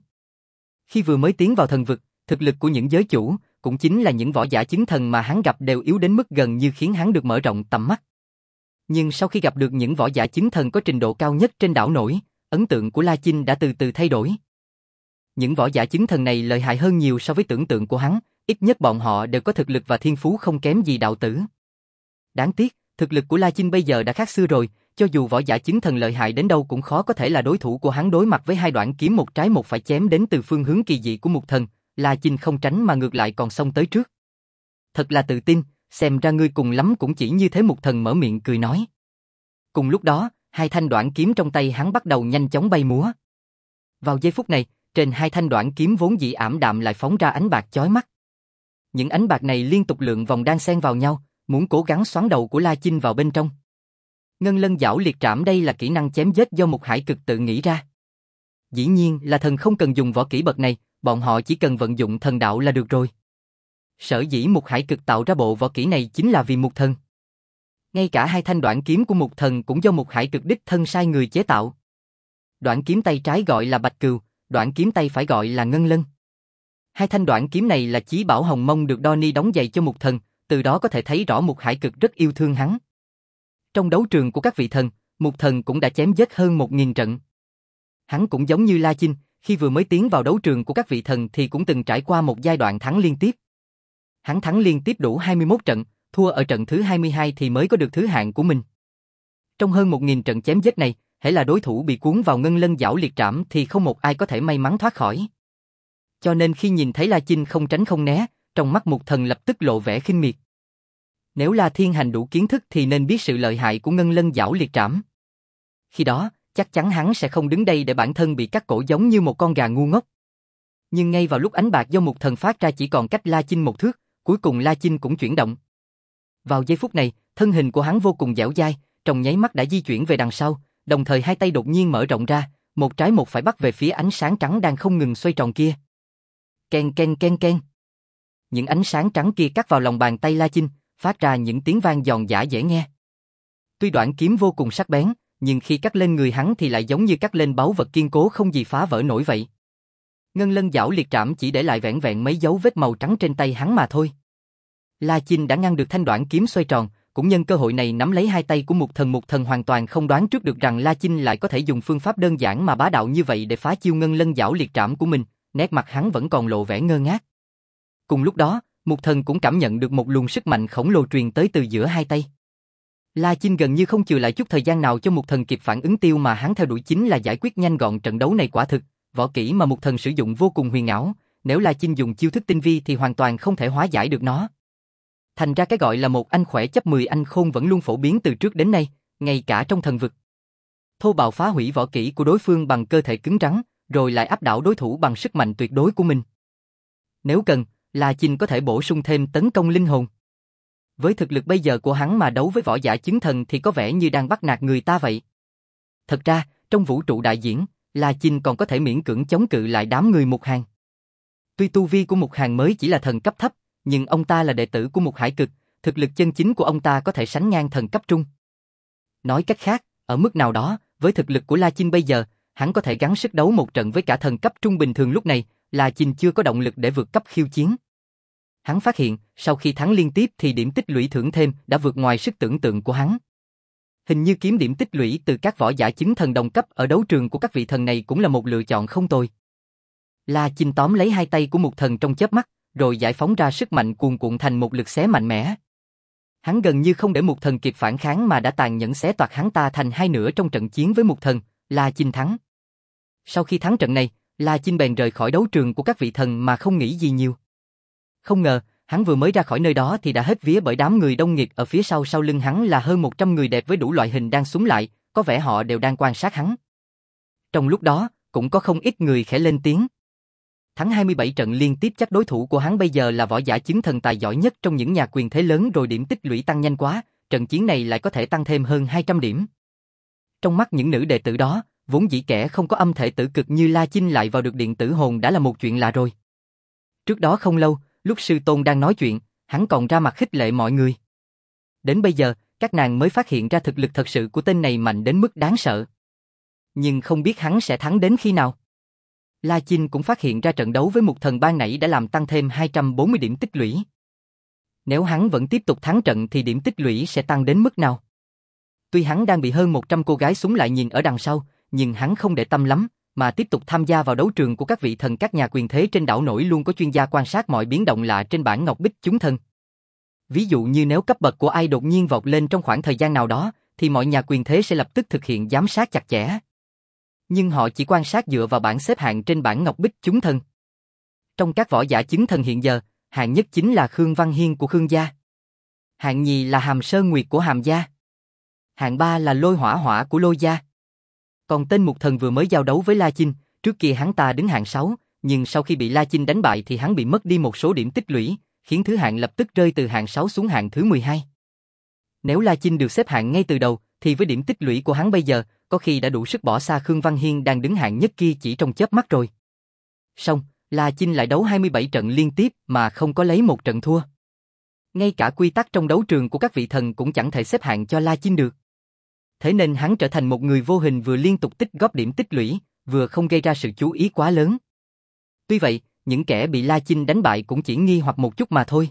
[SPEAKER 1] Khi vừa mới tiến vào thần vực, thực lực của những giới chủ, cũng chính là những võ giả chứng thần mà hắn gặp đều yếu đến mức gần như khiến hắn được mở rộng tầm mắt. Nhưng sau khi gặp được những võ giả chứng thần có trình độ cao nhất trên đảo nổi, ấn tượng của La Chinh đã từ từ thay đổi. Những võ giả chứng thần này lợi hại hơn nhiều so với tưởng tượng của hắn, ít nhất bọn họ đều có thực lực và thiên phú không kém gì đạo tử. Đáng tiếc, thực lực của La Chinh bây giờ đã khác xưa rồi, cho dù võ giả chứng thần lợi hại đến đâu cũng khó có thể là đối thủ của hắn. Đối mặt với hai đoạn kiếm một trái một phải chém đến từ phương hướng kỳ dị của Mục thần, La Chinh không tránh mà ngược lại còn xông tới trước. Thật là tự tin, xem ra ngươi cùng lắm cũng chỉ như thế. Mục thần mở miệng cười nói. Cùng lúc đó, hai thanh đoạn kiếm trong tay hắn bắt đầu nhanh chóng bay múa. Vào giây phút này, trên hai thanh đoạn kiếm vốn dĩ ảm đạm lại phóng ra ánh bạc chói mắt. Những ánh bạc này liên tục lượn vòng đan xen vào nhau, muốn cố gắng xoắn đầu của La Chinh vào bên trong. Ngân Lân Giảo Liệt Trảm đây là kỹ năng chém giết do Mục Hải Cực tự nghĩ ra. Dĩ nhiên là thần không cần dùng võ kỹ bậc này, bọn họ chỉ cần vận dụng thần đạo là được rồi. Sở dĩ Mục Hải Cực tạo ra bộ võ kỹ này chính là vì Mục Thần. Ngay cả hai thanh đoạn kiếm của Mục Thần cũng do Mục Hải Cực đích thân sai người chế tạo. Đoạn kiếm tay trái gọi là Bạch Cừu, đoạn kiếm tay phải gọi là Ngân Lân. Hai thanh đoạn kiếm này là chí bảo hồng mông được Donnie đóng giày cho Mục Thần, từ đó có thể thấy rõ Mục Hải Cực rất yêu thương hắn. Trong đấu trường của các vị thần, Mục Thần cũng đã chém giết hơn một nghìn trận. Hắn cũng giống như La Chinh, khi vừa mới tiến vào đấu trường của các vị thần thì cũng từng trải qua một giai đoạn thắng liên tiếp. Hắn thắng liên tiếp đủ hai mươi mốt trận, thua ở trận thứ hai mươi hai thì mới có được thứ hạng của mình. Trong hơn một nghìn trận chém giết này, hễ là đối thủ bị cuốn vào Ngân Lân Giảo Liệt Trảm thì không một ai có thể may mắn thoát khỏi. Cho nên khi nhìn thấy La Chinh không tránh không né, trong mắt Mục Thần lập tức lộ vẻ khinh miệt. Nếu La Thiên Hành đủ kiến thức thì nên biết sự lợi hại của Ngân Lân Giảo Liệt Trảm. Khi đó, chắc chắn hắn sẽ không đứng đây để bản thân bị cắt cổ giống như một con gà ngu ngốc. Nhưng ngay vào lúc ánh bạc do Mục Thần phát ra chỉ còn cách La Chinh một thước, cuối cùng La Chinh cũng chuyển động. Vào giây phút này, thân hình của hắn vô cùng dẻo dai, trong nháy mắt đã di chuyển về đằng sau, đồng thời hai tay đột nhiên mở rộng ra, một trái một phải bắt về phía ánh sáng trắng đang không ngừng xoay tròn kia. Ken ken ken ken. Những ánh sáng trắng kia cắt vào lòng bàn tay La Chinh, phát ra những tiếng vang giòn giã dễ nghe. Tuy đoạn kiếm vô cùng sắc bén, nhưng khi cắt lên người hắn thì lại giống như cắt lên báu vật kiên cố không gì phá vỡ nổi vậy. Ngân Lân Giảo Liệt Trảm chỉ để lại vẻn vẹn mấy dấu vết màu trắng trên tay hắn mà thôi. La Chinh đã ngăn được thanh đoạn kiếm xoay tròn, cũng nhân cơ hội này nắm lấy hai tay của Mục Thần. Mục Thần hoàn toàn không đoán trước được rằng La Chinh lại có thể dùng phương pháp đơn giản mà bá đạo như vậy để phá chiêu Ngân Lân Giảo Liệt Trảm của mình, nét mặt hắn vẫn còn lộ vẻ ngơ ngác. Cùng lúc đó, Mục Thần cũng cảm nhận được một luồng sức mạnh khổng lồ truyền tới từ giữa hai tay. La Chinh gần như không chừa lại chút thời gian nào cho Mục Thần kịp phản ứng, tiêu mà hắn theo đuổi chính là giải quyết nhanh gọn trận đấu này. Quả thực, võ kỹ mà Mục Thần sử dụng vô cùng huyền ảo, nếu La Chinh dùng chiêu thức tinh vi thì hoàn toàn không thể hóa giải được nó. Thành ra cái gọi là một anh khỏe chấp mười anh khôn vẫn luôn phổ biến từ trước đến nay, ngay cả trong thần vực. Thô bạo phá hủy võ kỹ của đối phương bằng cơ thể cứng rắn, rồi lại áp đảo đối thủ bằng sức mạnh tuyệt đối của mình. Nếu cần, La Chinh có thể bổ sung thêm tấn công linh hồn. Với thực lực bây giờ của hắn mà đấu với võ giả chứng thần thì có vẻ như đang bắt nạt người ta vậy. Thật ra, trong vũ trụ đại diễn, La Chinh còn có thể miễn cưỡng chống cự lại đám người Mục Hàn. Tuy tu vi của Mục Hàn mới chỉ là thần cấp thấp, nhưng ông ta là đệ tử của Mục Hải Cực, thực lực chân chính của ông ta có thể sánh ngang thần cấp trung. Nói cách khác, ở mức nào đó, với thực lực của La Chinh bây giờ, hắn có thể gắng sức đấu một trận với cả thần cấp trung bình thường. Lúc này, La Chinh chưa có động lực để vượt cấp khiêu chiến. Hắn phát hiện, sau khi thắng liên tiếp thì điểm tích lũy thưởng thêm đã vượt ngoài sức tưởng tượng của hắn. Hình như kiếm điểm tích lũy từ các võ giả chứng thần đồng cấp ở đấu trường của các vị thần này cũng là một lựa chọn không tồi. La Chinh tóm lấy hai tay của Mục Thần trong chớp mắt, rồi giải phóng ra sức mạnh cuồn cuộn thành một lực xé mạnh mẽ. Hắn gần như không để Mục Thần kịp phản kháng mà đã tàn nhẫn xé toạc hắn ta thành hai nửa trong trận chiến với Mục Thần. La Chinh thắng. Sau khi thắng trận này, La Chinh bèn rời khỏi đấu trường của các vị thần mà không nghĩ gì nhiều. Không ngờ, hắn vừa mới ra khỏi nơi đó thì đã hết vía bởi đám người đông nghịt ở phía sau. Sau lưng hắn là hơn một trăm người đẹp với đủ loại hình đang xúm lại, có vẻ họ đều đang quan sát hắn. Trong lúc đó, cũng có không ít người khẽ lên tiếng. Thắng hai mươi bảy trận liên tiếp chắc đối thủ của hắn bây giờ là võ giả chứng thần tài giỏi nhất trong những nhà quyền thế lớn rồi, điểm tích lũy tăng nhanh quá, trận chiến này lại có thể tăng thêm hơn hai trăm điểm. Trong mắt những nữ đệ tử đó, vốn dĩ kẻ không có âm thể tử cực như La Chinh lại vào được điện tử hồn đã là một chuyện lạ rồi. Trước đó không lâu, lúc sư tôn đang nói chuyện, hắn còn ra mặt khích lệ mọi người. Đến bây giờ, các nàng mới phát hiện ra thực lực thật sự của tên này mạnh đến mức đáng sợ. Nhưng không biết hắn sẽ thắng đến khi nào. La Chinh cũng phát hiện ra trận đấu với Mục Thần ban nãy đã làm tăng thêm hai trăm bốn mươi điểm tích lũy. Nếu hắn vẫn tiếp tục thắng trận thì điểm tích lũy sẽ tăng đến mức nào? Tuy hắn đang bị hơn một trăm cô gái súng lại nhìn ở đằng sau, nhưng hắn không để tâm lắm, mà tiếp tục tham gia vào đấu trường của các vị thần. Các nhà quyền thế trên đảo nổi luôn có chuyên gia quan sát mọi biến động lạ trên bản ngọc bích chúng thần. Ví dụ như nếu cấp bậc của ai đột nhiên vọt lên trong khoảng thời gian nào đó, thì mọi nhà quyền thế sẽ lập tức thực hiện giám sát chặt chẽ. Nhưng họ chỉ quan sát dựa vào bảng xếp hạng trên bản ngọc bích chúng thần. Trong các võ giả chứng thần hiện giờ, hạng nhất chính là Khương Văn Hiên của Khương gia. Hạng nhì là Hàm Sơn Nguyệt của Hàm gia. Hạng ba là Lôi Hỏa Hỏa của Lôi gia. Còn tên Mục Thần vừa mới giao đấu với La Chinh, trước kia hắn ta đứng hạng sáu, nhưng sau khi bị La Chinh đánh bại thì hắn bị mất đi một số điểm tích lũy, khiến thứ hạng lập tức rơi từ hạng sáu xuống hạng thứ mười hai. Nếu La Chinh được xếp hạng ngay từ đầu, thì với điểm tích lũy của hắn bây giờ, có khi đã đủ sức bỏ xa Khương Văn Hiên đang đứng hạng nhất kia chỉ trong chớp mắt rồi. Song, La Chinh lại đấu hai mươi bảy trận liên tiếp mà không có lấy một trận thua. Ngay cả quy tắc trong đấu trường của các vị thần cũng chẳng thể xếp hạng cho La Chinh được. Thế nên hắn trở thành một người vô hình vừa liên tục tích góp điểm tích lũy, vừa không gây ra sự chú ý quá lớn. Tuy vậy, những kẻ bị La Chinh đánh bại cũng chỉ nghi hoặc một chút mà thôi.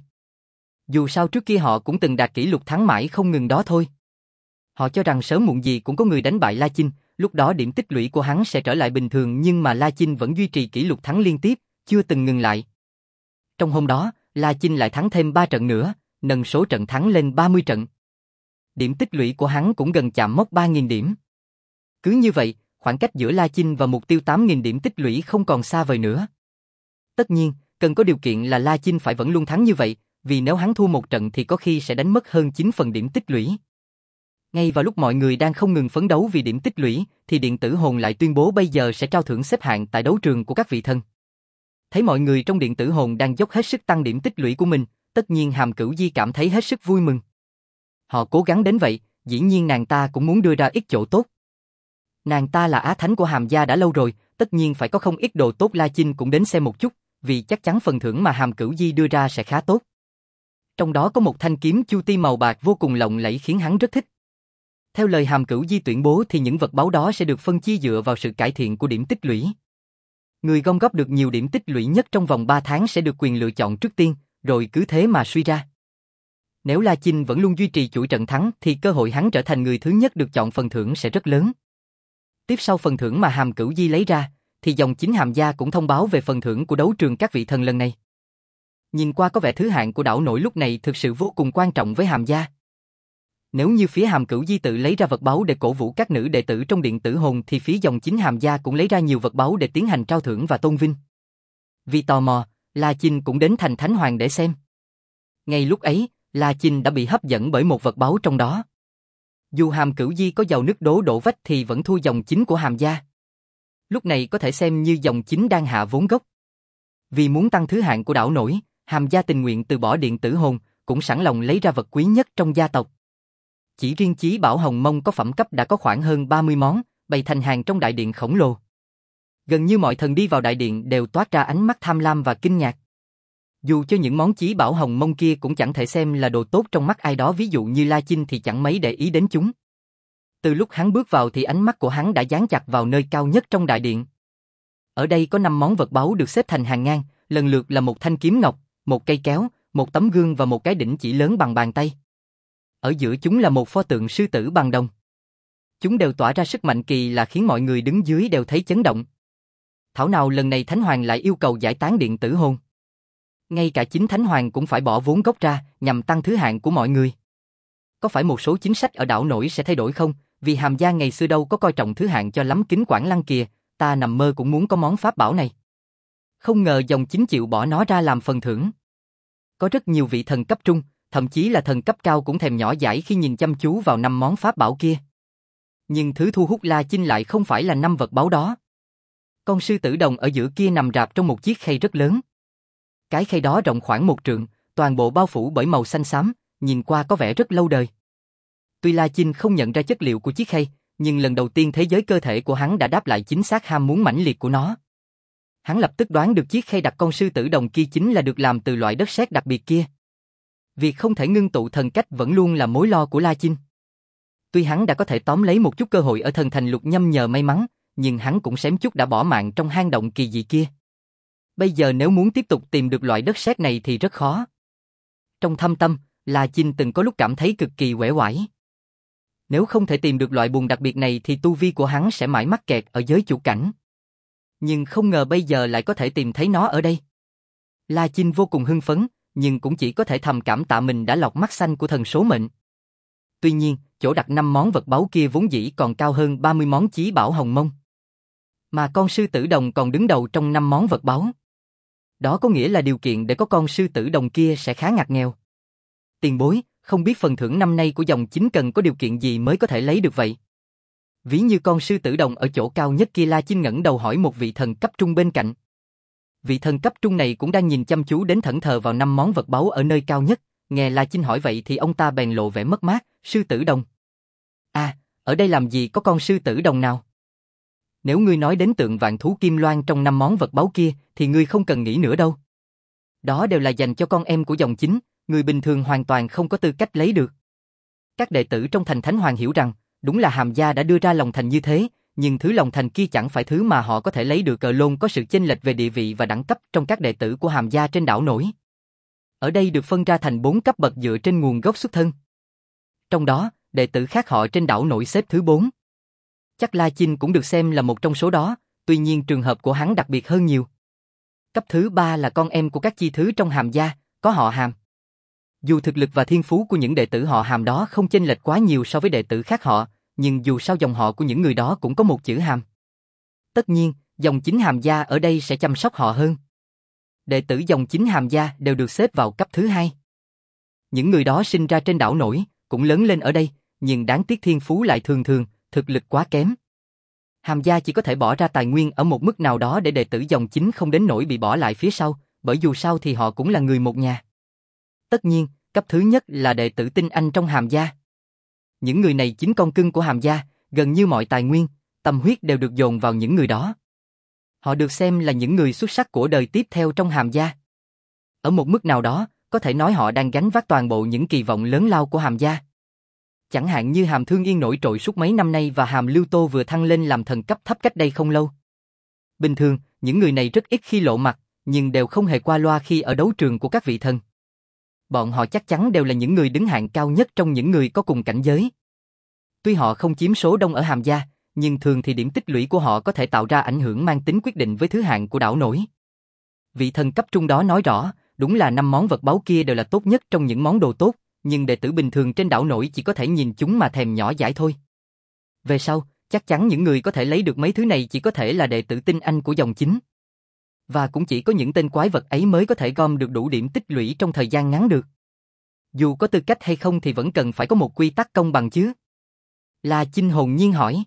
[SPEAKER 1] Dù sao trước kia họ cũng từng đạt kỷ lục thắng mãi không ngừng đó thôi. Họ cho rằng sớm muộn gì cũng có người đánh bại La Chinh, lúc đó điểm tích lũy của hắn sẽ trở lại bình thường, nhưng mà La Chinh vẫn duy trì kỷ lục thắng liên tiếp, chưa từng ngừng lại. Trong hôm đó, La Chinh lại thắng thêm ba trận nữa, nâng số trận thắng lên ba mươi trận. Điểm tích lũy của hắn cũng gần chạm mốc ba nghìn điểm. Cứ như vậy, khoảng cách giữa La Chinh và mục tiêu tám nghìn điểm tích lũy không còn xa vời nữa. Tất nhiên, cần có điều kiện là La Chinh phải vẫn luôn thắng như vậy, vì nếu hắn thua một trận thì có khi sẽ đánh mất hơn chín phần điểm tích lũy. Ngay vào lúc mọi người đang không ngừng phấn đấu vì điểm tích lũy, thì Điện Tử Hồn lại tuyên bố bây giờ sẽ trao thưởng xếp hạng tại đấu trường của các vị thần. Thấy mọi người trong Điện Tử Hồn đang dốc hết sức tăng điểm tích lũy của mình, tất nhiên Hàm Cửu Di cảm thấy hết sức vui mừng. Họ cố gắng đến vậy, dĩ nhiên nàng ta cũng muốn đưa ra ít chỗ tốt. Nàng ta là á thánh của Hàm gia đã lâu rồi, tất nhiên phải có không ít đồ tốt. La Chinh cũng đến xem một chút, vì chắc chắn phần thưởng mà Hàm Cửu Di đưa ra sẽ khá tốt. Trong đó có một thanh kiếm chu ti màu bạc vô cùng lộng lẫy khiến hắn rất thích. Theo lời Hàm Cửu Di tuyên bố thì những vật báu đó sẽ được phân chia dựa vào sự cải thiện của điểm tích lũy. Người gom góp được nhiều điểm tích lũy nhất trong vòng ba tháng sẽ được quyền lựa chọn trước tiên, rồi cứ thế mà suy ra. Nếu La Chinh vẫn luôn duy trì chuỗi trận thắng thì cơ hội hắn trở thành người thứ nhất được chọn phần thưởng sẽ rất lớn. Tiếp sau phần thưởng mà Hàm Cửu Di lấy ra, thì dòng chính Hàm gia cũng thông báo về phần thưởng của đấu trường các vị thần lần này. Nhìn qua có vẻ thứ hạng của đảo nổi lúc này thực sự vô cùng quan trọng với Hàm gia. Nếu như phía Hàm Cửu Di tự lấy ra vật báu để cổ vũ các nữ đệ tử trong Điện Tử Hồn thì phía dòng chính Hàm gia cũng lấy ra nhiều vật báu để tiến hành trao thưởng và tôn vinh. Vì tò mò, La Chinh cũng đến thành Thánh Hoàng để xem. Ngay lúc ấy, La Chinh đã bị hấp dẫn bởi một vật báu trong đó. Dù Hàm Cửu Di có giàu nước đố đổ vách thì vẫn thua dòng chính của Hàm gia. Lúc này có thể xem như dòng chính đang hạ vốn gốc. Vì muốn tăng thứ hạng của đảo nổi, Hàm gia tình nguyện từ bỏ Điện Tử Hồn, cũng sẵn lòng lấy ra vật quý nhất trong gia tộc. Chỉ riêng Chí Bảo Hồng Mông có phẩm cấp đã có khoảng hơn ba mươi món, bày thành hàng trong đại điện khổng lồ. Gần như mọi thần đi vào đại điện đều toát ra ánh mắt tham lam và kinh ngạc. Dù cho những món Chí Bảo Hồng Mông kia cũng chẳng thể xem là đồ tốt trong mắt ai đó, ví dụ như La Chinh thì chẳng mấy để ý đến chúng. Từ lúc hắn bước vào thì ánh mắt của hắn đã dán chặt vào nơi cao nhất trong đại điện. Ở đây có năm món vật báu được xếp thành hàng ngang, lần lượt là một thanh kiếm ngọc, một cây kéo, một tấm gương và một cái đỉnh chỉ lớn bằng bàn tay. Ở giữa chúng là một pho tượng sư tử bằng đồng. Chúng đều tỏa ra sức mạnh kỳ lạ khiến mọi người đứng dưới đều thấy chấn động. Thảo nào lần này Thánh Hoàng lại yêu cầu giải tán Điện Tử Hồn. Ngay cả chính Thánh Hoàng cũng phải bỏ vốn gốc ra nhằm tăng thứ hạng của mọi người. Có phải một số chính sách ở đảo nổi sẽ thay đổi không? Vì Hàm gia ngày xưa đâu có coi trọng thứ hạng cho lắm. Kính Quảng Lăng kìa, ta nằm mơ cũng muốn có món pháp bảo này. Không ngờ dòng chính chịu bỏ nó ra làm phần thưởng. Có rất nhiều vị thần cấp trung, thậm chí là thần cấp cao cũng thèm nhỏ dãi khi nhìn chăm chú vào năm món pháp bảo kia. Nhưng thứ thu hút La Chinh lại không phải là năm vật báu đó. Con sư tử đồng ở giữa kia nằm rạp trong một chiếc khay rất lớn. Cái khay đó rộng khoảng một trượng, toàn bộ bao phủ bởi màu xanh xám, nhìn qua có vẻ rất lâu đời. Tuy La Chinh không nhận ra chất liệu của chiếc khay, nhưng lần đầu tiên thế giới cơ thể của hắn đã đáp lại chính xác ham muốn mãnh liệt của nó. Hắn lập tức đoán được chiếc khay đặt con sư tử đồng kia chính là được làm từ loại đất sét đặc biệt kia. Việc không thể ngưng tụ thần cách vẫn luôn là mối lo của La Chinh. Tuy hắn đã có thể tóm lấy một chút cơ hội ở thần thành Lục Nhâm nhờ may mắn, nhưng hắn cũng xém chút đã bỏ mạng trong hang động kỳ dị kia. Bây giờ nếu muốn tiếp tục tìm được loại đất sét này thì rất khó. Trong thâm tâm, La Chinh từng có lúc cảm thấy cực kỳ uể oải. Nếu không thể tìm được loại bùn đặc biệt này thì tu vi của hắn sẽ mãi mắc kẹt ở giới chủ cảnh. Nhưng không ngờ bây giờ lại có thể tìm thấy nó ở đây. La Chinh vô cùng hưng phấn, nhưng cũng chỉ có thể thầm cảm tạ mình đã lọt mắt xanh của thần số mệnh. Tuy nhiên, chỗ đặt năm món vật báu kia vốn dĩ còn cao hơn ba mươi món Chí Bảo Hồng Mông. Mà con sư tử đồng còn đứng đầu trong năm món vật báu. Đó có nghĩa là điều kiện để có con sư tử đồng kia sẽ khá ngặt nghèo. Tiền bối, không biết phần thưởng năm nay của dòng chính cần có điều kiện gì mới có thể lấy được vậy? Ví như con sư tử đồng ở chỗ cao nhất kia. La Chinh ngẩng đầu hỏi một vị thần cấp trung bên cạnh. Vị thần cấp trung này cũng đang nhìn chăm chú đến thẫn thờ vào năm món vật báu ở nơi cao nhất, nghe La Chinh hỏi vậy thì ông ta bèn lộ vẻ mất mát, sư tử đồng. À, ở đây làm gì có con sư tử đồng nào? Nếu ngươi nói đến tượng vạn thú kim loan trong năm món vật báu kia thì ngươi không cần nghĩ nữa đâu. Đó đều là dành cho con em của dòng chính, người bình thường hoàn toàn không có tư cách lấy được. Các đệ tử trong thành Thánh Hoàng hiểu rằng, đúng là Hàm gia đã đưa ra lòng thành như thế, nhưng thứ lòng thành kia chẳng phải thứ mà họ có thể lấy được. Cờ Lôn có sự chênh lệch về địa vị và đẳng cấp trong các đệ tử của Hàm gia trên đảo nổi. Ở đây được phân ra thành bốn cấp bậc dựa trên nguồn gốc xuất thân. Trong đó, đệ tử khác họ trên đảo nổi xếp thứ bốn. Chắc La Chinh cũng được xem là một trong số đó, tuy nhiên trường hợp của hắn đặc biệt hơn nhiều. Cấp thứ ba là con em của các chi thứ trong Hàm gia, có họ Hàm. Dù thực lực và thiên phú của những đệ tử họ Hàm đó không chênh lệch quá nhiều so với đệ tử khác họ, nhưng dù sao dòng họ của những người đó cũng có một chữ Hàm. Tất nhiên, dòng chính Hàm gia ở đây sẽ chăm sóc họ hơn. Đệ tử dòng chính Hàm gia đều được xếp vào cấp thứ hai. Những người đó sinh ra trên đảo nổi, cũng lớn lên ở đây, nhưng đáng tiếc thiên phú lại thường thường, thực lực quá kém. Hàm gia chỉ có thể bỏ ra tài nguyên ở một mức nào đó để đệ tử dòng chính không đến nỗi bị bỏ lại phía sau, bởi dù sao thì họ cũng là người một nhà. Tất nhiên, cấp thứ nhất là đệ tử tinh anh trong Hàm gia. Những người này chính con cưng của Hàm gia, gần như mọi tài nguyên, tâm huyết đều được dồn vào những người đó. Họ được xem là những người xuất sắc của đời tiếp theo trong Hàm gia. Ở một mức nào đó, có thể nói họ đang gánh vác toàn bộ những kỳ vọng lớn lao của Hàm gia. Chẳng hạn như Hàm Thương Yên nổi trội suốt mấy năm nay và Hàm Lưu Tô vừa thăng lên làm thần cấp thấp cách đây không lâu. Bình thường, những người này rất ít khi lộ mặt, nhưng đều không hề qua loa khi ở đấu trường của các vị thần. Bọn họ chắc chắn đều là những người đứng hạng cao nhất trong những người có cùng cảnh giới. Tuy họ không chiếm số đông ở Hàm gia, nhưng thường thì điểm tích lũy của họ có thể tạo ra ảnh hưởng mang tính quyết định với thứ hạng của đảo nổi. Vị thần cấp trung đó nói rõ, đúng là năm món vật báu kia đều là tốt nhất trong những món đồ tốt, nhưng đệ tử bình thường trên đảo nổi chỉ có thể nhìn chúng mà thèm nhỏ dãi thôi. Về sau, chắc chắn những người có thể lấy được mấy thứ này chỉ có thể là đệ tử tinh anh của dòng chính. Và cũng chỉ có những tên quái vật ấy mới có thể gom được đủ điểm tích lũy trong thời gian ngắn được. Dù có tư cách hay không thì vẫn cần phải có một quy tắc công bằng chứ. La Chinh hồn nhiên hỏi.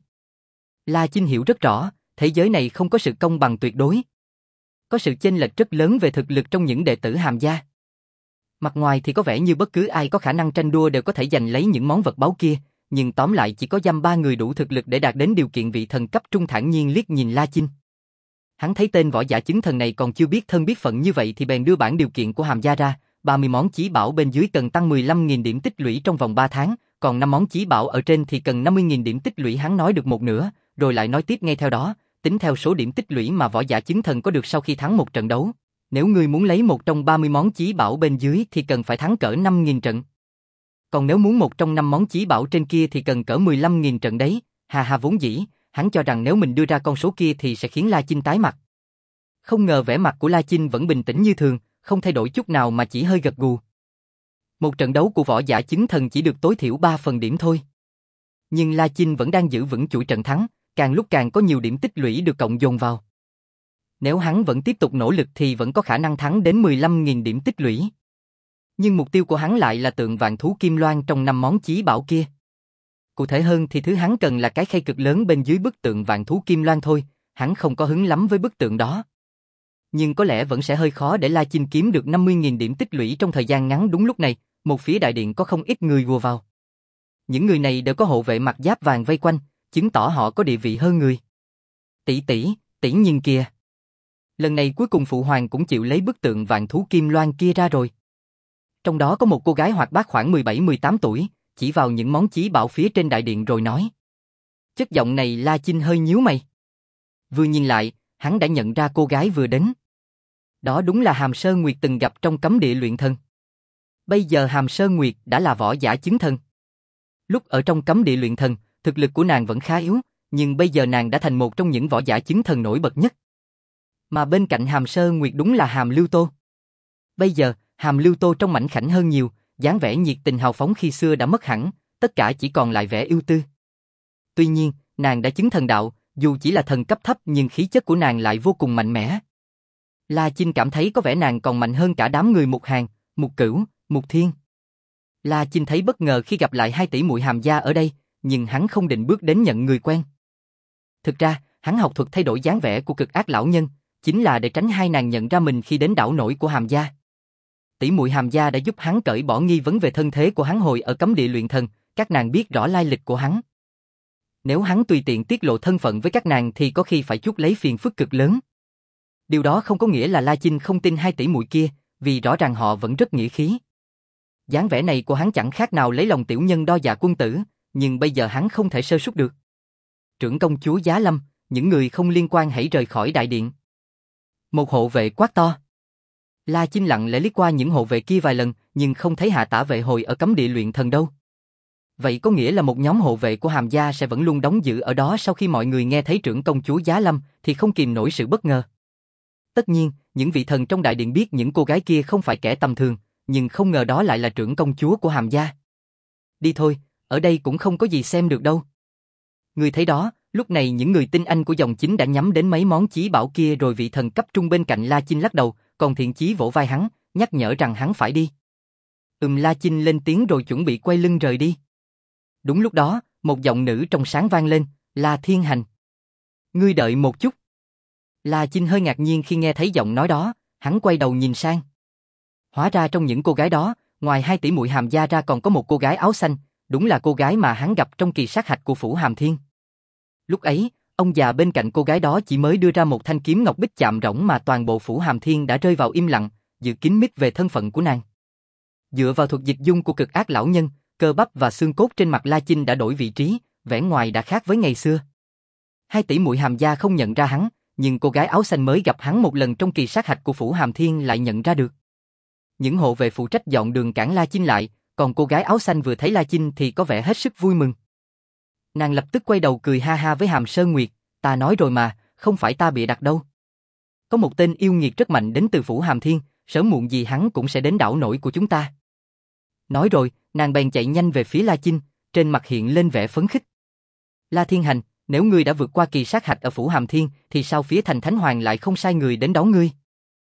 [SPEAKER 1] La Chinh hiểu rất rõ, thế giới này không có sự công bằng tuyệt đối. Có sự chênh lệch rất lớn về thực lực trong những đệ tử Hàm gia. Mặt ngoài thì có vẻ như bất cứ ai có khả năng tranh đua đều có thể giành lấy những món vật báu kia, nhưng tóm lại chỉ có dăm ba người đủ thực lực để đạt đến điều kiện vị thần cấp trung. Thản nhiên liếc nhìn La Chinh. Hắn thấy tên võ giả chứng thần này còn chưa biết thân biết phận như vậy thì bèn đưa bản điều kiện của Hàm gia ra, ba mươi món chí bảo bên dưới cần tăng mười lăm nghìn điểm tích lũy trong vòng ba tháng, còn năm món chí bảo ở trên thì cần năm mươi nghìn điểm tích lũy. Hắn nói được một nửa, rồi lại nói tiếp ngay theo đó, tính theo số điểm tích lũy mà võ giả chứng thần có được sau khi thắng một trận đấu. Nếu ngươi muốn lấy một trong ba mươi món chí bảo bên dưới thì cần phải thắng cỡ năm nghìn trận. Còn nếu muốn một trong năm món chí bảo trên kia thì cần cỡ mười lăm nghìn trận đấy. Hà hà, vốn dĩ, hắn cho rằng nếu mình đưa ra con số kia thì sẽ khiến La Chinh tái mặt. Không ngờ vẻ mặt của La Chinh vẫn bình tĩnh như thường, không thay đổi chút nào mà chỉ hơi gật gù. Một trận đấu của võ giả chứng thần chỉ được tối thiểu ba phần điểm thôi. Nhưng La Chinh vẫn đang giữ vững chuỗi trận thắng, càng lúc càng có nhiều điểm tích lũy được cộng dồn vào. Nếu hắn vẫn tiếp tục nỗ lực thì vẫn có khả năng thắng đến mười lăm nghìn điểm tích lũy. Nhưng mục tiêu của hắn lại là tượng vạn thú kim loan trong năm món chí bảo kia. Cụ thể hơn thì thứ hắn cần là cái khay cực lớn bên dưới bức tượng vạn thú kim loan thôi, hắn không có hứng lắm với bức tượng đó. Nhưng có lẽ vẫn sẽ hơi khó để La Chinh kiếm được năm mươi nghìn điểm tích lũy trong thời gian ngắn. Đúng lúc này, một phía đại điện có không ít người ùa vào. Những người này đều có hộ vệ mặc giáp vàng vây quanh, chứng tỏ họ có địa vị hơn người. Tỷ tỷ, tỷ nhìn kìa. Lần này cuối cùng phụ hoàng cũng chịu lấy bức tượng vạn thú kim loan kia ra rồi. Trong đó có một cô gái hoạt bát khoảng mười bảy mười tám tuổi, chỉ vào những món chí bảo phía trên đại điện rồi nói. Chất giọng này La Chinh hơi nhíu mày. Vừa nhìn lại, hắn đã nhận ra cô gái vừa đến. Đó đúng là Hàm Sơn Nguyệt từng gặp trong cấm địa luyện thần. Bây giờ Hàm Sơn Nguyệt đã là võ giả chứng thần. Lúc ở trong cấm địa luyện thần, thực lực của nàng vẫn khá yếu, nhưng bây giờ nàng đã thành một trong những võ giả chứng thần nổi bật nhất. Mà bên cạnh Hàm Sơn Nguyệt đúng là Hàm Lưu Tô. Bây giờ, Hàm Lưu Tô trông mảnh khảnh hơn nhiều, dáng vẻ nhiệt tình hào phóng khi xưa đã mất hẳn, tất cả chỉ còn lại vẻ ưu tư. Tuy nhiên, nàng đã chứng thần đạo, dù chỉ là thần cấp thấp nhưng khí chất của nàng lại vô cùng mạnh mẽ. La Chinh cảm thấy có vẻ nàng còn mạnh hơn cả đám người Mục Hàn, Mục Cửu, Mục Thiên. La Chinh thấy bất ngờ khi gặp lại hai tỷ muội Hàm gia ở đây, nhưng hắn không định bước đến nhận người quen. Thực ra, hắn học thuật thay đổi dáng vẻ của cực ác lão nhân, chính là để tránh hai nàng nhận ra mình khi đến đảo nổi của Hàm gia. Tỷ muội Hàm gia đã giúp hắn cởi bỏ nghi vấn về thân thế của hắn hồi ở cấm địa luyện thần, các nàng biết rõ lai lịch của hắn. Nếu hắn tùy tiện tiết lộ thân phận với các nàng thì có khi phải chuốc lấy phiền phức cực lớn. Điều đó không có nghĩa là La Chinh không tin hai tỷ muội kia, vì rõ ràng họ vẫn rất nghĩa khí. Dáng vẻ này của hắn chẳng khác nào lấy lòng tiểu nhân đo dạ quân tử, nhưng bây giờ hắn không thể sơ suất được. Trưởng công chúa Giá Lâm, những người không liên quan hãy rời khỏi đại điện. Một hộ vệ quát to. La Chinh lặng lẽ liếc qua những hộ vệ kia vài lần, nhưng không thấy hạ tả vệ hồi ở cấm địa luyện thần đâu. Vậy có nghĩa là một nhóm hộ vệ của Hàm gia sẽ vẫn luôn đóng giữ ở đó sau khi mọi người nghe thấy trưởng công chúa Giá Lâm thì không kìm nổi sự bất ngờ. Tất nhiên, những vị thần trong đại điện biết những cô gái kia không phải kẻ tầm thường, nhưng không ngờ đó lại là trưởng công chúa của Hàm gia. Đi thôi, ở đây cũng không có gì xem được đâu. Người thấy đó, lúc này những người tinh anh của dòng chính đã nhắm đến mấy món chí bảo kia rồi vị thần cấp trung bên cạnh La Chinh lắc đầu, còn Thiện Chí vỗ vai hắn, nhắc nhở rằng hắn phải đi. Ừm La Chinh lên tiếng rồi chuẩn bị quay lưng rời đi. Đúng lúc đó, một giọng nữ trong sáng vang lên, La Thiên Hành. Ngươi đợi một chút. La Chinh hơi ngạc nhiên khi nghe thấy giọng nói đó, hắn quay đầu nhìn sang. Hóa ra trong những cô gái đó, ngoài hai tỷ muội Hàm gia ra còn có một cô gái áo xanh, đúng là cô gái mà hắn gặp trong kỳ sát hạch của phủ Hàm Thiên. Lúc ấy, ông già bên cạnh cô gái đó chỉ mới đưa ra một thanh kiếm ngọc bích chạm rỗng mà toàn bộ phủ Hàm Thiên đã rơi vào im lặng, dự kín mít về thân phận của nàng. Dựa vào thuật dịch dung của cực ác lão nhân, cơ bắp và xương cốt trên mặt La Chinh đã đổi vị trí, vẻ ngoài đã khác với ngày xưa. Hai tỷ muội Hàm gia không nhận ra hắn, nhưng cô gái áo xanh mới gặp hắn một lần trong kỳ sát hạch của phủ Hàm Thiên lại nhận ra được. Những hộ vệ phụ trách dọn đường cản La Chinh lại, còn cô gái áo xanh vừa thấy La Chinh thì có vẻ hết sức vui mừng. Nàng lập tức quay đầu cười ha ha với Hàm Sơn Nguyệt, ta nói rồi mà, không phải ta bịa đặt đâu. Có một tên yêu nghiệt rất mạnh đến từ phủ Hàm Thiên, sớm muộn gì hắn cũng sẽ đến đảo nổi của chúng ta. Nói rồi, nàng bèn chạy nhanh về phía La Chinh, trên mặt hiện lên vẻ phấn khích. La Thiên Hành, nếu ngươi đã vượt qua kỳ sát hạch ở phủ Hàm Thiên, thì sao phía thành Thánh Hoàng lại không sai người đến đón ngươi?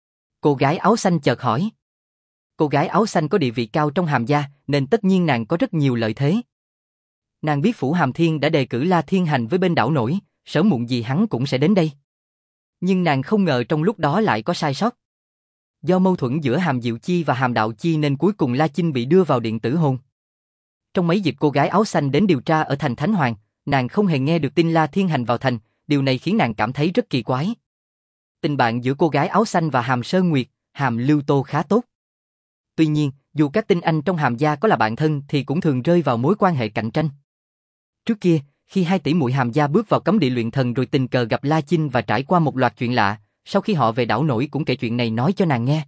[SPEAKER 1] Cô gái áo xanh chợt hỏi. Cô gái áo xanh có địa vị cao trong Hàm gia, nên tất nhiên nàng có rất nhiều lợi thế. Nàng biết phủ Hàm Thiên đã đề cử La Thiên Hành với bên đảo nổi, sớm muộn gì hắn cũng sẽ đến đây. Nhưng nàng không ngờ trong lúc đó lại có sai sót. Do mâu thuẫn giữa Hàm Diệu Chi và Hàm Đạo Chi nên cuối cùng La Chinh bị đưa vào điện tử hồn. Trong mấy dịp cô gái áo xanh đến điều tra ở thành Thánh Hoàng, nàng không hề nghe được tin La Thiên Hành vào thành, điều này khiến nàng cảm thấy rất kỳ quái. Tình bạn giữa cô gái áo xanh và Hàm Sơn Nguyệt, Hàm Lưu Tô khá tốt. Tuy nhiên, dù các tinh anh trong Hàm gia có là bạn thân thì cũng thường rơi vào mối quan hệ cạnh tranh. Trước kia, khi hai tỷ muội Hàm gia bước vào cấm địa luyện thần rồi tình cờ gặp La Chinh và trải qua một loạt chuyện lạ, sau khi họ về đảo nổi cũng kể chuyện này nói cho nàng nghe.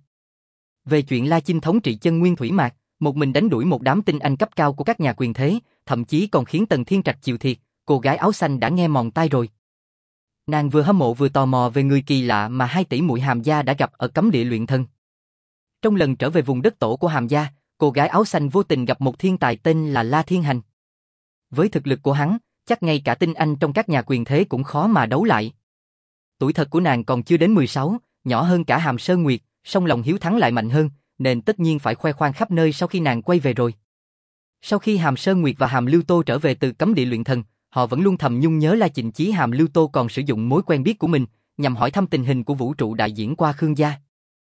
[SPEAKER 1] Về chuyện La Chinh thống trị chân nguyên thủy mạc, một mình đánh đuổi một đám tinh anh cấp cao của các nhà quyền thế, thậm chí còn khiến Tần Thiên Trạch chịu thiệt, cô gái áo xanh đã nghe mòn tai rồi. Nàng vừa hâm mộ vừa tò mò về người kỳ lạ mà hai tỷ muội Hàm gia đã gặp ở cấm địa luyện thần. Trong lần trở về vùng đất tổ của Hàm gia, cô gái áo xanh vô tình gặp một thiên tài tên là La Thiên Hành. Với thực lực của hắn, chắc ngay cả tinh anh trong các nhà quyền thế cũng khó mà đấu lại. Tuổi thật của nàng còn chưa đến mười sáu, nhỏ hơn cả Hàm Sơn Nguyệt, song lòng hiếu thắng lại mạnh hơn, nên tất nhiên phải khoe khoang khắp nơi sau khi nàng quay về rồi. Sau khi Hàm Sơn Nguyệt và Hàm Lưu Tô trở về từ cấm địa luyện thần, họ vẫn luôn thầm nhung nhớ La Chỉnh Chí. Hàm Lưu Tô còn sử dụng mối quen biết của mình nhằm hỏi thăm tình hình của vũ trụ đại diễn qua Khương gia.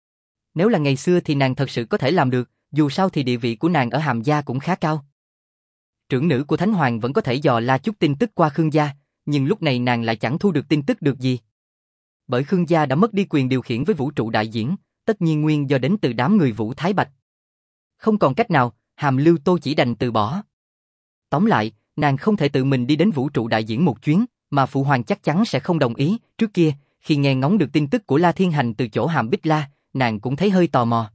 [SPEAKER 1] Nếu là ngày xưa thì nàng thật sự có thể làm được, dù sao thì địa vị của nàng ở Hàm gia cũng khá cao. Trưởng nữ của Thánh Hoàng vẫn có thể dò la chút tin tức qua Khương gia, nhưng lúc này nàng lại chẳng thu được tin tức được gì. Bởi Khương gia đã mất đi quyền điều khiển với vũ trụ đại diễn, tất nhiên nguyên do đến từ đám người Vũ Thái Bạch. Không còn cách nào, Hàm Lưu Tô chỉ đành từ bỏ. Tóm lại, nàng không thể tự mình đi đến vũ trụ đại diễn một chuyến, mà phụ hoàng chắc chắn sẽ không đồng ý. Trước kia, khi nghe ngóng được tin tức của La Thiên Hành từ chỗ Hàm Bích La, nàng cũng thấy hơi tò mò.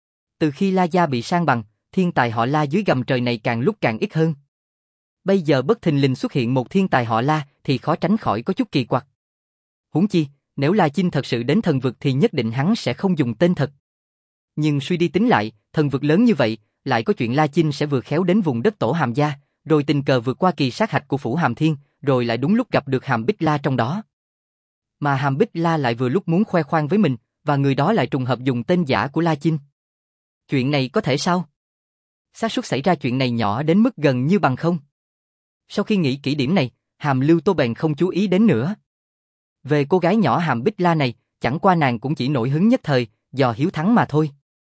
[SPEAKER 1] Từ khi La gia bị san bằng, thiên tài họ La dưới gầm trời này càng lúc càng ít hơn. Bây giờ bất thình lình xuất hiện một thiên tài họ La thì khó tránh khỏi có chút kỳ quặc. Huống chi, nếu La Chinh thật sự đến thần vực thì nhất định hắn sẽ không dùng tên thật. Nhưng suy đi tính lại, thần vực lớn như vậy, lại có chuyện La Chinh sẽ vừa khéo đến vùng đất tổ Hàm gia, rồi tình cờ vượt qua kỳ sát hạch của phủ Hàm Thiên, rồi lại đúng lúc gặp được Hàm Bích La trong đó. Mà Hàm Bích La lại vừa lúc muốn khoe khoang với mình, và người đó lại trùng hợp dùng tên giả của La Chinh. Chuyện này có thể sao? Xác suất xảy ra chuyện này nhỏ đến mức gần như bằng không. Sau khi nghĩ kỹ điểm này, Hàm Lưu Tô bèn không chú ý đến nữa. Về cô gái nhỏ Hàm Bích La này, chẳng qua nàng cũng chỉ nổi hứng nhất thời, dò hiếu thắng mà thôi.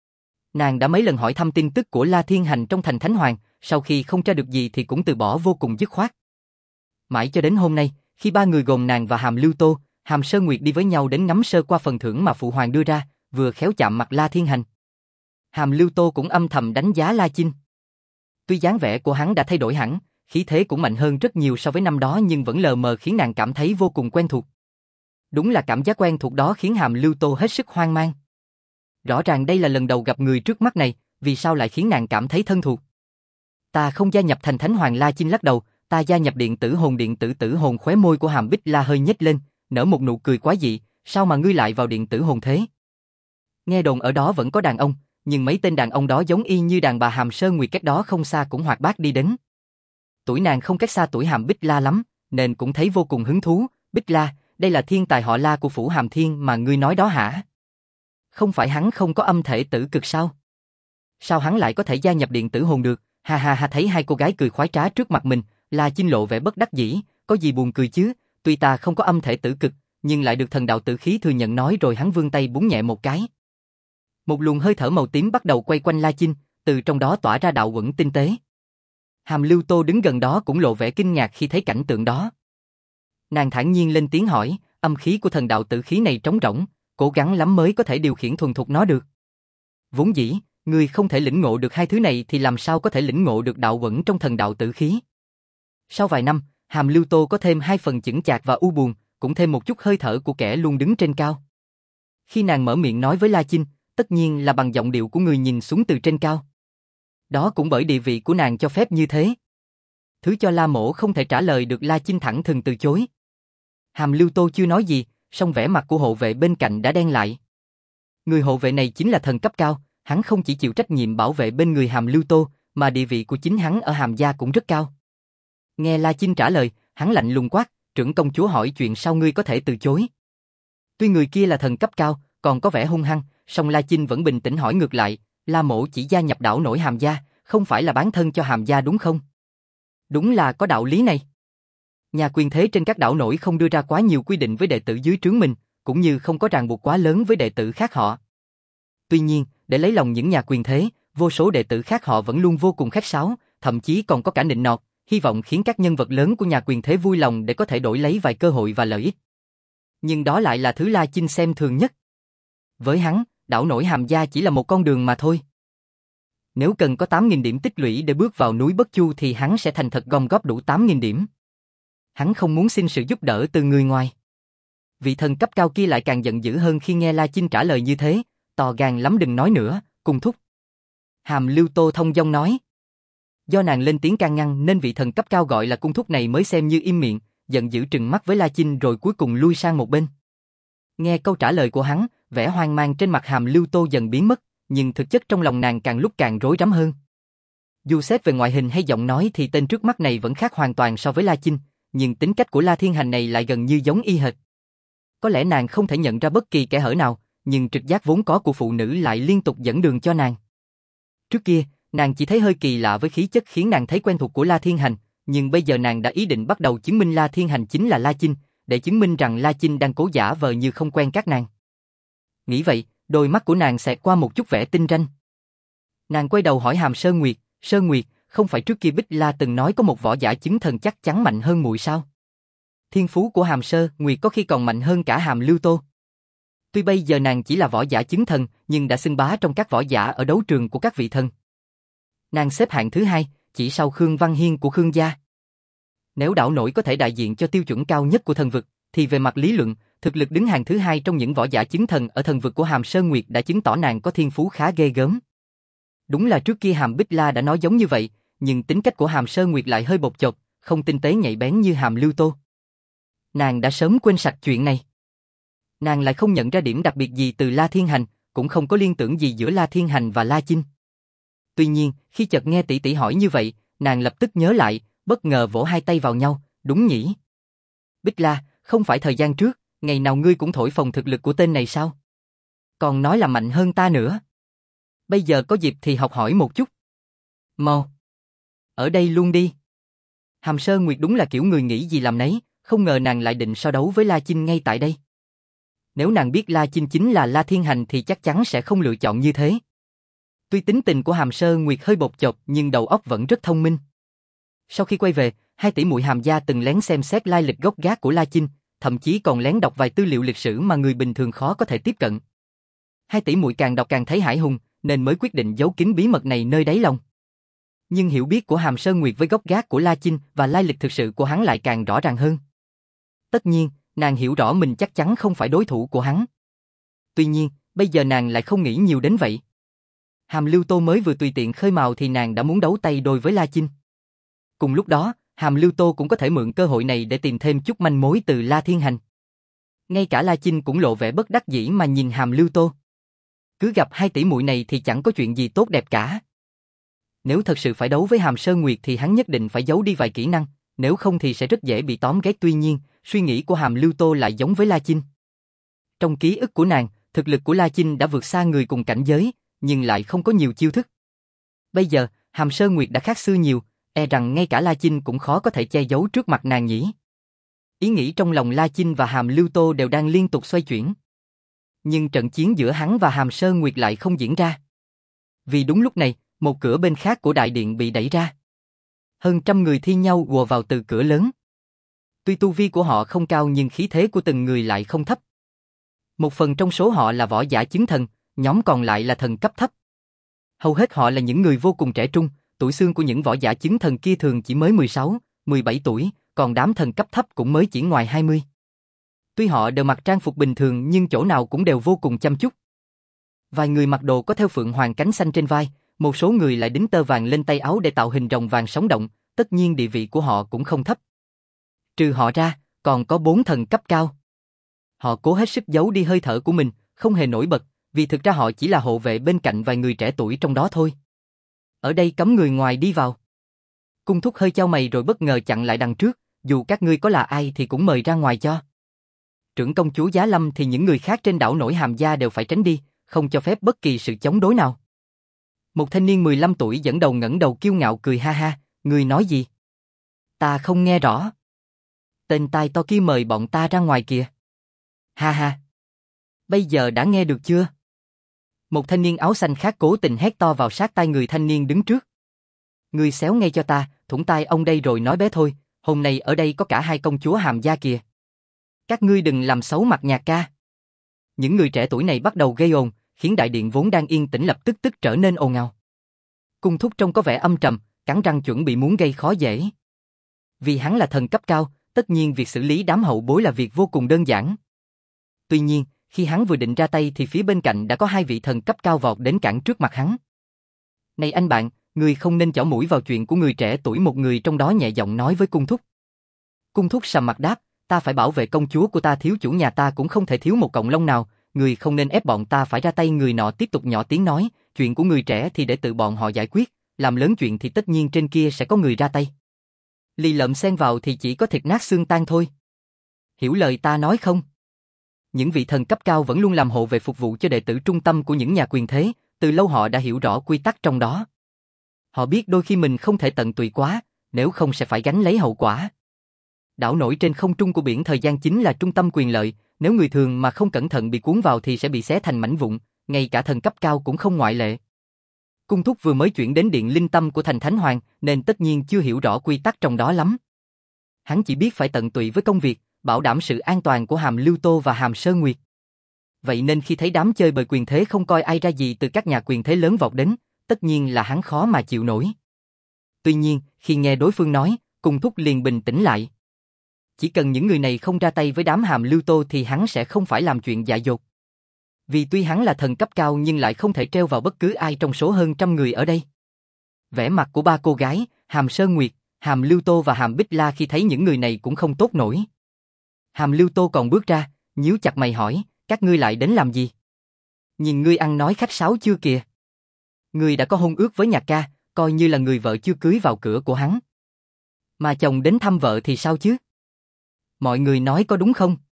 [SPEAKER 1] Nàng đã mấy lần hỏi thăm tin tức của La Thiên Hành trong thành Thánh Hoàng, sau khi không tra được gì thì cũng từ bỏ vô cùng dứt khoát. Mãi cho đến hôm nay, khi ba người gồm nàng và Hàm Lưu Tô, Hàm Sơn Nguyệt đi với nhau đến ngắm sơ qua phần thưởng mà Phụ Hoàng đưa ra, vừa khéo chạm mặt La Thiên Hành. Hàm Lưu Tô cũng âm thầm đánh giá La Chinh. Tuy dáng vẻ của hắn đã thay đổi hẳn, khí thế cũng mạnh hơn rất nhiều so với năm đó nhưng vẫn lờ mờ khiến nàng cảm thấy vô cùng quen thuộc. Đúng là cảm giác quen thuộc đó khiến Hàm Lưu Tô hết sức hoang mang. Rõ ràng đây là lần đầu gặp người trước mắt này, vì sao lại khiến nàng cảm thấy thân thuộc? Ta không gia nhập thành Thánh Hoàng. La Chinh lắc đầu, ta gia nhập điện tử hồn. Điện tử tử hồn. Khóe môi của Hàm Bích La hơi nhếch lên, nở một nụ cười quái dị, sao mà ngươi lại vào điện tử hồn thế? Nghe đồn ở đó vẫn có đàn ông, nhưng mấy tên đàn ông đó giống y như đàn bà Hàm Sơn Nguyệt cách đó không xa cũng hoạt bát đi đến. Tuổi nàng không cách xa tuổi Hàm Bích La lắm, nên cũng thấy vô cùng hứng thú. Bích La, đây là thiên tài họ La của phủ Hàm Thiên mà ngươi nói đó hả? Không phải hắn không có âm thể tử cực sao? Sao hắn lại có thể gia nhập điện tử hồn được? Ha ha ha. Thấy hai cô gái cười khoái trá trước mặt mình, La Chinh lộ vẻ bất đắc dĩ, có gì buồn cười chứ, tuy ta không có âm thể tử cực, nhưng lại được thần đạo tử khí thừa nhận. Nói rồi hắn vươn tay búng nhẹ một cái. Một luồng hơi thở màu tím bắt đầu quay quanh La Chinh, từ trong đó tỏa ra đạo uẩn tinh tế. Hàm Lưu Tô đứng gần đó cũng lộ vẻ kinh ngạc khi thấy cảnh tượng đó. Nàng thản nhiên lên tiếng hỏi, âm khí của thần đạo tử khí này trống rỗng, cố gắng lắm mới có thể điều khiển thuần thục nó được. Vốn dĩ, ngươi không thể lĩnh ngộ được hai thứ này thì làm sao có thể lĩnh ngộ được đạo uẩn trong thần đạo tử khí. Sau vài năm, Hàm Lưu Tô có thêm hai phần chững chạc và u buồn, cũng thêm một chút hơi thở của kẻ luôn đứng trên cao. Khi nàng mở miệng nói với La Chinh, tất nhiên là bằng giọng điệu của người nhìn xuống từ trên cao. Đó cũng bởi địa vị của nàng cho phép như thế. Thứ cho La Mỗ không thể trả lời được. La Chinh thẳng thừng từ chối. Hàm Lưu Tô chưa nói gì, song vẻ mặt của hộ vệ bên cạnh đã đen lại. Người hộ vệ này chính là thần cấp cao, hắn không chỉ chịu trách nhiệm bảo vệ bên người Hàm Lưu Tô, mà địa vị của chính hắn ở Hàm gia cũng rất cao. Nghe La Chinh trả lời, hắn lạnh lùng quát, trưởng công chúa hỏi chuyện sao ngươi có thể từ chối? Tuy người kia là thần cấp cao, còn có vẻ hung hăng, song La Chinh vẫn bình tĩnh hỏi ngược lại, La Mỗ chỉ gia nhập đảo nổi Hàm gia, không phải là bán thân cho Hàm gia đúng không? Đúng là có đạo lý này. Nhà quyền thế trên các đảo nổi không đưa ra quá nhiều quy định với đệ tử dưới trướng mình, cũng như không có ràng buộc quá lớn với đệ tử khác họ. Tuy nhiên, để lấy lòng những nhà quyền thế, vô số đệ tử khác họ vẫn luôn vô cùng khách sáo, thậm chí còn có cả nịnh nọt, hy vọng khiến các nhân vật lớn của nhà quyền thế vui lòng để có thể đổi lấy vài cơ hội và lợi ích. Nhưng đó lại là thứ La Chinh xem thường nhất. Với hắn, đảo nổi Hàm gia chỉ là một con đường mà thôi. Nếu cần có tám nghìn điểm tích lũy để bước vào núi Bất Chu thì hắn sẽ thành thật gom góp đủ tám nghìn điểm. Hắn không muốn xin sự giúp đỡ từ người ngoài. Vị thần cấp cao kia lại càng giận dữ hơn khi nghe La Chinh trả lời như thế, to gan lắm đừng nói nữa, cung thúc. Hàm Lưu Tô thông dong nói. Do nàng lên tiếng can ngăn nên vị thần cấp cao gọi là cung thúc này mới xem như im miệng, giận dữ trừng mắt với La Chinh rồi cuối cùng lui sang một bên. Nghe câu trả lời của hắn, vẻ hoang mang trên mặt Hàm Lưu Tô dần biến mất, nhưng thực chất trong lòng nàng càng lúc càng rối rắm hơn. Dù xét về ngoại hình hay giọng nói thì tên trước mắt này vẫn khác hoàn toàn so với La Chinh, nhưng tính cách của La Thiên Hành này lại gần như giống y hệt. Có lẽ nàng không thể nhận ra bất kỳ kẽ hở nào, nhưng trực giác vốn có của phụ nữ lại liên tục dẫn đường cho nàng. Trước kia, nàng chỉ thấy hơi kỳ lạ với khí chất khiến nàng thấy quen thuộc của La Thiên Hành, nhưng bây giờ nàng đã ý định bắt đầu chứng minh La Thiên Hành chính là La Chinh, để chứng minh rằng La Chinh đang cố giả vờ như không quen các nàng. Nghĩ vậy, đôi mắt của nàng xẹt qua một chút vẻ tinh ranh. Nàng quay đầu hỏi Hàm Sơn Nguyệt, Sơn Nguyệt, không phải trước kia Bích La từng nói có một võ giả chứng thần chắc chắn mạnh hơn muội sao? Thiên phú của Hàm Sơ Nguyệt có khi còn mạnh hơn cả Hàm Lưu Tô. Tuy bây giờ nàng chỉ là võ giả chứng thần, nhưng đã xưng bá trong các võ giả ở đấu trường của các vị thần. Nàng xếp hạng thứ hai, chỉ sau Khương Văn Hiên của Khương gia. Nếu đảo nổi có thể đại diện cho tiêu chuẩn cao nhất của thần vực, thì về mặt lý luận, thực lực đứng hàng thứ hai trong những võ giả chứng thần ở thần vực của Hàm Sơn Nguyệt đã chứng tỏ nàng có thiên phú khá ghê gớm. Đúng là trước kia Hàm Bích La đã nói giống như vậy, nhưng tính cách của Hàm Sơn Nguyệt lại hơi bộc chộp, không tinh tế nhạy bén như Hàm Lưu Tô. Nàng đã sớm quên sạch chuyện này. Nàng lại không nhận ra điểm đặc biệt gì từ La Thiên Hành, cũng không có liên tưởng gì giữa La Thiên Hành và La Chinh. Tuy nhiên, khi chợt nghe tỷ tỷ hỏi như vậy, nàng lập tức nhớ lại, bất ngờ vỗ hai tay vào nhau, đúng nhỉ? Bích La, không phải thời gian trước, ngày nào ngươi cũng thổi phồng thực lực của tên này sao? Còn nói là mạnh hơn ta nữa. Bây giờ có dịp thì học hỏi một chút. Mau. Ở đây luôn đi. Hàm Sơ Nguyệt đúng là kiểu người nghĩ gì làm nấy, không ngờ nàng lại định so đấu với La Chinh ngay tại đây. Nếu nàng biết La Chinh chính là La Thiên Hành thì chắc chắn sẽ không lựa chọn như thế. Tuy tính tình của Hàm Sơ Nguyệt hơi bột chộp nhưng đầu óc vẫn rất thông minh. Sau khi quay về, hai tỷ muội Hàm gia từng lén xem xét lai lịch gốc gác của La Chinh, thậm chí còn lén đọc vài tư liệu lịch sử mà người bình thường khó có thể tiếp cận. Hai tỷ muội càng đọc càng thấy hãi hùng, nên mới quyết định giấu kín bí mật này nơi đáy lòng. Nhưng hiểu biết của Hàm Sơ Nguyệt với gốc gác của La Chinh và lai lịch thực sự của hắn lại càng rõ ràng hơn. Tất nhiên, nàng hiểu rõ mình chắc chắn không phải đối thủ của hắn. Tuy nhiên, bây giờ nàng lại không nghĩ nhiều đến vậy. Hàm Lưu Tô mới vừa tùy tiện khơi mào thì nàng đã muốn đấu tay đôi với La Chinh. Cùng lúc đó, Hàm Lưu Tô cũng có thể mượn cơ hội này để tìm thêm chút manh mối từ La Thiên Hành. Ngay cả La Chinh cũng lộ vẻ bất đắc dĩ mà nhìn Hàm Lưu Tô. Cứ gặp hai tỷ muội này thì chẳng có chuyện gì tốt đẹp cả. Nếu thật sự phải đấu với Hàm Sơ Nguyệt thì hắn nhất định phải giấu đi vài kỹ năng, nếu không thì sẽ rất dễ bị tóm ghét. Tuy nhiên, suy nghĩ của Hàm Lưu Tô lại giống với La Chinh. Trong ký ức của nàng, thực lực của La Chinh đã vượt xa người cùng cảnh giới, nhưng lại không có nhiều chiêu thức. Bây giờ, Hàm Sơ Nguyệt đã khác xưa nhiều, e rằng ngay cả La Chinh cũng khó có thể che giấu trước mặt nàng nhỉ. Ý nghĩ trong lòng La Chinh và Hàm Lưu Tô đều đang liên tục xoay chuyển. Nhưng trận chiến giữa hắn và Hàm Sơ Nguyệt lại không diễn ra. Vì đúng lúc này, một cửa bên khác của đại điện bị đẩy ra. Hơn trăm người thi nhau ùa vào từ cửa lớn. Tuy tu vi của họ không cao nhưng khí thế của từng người lại không thấp. Một phần trong số họ là võ giả chứng thần, nhóm còn lại là thần cấp thấp. Hầu hết họ là những người vô cùng trẻ trung, tuổi xương của những võ giả chứng thần kia thường chỉ mới mười sáu, mười bảy tuổi, còn đám thần cấp thấp cũng mới chỉ ngoài hai mươi. Tuy họ đều mặc trang phục bình thường nhưng chỗ nào cũng đều vô cùng chăm chút. Vài người mặc đồ có theo phượng hoàng cánh xanh trên vai, một số người lại đính tơ vàng lên tay áo để tạo hình rồng vàng sống động, tất nhiên địa vị của họ cũng không thấp. Trừ họ ra, còn có bốn thần cấp cao. Họ cố hết sức giấu đi hơi thở của mình, không hề nổi bật, vì thực ra họ chỉ là hộ vệ bên cạnh vài người trẻ tuổi trong đó thôi. Ở đây cấm người ngoài đi vào. Cung Thúc hơi chau mày rồi bất ngờ chặn lại đằng trước, dù các ngươi có là ai thì cũng mời ra ngoài cho. Trưởng công chúa Giá Lâm thì những người khác trên đảo nổi Hàm gia đều phải tránh đi, không cho phép bất kỳ sự chống đối nào. Một thanh niên mười lăm tuổi dẫn đầu ngẩng đầu kiêu ngạo cười ha ha, ngươi nói gì? Ta không nghe rõ. Tên tai to kia mời bọn ta ra ngoài kìa. Ha ha. Bây giờ đã nghe được chưa? Một thanh niên áo xanh khác cố tình hét to vào sát tai người thanh niên đứng trước. Ngươi xéo ngay cho ta, thủng tai ông đây rồi nói bé thôi, hôm nay ở đây có cả hai công chúa Hàm gia kìa. Các ngươi đừng làm xấu mặt nhà ca. Những người trẻ tuổi này bắt đầu gây ồn, khiến đại điện vốn đang yên tĩnh lập tức tức trở nên ồn ào. Cung Thúc trông có vẻ âm trầm, cắn răng chuẩn bị muốn gây khó dễ. Vì hắn là thần cấp cao, tất nhiên việc xử lý đám hậu bối là việc vô cùng đơn giản. Tuy nhiên, khi hắn vừa định ra tay thì phía bên cạnh đã có hai vị thần cấp cao vọt đến cản trước mặt hắn. Này anh bạn, ngươi không nên chỏ mũi vào chuyện của người trẻ tuổi, một người trong đó nhẹ giọng nói với Cung Thúc. Cung Thúc sầm mặt đáp, ta phải bảo vệ công chúa của ta, thiếu chủ nhà ta cũng không thể thiếu một cọng lông nào, người không nên ép bọn ta phải ra tay. Người nọ tiếp tục nhỏ tiếng nói, chuyện của người trẻ thì để tự bọn họ giải quyết, làm lớn chuyện thì tất nhiên trên kia sẽ có người ra tay. Lì lợm xen vào thì chỉ có thịt nát xương tan thôi. Hiểu lời ta nói không? Những vị thần cấp cao vẫn luôn làm hộ vệ phục vụ cho đệ tử trung tâm của những nhà quyền thế, từ lâu họ đã hiểu rõ quy tắc trong đó. Họ biết đôi khi mình không thể tận tụy quá, nếu không sẽ phải gánh lấy hậu quả. Đảo nổi trên không trung của biển thời gian chính là trung tâm quyền lợi, nếu người thường mà không cẩn thận bị cuốn vào thì sẽ bị xé thành mảnh vụn, ngay cả thần cấp cao cũng không ngoại lệ. Cung Thúc vừa mới chuyển đến điện linh tâm của thành Thánh Hoàng, nên tất nhiên chưa hiểu rõ quy tắc trong đó lắm. Hắn chỉ biết phải tận tụy với công việc, bảo đảm sự an toàn của Hàm Lưu Tô và Hàm Sơ Nguyệt. Vậy nên khi thấy đám chơi bời quyền thế không coi ai ra gì từ các nhà quyền thế lớn vọt đến, tất nhiên là hắn khó mà chịu nổi. Tuy nhiên, khi nghe đối phương nói, Cung Thúc liền bình tĩnh lại. Chỉ cần những người này không ra tay với đám Hàm Lưu Tô thì hắn sẽ không phải làm chuyện dại dột. Vì tuy hắn là thần cấp cao nhưng lại không thể treo vào bất cứ ai trong số hơn trăm người ở đây. Vẻ mặt của ba cô gái, Hàm Sơ Nguyệt, Hàm Lưu Tô và Hàm Bích La khi thấy những người này cũng không tốt nổi. Hàm Lưu Tô còn bước ra, nhíu chặt mày hỏi, các ngươi lại đến làm gì? Nhìn ngươi ăn nói khách sáo chưa kìa? Ngươi đã có hôn ước với nhạc ca, coi như là người vợ chưa cưới vào cửa của hắn. Mà chồng đến thăm vợ thì sao chứ? Mọi người nói có đúng không?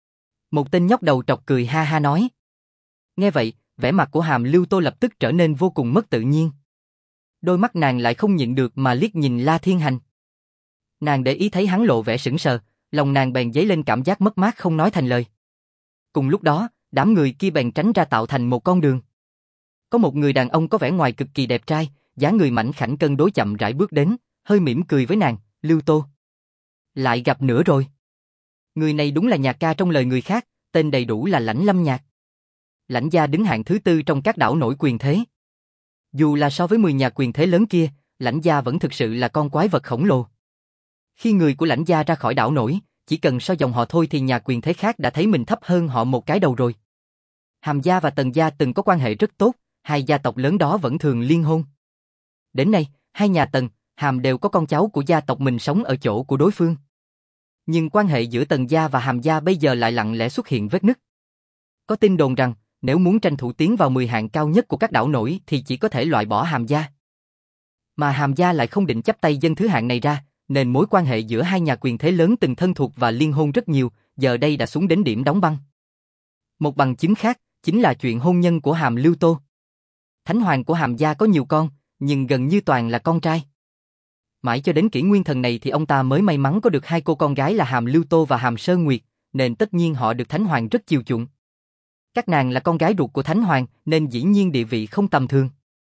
[SPEAKER 1] Một tên nhóc đầu trọc cười ha ha nói. Nghe vậy, vẻ mặt của Hàm Lưu Tô lập tức trở nên vô cùng mất tự nhiên. Đôi mắt nàng lại không nhịn được mà liếc nhìn La Thiên Hành. Nàng để ý thấy hắn lộ vẻ sững sờ, lòng nàng bèn dấy lên cảm giác mất mát không nói thành lời. Cùng lúc đó, đám người kia bèn tránh ra tạo thành một con đường. Có một người đàn ông có vẻ ngoài cực kỳ đẹp trai, dáng người mảnh khảnh cân đối chậm rãi bước đến, hơi mỉm cười với nàng, Lưu Tô. Lại gặp nữa rồi. Người này đúng là nhạc ca trong lời người khác, tên đầy đủ là Lãnh Lâm Nhạc. Lãnh gia đứng hạng thứ tư trong các đảo nổi quyền thế. Dù là so với mười nhà quyền thế lớn kia, Lãnh gia vẫn thực sự là con quái vật khổng lồ. Khi người của Lãnh gia ra khỏi đảo nổi, chỉ cần so dòng họ thôi thì nhà quyền thế khác đã thấy mình thấp hơn họ một cái đầu rồi. Hàm gia và Tần gia từng có quan hệ rất tốt, hai gia tộc lớn đó vẫn thường liên hôn. Đến nay, hai nhà Tần, Hàm đều có con cháu của gia tộc mình sống ở chỗ của đối phương. Nhưng quan hệ giữa Tần gia và Hàm gia bây giờ lại lặng lẽ xuất hiện vết nứt. Có tin đồn rằng, nếu muốn tranh thủ tiến vào mười hạng cao nhất của các đảo nổi thì chỉ có thể loại bỏ Hàm gia. Mà Hàm gia lại không định chấp tay dân thứ hạng này ra, nên mối quan hệ giữa hai nhà quyền thế lớn từng thân thuộc và liên hôn rất nhiều, giờ đây đã xuống đến điểm đóng băng. Một bằng chứng khác, chính là chuyện hôn nhân của Hàm Lưu Tô. Thánh hoàng của Hàm gia có nhiều con, nhưng gần như toàn là con trai. Mãi cho đến kỷ nguyên thần này thì ông ta mới may mắn có được hai cô con gái là Hàm Lưu Tô và Hàm Sơn Nguyệt, nên tất nhiên họ được Thánh hoàng rất chiều chuộng. Các nàng là con gái ruột của Thánh hoàng, nên dĩ nhiên địa vị không tầm thường.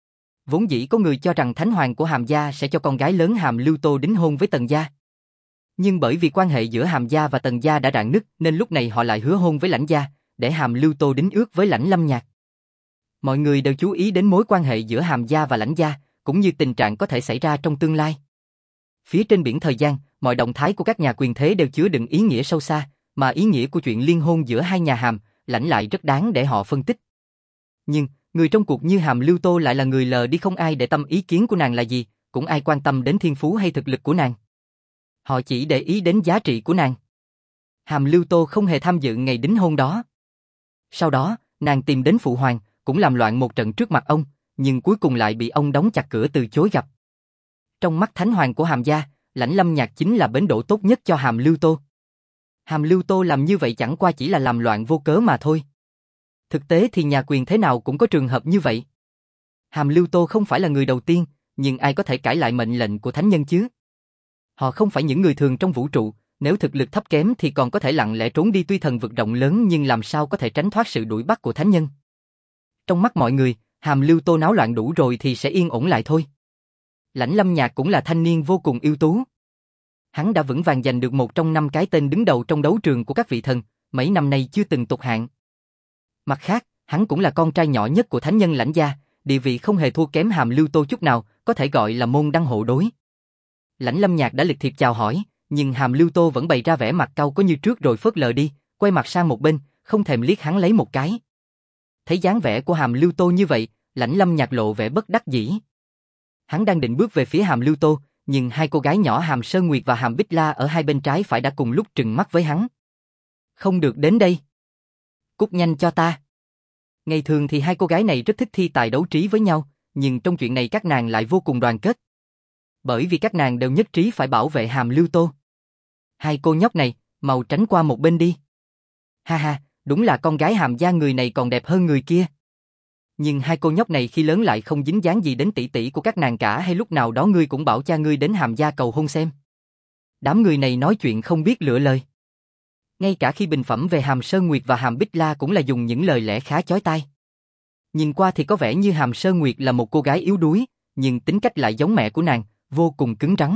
[SPEAKER 1] Vốn dĩ có người cho rằng Thánh hoàng của Hàm gia sẽ cho con gái lớn Hàm Lưu Tô đính hôn với Tần gia. Nhưng bởi vì quan hệ giữa Hàm gia và Tần gia đã rạn nứt, nên lúc này họ lại hứa hôn với Lãnh gia, để Hàm Lưu Tô đính ước với Lãnh Lâm Nhạc. Mọi người đều chú ý đến mối quan hệ giữa Hàm gia và Lãnh gia, cũng như tình trạng có thể xảy ra trong tương lai. Phía trên biển thời gian, mọi động thái của các nhà quyền thế đều chứa đựng ý nghĩa sâu xa, mà ý nghĩa của chuyện liên hôn giữa hai nhà Hàm, Lãnh lại rất đáng để họ phân tích. Nhưng, người trong cuộc như Hàm Lưu Tô lại là người lờ đi, không ai để tâm ý kiến của nàng là gì, cũng ai quan tâm đến thiên phú hay thực lực của nàng. Họ chỉ để ý đến giá trị của nàng. Hàm Lưu Tô không hề tham dự ngày đính hôn đó. Sau đó, nàng tìm đến phụ hoàng, cũng làm loạn một trận trước mặt ông, nhưng cuối cùng lại bị ông đóng chặt cửa từ chối gặp. Trong mắt Thánh hoàng của Hàm gia, Lãnh Lâm Nhạc chính là bến đỗ tốt nhất cho Hàm Lưu Tô. Hàm Lưu Tô làm như vậy chẳng qua chỉ là làm loạn vô cớ mà thôi. Thực tế thì nhà quyền thế nào cũng có trường hợp như vậy. Hàm Lưu Tô không phải là người đầu tiên, nhưng ai có thể cãi lại mệnh lệnh của thánh nhân chứ? Họ không phải những người thường trong vũ trụ, nếu thực lực thấp kém thì còn có thể lặng lẽ trốn đi, tuy thần vực rộng lớn nhưng làm sao có thể tránh thoát sự đuổi bắt của thánh nhân. Trong mắt mọi người, Hàm Lưu Tô náo loạn đủ rồi thì sẽ yên ổn lại thôi. Lãnh Lâm Nhạc cũng là thanh niên vô cùng ưu tú. Hắn đã vững vàng giành được một trong năm cái tên đứng đầu trong đấu trường của các vị thần, mấy năm nay chưa từng tụt hạng. Mặt khác, hắn cũng là con trai nhỏ nhất của thánh nhân Lãnh gia, địa vị không hề thua kém Hàm Lưu Tô chút nào, có thể gọi là môn đăng hộ đối. Lãnh Lâm Nhạc đã lịch thiệp chào hỏi, nhưng Hàm Lưu Tô vẫn bày ra vẻ mặt cau có như trước rồi phớt lờ đi, quay mặt sang một bên, không thèm liếc hắn lấy một cái. Thấy dáng vẻ của Hàm Lưu Tô như vậy, Lãnh Lâm Nhạc lộ vẻ bất đắc dĩ. Hắn đang định bước về phía Hàm Lưu Tô, nhưng hai cô gái nhỏ Hàm Sơn Nguyệt và Hàm Bích La ở hai bên trái phải đã cùng lúc trừng mắt với hắn. Không được đến đây. Cút nhanh cho ta. Ngày thường thì hai cô gái này rất thích thi tài đấu trí với nhau, nhưng trong chuyện này các nàng lại vô cùng đoàn kết. Bởi vì các nàng đều nhất trí phải bảo vệ Hàm Lưu Tô. Hai cô nhóc này, mau tránh qua một bên đi. Ha ha, đúng là con gái Hàm gia người này còn đẹp hơn người kia. Nhưng hai cô nhóc này khi lớn lại không dính dáng gì đến tỷ tỷ của các nàng cả, hay lúc nào đó ngươi cũng bảo cha ngươi đến Hàm gia cầu hôn xem. Đám người này nói chuyện không biết lựa lời. Ngay cả khi bình phẩm về Hàm Sơn Nguyệt và Hàm Bích La cũng là dùng những lời lẽ khá chói tai. Nhìn qua thì có vẻ như Hàm Sơn Nguyệt là một cô gái yếu đuối, nhưng tính cách lại giống mẹ của nàng, vô cùng cứng rắn.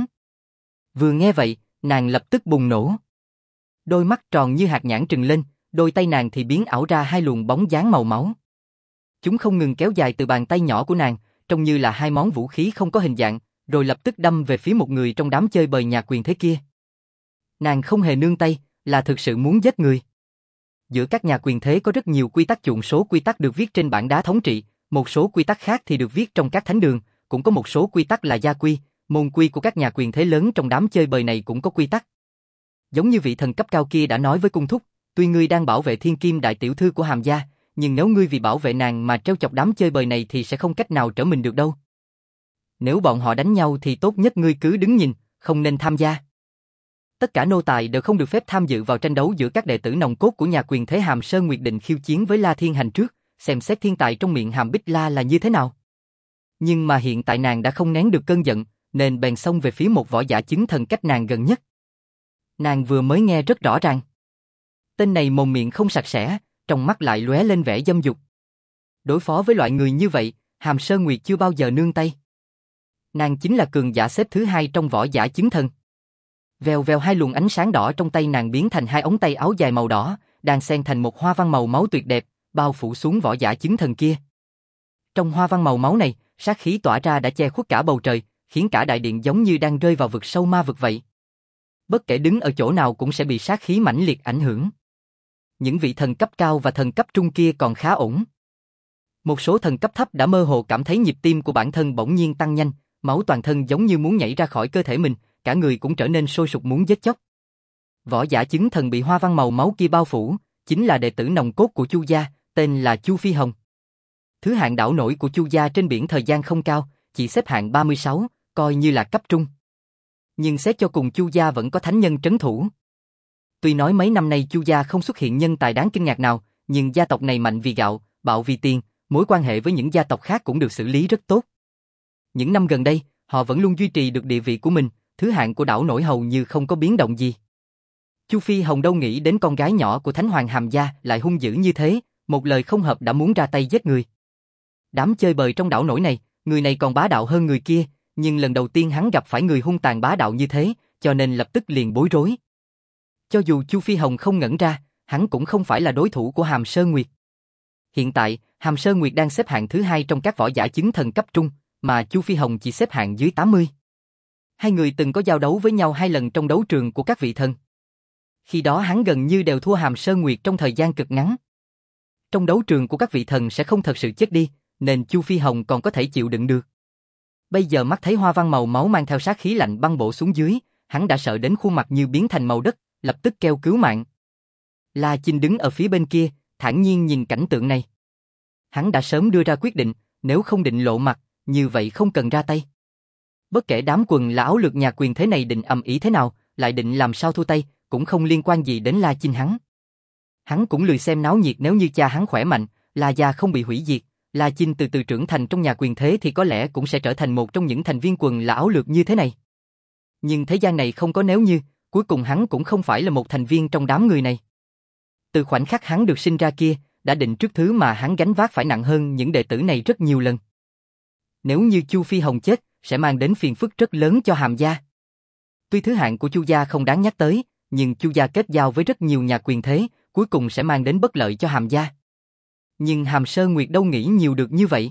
[SPEAKER 1] Vừa nghe vậy, nàng lập tức bùng nổ. Đôi mắt tròn như hạt nhãn trừng lên, đôi tay nàng thì biến ảo ra hai luồng bóng dáng màu máu. Chúng không ngừng kéo dài từ bàn tay nhỏ của nàng, trông như là hai món vũ khí không có hình dạng, rồi lập tức đâm về phía một người trong đám chơi bời nhà quyền thế kia. Nàng không hề nương tay, là thực sự muốn giết người. Giữa các nhà quyền thế có rất nhiều quy tắc chuộng, số quy tắc được viết trên bảng đá thống trị, một số quy tắc khác thì được viết trong các thánh đường, cũng có một số quy tắc là gia quy, môn quy của các nhà quyền thế lớn trong đám chơi bời này cũng có quy tắc. Giống như vị thần cấp cao kia đã nói với cung thúc, tuy ngươi đang bảo vệ thiên kim đại tiểu thư của Hàm gia, nhưng nếu ngươi vì bảo vệ nàng mà trêu chọc đám chơi bời này thì sẽ không cách nào trở mình được đâu. Nếu bọn họ đánh nhau thì tốt nhất ngươi cứ đứng nhìn, không nên tham gia. Tất cả nô tài đều không được phép tham dự vào tranh đấu giữa các đệ tử nòng cốt của nhà quyền thế Hàm Sơn Nguyệt định khiêu chiến với La Thiên Hành trước, xem xét thiên tài trong miệng Hàm Bích La là như thế nào. Nhưng mà hiện tại nàng đã không nén được cơn giận, nên bèn xông về phía một võ giả chứng thần cách nàng gần nhất. Nàng vừa mới nghe rất rõ ràng. Tên này mồm miệng không sạch sẽ, trong mắt lại lóe lên vẻ dâm dục. Đối phó với loại người như vậy, Hàm Sơn Nguyệt chưa bao giờ nương tay. Nàng chính là cường giả xếp thứ hai trong võ giả chứng thần. Vèo vèo hai luồng ánh sáng đỏ trong tay nàng biến thành hai ống tay áo dài màu đỏ, đang xen thành một hoa văn màu máu tuyệt đẹp, bao phủ xuống võ giả chứng thần kia. Trong hoa văn màu máu này, sát khí tỏa ra đã che khuất cả bầu trời, khiến cả đại điện giống như đang rơi vào vực sâu ma vực vậy. Bất kể đứng ở chỗ nào cũng sẽ bị sát khí mãnh liệt ảnh hưởng. Những vị thần cấp cao và thần cấp trung kia còn khá ổn. Một số thần cấp thấp đã mơ hồ cảm thấy nhịp tim của bản thân bỗng nhiên tăng nhanh, máu toàn thân giống như muốn nhảy ra khỏi cơ thể mình, cả người cũng trở nên sôi sục muốn giết chóc. Võ giả chứng thần bị hoa văn màu máu kia bao phủ, chính là đệ tử nòng cốt của Chu gia, tên là Chu Phi Hồng. Thứ hạng đảo nổi của Chu gia trên biển thời gian không cao, chỉ xếp hạng ba mươi sáu, coi như là cấp trung. Nhưng xét cho cùng Chu gia vẫn có thánh nhân trấn thủ. Tuy nói mấy năm nay Chu gia không xuất hiện nhân tài đáng kinh ngạc nào, nhưng gia tộc này mạnh vì gạo, bạo vì tiền, mối quan hệ với những gia tộc khác cũng được xử lý rất tốt. Những năm gần đây, họ vẫn luôn duy trì được địa vị của mình, thứ hạng của đảo nổi hầu như không có biến động gì. Chu Phi Hồng đâu nghĩ đến con gái nhỏ của Thánh Hoàng Hàm gia lại hung dữ như thế, một lời không hợp đã muốn ra tay giết người. Đám chơi bời trong đảo nổi này, người này còn bá đạo hơn người kia, nhưng lần đầu tiên hắn gặp phải người hung tàn bá đạo như thế, cho nên lập tức liền bối rối. Cho dù Chu Phi Hồng không ngẩn ra, hắn cũng không phải là đối thủ của Hàm Sơn Nguyệt. Hiện tại, Hàm Sơn Nguyệt đang xếp hạng thứ hai trong các võ giả chứng thần cấp trung, mà Chu Phi Hồng chỉ xếp hạng dưới tám mươi. Hai người từng có giao đấu với nhau hai lần trong đấu trường của các vị thần. Khi đó hắn gần như đều thua Hàm Sơn Nguyệt trong thời gian cực ngắn. Trong đấu trường của các vị thần sẽ không thật sự chết đi, nên Chu Phi Hồng còn có thể chịu đựng được. Bây giờ mắt thấy hoa văn màu máu mang theo sát khí lạnh băng bổ xuống dưới, hắn đã sợ đến khuôn mặt như biến thành màu đất, lập tức kêu cứu mạng. La Chinh đứng ở phía bên kia, thản nhiên nhìn cảnh tượng này. Hắn đã sớm đưa ra quyết định, nếu không định lộ mặt, như vậy không cần ra tay. Bất kể đám quần là áo lược nhà quyền thế này định ầm ĩ thế nào, lại định làm sao thua tay, cũng không liên quan gì đến La Chinh hắn. Hắn cũng lười xem náo nhiệt, nếu như cha hắn khỏe mạnh, La gia không bị hủy diệt, La Chinh từ từ trưởng thành trong nhà quyền thế thì có lẽ cũng sẽ trở thành một trong những thành viên quần là áo lược như thế này. Nhưng thế gian này không có nếu như, cuối cùng hắn cũng không phải là một thành viên trong đám người này. Từ khoảnh khắc hắn được sinh ra kia, đã định trước thứ mà hắn gánh vác phải nặng hơn những đệ tử này rất nhiều lần. Nếu như Chu Phi Hồng chết, sẽ mang đến phiền phức rất lớn cho Hàm gia. Tuy thứ hạng của Chu gia không đáng nhắc tới, nhưng Chu gia kết giao với rất nhiều nhà quyền thế, cuối cùng sẽ mang đến bất lợi cho Hàm gia. Nhưng Hàm Sơn Nguyệt đâu nghĩ nhiều được như vậy.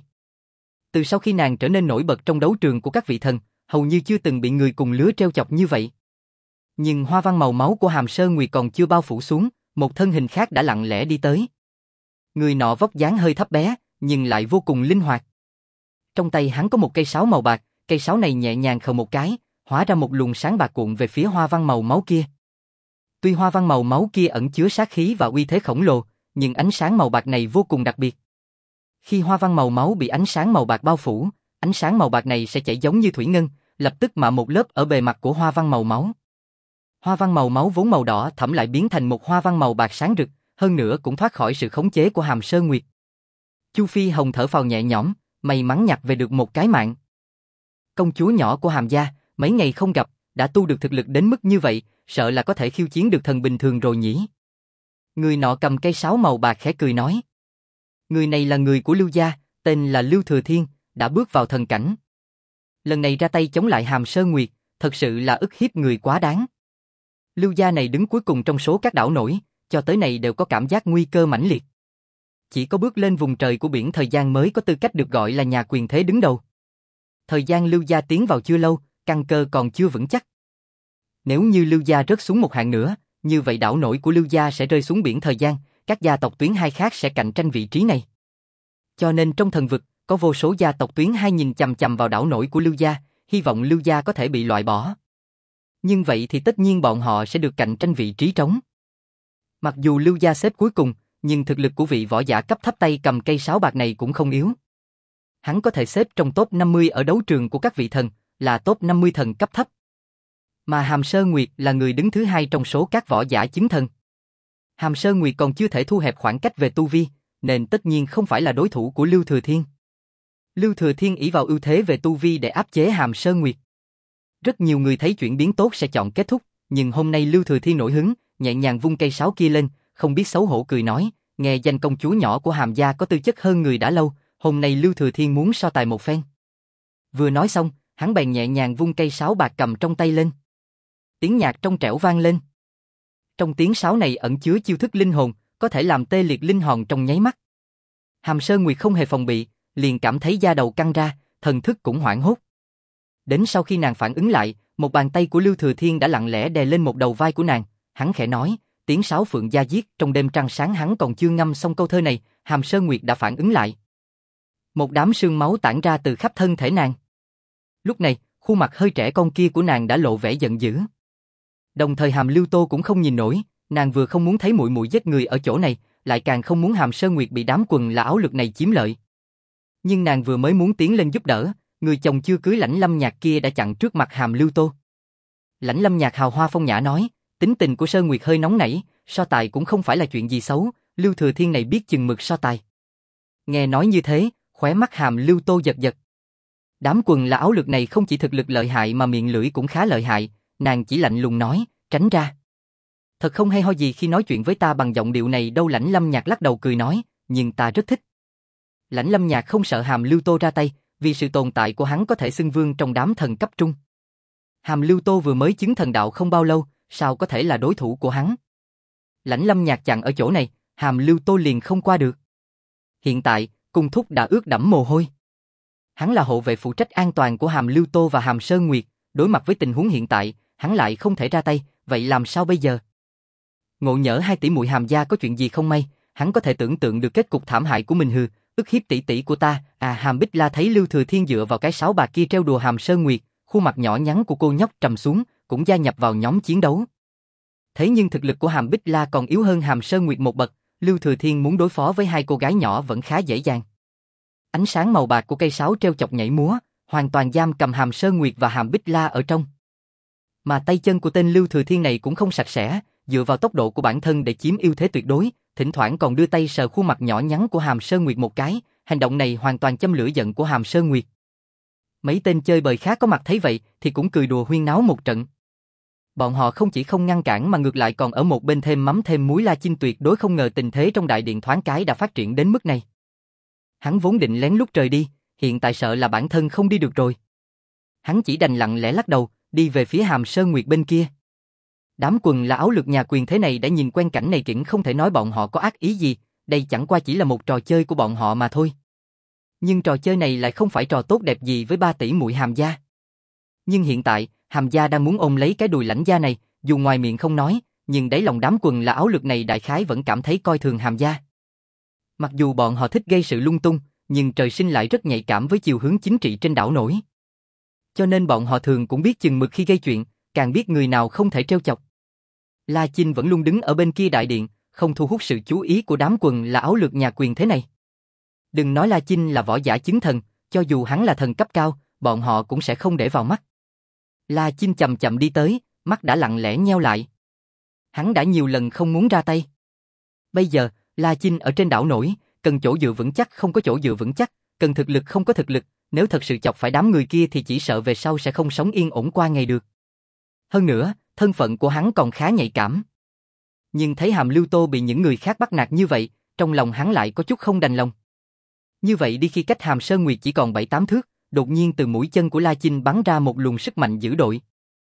[SPEAKER 1] Từ sau khi nàng trở nên nổi bật trong đấu trường của các vị thần, hầu như chưa từng bị người cùng lứa trêu chọc như vậy. Nhưng hoa văn màu máu của Hàm Sơn Nguyệt còn chưa bao phủ xuống, một thân hình khác đã lặng lẽ đi tới. Người nọ vóc dáng hơi thấp bé, nhưng lại vô cùng linh hoạt. Trong tay hắn có một cây sáo màu bạc, cây sáo này nhẹ nhàng khều một cái, hóa ra một luồng sáng bạc cuộn về phía hoa văn màu máu kia. Tuy hoa văn màu máu kia ẩn chứa sát khí và uy thế khổng lồ, nhưng ánh sáng màu bạc này vô cùng đặc biệt. Khi hoa văn màu máu bị ánh sáng màu bạc bao phủ, ánh sáng màu bạc này sẽ chảy giống như thủy ngân, lập tức mạ một lớp ở bề mặt của hoa văn màu máu. Hoa văn màu máu vốn màu đỏ thẫm lại biến thành một hoa văn màu bạc sáng rực, hơn nữa cũng thoát khỏi sự khống chế của Hàm Sơn Nguyệt. Chu Phi Hồng thở phào nhẹ nhõm, may mắn nhặt về được một cái mạng. Công chúa nhỏ của Hàm gia, mấy ngày không gặp, đã tu được thực lực đến mức như vậy, sợ là có thể khiêu chiến được thần bình thường rồi nhỉ. Người nọ cầm cây sáo màu bạc khẽ cười nói. Người này là người của Lưu gia, tên là Lưu Thừa Thiên, đã bước vào thần cảnh. Lần này ra tay chống lại Hàm Sơn Nguyệt, thật sự là ức hiếp người quá đáng. Lưu gia này đứng cuối cùng trong số các đảo nổi, cho tới nay đều có cảm giác nguy cơ mãnh liệt. Chỉ có bước lên vùng trời của biển thời gian mới có tư cách được gọi là nhà quyền thế đứng đầu. Thời gian Lưu gia tiến vào chưa lâu, căn cơ còn chưa vững chắc. Nếu như Lưu gia rớt xuống một hạng nữa, như vậy đảo nổi của Lưu gia sẽ rơi xuống biển thời gian, các gia tộc tuyến hai khác sẽ cạnh tranh vị trí này. Cho nên trong thần vực, có vô số gia tộc tuyến hai nhìn chằm chằm vào đảo nổi của Lưu gia, hy vọng Lưu gia có thể bị loại bỏ. Nhưng vậy thì tất nhiên bọn họ sẽ được cạnh tranh vị trí trống. Mặc dù Lưu gia xếp cuối cùng, nhưng thực lực của vị võ giả cấp thấp tay cầm cây sáo bạc này cũng không yếu. Hắn có thể xếp trong top năm mươi ở đấu trường của các vị thần, là top năm mươi thần cấp thấp. Mà Hàm Sơn Nguyệt là người đứng thứ hai trong số các võ giả chứng thần. Hàm Sơn Nguyệt còn chưa thể thu hẹp khoảng cách về tu vi, nên tất nhiên không phải là đối thủ của Lưu Thừa Thiên. Lưu Thừa Thiên ỷ vào ưu thế về tu vi để áp chế Hàm Sơn Nguyệt. Rất nhiều người thấy chuyển biến tốt sẽ chọn kết thúc, nhưng hôm nay Lưu Thừa Thiên nổi hứng, nhẹ nhàng vung cây sáo kia lên, không biết xấu hổ cười nói, nghe danh công chúa nhỏ của Hàm gia có tư chất hơn người đã lâu, hôm nay Lưu Thừa Thiên muốn so tài một phen. Vừa nói xong, hắn bèn nhẹ nhàng vung cây sáo bạc cầm trong tay lên. Tiếng nhạc trong trẻo vang lên. Trong tiếng sáo này ẩn chứa chiêu thức linh hồn, có thể làm tê liệt linh hồn trong nháy mắt. Hàm Sơn Nguyệt không hề phòng bị, liền cảm thấy da đầu căng ra, thần thức cũng hoảng hốt. Đến sau khi nàng phản ứng lại, một bàn tay của Lưu Thừa Thiên đã lặng lẽ đè lên một đầu vai của nàng, hắn khẽ nói, tiếng sáo phượng gia diết, trong đêm trăng sáng hắn còn chưa ngâm xong câu thơ này, Hàm Sơn Nguyệt đã phản ứng lại. Một đám sương máu tản ra từ khắp thân thể nàng. Lúc này, khuôn mặt hơi trẻ con kia của nàng đã lộ vẻ giận dữ. Đồng thời Hàm Lưu Tô cũng không nhìn nổi, nàng vừa không muốn thấy muội muội giết người ở chỗ này, lại càng không muốn Hàm Sơn Nguyệt bị đám quần là áo lược này chiếm lợi. Nhưng nàng vừa mới muốn tiến lên giúp đỡ, người chồng chưa cưới Lãnh Lâm Nhạc kia đã chặn trước mặt Hàm Lưu Tô. Lãnh Lâm Nhạc hào hoa phong nhã nói, tính tình của Sơn Nguyệt hơi nóng nảy, so tài cũng không phải là chuyện gì xấu, Lưu Thừa Thiên này biết chừng mực so tài. Nghe nói như thế, khóe mắt Hàm Lưu Tô giật giật. Đám quần là áo lược này không chỉ thực lực lợi hại mà miệng lưỡi cũng khá lợi hại, nàng chỉ lạnh lùng nói, tránh ra. Thật không hay ho gì khi nói chuyện với ta bằng giọng điệu này đâu. Lãnh Lâm Nhạc lắc đầu cười nói, nhưng ta rất thích. Lãnh Lâm Nhạc không sợ Hàm Lưu Tô ra tay, vì sự tồn tại của hắn có thể xưng vương trong đám thần cấp trung. Hàm Lưu Tô vừa mới chứng thần đạo không bao lâu, sao có thể là đối thủ của hắn? Lãnh Lâm Nhạc chặn ở chỗ này, Hàm Lưu Tô liền không qua được. Hiện tại, cung thúc đã ướt đẫm mồ hôi. Hắn là hộ vệ phụ trách an toàn của Hàm Lưu Tô và Hàm Sơn Nguyệt, đối mặt với tình huống hiện tại, hắn lại không thể ra tay, vậy làm sao bây giờ? Ngộ nhỡ hai tỷ muội Hàm gia có chuyện gì không may, hắn có thể tưởng tượng được kết cục thảm hại của mình hừ, ức hiếp tỷ tỷ của ta. À, Hàm Bích La thấy Lưu Thừa Thiên dựa vào cái sáo bạc kia treo đùa Hàm Sơn Nguyệt, khuôn mặt nhỏ nhắn của cô nhóc trầm xuống, cũng gia nhập vào nhóm chiến đấu. Thế nhưng thực lực của Hàm Bích La còn yếu hơn Hàm Sơn Nguyệt một bậc, Lưu Thừa Thiên muốn đối phó với hai cô gái nhỏ vẫn khá dễ dàng. Ánh sáng màu bạc của cây sáo treo chọc nhảy múa, hoàn toàn giam cầm Hàm Sơn Nguyệt và Hàm Bích La ở trong. Mà tay chân của tên Lưu Thừa Thiên này cũng không sạch sẽ, dựa vào tốc độ của bản thân để chiếm ưu thế tuyệt đối, thỉnh thoảng còn đưa tay sờ khuôn mặt nhỏ nhắn của Hàm Sơn Nguyệt một cái, hành động này hoàn toàn châm lửa giận của Hàm Sơn Nguyệt. Mấy tên chơi bời khác có mặt thấy vậy thì cũng cười đùa huyên náo một trận. Bọn họ không chỉ không ngăn cản mà ngược lại còn ở một bên thêm mắm thêm muối. La Chinh tuyệt đối không ngờ tình thế trong đại điện thoáng cái đã phát triển đến mức này. Hắn vốn định lén lút rời đi, hiện tại sợ là bản thân không đi được rồi. Hắn chỉ đành lặng lẽ lắc đầu, đi về phía Hàm Sơn Nguyệt bên kia. Đám quần là áo lược nhà quyền thế này đã nhìn quen cảnh này kiển không thể nói bọn họ có ác ý gì, đây chẳng qua chỉ là một trò chơi của bọn họ mà thôi. Nhưng trò chơi này lại không phải trò tốt đẹp gì với ba tỷ muội Hàm gia. Nhưng hiện tại, Hàm gia đang muốn ôm lấy cái đùi Lãnh gia này, dù ngoài miệng không nói, nhưng đáy lòng đám quần là áo lược này đại khái vẫn cảm thấy coi thường Hàm gia. Mặc dù bọn họ thích gây sự lung tung, nhưng trời sinh lại rất nhạy cảm với chiều hướng chính trị trên đảo nổi. Cho nên bọn họ thường cũng biết chừng mực khi gây chuyện, càng biết người nào không thể trêu chọc. La Chinh vẫn luôn đứng ở bên kia đại điện, không thu hút sự chú ý của đám quần là áo lược nhà quyền thế này. Đừng nói La Chinh là võ giả chứng thần, cho dù hắn là thần cấp cao, bọn họ cũng sẽ không để vào mắt. La Chinh chậm chậm đi tới, mắt đã lặng lẽ nheo lại. Hắn đã nhiều lần không muốn ra tay. Bây giờ, La Chinh ở trên đảo nổi, cần chỗ dựa vững chắc không có chỗ dựa vững chắc, cần thực lực không có thực lực, nếu thật sự chọc phải đám người kia thì chỉ sợ về sau sẽ không sống yên ổn qua ngày được. Hơn nữa, thân phận của hắn còn khá nhạy cảm. Nhưng thấy Hàm Lưu Tô bị những người khác bắt nạt như vậy, trong lòng hắn lại có chút không đành lòng. Như vậy đi khi cách Hàm Sơn Nguyệt chỉ còn bảy tám thước, đột nhiên từ mũi chân của La Chinh bắn ra một luồng sức mạnh dữ dội.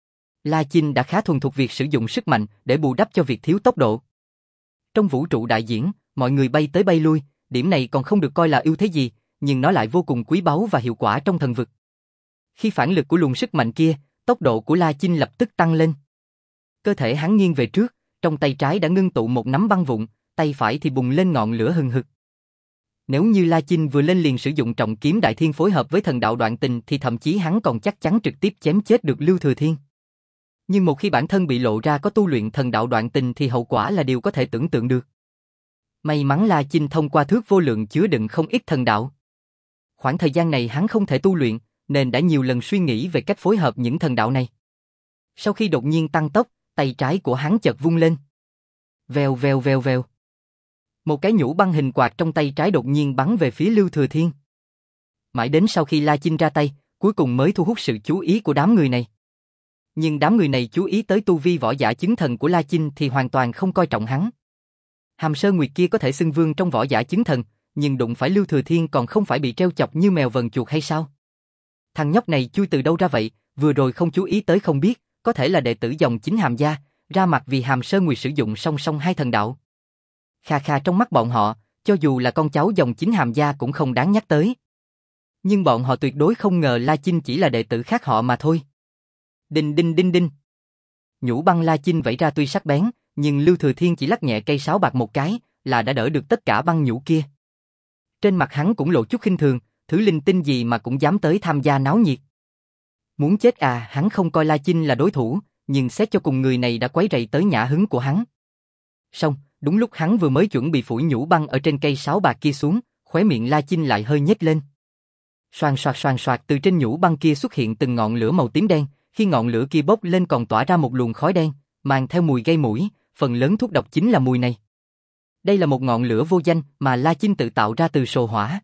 [SPEAKER 1] La Chinh đã khá thuần thục việc sử dụng sức mạnh để bù đắp cho việc thiếu tốc độ. Trong vũ trụ đại diễn, mọi người bay tới bay lui, điểm này còn không được coi là ưu thế gì, nhưng nó lại vô cùng quý báu và hiệu quả trong thần vực. Khi phản lực của luồng sức mạnh kia, tốc độ của La Chinh lập tức tăng lên. Cơ thể hắn nghiêng về trước, trong tay trái đã ngưng tụ một nắm băng vụn, tay phải thì bùng lên ngọn lửa hừng hực. Nếu như La Chinh vừa lên liền sử dụng trọng kiếm đại thiên phối hợp với thần đạo đoạn tình thì thậm chí hắn còn chắc chắn trực tiếp chém chết được Lưu Thừa Thiên. Nhưng một khi bản thân bị lộ ra có tu luyện thần đạo đoạn tình thì hậu quả là điều có thể tưởng tượng được. May mắn La Chinh thông qua thước vô lượng chứa đựng không ít thần đạo. Khoảng thời gian này hắn không thể tu luyện, nên đã nhiều lần suy nghĩ về cách phối hợp những thần đạo này. Sau khi đột nhiên tăng tốc, tay trái của hắn chợt vung lên. Vèo vèo vèo vèo. Một cái nhũ băng hình quạt trong tay trái đột nhiên bắn về phía Lưu Thừa Thiên. Mãi đến sau khi La Chinh ra tay, cuối cùng mới thu hút sự chú ý của đám người này. Nhưng đám người này chú ý tới tu vi võ giả chứng thần của La Chinh thì hoàn toàn không coi trọng hắn. Hàm Sơn Nguyệt kia có thể xưng vương trong võ giả chứng thần, nhưng đụng phải Lưu Thừa Thiên còn không phải bị treo chọc như mèo vờn chuột hay sao? Thằng nhóc này chui từ đâu ra vậy, vừa rồi không chú ý tới không biết, có thể là đệ tử dòng chính Hàm gia, ra mặt vì Hàm Sơn Nguyệt sử dụng song song hai thần đạo. Kha kha trong mắt bọn họ, cho dù là con cháu dòng chính Hàm gia cũng không đáng nhắc tới. Nhưng bọn họ tuyệt đối không ngờ La Chinh chỉ là đệ tử khác họ mà thôi. Đinh đinh đinh đinh. Nhũ băng La Chinh vẫy ra tuy sắc bén, nhưng Lưu Thừa Thiên chỉ lắc nhẹ cây sáo bạc một cái, là đã đỡ được tất cả băng nhũ kia. Trên mặt hắn cũng lộ chút khinh thường, thứ linh tinh gì mà cũng dám tới tham gia náo nhiệt. Muốn chết à, hắn không coi La Chinh là đối thủ, nhưng xét cho cùng người này đã quấy rầy tới nhã hứng của hắn. Xong, đúng lúc hắn vừa mới chuẩn bị phủi nhũ băng ở trên cây sáo bạc kia xuống, khóe miệng La Chinh lại hơi nhếch lên. Xoàn xoạt xoàn xoạt từ trên nhũ băng kia xuất hiện từng ngọn lửa màu tím đen, khi ngọn lửa kia bốc lên còn tỏa ra một luồng khói đen, mang theo mùi gây mũi, phần lớn thuốc độc chính là mùi này. Đây là một ngọn lửa vô danh mà La Chinh tự tạo ra từ sồ hỏa.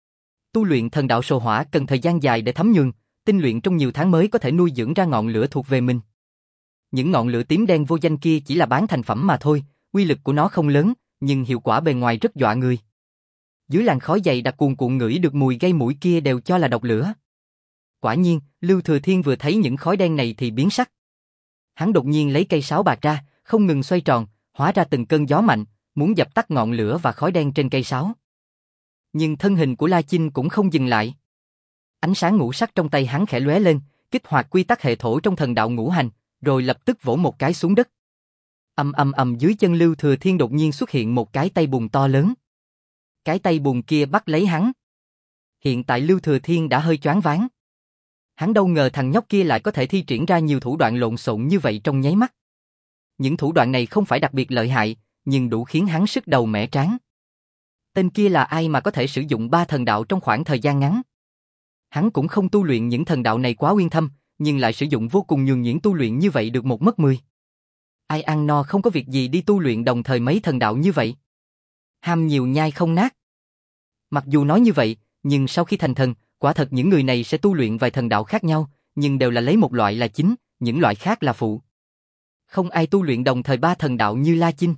[SPEAKER 1] Tu luyện thần đạo sồ hỏa cần thời gian dài để thấm nhuần, tinh luyện trong nhiều tháng mới có thể nuôi dưỡng ra ngọn lửa thuộc về mình. Những ngọn lửa tím đen vô danh kia chỉ là bán thành phẩm mà thôi, uy lực của nó không lớn, nhưng hiệu quả bề ngoài rất dọa người. Dưới làn khói dày đặc cuồn cuộn ngửi được mùi gây mũi kia đều cho là độc lửa. Quả nhiên, Lưu Thừa Thiên vừa thấy những khói đen này thì biến sắc. Hắn đột nhiên lấy cây sáo bạc ra, không ngừng xoay tròn, hóa ra từng cơn gió mạnh, muốn dập tắt ngọn lửa và khói đen trên cây sáo. Nhưng thân hình của La Chinh cũng không dừng lại. Ánh sáng ngũ sắc trong tay hắn khẽ lóe lên, kích hoạt quy tắc hệ thổ trong thần đạo ngũ hành, rồi lập tức vỗ một cái xuống đất. Ầm ầm ầm, dưới chân Lưu Thừa Thiên đột nhiên xuất hiện một cái tay bùn to lớn. Cái tay bùn kia bắt lấy hắn. Hiện tại Lưu Thừa Thiên đã hơi choáng váng. Hắn đâu ngờ thằng nhóc kia lại có thể thi triển ra nhiều thủ đoạn lộn xộn như vậy trong nháy mắt. Những thủ đoạn này không phải đặc biệt lợi hại, nhưng đủ khiến hắn sứt đầu mẻ trán. Tên kia là ai mà có thể sử dụng ba thần đạo trong khoảng thời gian ngắn? Hắn cũng không tu luyện những thần đạo này quá uyên thâm, nhưng lại sử dụng vô cùng nhuần nhuyễn tu luyện như vậy được một mất mười. Ai ăn no không có việc gì đi tu luyện đồng thời mấy thần đạo như vậy? Ham nhiều nhai không nát. Mặc dù nói như vậy, nhưng sau khi thành thần, quả thật những người này sẽ tu luyện vài thần đạo khác nhau, nhưng đều là lấy một loại là chính, những loại khác là phụ. Không ai tu luyện đồng thời ba thần đạo như La Chinh.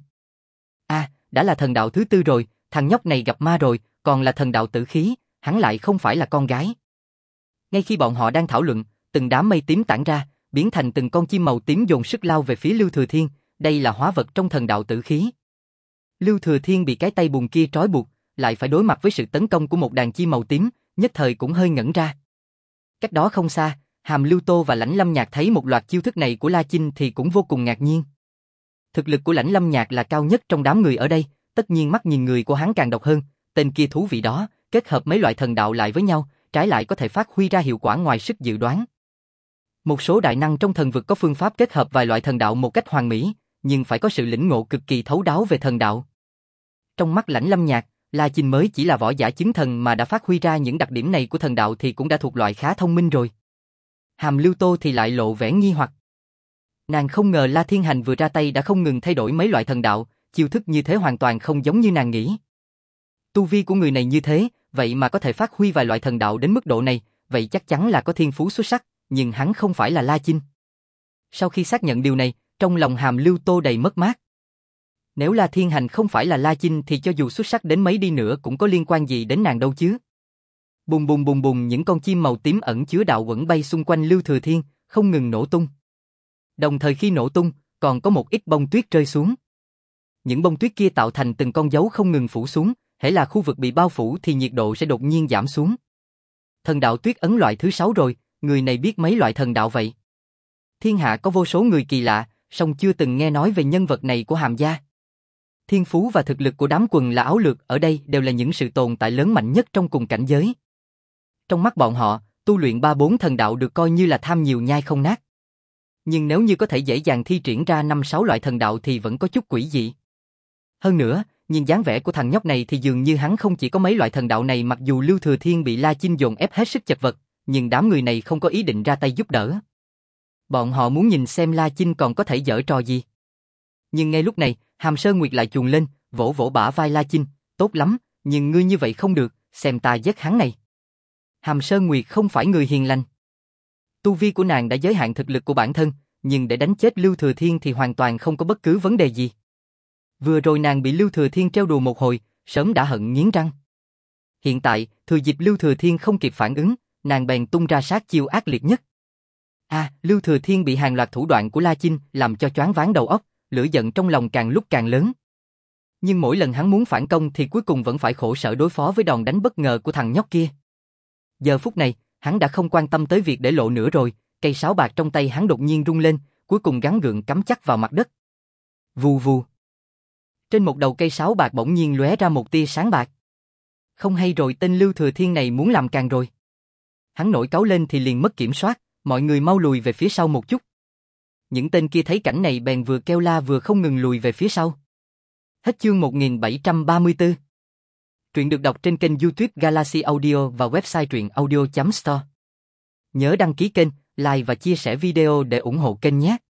[SPEAKER 1] À, đã là thần đạo thứ tư rồi, thằng nhóc này gặp ma rồi, còn là thần đạo tử khí, hắn lại không phải là con gái. Ngay khi bọn họ đang thảo luận, từng đám mây tím tản ra, biến thành từng con chim màu tím dồn sức lao về phía Lưu Thừa Thiên, đây là hóa vật trong thần đạo tử khí. Lưu Thừa Thiên bị cái tay bùn kia trói buộc, lại phải đối mặt với sự tấn công của một đàn chim màu tím, nhất thời cũng hơi ngẩn ra. Cách đó không xa, Hàm Lưu Tô và Lãnh Lâm Nhạc thấy một loạt chiêu thức này của La Chinh thì cũng vô cùng ngạc nhiên. Thực lực của Lãnh Lâm Nhạc là cao nhất trong đám người ở đây, tất nhiên mắt nhìn người của hắn càng độc hơn, tên kia thú vị đó, kết hợp mấy loại thần đạo lại với nhau, trái lại có thể phát huy ra hiệu quả ngoài sức dự đoán. Một số đại năng trong thần vực có phương pháp kết hợp vài loại thần đạo một cách hoàn mỹ, nhưng phải có sự lĩnh ngộ cực kỳ thấu đáo về thần đạo. Trong mắt Lãnh Lâm Nhạc, La Chinh mới chỉ là võ giả chứng thần mà đã phát huy ra những đặc điểm này của thần đạo thì cũng đã thuộc loại khá thông minh rồi. Hàm Lưu Tô thì lại lộ vẻ nghi hoặc. Nàng không ngờ La Thiên Hành vừa ra tay đã không ngừng thay đổi mấy loại thần đạo, chiêu thức như thế hoàn toàn không giống như nàng nghĩ. Tu vi của người này như thế, vậy mà có thể phát huy vài loại thần đạo đến mức độ này, vậy chắc chắn là có thiên phú xuất sắc, nhưng hắn không phải là La Chinh. Sau khi xác nhận điều này, trong lòng Hàm Lưu Tô đầy mất mát. Nếu La Thiên Hành không phải là La Chinh thì cho dù xuất sắc đến mấy đi nữa cũng có liên quan gì đến nàng đâu chứ. Bùng bùng bùng bùng, những con chim màu tím ẩn chứa đạo quẩn bay xung quanh Lưu Thừa Thiên, không ngừng nổ tung. Đồng thời khi nổ tung, còn có một ít bông tuyết rơi xuống. Những bông tuyết kia tạo thành từng con dấu không ngừng phủ xuống, hễ là khu vực bị bao phủ thì nhiệt độ sẽ đột nhiên giảm xuống. Thần đạo tuyết ấn loại thứ sáu rồi, người này biết mấy loại thần đạo vậy? Thiên hạ có vô số người kỳ lạ, song chưa từng nghe nói về nhân vật này của Hàm gia. Thiên phú và thực lực của đám quần là áo lược ở đây đều là những sự tồn tại lớn mạnh nhất trong cùng cảnh giới. Trong mắt bọn họ, tu luyện ba bốn thần đạo được coi như là tham nhiều nhai không nát. Nhưng nếu như có thể dễ dàng thi triển ra năm sáu loại thần đạo thì vẫn có chút quỷ dị. Hơn nữa, nhìn dáng vẻ của thằng nhóc này thì dường như hắn không chỉ có mấy loại thần đạo này, mặc dù Lưu Thừa Thiên bị La Chinh dồn ép hết sức chật vật, nhưng đám người này không có ý định ra tay giúp đỡ. Bọn họ muốn nhìn xem La Chinh còn có thể giở trò gì. Nhưng ngay lúc này, Hàm Sơn Nguyệt lại chuồn lên, vỗ vỗ bả vai La Chinh, tốt lắm, nhưng ngươi như vậy không được, xem ta giết hắn này. Hàm Sơn Nguyệt không phải người hiền lành. Tu vi của nàng đã giới hạn thực lực của bản thân, nhưng để đánh chết Lưu Thừa Thiên thì hoàn toàn không có bất cứ vấn đề gì. Vừa rồi nàng bị Lưu Thừa Thiên trêu đùa một hồi, sớm đã hận nghiến răng. Hiện tại, thừa dịp Lưu Thừa Thiên không kịp phản ứng, nàng bèn tung ra sát chiêu ác liệt nhất. À, Lưu Thừa Thiên bị hàng loạt thủ đoạn của La Chinh làm cho choáng váng đầu óc, lửa giận trong lòng càng lúc càng lớn. Nhưng mỗi lần hắn muốn phản công thì cuối cùng vẫn phải khổ sở đối phó với đòn đánh bất ngờ của thằng nhóc kia. Giờ phút này, hắn đã không quan tâm tới việc để lộ nữa rồi, cây sáo bạc trong tay hắn đột nhiên rung lên, cuối cùng gắn gượng cắm chắc vào mặt đất. Vù vù. Trên một đầu cây sáo bạc bỗng nhiên lóe ra một tia sáng bạc. Không hay rồi, tên Lưu Thừa Thiên này muốn làm càng rồi. Hắn nổi cáu lên thì liền mất kiểm soát, mọi người mau lùi về phía sau một chút. Những tên kia thấy cảnh này bèn vừa kêu la vừa không ngừng lùi về phía sau. Hết chương một nghìn bảy trăm ba mươi tư. Truyện được đọc trên kênh YouTube Galaxy Audio và website truyện audio chấm store. Nhớ đăng ký kênh, like và chia sẻ video để ủng hộ kênh nhé.